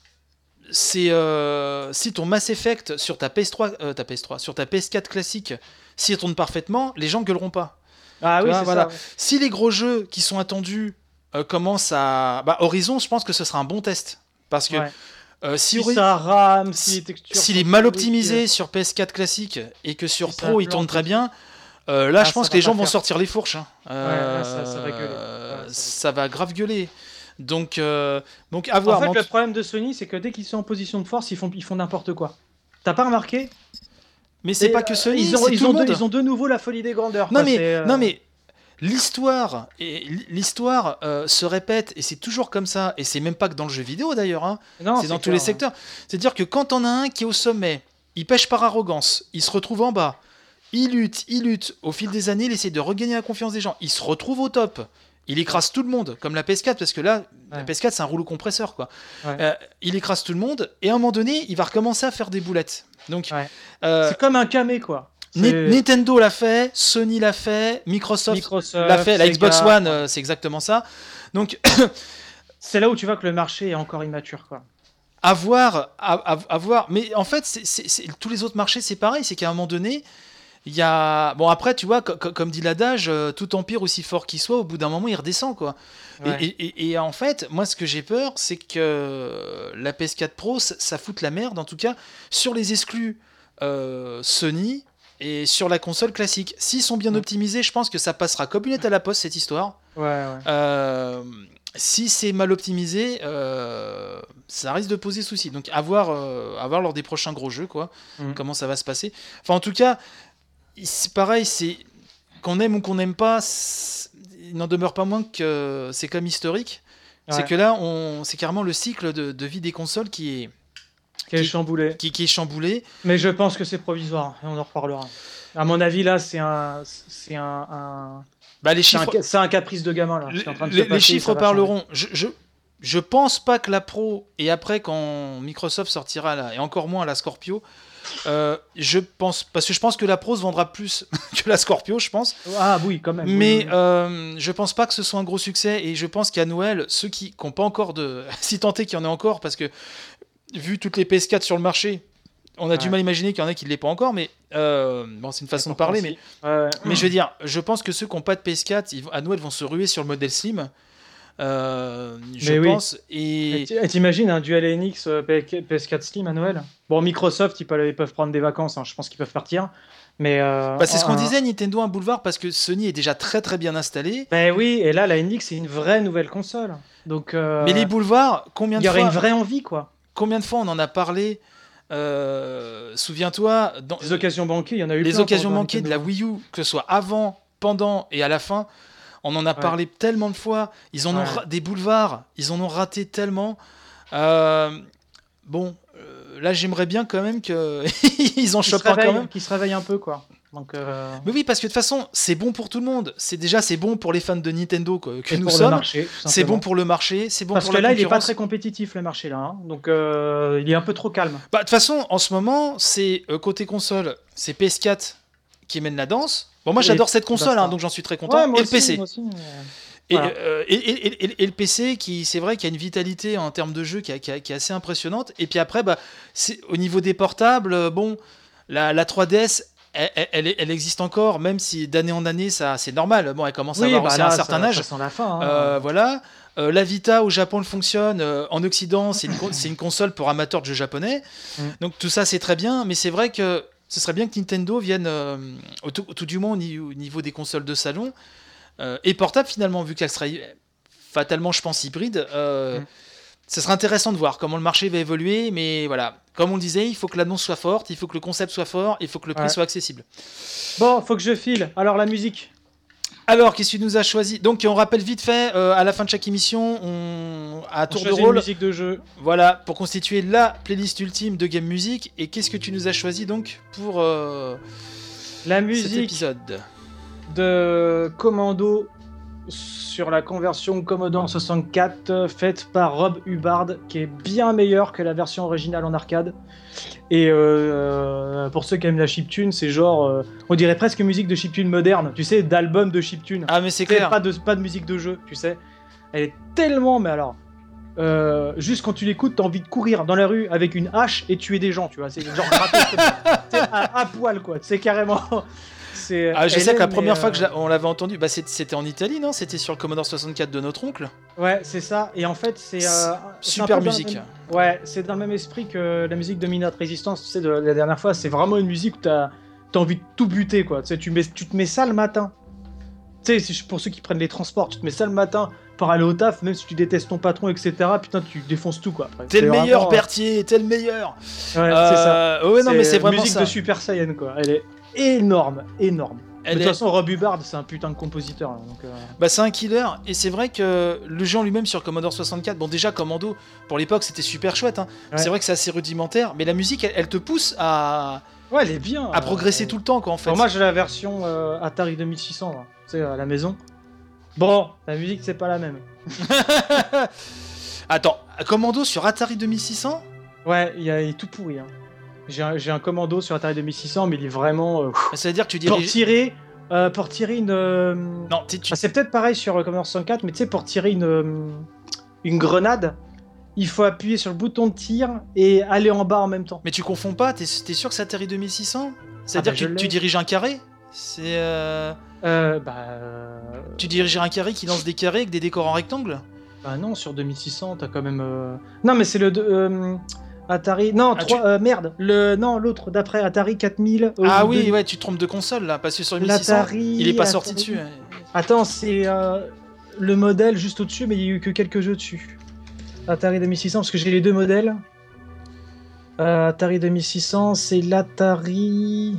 Speaker 1: c'est euh, si ton Mass Effect sur ta P S trois, euh, ta P S trois, sur ta P S quatre classique, s'il tourne parfaitement, les gens gueuleront pas.
Speaker 2: Ah
Speaker 1: Tu
Speaker 2: oui,
Speaker 1: vois,
Speaker 2: c'est
Speaker 1: voilà.
Speaker 2: ça. ouais.
Speaker 1: Si les gros jeux qui sont attendus euh, commencent à, bah, Horizon, je pense que ce sera un bon test parce que
Speaker 2: Ouais.
Speaker 1: euh, si,
Speaker 2: Si
Speaker 1: Hori-
Speaker 2: ça rame, si
Speaker 1: si-
Speaker 2: les textures.
Speaker 1: s'il
Speaker 2: sont
Speaker 1: est mal
Speaker 2: pourries,
Speaker 1: optimisé sur P S quatre classique et que sur
Speaker 2: Si ça
Speaker 1: Pro il
Speaker 2: plante
Speaker 1: tourne très
Speaker 2: aussi.
Speaker 1: bien, euh, là
Speaker 2: Ah,
Speaker 1: je pense
Speaker 2: ça
Speaker 1: que les
Speaker 2: va
Speaker 1: gens
Speaker 2: pas
Speaker 1: vont
Speaker 2: faire.
Speaker 1: sortir les fourches. hein.
Speaker 2: là, ça- ça va gueuler.
Speaker 1: Euh,
Speaker 2: Ouais, ça va
Speaker 1: ça va grave gueuler. Donc, euh, donc à voir.
Speaker 2: En fait,
Speaker 1: Mais en
Speaker 2: le
Speaker 1: tout-
Speaker 2: problème de Sony, c'est que dès qu'ils sont en position de force, ils font, ils font n'importe quoi. T'as pas remarqué
Speaker 1: mais c'est
Speaker 2: Et,
Speaker 1: pas que
Speaker 2: euh,
Speaker 1: Sony,
Speaker 2: ils ont,
Speaker 1: c'est
Speaker 2: ils
Speaker 1: tout
Speaker 2: ont
Speaker 1: le
Speaker 2: de,
Speaker 1: monde.
Speaker 2: ils ont de nouveau la folie des grandeurs.
Speaker 1: Non
Speaker 2: quoi,
Speaker 1: mais,
Speaker 2: c'est, euh,
Speaker 1: non mais l'histoire et l'histoire euh, se répète et c'est toujours comme ça et c'est même pas que dans le jeu vidéo d'ailleurs. hein.
Speaker 2: non,
Speaker 1: c'est dans tous
Speaker 2: clair,
Speaker 1: les
Speaker 2: ouais.
Speaker 1: secteurs. C'est-à-dire que quand on a un qui est au sommet, il pêche par arrogance, il se retrouve en bas, il lutte, il lutte, au fil des années, il essaie de regagner la confiance des gens, il se retrouve au top, il écrase tout le monde, comme la P S quatre, parce que là, la
Speaker 2: Ouais.
Speaker 1: P S quatre c'est un rouleau compresseur, quoi.
Speaker 2: Ouais.
Speaker 1: Euh, il écrase tout le monde, et à un moment donné, il va recommencer à faire des boulettes. Donc,
Speaker 2: Ouais.
Speaker 1: euh,
Speaker 2: C'est comme un camé, quoi.
Speaker 1: Ni-
Speaker 2: C'est
Speaker 1: Nintendo l'a fait, Sony l'a fait, Microsoft
Speaker 2: Microsoft,
Speaker 1: l'a fait, la
Speaker 2: Sega.
Speaker 1: Xbox One, euh, c'est exactement ça. Donc,
Speaker 2: c'est là où tu vois que le marché est encore immature, quoi.
Speaker 1: À voir, à, à, à voir. Mais en fait, c'est, c'est, c'est, tous les autres marchés, c'est pareil. C'est qu'à un moment donné, il y a... Bon, après, tu vois, co- co- comme dit l'adage, euh, tout empire, aussi fort qu'il soit, au bout d'un moment, il redescend, quoi.
Speaker 2: Ouais.
Speaker 1: Et, et, et, et en fait, moi, ce que j'ai peur, c'est que la P S quatre Pro, ça, ça foute la merde, en tout cas, sur les exclus euh, Sony et sur la console classique. S'ils sont bien
Speaker 2: Ouais.
Speaker 1: optimisés, je pense que ça passera comme une lettre à la poste, cette histoire.
Speaker 2: Ouais, ouais.
Speaker 1: Euh, si c'est mal optimisé, euh, ça risque de poser souci. Donc à voir, euh, à voir lors des prochains gros jeux, quoi,
Speaker 2: Mm.
Speaker 1: comment ça va se passer. Enfin, en tout cas, c'est pareil, c'est qu'on aime ou qu'on n'aime pas, c'est- il n'en demeure pas moins que c'est comme historique. C'est
Speaker 2: Ouais.
Speaker 1: que là, on, c'est carrément le cycle de, de vie des consoles qui est,
Speaker 2: Qui est
Speaker 1: qui-
Speaker 2: chamboulé.
Speaker 1: qui, qui est chamboulé.
Speaker 2: Mais je pense que c'est provisoire, et on en reparlera. À mon avis, là, c'est un, c'est un, un-
Speaker 1: Bah, les
Speaker 2: c'est un,
Speaker 1: chiffres,
Speaker 2: ca- c'est un caprice de gamin là.
Speaker 1: les,
Speaker 2: qui est en train de se
Speaker 1: les- les
Speaker 2: passer,
Speaker 1: chiffres
Speaker 2: ça va
Speaker 1: parleront. Je, je, je pense pas que la Pro, et après quand Microsoft sortira là, et encore moins la Scorpio, euh, je pense, parce que je pense que la Pro se vendra plus que la Scorpio, je pense.
Speaker 2: changer. Ah oui, quand même. oui,
Speaker 1: Mais
Speaker 2: oui, oui.
Speaker 1: euh, je pense pas que ce soit un gros succès, et je pense qu'à Noël, ceux qui n'ont pas encore de... si tant est qu'il y en ait encore, parce que vu toutes les P S quatre sur le marché, on a du
Speaker 2: Ouais.
Speaker 1: mal à imaginer qu'il y en a qui ne l'aient pas encore, mais euh, bon, c'est une façon de parler, mais,
Speaker 2: Ouais, ouais.
Speaker 1: mais je veux dire, je pense que ceux qui n'ont pas de P S quatre, ils vont- à Noël vont se ruer sur le modèle Slim, euh, je
Speaker 2: Mais oui.
Speaker 1: pense,
Speaker 2: Et
Speaker 1: et...
Speaker 2: t- et t'imagines un Dual N X euh, P S quatre Slim à Noël? Bon, Microsoft, ils peuvent, ils peuvent prendre des vacances, hein, je pense qu'ils peuvent partir. Mais euh,
Speaker 1: Bah, c'est ce qu'on
Speaker 2: un-
Speaker 1: disait, Nintendo un boulevard, parce que Sony est déjà très très bien installé,
Speaker 2: Ben oui, et là, la N X, c'est une vraie nouvelle console. Donc, euh,
Speaker 1: mais les boulevards, combien
Speaker 2: il
Speaker 1: de
Speaker 2: y aurait
Speaker 1: fois...
Speaker 2: une vraie envie, quoi.
Speaker 1: Combien de fois on en a parlé, euh, souviens-toi, dans
Speaker 2: Les occasions manquées, il y en a eu
Speaker 1: les
Speaker 2: plein
Speaker 1: occasions
Speaker 2: pour- dans
Speaker 1: manquées de la
Speaker 2: Nintendo.
Speaker 1: Wii U, que ce soit avant, pendant et à la fin, on en a
Speaker 2: Ouais.
Speaker 1: parlé tellement de fois, ils en ont
Speaker 2: Ouais.
Speaker 1: ra- des boulevards, ils en ont raté tellement. Euh, bon, euh, là j'aimerais bien quand même qu'ils en
Speaker 2: Qui se
Speaker 1: chopent un quand
Speaker 2: réveille,
Speaker 1: même.
Speaker 2: qui se réveille un peu, quoi. Donc, euh,
Speaker 1: Mais oui, parce que de toute façon, c'est bon pour tout le monde. C'est déjà c'est bon pour les fans de Nintendo que, que
Speaker 2: et
Speaker 1: nous
Speaker 2: pour le
Speaker 1: sommes.
Speaker 2: marché, tout
Speaker 1: C'est
Speaker 2: simplement.
Speaker 1: bon pour le marché, c'est bon
Speaker 2: Parce
Speaker 1: pour
Speaker 2: que
Speaker 1: la
Speaker 2: là, il est pas
Speaker 1: concurrence.
Speaker 2: très compétitif, le marché, là. hein. Donc, euh, il est un peu trop calme.
Speaker 1: Bah, de toute façon, en ce moment, c'est euh, côté console, c'est P S quatre qui mène la danse. Bon, moi
Speaker 2: Et
Speaker 1: j'adore cette console,
Speaker 2: basta.
Speaker 1: hein, donc j'en suis très content.
Speaker 2: Ouais, moi
Speaker 1: et le
Speaker 2: aussi,
Speaker 1: P C.
Speaker 2: moi aussi, mais-
Speaker 1: Et,
Speaker 2: Voilà.
Speaker 1: euh, et, et- et- et le P C, qui c'est vrai qu'il y a une vitalité en termes de jeu qui, a- qui a- qui est assez impressionnante. Et puis après, bah, c'est, au niveau des portables, euh, bon, la, la trois D S, elle, elle- elle- elle existe encore, même si d'année en année, ça, c'est normal. Bon, elle commence à avoir
Speaker 2: bah
Speaker 1: aussi
Speaker 2: là,
Speaker 1: un certain
Speaker 2: ça,
Speaker 1: âge.
Speaker 2: ça sent la fin. hein.
Speaker 1: Euh, voilà. Euh, la Vita au Japon elle fonctionne, euh, en Occident c'est une, con- c'est une console pour amateurs de jeux japonais,
Speaker 2: Mm.
Speaker 1: donc tout ça c'est très bien, mais c'est vrai que ce serait bien que Nintendo vienne, euh, au, tout, au tout du moins au ni- au niveau des consoles de salon, euh, et portable finalement, vu qu'elle serait fatalement je pense hybride, euh,
Speaker 2: Mm.
Speaker 1: ce serait intéressant de voir comment le marché va évoluer, mais voilà, comme on le disait, il faut que l'annonce soit forte, il faut que le concept soit fort, il faut que le prix
Speaker 2: Ouais.
Speaker 1: soit accessible.
Speaker 2: Bon, faut que je file. Alors, la musique.
Speaker 1: Alors, qu'est-ce que tu nous as choisi? Donc, on rappelle vite fait, euh, à la fin de chaque émission, on, à
Speaker 2: On
Speaker 1: tour de
Speaker 2: choisit une
Speaker 1: rôle,
Speaker 2: musique de jeu.
Speaker 1: voilà, pour constituer la playlist ultime de Game Music. Et qu'est-ce que tu nous as choisi donc pour euh,
Speaker 2: La
Speaker 1: cet
Speaker 2: musique
Speaker 1: épisode?
Speaker 2: de Commando sur la conversion Commodore soixante-quatre euh, faite par Rob Hubbard, qui est bien meilleure que la version originale en arcade. Et euh, pour ceux qui aiment la chiptune, c'est genre, euh, on dirait presque musique de chiptune moderne, tu sais, d'album de chiptune.
Speaker 1: Ah, mais c'est
Speaker 2: Tu sais,
Speaker 1: clair.
Speaker 2: Pas de, pas de musique de jeu, tu sais. Elle est tellement, mais alors, euh, juste quand tu l'écoutes, t'as envie de courir dans la rue avec une hache et tuer des gens, tu vois. C'est genre gratos comme ça. Tu sais, à, à poil, quoi. C'est carrément. C'est,
Speaker 1: Ah, je
Speaker 2: elle
Speaker 1: sais
Speaker 2: est,
Speaker 1: que la
Speaker 2: mais,
Speaker 1: première fois
Speaker 2: euh,
Speaker 1: que je l'a- on l'avait entendu, bah, c'est- c'était en Italie, non? C'était sur le Commodore soixante-quatre de notre oncle.
Speaker 2: Ouais, c'est ça. Et en fait, c'est. euh, c'est un
Speaker 1: Super
Speaker 2: peu dans le
Speaker 1: musique.
Speaker 2: même- Ouais, c'est dans le même esprit que la musique de Minute Resistance. Tu sais, de la dernière fois, c'est vraiment une musique où t'as as envie de tout buter, quoi. Tu sais, tu, mets, tu te mets ça le matin. Tu sais, c'est pour ceux qui prennent les transports, tu te mets ça le matin pour aller au taf, même si tu détestes ton patron, et cetera. Putain, tu défonces tout, quoi. Après.
Speaker 1: T'es
Speaker 2: C'est
Speaker 1: le meilleur,
Speaker 2: vraiment-
Speaker 1: Berthier, t'es le meilleur.
Speaker 2: Ouais, c'est ça.
Speaker 1: Euh, ouais, non, mais c'est vraiment
Speaker 2: musique
Speaker 1: ça.
Speaker 2: de Super Saiyan, quoi. Elle est énorme, énorme. Mais
Speaker 1: Elle
Speaker 2: de
Speaker 1: est-
Speaker 2: toute façon, Rob Hubbard, c'est un putain de compositeur. Là, donc, euh,
Speaker 1: Bah, c'est un killer, et c'est vrai que le jeu en lui-même sur Commodore soixante-quatre, bon déjà Commando, pour l'époque c'était super chouette, hein.
Speaker 2: Ouais.
Speaker 1: C'est vrai que c'est assez rudimentaire, mais la musique elle, elle te pousse à,
Speaker 2: Ouais, elle est bien.
Speaker 1: à
Speaker 2: euh,
Speaker 1: progresser
Speaker 2: elle-
Speaker 1: tout le temps quoi en fait.
Speaker 2: Bon, moi, j'ai la version euh, Atari deux mille six cents, là, tu sais, à la maison. Bon, la musique, c'est pas la même.
Speaker 1: Attends, Commando sur Atari deux mille six cents?
Speaker 2: Ouais, il, y a- il est tout pourri. Hein. J'ai un, j'ai un commando sur Atari deux mille six cents, mais il est vraiment. euh,
Speaker 1: Ça veut dire que tu
Speaker 2: pour
Speaker 1: diriges...
Speaker 2: tirer. euh, pour tirer une. euh,
Speaker 1: Non, tu- tu-
Speaker 2: ah, c'est peut-être pareil sur euh, Commodore soixante-quatre, mais tu sais, pour tirer une. euh, une grenade, il faut appuyer sur le bouton de tir et aller en bas en même temps.
Speaker 1: Mais tu confonds pas, t'es, t'es sûr que c'est Atari deux mille six cents? C'est-à-dire
Speaker 2: bah,
Speaker 1: que
Speaker 2: je
Speaker 1: tu,
Speaker 2: l'ai.
Speaker 1: tu diriges un carré? C'est. Euh...
Speaker 2: Euh, bah, euh,
Speaker 1: Tu diriges un carré qui lance des carrés avec des décors en rectangle?
Speaker 2: bah non, sur deux mille six cents, t'as quand même. euh, Non, mais c'est le deux- euh, Atari. Non,
Speaker 1: Ah,
Speaker 2: trois, euh, merde. Le non, l'autre d'après Atari quatre mille. euh,
Speaker 1: Ah
Speaker 2: ou
Speaker 1: oui,
Speaker 2: deux-
Speaker 1: ouais, tu te trompes de console là, parce que sur le mille six cents,
Speaker 2: L'Atari.
Speaker 1: il est pas sorti
Speaker 2: Atari-
Speaker 1: dessus. hein.
Speaker 2: Attends, c'est euh, le modèle juste au-dessus, mais il y a eu que quelques jeux dessus. Atari deux mille six cents, parce que j'ai les deux modèles. Euh, Atari deux mille six cents, c'est l'Atari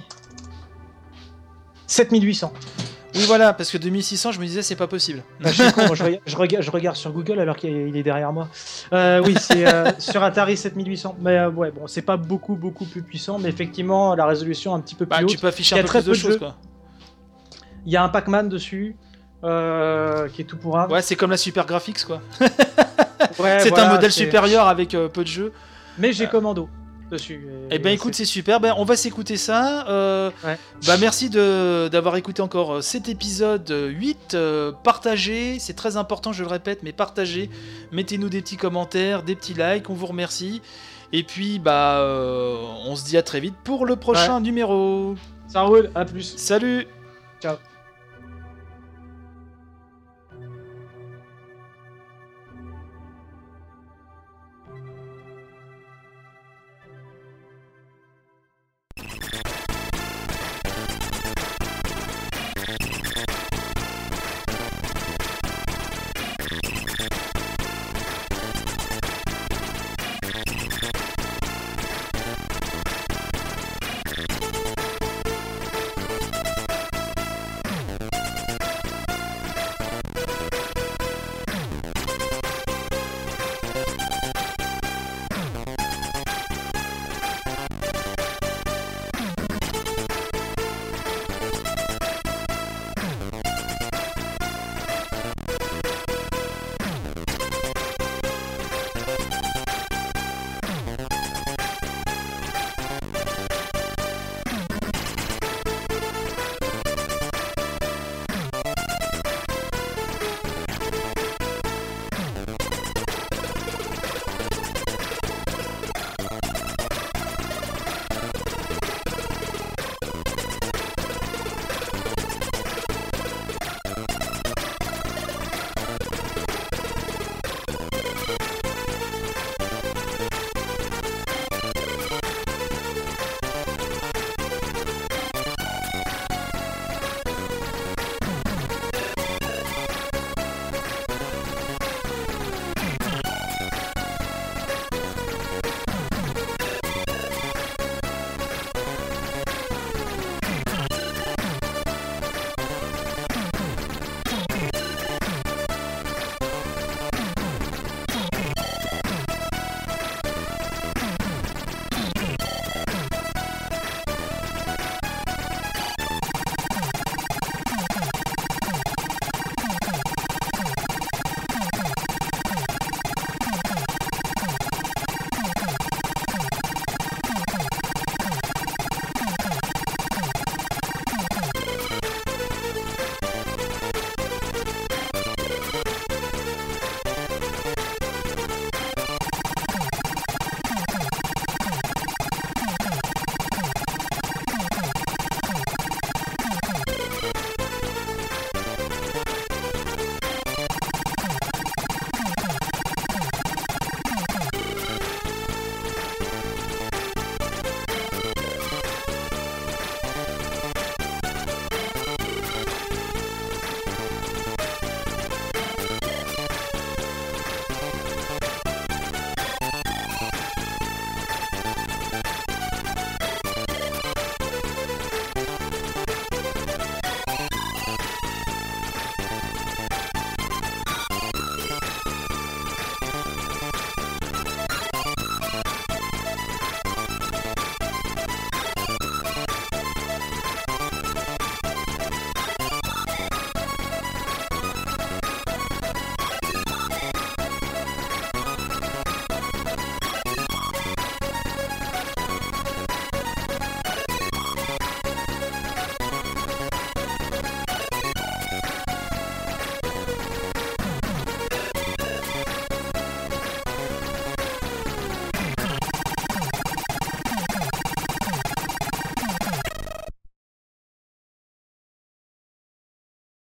Speaker 2: sept mille huit cents.
Speaker 1: Oui, voilà, parce que deux mille six cents, je me disais, c'est pas possible.
Speaker 2: Bah, je, suis con, moi, je, regarde, je, regarde, je regarde sur Google alors qu'il est, il est derrière moi. Euh, oui, c'est euh, sur Atari sept mille huit cents. Mais euh, ouais, bon, c'est pas beaucoup, beaucoup plus puissant, mais effectivement, la résolution est un petit peu plus
Speaker 1: Bah,
Speaker 2: haute.
Speaker 1: tu peux afficher
Speaker 2: Il y
Speaker 1: un
Speaker 2: a
Speaker 1: peu
Speaker 2: très
Speaker 1: plus de
Speaker 2: peu de
Speaker 1: choses,
Speaker 2: jeux.
Speaker 1: quoi.
Speaker 2: Il y a un Pac-Man dessus, euh, qui est tout pour un.
Speaker 1: Ouais, c'est comme la Super Graphics, quoi.
Speaker 2: Ouais,
Speaker 1: c'est
Speaker 2: voilà,
Speaker 1: un modèle
Speaker 2: c'est-
Speaker 1: supérieur avec euh, peu de jeux.
Speaker 2: Mais j'ai Commando dessus.
Speaker 1: Eh ben écoute, c'est super. Ben, on va s'écouter ça. Euh,
Speaker 2: Ouais.
Speaker 1: Bah merci de d'avoir écouté encore euh, cet épisode euh, huit. Euh, partagez, c'est très important, je le répète, mais partagez. Mettez-nous des petits commentaires, des petits likes, on vous remercie. Et puis bah euh, on se dit à très vite pour le prochain numéro.
Speaker 2: Ça roule, à plus.
Speaker 1: Salut.
Speaker 2: Ciao.